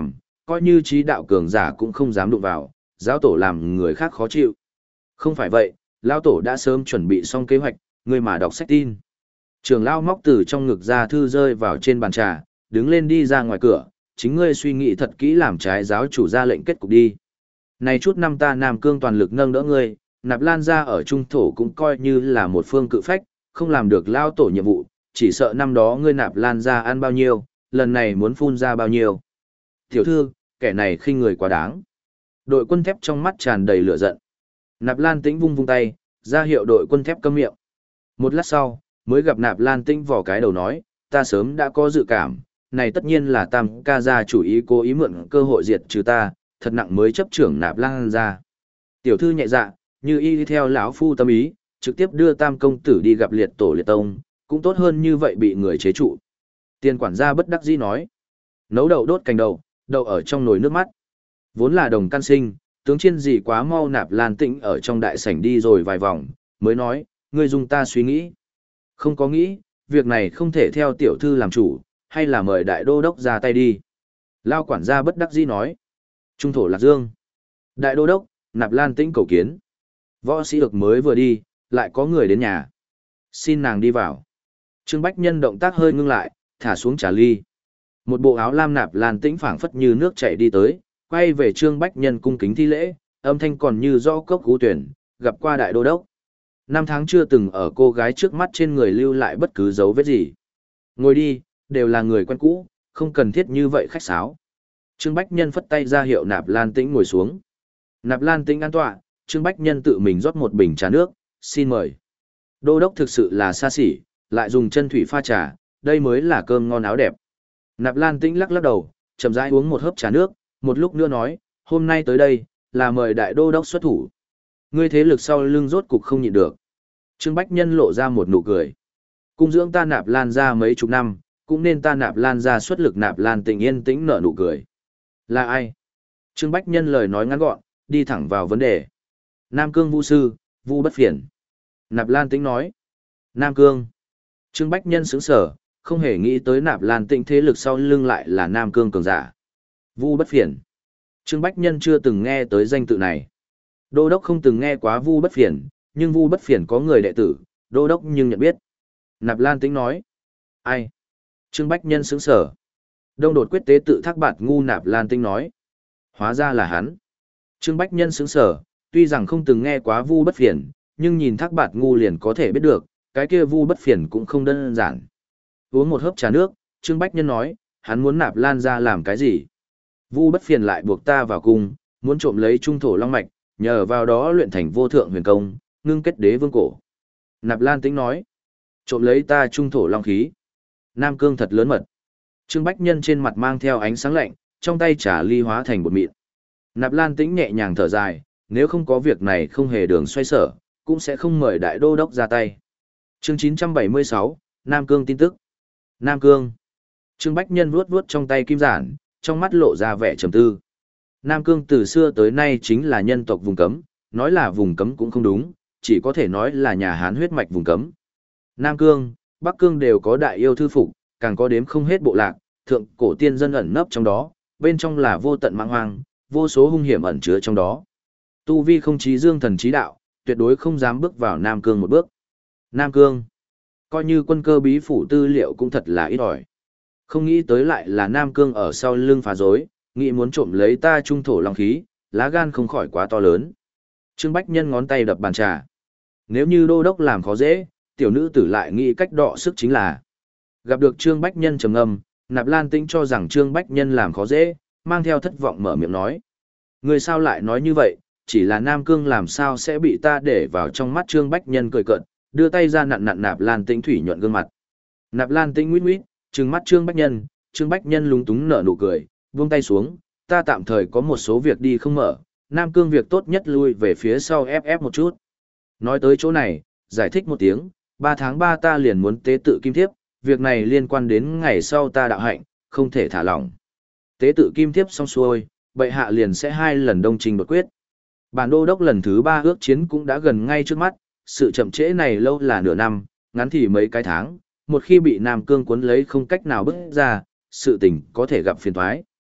coi như trí đạo cường giả cũng không dám đụng vào, giáo tổ làm người khác khó chịu. Không phải vậy, lão tổ đã sớm chuẩn bị xong kế hoạch, ngươi mà đọc sách tin. Trường lão móc từ trong ngực ra thư rơi vào trên bàn trà, đứng lên đi ra ngoài cửa, chính ngươi suy nghĩ thật kỹ làm trái giáo chủ ra lệnh kết cục đi. Này chút năm ta Nam Cương toàn lực nâng đỡ ngươi, Nạp Lan gia ở trung thổ cũng coi như là một phương cự phách, không làm được lao tổ nhiệm vụ, chỉ sợ năm đó ngươi Nạp Lan gia ăn bao nhiêu, lần này muốn phun ra bao nhiêu. Tiểu thư, kẻ này khinh người quá đáng. Đội quân thép trong mắt tràn đầy lửa giận. Nạp Lan Tĩnh vung vung tay, ra hiệu đội quân thép câm miệng. Một lát sau, mới gặp Nạp Lan Tĩnh vò cái đầu nói, ta sớm đã có dự cảm, này tất nhiên là Tam ca gia chủ ý cố ý mượn cơ hội diệt trừ ta, thật nặng mới chấp trưởng Nạp Lan gia. Tiểu thư nhẹ dạ, như y theo lão phu tâm ý, trực tiếp đưa Tam công tử đi gặp liệt tổ liệt tông, cũng tốt hơn như vậy bị người chế trụ. Tiền quản gia bất đắc dĩ nói, nấu đậu đốt cành đậu, đậu ở trong nồi nước mắt. Vốn là đồng căn sinh, tướng chiên gì quá mau. Nạp Lan Tĩnh ở trong đại sảnh đi rồi vài vòng, mới nói, ngươi dùng ta suy nghĩ. Không có nghĩ, việc này không thể theo tiểu thư làm chủ, hay là mời đại đô đốc ra tay đi. Lao quản gia bất đắc dĩ nói, trung thổ Lạc Dương. Đại đô đốc, Nạp Lan Tĩnh cầu kiến. Võ sĩ được mới vừa đi, lại có người đến nhà. Xin nàng đi vào. Trương Bách Nhân động tác hơi ngưng lại, thả xuống trà ly. Một bộ áo lam Nạp Lan Tĩnh phảng phất như nước chảy đi tới, quay về Trương Bách Nhân cung kính thi lễ, âm thanh còn như do cốc cú tuyển, gặp qua đại đô đốc. Năm tháng chưa từng ở cô gái trước mắt trên người lưu lại bất cứ dấu vết gì. Ngồi đi, đều là người quen cũ, không cần thiết như vậy khách sáo. Trương Bách Nhân phất tay ra hiệu Nạp Lan Tĩnh ngồi xuống. Nạp Lan Tĩnh an tọa, Trương Bách Nhân tự mình rót một bình trà nước, xin mời. Đô đốc thực sự là xa xỉ, lại dùng chân thủy pha trà, đây mới là cơm ngon áo đẹp. Nạp Lan Tĩnh lắc lắc đầu, chậm rãi uống một hớp trà nước, một lúc nữa nói, hôm nay tới đây, là mời đại đô đốc xuất thủ. Ngươi thế lực sau lưng rốt cục không nhịn được. Trương Bách Nhân lộ ra một nụ cười. Cung dưỡng ta Nạp Lan ra mấy chục năm, cũng nên ta Nạp Lan ra xuất lực. Nạp Lan Tĩnh yên tĩnh nở nụ cười. Là ai? Trương Bách Nhân lời nói ngắn gọn, đi thẳng vào vấn đề. Nam Cương Vu sư, Vu Bất Phiền. Nạp Lan Tĩnh nói. Nam Cương. Trương Bách Nhân sững sờ, không hề nghĩ tới Nạp Lan Tĩnh thế lực sau lưng lại là Nam Cương cường giả. Vu Bất Phiền. Trương Bách Nhân chưa từng nghe tới danh tự này. Đô đốc không từng nghe quá Vu Bất Phiền, nhưng Vu Bất Phiền có người đệ tử, đô đốc nhưng nhận biết. Nạp Lan Tĩnh nói. Ai? Trương Bách Nhân sững sờ. Đông đột quyết tế tự Thác Bạt Ngu. Nạp Lan Tĩnh nói. Hóa ra là hắn. Trương Bách Nhân sững sờ, tuy rằng không từng nghe quá Vu Bất Phiền, nhưng nhìn Thác Bạt Ngu liền có thể biết được, cái kia Vu Bất Phiền cũng không đơn giản. Uống một hớp trà nước, Trương Bách Nhân nói, hắn muốn Nạp Lan ra làm cái gì? Vu Bất Phiền lại buộc ta vào cung, muốn trộm lấy trung thổ long mạch, nhờ vào đó luyện thành vô thượng huyền công, ngưng kết đế vương cổ. Nạp Lan Tĩnh nói, trộm lấy ta trung thổ long khí. Nam Cương thật lớn mật. Trương Bách Nhân trên mặt mang theo ánh sáng lạnh, trong tay trà ly hóa thành bột mịn. Nạp Lan Tĩnh nhẹ nhàng thở dài, nếu không có việc này không hề đường xoay sở, cũng sẽ không mời đại đô đốc ra tay. Chương chín trăm bảy mươi sáu, Nam Cương tin tức. Nam Cương. Trương Bách Nhân vuốt vuốt trong tay kim giản, trong mắt lộ ra vẻ trầm tư. Nam Cương từ xưa tới nay chính là nhân tộc vùng cấm, nói là vùng cấm cũng không đúng, chỉ có thể nói là nhà Hán huyết mạch vùng cấm. Nam Cương, Bắc Cương đều có đại yêu thư phục, càng có đếm không hết bộ lạc, thượng cổ tiên dân ẩn nấp trong đó, bên trong là vô tận mãng hoang, vô số hung hiểm ẩn chứa trong đó. Tu vi không chí dương thần chí đạo, tuyệt đối không dám bước vào Nam Cương một bước. Nam Cương, coi như quân cơ bí phủ tư liệu cũng thật là ít ỏi. Không nghĩ tới lại là Nam Cương ở sau lưng phá rối, nghĩ muốn trộm lấy ta trung thổ long khí, lá gan không khỏi quá to lớn. Trương Bách Nhân ngón tay đập bàn trà. Nếu như đô đốc làm khó dễ, tiểu nữ tử lại nghĩ cách đọ sức chính là. Gặp được Trương Bách Nhân trầm ngâm, Nạp Lan Tĩnh cho rằng Trương Bách Nhân làm khó dễ, mang theo thất vọng mở miệng nói. Người sao lại nói như vậy, chỉ là Nam Cương làm sao sẽ bị ta để vào trong mắt. Trương Bách Nhân cười cợt, đưa tay ra nặn nặn Nạp Lan Tĩnh thủy nhuận gương mặt. Nạp Lan Tĩnh nguyết nguyết, trừng mắt Trương Bách Nhân, Trương Bách Nhân lúng túng nở nụ cười, buông tay xuống, ta tạm thời có một số việc đi không mở, Nam Cương việc tốt nhất lui về phía sau ép ép một chút. Nói tới chỗ này, giải thích một tiếng, ba tháng ba ta liền muốn tế tự kim thiếp, việc này liên quan đến ngày sau ta đạo hạnh, không thể thả lỏng. Tế tự kim thiếp xong xuôi, bệ hạ liền sẽ hai lần đông trình đột quyết. Bản đô đốc lần thứ ba ước chiến cũng đã gần ngay trước mắt, sự chậm trễ này lâu là nửa năm, ngắn thì mấy cái tháng, một khi bị Nam Cương cuốn lấy không cách nào bước ra, sự tình có thể gặp phiền toái.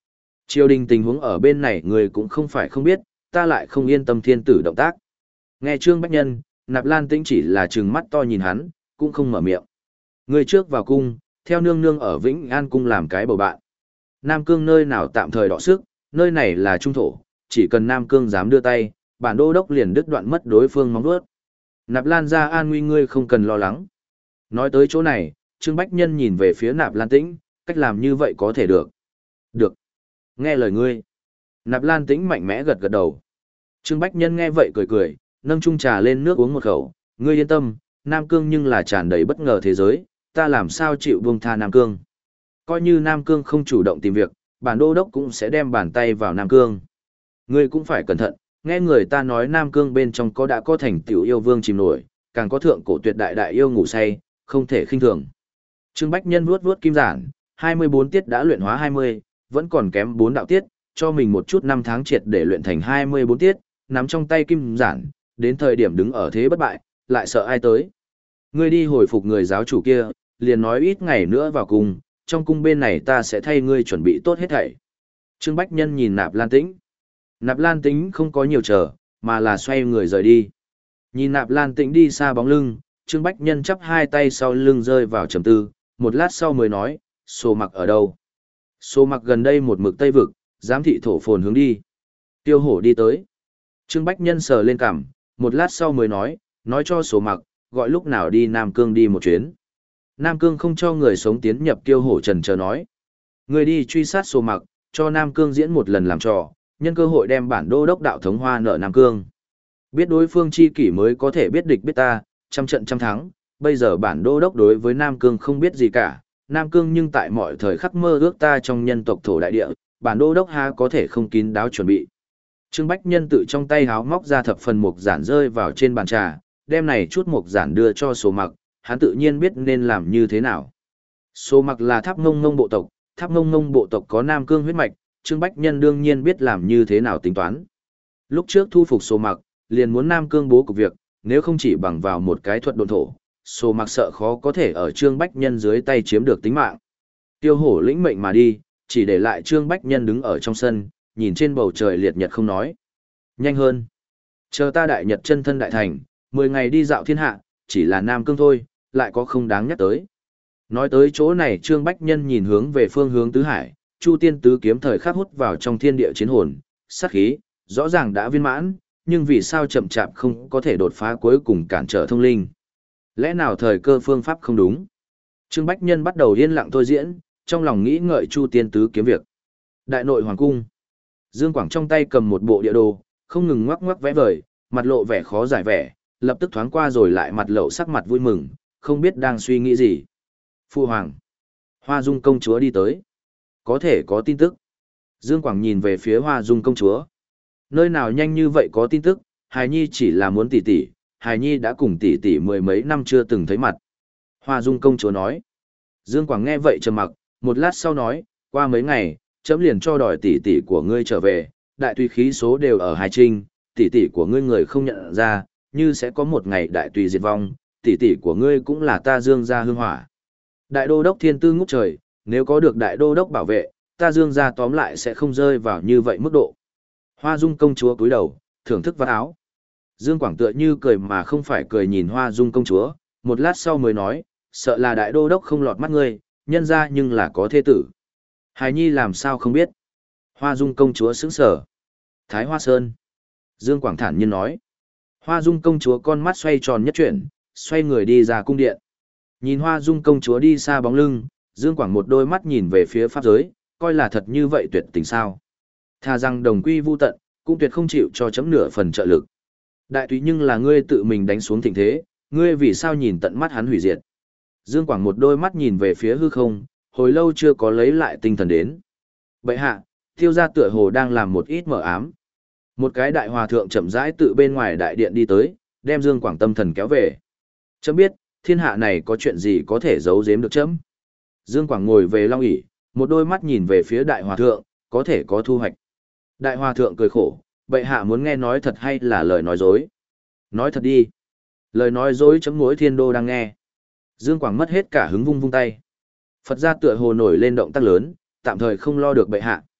Triều đình tình huống ở bên này người cũng không phải không biết, ta lại không yên tâm thiên tử động tác. Nghe Trương Bách Nhân, Nạp Lan Tĩnh chỉ là trừng mắt to nhìn hắn, cũng không mở miệng. Người trước vào cung, theo nương nương ở Vĩnh An cung làm cái bầu bạn. Nam Cương nơi nào tạm thời đọ sức, nơi này là trung thổ, chỉ cần Nam Cương dám đưa tay, bản đô đốc liền đứt đoạn mất đối phương móng vuốt. Nạp Lan gia an nguy ngươi không cần lo lắng. Nói tới chỗ này, Trương Bách Nhân nhìn về phía Nạp Lan Tĩnh, cách làm như vậy có thể được. Được. Nghe lời ngươi. Nạp Lan Tĩnh mạnh mẽ gật gật đầu. Trương Bách Nhân nghe vậy cười cười, nâng chung trà lên nước uống một khẩu. Ngươi yên tâm, Nam Cương nhưng là tràn đầy bất ngờ thế giới, ta làm sao chịu buông tha Nam Cương. Coi như Nam Cương không chủ động tìm việc, bản đô đốc cũng sẽ đem bàn tay vào Nam Cương. Ngươi cũng phải cẩn thận, nghe người ta nói Nam Cương bên trong có đã có thành tiểu yêu vương chìm nổi, càng có thượng cổ tuyệt đại đại yêu ngủ say, không thể khinh thường. Trương Bách Nhân vuốt vuốt kim giản, hai mươi bốn tiết đã luyện hóa hai mươi, vẫn còn kém bốn đạo tiết, cho mình một chút năm tháng triệt để luyện thành hai mươi bốn tiết, nắm trong tay kim giản, đến thời điểm đứng ở thế bất bại, lại sợ ai tới. Ngươi đi hồi phục người giáo chủ kia, liền nói ít ngày nữa vào cung, trong cung bên này ta sẽ thay ngươi chuẩn bị tốt hết thảy. Trương Bách Nhân nhìn Nạp Lan Tĩnh. Nạp Lan Tĩnh không có nhiều chờ, mà là xoay người rời đi. Nhìn Nạp Lan Tĩnh đi xa bóng lưng, Trương Bách Nhân chắp hai tay sau lưng rơi vào trầm tư, một lát sau mới nói, Sô Mặc ở đâu? Sô Mặc gần đây một mực Tây Vực, giám thị thổ phồn hướng đi. Tiêu Hổ đi tới. Trương Bách Nhân sờ lên cằm, một lát sau mới nói, nói cho Sô Mặc, gọi lúc nào đi Nam Cương đi một chuyến. Nam Cương không cho người sống tiến nhập Tiêu Hổ trần chờ nói. Người đi truy sát Sô Mặc, cho Nam Cương diễn một lần làm trò, nhân cơ hội đem bản đô đốc đạo thống hoa nợ Nam Cương. Biết đối phương chi kỷ mới có thể biết địch biết ta, trăm trận trăm thắng, bây giờ bản đô đốc đối với Nam Cương không biết gì cả, Nam Cương nhưng tại mọi thời khắc mơ ước ta trong nhân tộc thổ đại địa, bản đô đốc ha có thể không kín đáo chuẩn bị. Trương Bách Nhân tự trong tay háo móc ra thập phần mục giản rơi vào trên bàn trà, đem này chút mục giản đưa cho Sô Mặc, hắn tự nhiên biết nên làm như thế nào. Sô Mặc là Tháp Ngông Ngông bộ tộc, Tháp Ngông Ngông bộ tộc có Nam Cương huyết mạch, Trương Bách Nhân đương nhiên biết làm như thế nào tính toán. Lúc trước thu phục Sô Mặc, liền muốn Nam Cương bố cục việc, nếu không chỉ bằng vào một cái thuật độn thổ, Sô Mặc sợ khó có thể ở Trương Bách Nhân dưới tay chiếm được tính mạng. Tiêu Hổ lĩnh mệnh mà đi, chỉ để lại Trương Bách Nhân đứng ở trong sân, nhìn trên bầu trời liệt nhật không nói. Nhanh hơn. Chờ ta đại nhật chân thân đại thành, mười ngày đi dạo thiên hạ, chỉ là Nam Cương thôi, lại có không đáng nhắc tới. Nói tới chỗ này Trương Bách Nhân nhìn hướng về phương hướng tứ hải, Chu Tiên tứ kiếm thời khắc hút vào trong thiên địa chiến hồn, sát khí, rõ ràng đã viên mãn, nhưng vì sao chậm chạp không có thể đột phá cuối cùng cản trở thông linh. Lẽ nào thời cơ phương pháp không đúng? Trương Bách Nhân bắt đầu yên lặng thôi diễn, trong lòng nghĩ ngợi Chu Tiên tứ kiếm việc. Đại nội hoàng cung. Dương Quảng trong tay cầm một bộ địa đồ, không ngừng ngoắc ngoắc vẽ vời, mặt lộ vẻ khó giải vẻ, lập tức thoáng qua rồi lại mặt lộ sắc mặt vui mừng, không biết đang suy nghĩ gì. Phu hoàng. Hoa Dung công chúa đi tới. Có thể có tin tức. Dương Quảng nhìn về phía Hoa Dung công chúa. Nơi nào nhanh như vậy có tin tức, Hài Nhi chỉ là muốn tỷ tỷ, Hài Nhi đã cùng tỷ tỷ mười mấy năm chưa từng thấy mặt. Hoa Dung công chúa nói. Dương Quảng nghe vậy trầm mặc, một lát sau nói, qua mấy ngày, chấm liền cho đòi tỷ tỷ của ngươi trở về, đại tùy khí số đều ở Hải Trinh, tỷ tỷ của ngươi người không nhận ra, như sẽ có một ngày đại tùy diệt vong, tỷ tỷ của ngươi cũng là ta Dương gia hương hỏa. Đại đô đốc thiên tư ngút trời, nếu có được đại đô đốc bảo vệ, ta Dương gia tóm lại sẽ không rơi vào như vậy mức độ. Hoa Dung công chúa cúi đầu, thưởng thức vạt áo. Dương Quảng tựa như cười mà không phải cười nhìn Hoa Dung công chúa, một lát sau mới nói, sợ là đại đô đốc không lọt mắt ngươi, nhân ra nhưng là có thế tử. Hài Nhi làm sao không biết. Hoa Dung công chúa sững sờ. Thái Hoa Sơn. Dương Quảng thản nhiên nói. Hoa Dung công chúa con mắt xoay tròn nhất chuyển, xoay người đi ra cung điện. Nhìn Hoa Dung công chúa đi xa bóng lưng, Dương Quảng một đôi mắt nhìn về phía pháp giới, coi là thật như vậy tuyệt tình sao. Thà rằng đồng quy vu tận, cũng tuyệt không chịu cho chấm nửa phần trợ lực. Đại túy nhưng là ngươi tự mình đánh xuống thịnh thế, ngươi vì sao nhìn tận mắt hắn hủy diệt. Dương Quảng một đôi mắt nhìn về phía hư không, hồi lâu chưa có lấy lại tinh thần đến. Bệ hạ, tiêu gia tựa hồ đang làm một ít mở ám. Một cái đại hòa thượng chậm rãi tự bên ngoài đại điện đi tới, đem Dương Quảng tâm thần kéo về. Chấm biết, thiên hạ này có chuyện gì có thể giấu giếm được chấm. Dương Quảng ngồi về long ỷ, một đôi mắt nhìn về phía đại hòa thượng, có thể có thu hoạch. Đại hòa thượng cười khổ, bệ hạ muốn nghe nói thật hay là lời nói dối? Nói thật đi. Lời nói dối chấm mối thiên đô đang nghe. Dương Quảng mất hết cả hứng vung vung tay. Phật gia tựa hồ nổi lên động tác lớn, tạm thời không lo được bệ hạ.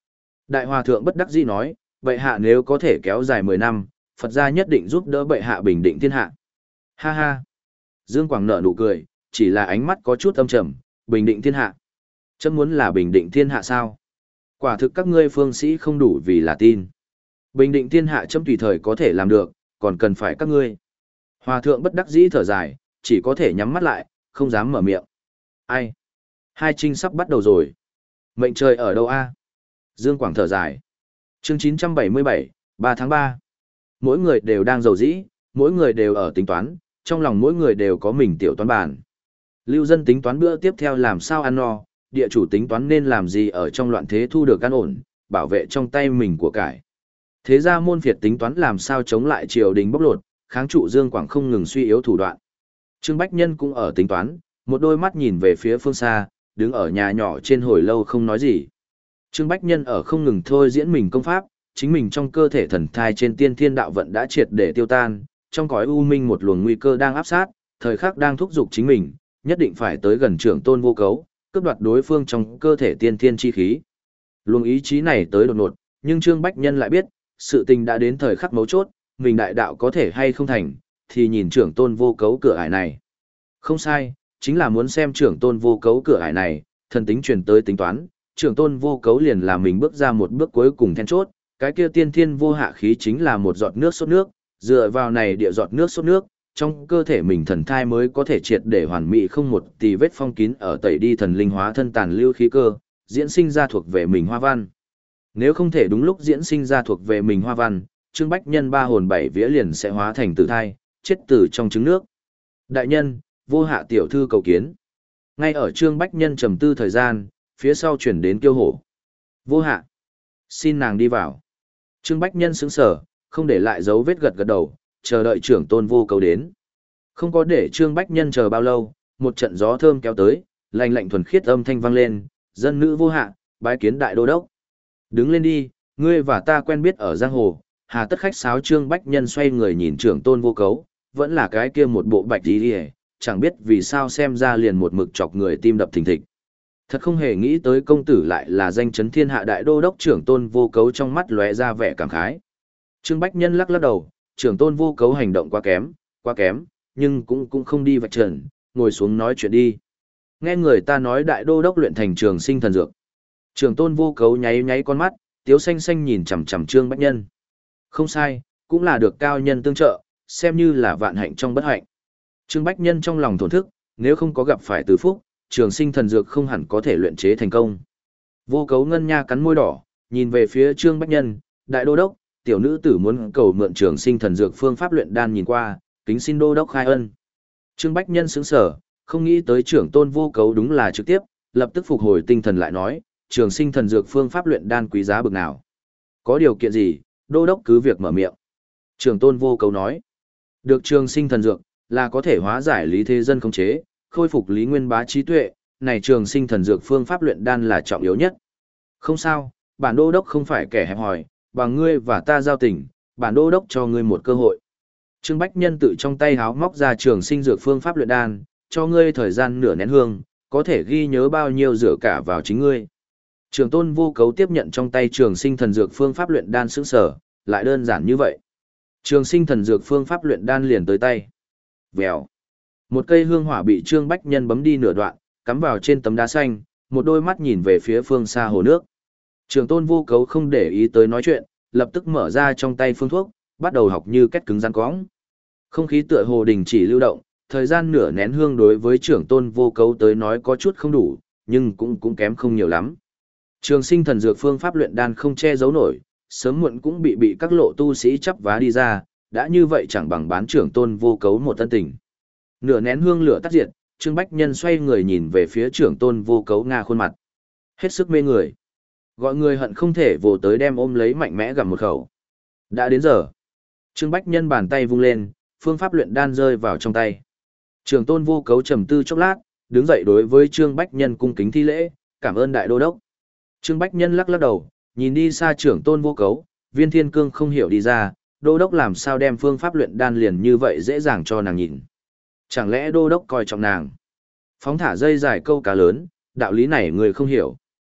Đại hòa thượng bất đắc dĩ nói, bệ hạ nếu có thể kéo dài mười năm, Phật gia nhất định giúp đỡ bệ hạ bình định thiên hạ. Ha ha. Dương Quảng nở nụ cười, chỉ là ánh mắt có chút âm trầm, bình định thiên hạ. Chấm muốn là bình định thiên hạ sao? Quả thực các ngươi phương sĩ không đủ vì là tin. Bình định thiên hạ chấm tùy thời có thể làm được, còn cần phải các ngươi. Hòa thượng bất đắc dĩ thở dài, chỉ có thể nhắm mắt lại, không dám mở miệng. Ai? Hai trinh sắp bắt đầu rồi. Mệnh trời ở đâu a? Dương Quảng thở dài. Chương chín trăm bảy mươi bảy, ba tháng ba. Mỗi người đều đang giàu dĩ, mỗi người đều ở tính toán, trong lòng mỗi người đều có mình tiểu toán bản. Lưu dân tính toán bữa tiếp theo làm sao ăn no, địa chủ tính toán nên làm gì ở trong loạn thế thu được an ổn, bảo vệ trong tay mình của cải. Thế ra môn phiệt tính toán làm sao chống lại triều đình bóc lột, kháng trụ Dương Quảng không ngừng suy yếu thủ đoạn. Trương Bách Nhân cũng ở tính toán, một đôi mắt nhìn về phía phương xa, đứng ở nhà nhỏ trên hồi lâu không nói gì. Trương Bách Nhân ở không ngừng thôi diễn mình công pháp, chính mình trong cơ thể thần thai trên tiên thiên đạo vận đã triệt để tiêu tan, trong cõi u minh một luồng nguy cơ đang áp sát, thời khắc đang thúc giục chính mình, nhất định phải tới gần trưởng tôn vô cấu, cướp đoạt đối phương trong cơ thể tiên thiên chi khí. Luồng ý chí này tới đột ngột, nhưng Trương Bách Nhân lại biết, sự tình đã đến thời khắc mấu chốt, mình đại đạo có thể hay không thành, thì nhìn trưởng tôn vô cấu cửa ải này. Không sai, chính là muốn xem trưởng tôn vô cấu cửa ải này, thần tính truyền tới tính toán, trưởng tôn vô cấu liền là mình bước ra một bước cuối cùng then chốt, cái kia tiên thiên vô hạ khí chính là một giọt nước sốt nước, dựa vào này địa giọt nước sốt nước, trong cơ thể mình thần thai mới có thể triệt để hoàn mỹ không một tì vết phong kín ở tẩy đi thần linh hóa thân tàn lưu khí cơ, diễn sinh ra thuộc về mình hoa văn. Nếu không thể đúng lúc diễn sinh ra thuộc về mình hoa văn, Trương Bách Nhân ba hồn bảy vía liền sẽ hóa thành tử thai, chết tử trong trứng nước. Đại nhân, vô hạ tiểu thư cầu kiến. Ngay ở Trương Bách Nhân trầm tư thời gian, phía sau chuyển đến Kiêu Hổ. Vô hạ, xin nàng đi vào. Trương Bách Nhân sững sờ, không để lại dấu vết gật gật đầu, chờ đợi trưởng tôn vô cấu đến. Không có để Trương Bách Nhân chờ bao lâu, một trận gió thơm kéo tới, lạnh lạnh thuần khiết âm thanh vang lên, dân nữ vô hạ, bái kiến đại đô đốc. Đứng lên đi, ngươi và ta quen biết ở giang hồ, hà tất khách sáo. Trương Bách Nhân xoay người nhìn trưởng tôn vô cấu, vẫn là cái kia một bộ bạch đi đi, chẳng biết vì sao xem ra liền một mực chọc người tim đập thình thịch. Thật không hề nghĩ tới công tử lại là danh chấn thiên hạ đại đô đốc. Trưởng tôn vô cấu trong mắt lóe ra vẻ cảm khái. Trương Bách Nhân lắc lắc đầu, trưởng tôn vô cấu hành động quá kém, quá kém, nhưng cũng cũng không đi vạch trần, ngồi xuống nói chuyện đi. Nghe người ta nói đại đô đốc luyện thành trường sinh thần dược. Trưởng tôn vô cấu nháy nháy con mắt, tiếu xanh xanh nhìn chằm chằm Trương Bách Nhân. Không sai, cũng là được cao nhân tương trợ, xem như là vạn hạnh trong bất hạnh. Trương Bách Nhân trong lòng thổn thức, nếu không có gặp phải từ phúc, trường sinh thần dược không hẳn có thể luyện chế thành công. Vô cấu ngân nha cắn môi đỏ, nhìn về phía Trương Bách Nhân, đại đô đốc, tiểu nữ tử muốn cầu mượn trường sinh thần dược phương pháp luyện đan nhìn qua, kính xin đô đốc khai ân. Trương Bách Nhân sững sờ, không nghĩ tới trưởng tôn vô cấu đúng là trực tiếp, lập tức phục hồi tinh thần lại nói, trường sinh thần dược phương pháp luyện đan quý giá bực nào. Có điều kiện gì, đô đốc cứ việc mở miệng. Trưởng tôn vô cấu nói, được trường sinh thần dược, là có thể hóa giải lý thế dân khống chế, khôi phục lý nguyên bá trí tuệ, này trường sinh thần dược phương pháp luyện đan là trọng yếu nhất. Không sao, bản đô đốc không phải kẻ hẹp hòi, bằng ngươi và ta giao tình, bản đô đốc cho ngươi một cơ hội. Trương Bách Nhân tự trong tay háo móc ra trường sinh dược phương pháp luyện đan, cho ngươi thời gian nửa nén hương, có thể ghi nhớ bao nhiêu rửa cả vào chính ngươi. Trường tôn vô cấu tiếp nhận trong tay trường sinh thần dược phương pháp luyện đan sững sở, lại đơn giản như vậy. Trường sinh thần dược phương pháp luyện đan liền tới tay. Vèo. Một cây hương hỏa bị Trương Bách Nhân bấm đi nửa đoạn, cắm vào trên tấm đá xanh, một đôi mắt nhìn về phía phương xa hồ nước. Trường tôn vô cấu không để ý tới nói chuyện, lập tức mở ra trong tay phương thuốc, bắt đầu học như kết cứng rắn cõng. Không khí tựa hồ đình chỉ lưu động, thời gian nửa nén hương đối với trưởng tôn vô cấu tới nói có chút không đủ, nhưng cũng cũng kém không nhiều lắm. Trường sinh thần dược phương pháp luyện đan không che giấu nổi, sớm muộn cũng bị bị các lộ tu sĩ chắp vá đi ra, đã như vậy chẳng bằng bán trưởng tôn vô cấu một tân tình. Nửa nén hương lửa tắt diệt, Trương Bách Nhân xoay người nhìn về phía trưởng tôn vô cấu nga khuôn mặt. Hết sức mê người. Gọi người hận không thể vồ tới đem ôm lấy mạnh mẽ gặm một khẩu. Đã đến giờ. Trương Bách Nhân bàn tay vung lên, phương pháp luyện đan rơi vào trong tay. Trưởng tôn vô cấu trầm tư chốc lát, đứng dậy đối với Trương Bách Nhân cung kính thi lễ, cảm ơn đại đô đốc. Trương Bách Nhân lắc lắc đầu, nhìn đi xa trưởng tôn vô cấu, Viên Thiên Cương không hiểu đi ra, đô đốc làm sao đem phương pháp luyện đan liền như vậy dễ dàng cho nàng nhìn. Chẳng lẽ đô đốc coi trọng nàng? Phóng thả dây dài câu cá lớn, đạo lý này người không hiểu.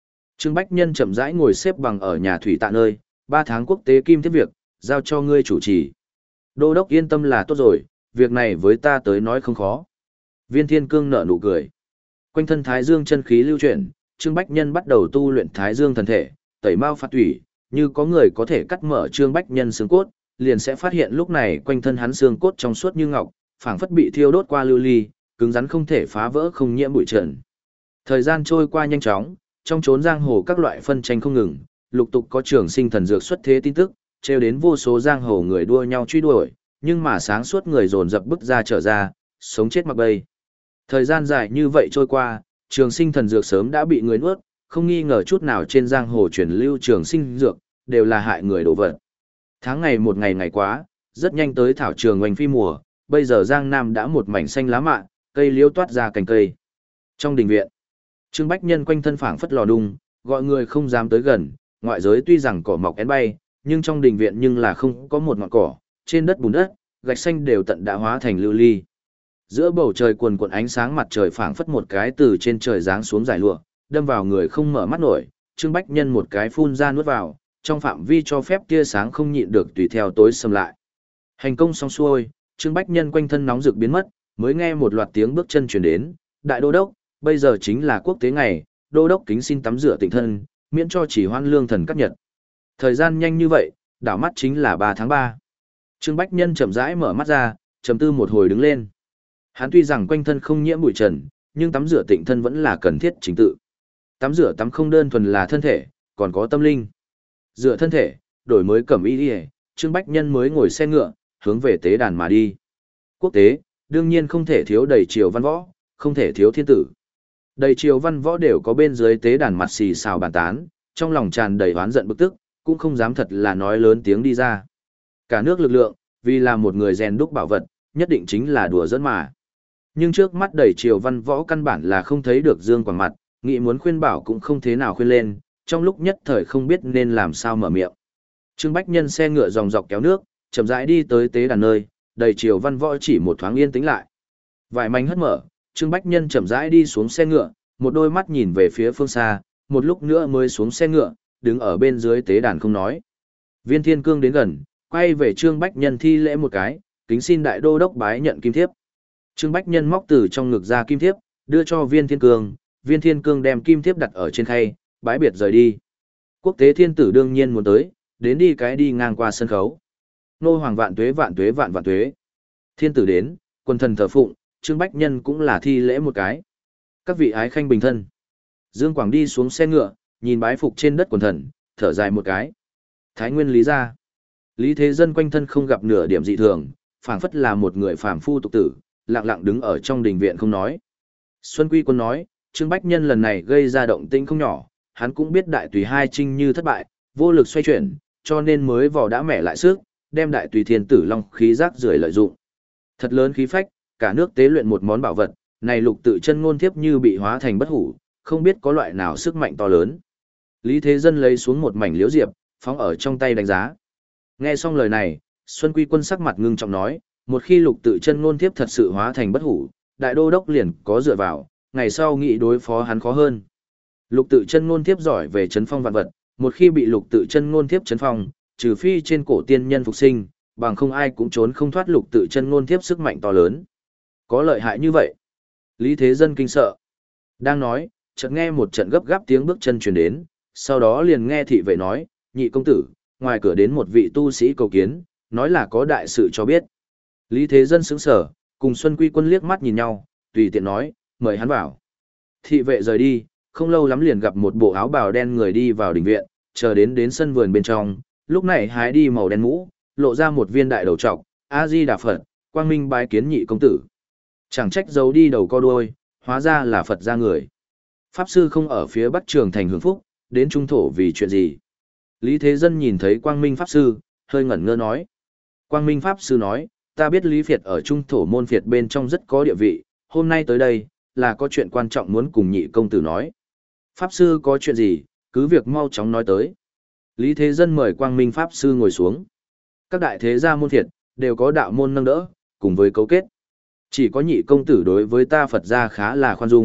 Trương Bách Nhân chậm rãi ngồi xếp bằng ở nhà thủy tạ nơi, ba tháng quốc tế kim tiếp việc, giao cho ngươi chủ trì. Đô đốc yên tâm là tốt rồi, việc này với ta tới nói không khó. Viên Thiên Cương nở nụ cười. Quanh thân Thái Dương chân khí lưu chuyển, Trương Bách Nhân bắt đầu tu luyện Thái Dương thần thể, tẩy mao phạt thủy, như có người có thể cắt mở Trương Bách Nhân xương cốt, liền sẽ phát hiện lúc này quanh thân hắn xương cốt trong suốt như ngọc, phảng phất bị thiêu đốt qua lưu ly, cứng rắn không thể phá vỡ không nhiễm bụi trần. Thời gian trôi qua nhanh chóng, trong chốn giang hồ các loại phân tranh không ngừng, lục tục có trường sinh thần dược xuất thế tin tức, trêu đến vô số giang hồ người đua nhau truy đuổi, nhưng mà sáng suốt người dồn dập bức ra trở ra, sống chết mặc bay. Thời gian dài như vậy trôi qua, trường sinh thần dược sớm đã bị người nuốt, không nghi ngờ chút nào trên giang hồ truyền lưu trường sinh dược, đều là hại người đổ vật. Tháng ngày một ngày ngày quá, rất nhanh tới thảo trường oanh phi mùa, bây giờ giang nam đã một mảnh xanh lá mạ, cây liễu toát ra cành cây. Trong đình viện, Trương Bách Nhân quanh thân phảng phất lò đung, gọi người không dám tới gần, ngoại giới tuy rằng cỏ mọc én bay, nhưng trong đình viện nhưng là không có một ngọn cỏ, trên đất bùn đất, gạch xanh đều tận đã hóa thành lưu ly. Giữa bầu trời cuồn cuộn ánh sáng mặt trời phảng phất một cái từ trên trời giáng xuống giải lụa, đâm vào người không mở mắt nổi, Trương Bách Nhân một cái phun ra nuốt vào, trong phạm vi cho phép tia sáng không nhịn được tùy theo tối xâm lại. Hành công xong xuôi, Trương Bách Nhân quanh thân nóng rực biến mất, mới nghe một loạt tiếng bước chân truyền đến, "Đại đô đốc, bây giờ chính là quốc tế ngày, đô đốc kính xin tắm rửa tịnh thân, miễn cho chỉ hoan lương thần các nhật." Thời gian nhanh như vậy, đảo mắt chính là ba tháng ba. Trương Bách Nhân chậm rãi mở mắt ra, trầm tư một hồi đứng lên. Hắn tuy rằng quanh thân không nhiễm bụi trần, nhưng tắm rửa tịnh thân vẫn là cần thiết chính tự. Tắm rửa tắm không đơn thuần là thân thể, còn có tâm linh. Rửa thân thể, đổi mới cẩm y đi, Trương Bách Nhân mới ngồi xe ngựa, hướng về tế đàn mà đi. Quốc tế, đương nhiên không thể thiếu đầy triều văn võ, không thể thiếu thiên tử. Đầy triều văn võ đều có bên dưới tế đàn mặt xì xào bàn tán, trong lòng tràn đầy oán giận bực tức, cũng không dám thật là nói lớn tiếng đi ra. Cả nước lực lượng, vì là một người rèn đúc bảo vật, nhất định chính là đùa giỡn mà. Nhưng trước mắt đầy triều văn võ căn bản là không thấy được Dương Quảng mặt, nghĩ muốn khuyên bảo cũng không thế nào khuyên lên, trong lúc nhất thời không biết nên làm sao mở miệng. Trương Bách Nhân xe ngựa dòng dọc kéo nước, chậm rãi đi tới tế đàn nơi, đầy triều văn võ chỉ một thoáng yên tĩnh lại. Vài mảnh hất mở, Trương Bách Nhân chậm rãi đi xuống xe ngựa, một đôi mắt nhìn về phía phương xa, một lúc nữa mới xuống xe ngựa, đứng ở bên dưới tế đàn không nói. Viên Thiên Cương đến gần, quay về Trương Bách Nhân thi lễ một cái, kính xin đại đô đốc bái nhận kim thiếp. Trương Bách Nhân móc từ trong ngực ra kim thiếp, đưa cho Viên Thiên Cương, Viên Thiên Cương đem kim thiếp đặt ở trên khay, bái biệt rời đi. Quốc tế thiên tử đương nhiên muốn tới, đến đi cái đi ngang qua sân khấu. Nô hoàng vạn tuế vạn tuế vạn vạn tuế. Thiên tử đến, quân thần thờ phụng, Trương Bách Nhân cũng là thi lễ một cái. Các vị ái khanh bình thân. Dương Quảng đi xuống xe ngựa, nhìn bái phục trên đất quần thần, thở dài một cái. Thái Nguyên Lý ra. Lý Thế Dân quanh thân không gặp nửa điểm dị thường, phảng phất là một người phàm phu tục tử, lặng lặng đứng ở trong đình viện không nói. Xuân Quy Quân nói, Trương Bách Nhân lần này gây ra động tĩnh không nhỏ, hắn cũng biết đại tùy hai trinh như thất bại, vô lực xoay chuyển, cho nên mới vò đã mẻ lại sức, đem đại tùy thiên tử long khí rác rưởi lợi dụng. Thật lớn khí phách, cả nước tế luyện một món bảo vật, này lục tự chân ngôn thiếp như bị hóa thành bất hủ, không biết có loại nào sức mạnh to lớn. Lý Thế Dân lấy xuống một mảnh liễu diệp, phóng ở trong tay đánh giá. Nghe xong lời này, Xuân Quy Quân sắc mặt ngưng trọng nói, một khi lục tự chân ngôn thiếp thật sự hóa thành bất hủ, đại đô đốc liền có dựa vào, ngày sau nghị đối phó hắn khó hơn. Lục tự chân ngôn thiếp giỏi về chấn phong vạn vật, một khi bị lục tự chân ngôn thiếp chấn phong, trừ phi trên cổ tiên nhân phục sinh, bằng không ai cũng trốn không thoát lục tự chân ngôn thiếp sức mạnh to lớn. Có lợi hại như vậy. Lý Thế Dân kinh sợ. Đang nói, chợt nghe một trận gấp gáp tiếng bước chân truyền đến, sau đó liền nghe thị vệ nói, nhị công tử, ngoài cửa đến một vị tu sĩ cầu kiến, nói là có đại sự cho biết. Lý Thế Dân sững sờ, cùng Xuân Quy Quân liếc mắt nhìn nhau, tùy tiện nói, mời hắn vào. Thị vệ rời đi, không lâu lắm liền gặp một bộ áo bào đen người đi vào đình viện, chờ đến đến sân vườn bên trong, lúc này hái đi màu đen mũ, lộ ra một viên đại đầu trọc, A Di Đà Phật, quang minh bái kiến nhị công tử. Chẳng trách giấu đi đầu co đuôi, hóa ra là Phật gia người. Pháp sư không ở phía Bắc Trường thành hưởng phúc, đến trung thổ vì chuyện gì? Lý Thế Dân nhìn thấy Quang Minh Pháp sư, hơi ngẩn ngơ nói. Quang Minh Pháp sư nói, ta biết Lý Việt ở trung thổ môn Việt bên trong rất có địa vị, hôm nay tới đây, là có chuyện quan trọng muốn cùng nhị công tử nói. Pháp sư có chuyện gì, cứ việc mau chóng nói tới. Lý Thế Dân mời Quang Minh Pháp sư ngồi xuống. Các đại thế gia môn Việt, đều có đạo môn nâng đỡ, cùng với cấu kết. Chỉ có nhị công tử đối với ta Phật gia khá là khoan dung,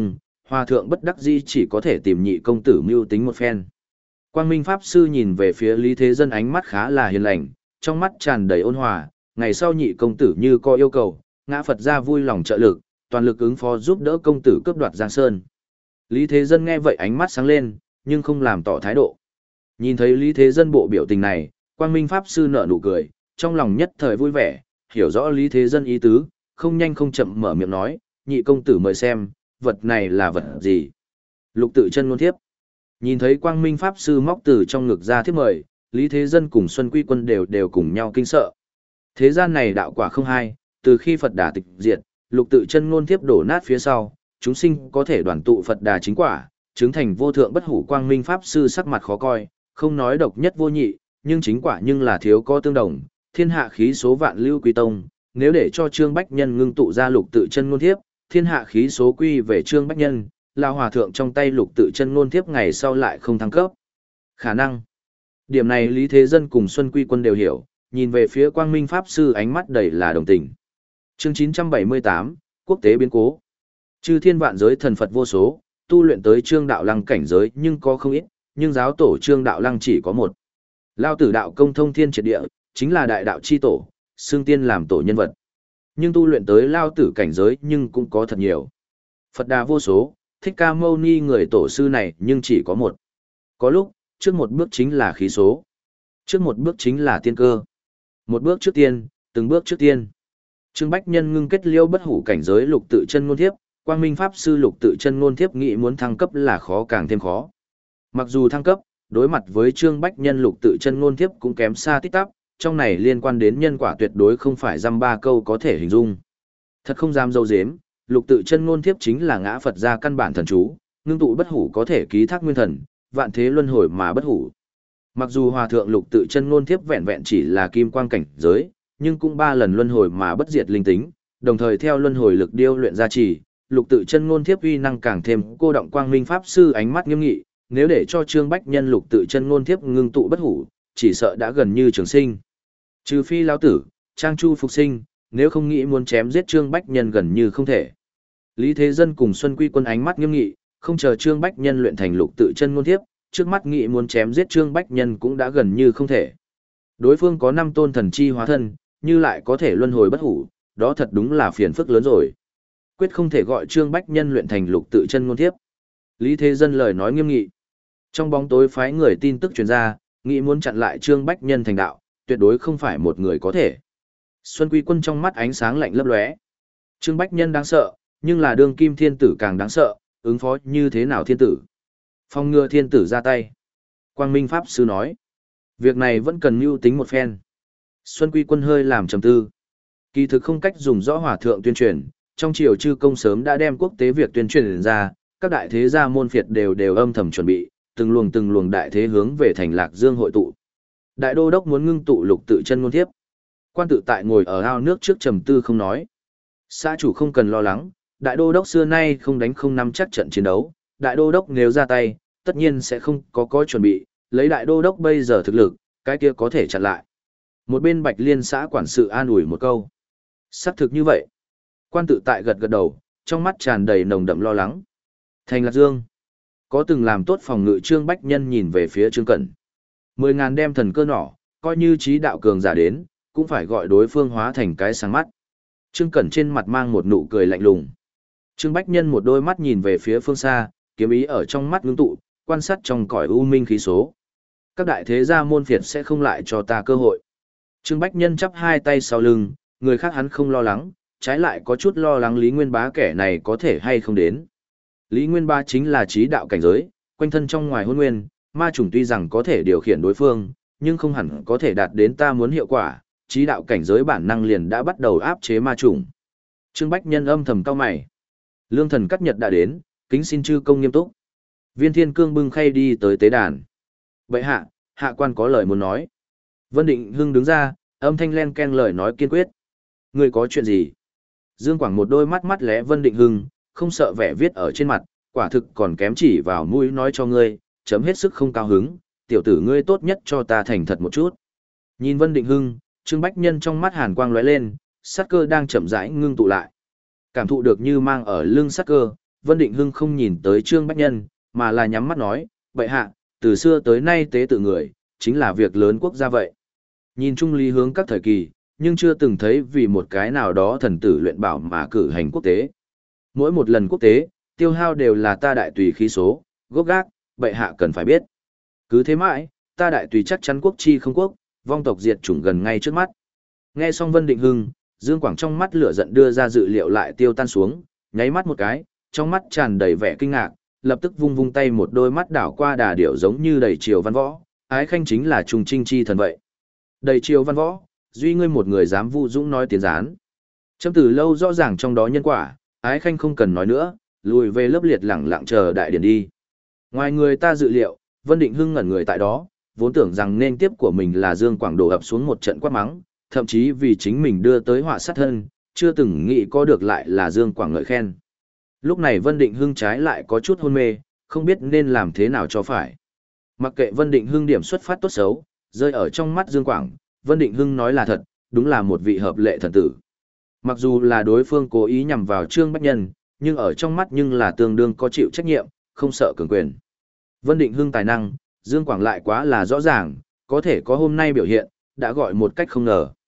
Hòa thượng bất đắc dĩ chỉ có thể tìm nhị công tử mưu tính một phen. Quang Minh Pháp Sư nhìn về phía Lý Thế Dân ánh mắt khá là hiền lành, trong mắt tràn đầy ôn hòa, ngày sau nhị công tử như có yêu cầu, ngã Phật ra vui lòng trợ lực, toàn lực ứng phó giúp đỡ công tử cướp đoạt Giang Sơn. Lý Thế Dân nghe vậy ánh mắt sáng lên, nhưng không làm tỏ thái độ. Nhìn thấy Lý Thế Dân bộ biểu tình này, Quang Minh Pháp Sư nở nụ cười, trong lòng nhất thời vui vẻ, hiểu rõ Lý Thế Dân ý tứ, không nhanh không chậm mở miệng nói, nhị công tử mời xem, vật này là vật gì? Lục tự chân ngôn thiếp. Nhìn thấy Quang Minh Pháp Sư móc từ trong ngực ra thiếp mời, Lý Thế Dân cùng Xuân Quy Quân đều đều cùng nhau kinh sợ. Thế gian này đạo quả không hai, từ khi Phật Đà tịch diệt, lục tự chân ngôn thiếp đổ nát phía sau, chúng sinh có thể đoàn tụ Phật Đà chính quả, chứng thành vô thượng bất hủ. Quang Minh Pháp Sư sắc mặt khó coi, không nói độc nhất vô nhị, nhưng chính quả nhưng là thiếu có tương đồng, thiên hạ khí số vạn lưu quy tông, nếu để cho Trương Bách Nhân ngưng tụ ra lục tự chân ngôn thiếp, thiên hạ khí số quy về Trương Bách Nhân, lão hòa thượng trong tay lục tự chân ngôn thiếp ngày sau lại không thăng cấp. Khả năng. Điểm này Lý Thế Dân cùng Xuân Quy Quân đều hiểu, nhìn về phía Quang Minh Pháp Sư ánh mắt đầy là đồng tình. Chương chín trăm bảy mươi tám, Quốc tế biến cố. Chư thiên vạn giới thần Phật vô số, tu luyện tới Trương Đạo Lăng cảnh giới nhưng có không ít, nhưng giáo tổ Trương Đạo Lăng chỉ có một. Lao tử đạo công thông thiên triệt địa, chính là đại đạo chi tổ, xương tiên làm tổ nhân vật. Nhưng tu luyện tới lao tử cảnh giới nhưng cũng có thật nhiều. Phật Đà vô số, Thích Ca Mâu Ni người tổ sư này nhưng chỉ có một. Có lúc, trước một bước chính là khí số. Trước một bước chính là tiên cơ. Một bước trước tiên, từng bước trước tiên. Trương Bách Nhân ngưng kết liêu bất hủ cảnh giới lục tự chân ngôn thiếp, Quang Minh Pháp Sư lục tự chân ngôn thiếp nghĩ muốn thăng cấp là khó càng thêm khó. Mặc dù thăng cấp, đối mặt với Trương Bách Nhân lục tự chân ngôn thiếp cũng kém xa tít tắp, trong này liên quan đến nhân quả tuyệt đối không phải dăm ba câu có thể hình dung. Thật không dám dâu dếm, lục tự chân ngôn thiếp chính là ngã Phật gia căn bản thần chú, ngưng tụ bất hủ có thể ký thác nguyên thần, vạn thế luân hồi mà bất hủ. Mặc dù hòa thượng lục tự chân ngôn thiếp vẹn vẹn chỉ là kim quang cảnh giới, nhưng cũng ba lần luân hồi mà bất diệt linh tính, đồng thời theo luân hồi lực điêu luyện gia trì, lục tự chân ngôn thiếp uy năng càng thêm cô động. Quang Minh Pháp Sư ánh mắt nghiêm nghị, nếu để cho Trương Bách Nhân lục tự chân ngôn thiếp ngưng tụ bất hủ, chỉ sợ đã gần như trường sinh. Trừ phi lão tử, trang chu phục sinh, nếu không nghĩ muốn chém giết Trương Bách Nhân gần như không thể. Lý Thế Dân cùng Xuân Quy Quân ánh mắt nghiêm nghị, không chờ Trương Bách Nhân luyện thành lục tự chân ngôn thiếp, trước mắt nghĩ muốn chém giết Trương Bách Nhân cũng đã gần như không thể. Đối phương có năm tôn thần chi hóa thân, như lại có thể luân hồi bất hủ, đó thật đúng là phiền phức lớn rồi. Quyết không thể gọi Trương Bách Nhân luyện thành lục tự chân ngôn thiếp. Lý Thế Dân lời nói nghiêm nghị. Trong bóng tối phái người tin tức truyền ra, nghĩ muốn chặn lại Trương Bách Nhân thành đạo, tuyệt đối không phải một người có thể. Xuân Quy Quân trong mắt ánh sáng lạnh lấp lóe. Trương Bách Nhân đáng sợ, nhưng là đương kim thiên tử càng đáng sợ, ứng phó như thế nào thiên tử? Phong ngừa thiên tử ra tay. Quang Minh Pháp Sư nói. Việc này vẫn cần mưu tính một phen. Xuân Quy Quân hơi làm trầm tư. Kỳ thực không cách dùng rõ hòa thượng tuyên truyền, trong triều chư công sớm đã đem quốc tế việc tuyên truyền ra, các đại thế gia môn phiệt đều đều âm thầm chuẩn bị, từng luồng từng luồng đại thế hướng về thành Lạc Dương hội tụ. Đại đô đốc muốn ngưng tụ lục tự chân ngôn thiếp. Quan tự tại ngồi ở ao nước trước trầm tư không nói. Xã chủ không cần lo lắng, đại đô đốc xưa nay không đánh không nắm chắc trận chiến đấu, đại đô đốc nếu ra tay, tất nhiên sẽ không có có chuẩn bị, lấy đại đô đốc bây giờ thực lực, cái kia có thể chặn lại. Một bên Bạch Liên xã quản sự an ủi một câu. Xác thực như vậy. Quan tự tại gật gật đầu, trong mắt tràn đầy nồng đậm lo lắng. Thành Lạc Dương. Có từng làm tốt phòng ngự Trương Bách Nhân nhìn về phía Trương Cẩn. Mười ngàn đem thần cơ nỏ, coi như trí đạo cường giả đến, cũng phải gọi đối phương hóa thành cái sáng mắt. Trương Cẩn trên mặt mang một nụ cười lạnh lùng. Trương Bách Nhân một đôi mắt nhìn về phía phương xa, kiếm ý ở trong mắt ngưng tụ, quan sát trong cõi u minh khí số. Các đại thế gia môn phiệt sẽ không lại cho ta cơ hội. Trương Bách Nhân chắp hai tay sau lưng, người khác hắn không lo lắng, trái lại có chút lo lắng Lý Nguyên Bá kẻ này có thể hay không đến. Lý Nguyên Bá chính là trí đạo cảnh giới, quanh thân trong ngoài hôn nguyên, ma chủng tuy rằng có thể điều khiển đối phương, nhưng không hẳn có thể đạt đến ta muốn hiệu quả, trí đạo cảnh giới bản năng liền đã bắt đầu áp chế ma chủng. Trương Bách Nhân âm thầm cau mày. Lương thần cắt nhật đã đến, kính xin chư công nghiêm túc. Viên Thiên Cương bưng khay đi tới tế đàn. Bệ hạ, hạ quan có lời muốn nói. Vân Định Hưng đứng ra, âm thanh len ken lời nói kiên quyết. Ngươi có chuyện gì? Dương Quảng một đôi mắt mắt lẽ Vân Định Hưng, không sợ vẻ viết ở trên mặt, quả thực còn kém chỉ vào mũi nói cho ngươi, chấm hết sức không cao hứng, tiểu tử ngươi tốt nhất cho ta thành thật một chút. Nhìn Vân Định Hưng, Trương Bách Nhân trong mắt hàn quang lóe lên, sát cơ đang chậm rãi ngưng tụ lại. Cảm thụ được như mang ở lưng sát cơ, Vân Định Hưng không nhìn tới Trương Bách Nhân, mà là nhắm mắt nói, bệ hạ, từ xưa tới nay tế tự người, chính là việc lớn quốc gia vậy. Nhìn chung lý hướng các thời kỳ, nhưng chưa từng thấy vì một cái nào đó thần tử luyện bảo mà cử hành quốc tế. Mỗi một lần quốc tế, tiêu hao đều là ta đại tùy khí số, gốc gác, bệ hạ cần phải biết. Cứ thế mãi, ta đại tùy chắc chắn quốc chi không quốc, vong tộc diệt chủng gần ngay trước mắt. Nghe xong Vân Định Hưng, Dương Quảng trong mắt lửa giận đưa ra dự liệu lại tiêu tan xuống, nháy mắt một cái, trong mắt tràn đầy vẻ kinh ngạc, lập tức vung vung tay một đôi mắt đảo qua đà điểu giống như đầy triều văn võ, ái khanh chính là trùng trinh chi thần vậy. Đầy triều văn võ, duy ngươi một người dám vu dũng nói tiến gián. Chấm từ lâu rõ ràng trong đó nhân quả, ái khanh không cần nói nữa, lùi về lớp liệt lẳng lặng chờ đại điển đi. Ngoài người ta dự liệu, Vân Định Hưng ngẩn người tại đó, vốn tưởng rằng nên tiếp của mình là Dương Quảng đổ ập xuống một trận quát mắng, thậm chí vì chính mình đưa tới họa sát thân, chưa từng nghĩ có được lại là Dương Quảng ngợi khen. Lúc này Vân Định Hưng trái lại có chút hôn mê, không biết nên làm thế nào cho phải. Mặc kệ Vân Định Hưng điểm xuất phát tốt xấu, rơi ở trong mắt Dương Quảng, Vân Định Hưng nói là thật, đúng là một vị hợp lệ thần tử. Mặc dù là đối phương cố ý nhằm vào Trương Bách Nhân, nhưng ở trong mắt nhưng là tương đương có chịu trách nhiệm, không sợ cường quyền. Vân Định Hưng tài năng, Dương Quảng lại quá là rõ ràng, có thể có hôm nay biểu hiện, đã gọi một cách không ngờ.